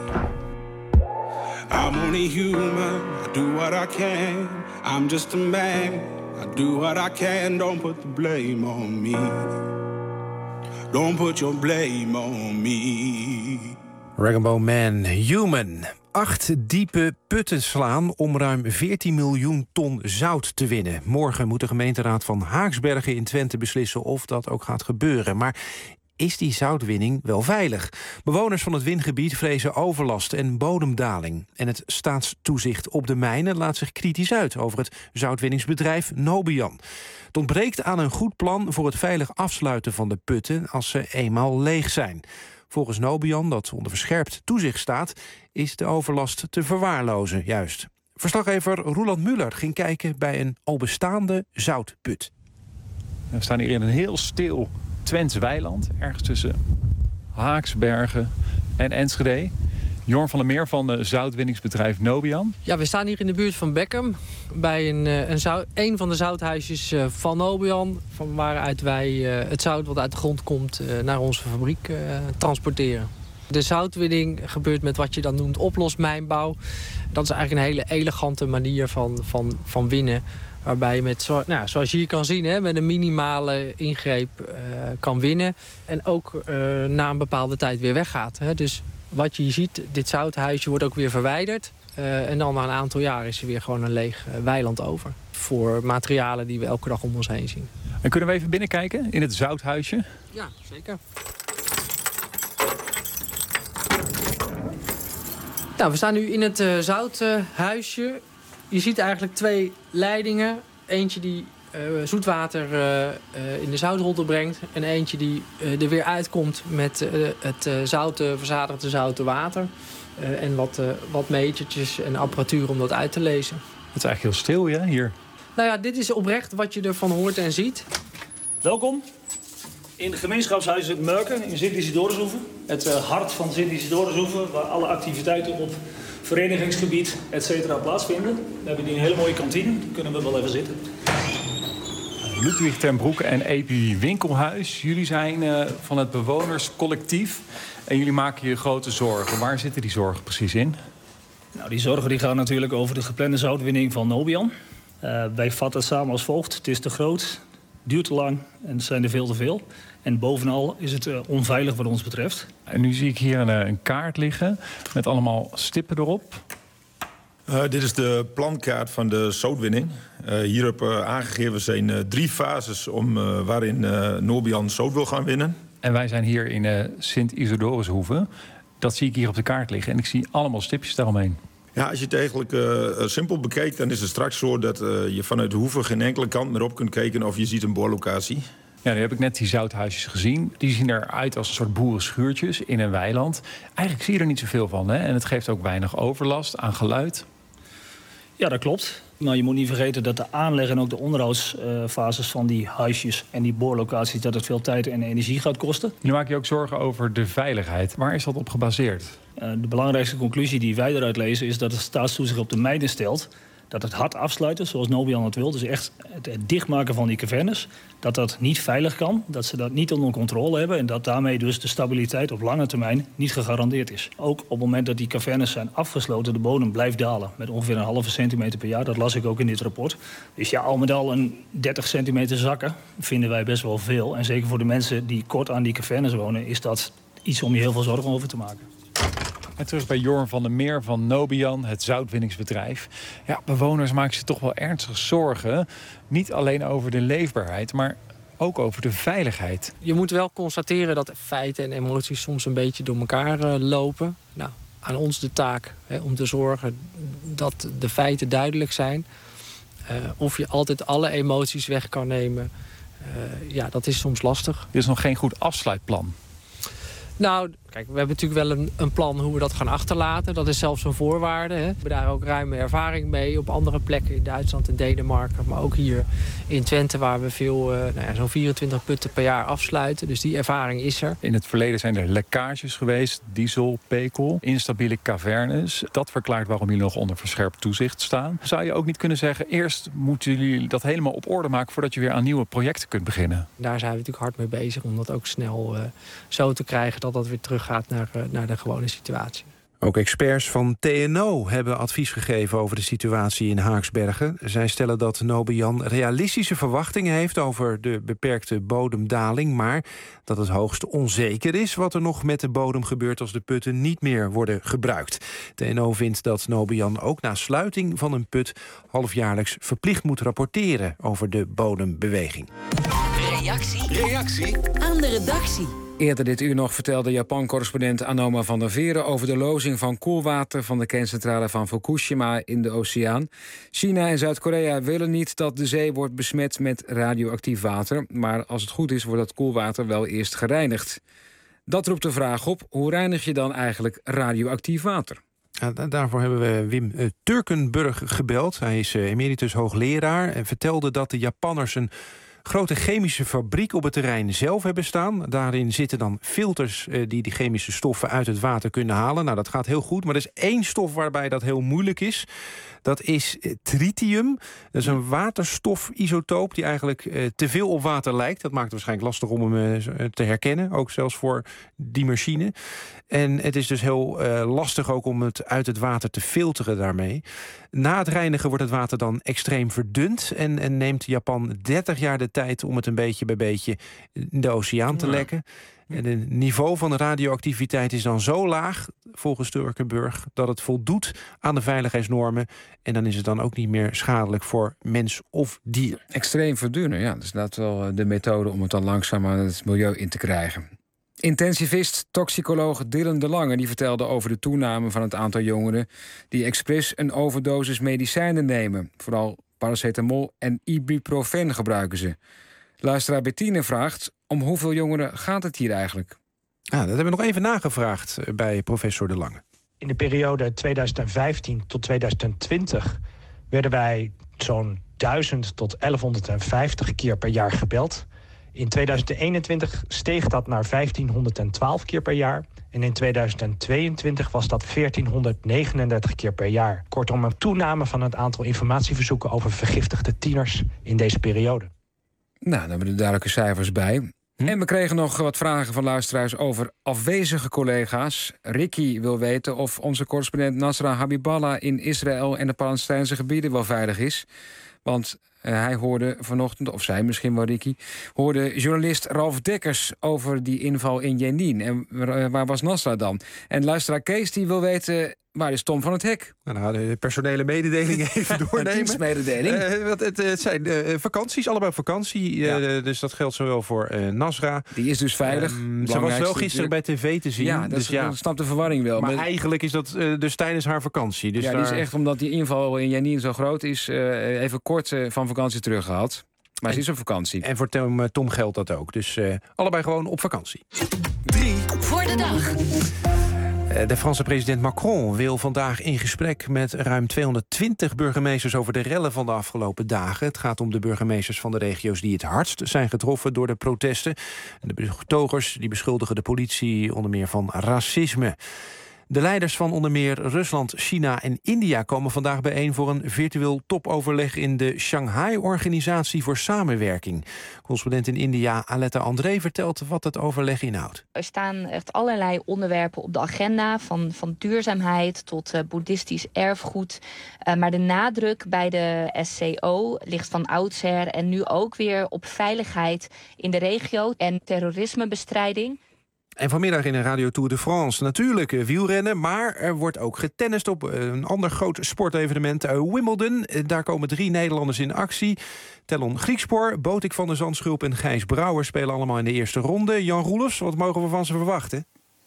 I'm only human. I do what I can. I'm just a man. I do what I can. Don't put the blame on me. Don't put your blame on me. Rag'n'Bone Man, Human. Acht diepe putten slaan om ruim veertien miljoen ton zout te winnen. Morgen moet de gemeenteraad van Haaksbergen in Twente beslissen of dat ook gaat gebeuren. Maar is die zoutwinning wel veilig? Bewoners van het wingebied vrezen overlast en bodemdaling. En het staatstoezicht op de mijnen laat zich kritisch uit over het zoutwinningsbedrijf Nobian. Het ontbreekt aan een goed plan voor het veilig afsluiten van de putten als ze eenmaal leeg zijn. Volgens Nobian, dat onder verscherpt toezicht staat, is de overlast te verwaarlozen, juist. Verslaggever Roland Muller ging kijken bij een al bestaande zoutput. We staan hier in een heel stil Twents weiland, ergens tussen Haaksbergen en Enschede. Jorn van der Meer van het zoutwinningsbedrijf Nobian. Ja, we staan hier in de buurt van Beckum bij een, een, zout, een van de zouthuisjes van Nobian, van waaruit wij het zout wat uit de grond komt naar onze fabriek transporteren. De zoutwinning gebeurt met wat je dan noemt oplosmijnbouw. Dat is eigenlijk een hele elegante manier van, van, van winnen. Waarbij je met, nou, zoals je hier kan zien, hè, met een minimale ingreep uh, kan winnen. En ook uh, na een bepaalde tijd weer weggaat. Hè. Dus wat je hier ziet, dit zouthuisje wordt ook weer verwijderd. Uh, en dan na een aantal jaar is er weer gewoon een leeg uh, weiland over. Voor materialen die we elke dag om ons heen zien. En kunnen we even binnenkijken in het zouthuisje? Ja, zeker. Nou, we staan nu in het uh, zouthuisje. Je ziet eigenlijk twee leidingen. Eentje die uh, zoetwater uh, uh, in de zoutholder brengt. En eentje die uh, er weer uitkomt met uh, het uh, zoute, verzadigde zoute water. Uh, en wat, uh, wat metertjes en apparatuur om dat uit te lezen. Het is eigenlijk heel stil, ja, hier. Nou ja, dit is oprecht wat je ervan hoort en ziet. Welkom in het gemeenschapshuis het Murken in Sint-Isidorushoeve. Het uh, hart van Sint-Isidorushoeve, waar alle activiteiten op verenigingsgebied, et cetera, plaatsvinden. We hebben hier een hele mooie kantine. Daar kunnen we wel even zitten. Ludwig ten Broeke en Epi Winkelhuis. Jullie zijn uh, van het bewonerscollectief. En jullie maken je grote zorgen. Waar zitten die zorgen precies in? Nou, die zorgen die gaan natuurlijk over de geplande zoutwinning van Nobian. Uh, wij vatten het samen als volgt. Het is te groot, duurt te lang en het zijn er veel te veel. En bovenal is het uh, onveilig wat ons betreft. En nu zie ik hier een, een kaart liggen met allemaal stippen erop. Uh, dit is de plankaart van de zoutwinning. Uh, hierop uh, aangegeven zijn uh, drie fases om, uh, waarin uh, Nobian zout wil gaan winnen. En wij zijn hier in uh, Sint-Isidorushoeve. Dat zie ik hier op de kaart liggen. En ik zie allemaal stipjes daaromheen. Ja, als je het eigenlijk uh, simpel bekijkt, dan is het straks zo dat uh, je vanuit de hoeve geen enkele kant meer op kunt kijken of je ziet een boorlocatie. Ja, nu heb ik net die zouthuisjes gezien. Die zien eruit als een soort boerenschuurtjes in een weiland. Eigenlijk zie je er niet zoveel van, hè? En het geeft ook weinig overlast aan geluid. Ja, dat klopt. Maar je moet niet vergeten dat de aanleg en ook de onderhoudsfases uh, van die huisjes en die boorlocaties, dat het veel tijd en energie gaat kosten. Nu maak je ook zorgen over de veiligheid. Waar is dat op gebaseerd? Uh, de belangrijkste conclusie die wij eruit lezen is dat het staatstoezicht op de mijnen stelt dat het hard afsluiten, zoals Nobian het wil, dus echt het dichtmaken van die cavernes, dat dat niet veilig kan, dat ze dat niet onder controle hebben en dat daarmee dus de stabiliteit op lange termijn niet gegarandeerd is. Ook op het moment dat die cavernes zijn afgesloten, de bodem blijft dalen met ongeveer een halve centimeter per jaar. Dat las ik ook in dit rapport. Dus ja, al met al een dertig centimeter zakken vinden wij best wel veel. En zeker voor de mensen die kort aan die cavernes wonen, is dat iets om je heel veel zorgen over te maken. En terug bij Jorn van der Meer van Nobian, het zoutwinningsbedrijf. Ja, bewoners maken zich toch wel ernstig zorgen. Niet alleen over de leefbaarheid, maar ook over de veiligheid. Je moet wel constateren dat feiten en emoties soms een beetje door elkaar uh, lopen. Nou, aan ons de taak hè, om te zorgen dat de feiten duidelijk zijn. Uh, of je altijd alle emoties weg kan nemen, uh, ja, dat is soms lastig. Er is nog geen goed afsluitplan. Nou, kijk, we hebben natuurlijk wel een, een plan hoe we dat gaan achterlaten. Dat is zelfs een voorwaarde. Hè. We hebben daar ook ruime ervaring mee op andere plekken in Duitsland en Denemarken. Maar ook hier in Twente waar we veel, uh, nou ja, zo'n vierentwintig putten per jaar afsluiten. Dus die ervaring is er. In het verleden zijn er lekkages geweest, diesel, pekel, instabiele cavernes. Dat verklaart waarom jullie nog onder verscherpt toezicht staan. Zou je ook niet kunnen zeggen, eerst moeten jullie dat helemaal op orde maken voordat je weer aan nieuwe projecten kunt beginnen? Daar zijn we natuurlijk hard mee bezig om dat ook snel uh, zo te krijgen dat dat weer teruggaat naar, uh, naar de gewone situatie. Ook experts van T N O hebben advies gegeven over de situatie in Haaksbergen. Zij stellen dat Nobian realistische verwachtingen heeft over de beperkte bodemdaling, maar dat het hoogst onzeker is wat er nog met de bodem gebeurt als de putten niet meer worden gebruikt. T N O vindt dat Nobian ook na sluiting van een put halfjaarlijks verplicht moet rapporteren over de bodembeweging. Reactie. Reactie aan de redactie. Eerder dit uur nog vertelde Japan-correspondent Anoma van der Veren over de lozing van koelwater van de kerncentrale van Fukushima in de oceaan. China en Zuid-Korea willen niet dat de zee wordt besmet met radioactief water, maar als het goed is wordt dat koelwater wel eerst gereinigd. Dat roept de vraag op, hoe reinig je dan eigenlijk radioactief water? Ja, daarvoor hebben we Wim uh, Turkenburg gebeld. Hij is uh, emeritus hoogleraar en vertelde dat de Japanners een grote chemische fabriek op het terrein zelf hebben staan. Daarin zitten dan filters uh, die die chemische stoffen uit het water kunnen halen. Nou, dat gaat heel goed, maar er is één stof waarbij dat heel moeilijk is. Dat is uh, tritium. Dat is een waterstofisotoop die eigenlijk uh, te veel op water lijkt. Dat maakt het waarschijnlijk lastig om hem uh, te herkennen. Ook zelfs voor die machine. En het is dus heel uh, lastig ook om het uit het water te filteren daarmee. Na het reinigen wordt het water dan extreem verdund. En, en neemt Japan dertig jaar de tijd om het een beetje bij beetje in de oceaan te lekken. En het niveau van de radioactiviteit is dan zo laag, volgens Turkenburg, dat het voldoet aan de veiligheidsnormen. En dan is het dan ook niet meer schadelijk voor mens of dier. Extreem verdunnen, ja. Dat is inderdaad wel de methode om het dan langzaam aan het milieu in te krijgen. Intensivist, toxicoloog Dylan de Lange die vertelde over de toename van het aantal jongeren die expres een overdosis medicijnen nemen. Vooral paracetamol en ibuprofen gebruiken ze. Luisteraar Bettine vraagt, om hoeveel jongeren gaat het hier eigenlijk? Ah, dat hebben we nog even nagevraagd bij professor de Lange. In de periode tweeduizend vijftien tot tweeduizend twintig werden wij zo'n duizend tot elfhonderdvijftig keer per jaar gebeld. In tweeduizend eenentwintig steeg dat naar vijftienhonderdtwaalf keer per jaar. En in tweeduizend tweeëntwintig was dat veertienhonderdnegenendertig keer per jaar. Kortom, een toename van het aantal informatieverzoeken over vergiftigde tieners in deze periode. Nou, daar hebben we de duidelijke cijfers bij. Hm? En we kregen nog wat vragen van luisteraars over afwezige collega's. Ricky wil weten of onze correspondent Nasra Habiballah in Israël en de Palestijnse gebieden wel veilig is. Want uh, hij hoorde vanochtend, of zij misschien wel Ricky, hoorde journalist Ralf Dekkers over die inval in Jenin. En uh, waar was Nasra dan? En luisteraar Kees die wil weten, waar is Tom van het Hek? Nou, nou de personele mededelingen even doornemen. Dienstmededeling. Uh, het, het, het zijn uh, vakanties, allebei op vakantie. Uh, ja. Dus dat geldt zowel voor uh, Nasra. Die is dus veilig. Um, ze was wel gisteren bij tv te zien. Ja, dat dus is, ja. snap de verwarring wel. Maar met... eigenlijk is dat uh, dus tijdens haar vakantie. Dus ja, daar... die is echt omdat die inval in Jenin zo groot is, uh, even kort uh, van vakantie teruggehaald. Maar en, ze is op vakantie. En voor Tom, Tom geldt dat ook. Dus uh, allebei gewoon op vakantie. Drie voor de dag. De Franse president Macron wil vandaag in gesprek met ruim tweehonderdtwintig burgemeesters over de rellen van de afgelopen dagen. Het gaat om de burgemeesters van de regio's die het hardst zijn getroffen door de protesten. De betogers die beschuldigen de politie onder meer van racisme. De leiders van onder meer Rusland, China en India komen vandaag bijeen voor een virtueel topoverleg in de Shanghai-organisatie voor samenwerking. Correspondent in India, Aletta André, vertelt wat het overleg inhoudt. Er staan echt allerlei onderwerpen op de agenda, van, van duurzaamheid tot uh, boeddhistisch erfgoed. Uh, maar de nadruk bij de S C O ligt van oudsher en nu ook weer op veiligheid in de regio en terrorismebestrijding. En vanmiddag in een Radio Tour de France natuurlijk wielrennen, maar er wordt ook getennist op een ander groot sportevenement, Wimbledon. Daar komen drie Nederlanders in actie. Tellon Griekspoor, Botik van der Zandschulp en Gijs Brouwer spelen allemaal in de eerste ronde. Jan Roelofs, wat mogen we van ze verwachten?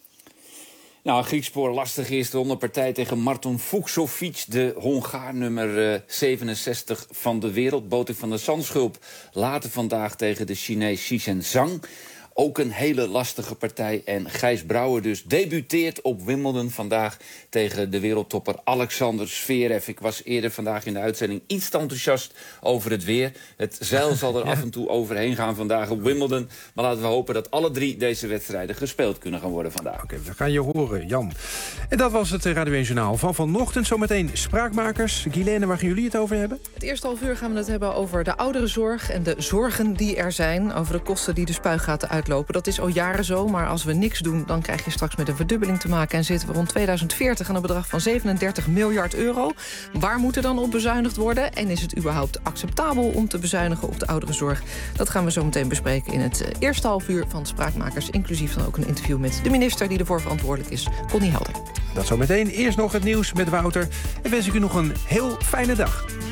Nou, Griekspoor lastig eerste ronde partij tegen Marton Fucsovic, de Hongaar nummer uh, zevenenzestig van de wereld. Botik van der Zandschulp later vandaag tegen de Chinees Xizhen Zhang. Ook een hele lastige partij. En Gijs Brouwer dus debuteert op Wimbledon vandaag tegen de wereldtopper Alexander Zverev. Ik was eerder vandaag in de uitzending iets te enthousiast over het weer. Het zeil zal er ja. af en toe overheen gaan vandaag op Wimbledon. Maar laten we hopen dat alle drie deze wedstrijden gespeeld kunnen gaan worden vandaag. Oké, okay, we gaan je horen, Jan. En dat was het Radio één Journaal van vanochtend. Zometeen Spraakmakers. Guilaine, waar gaan jullie het over hebben? Het eerste half uur gaan we het hebben over de ouderenzorg en de zorgen die er zijn. Over de kosten die de spuigaten uitlopen. Dat is al jaren zo, maar als we niks doen, dan krijg je straks met een verdubbeling te maken. En zitten we rond tweeduizend veertig aan een bedrag van zevenendertig miljard euro. Waar moet er dan op bezuinigd worden? En is het überhaupt acceptabel om te bezuinigen op de ouderenzorg? Dat gaan we zo meteen bespreken in het eerste half uur van Spraakmakers. Inclusief dan ook een interview met de minister die ervoor verantwoordelijk is, Connie Helder. Dat zo meteen. Eerst nog het nieuws met Wouter. En wens ik u nog een heel fijne dag.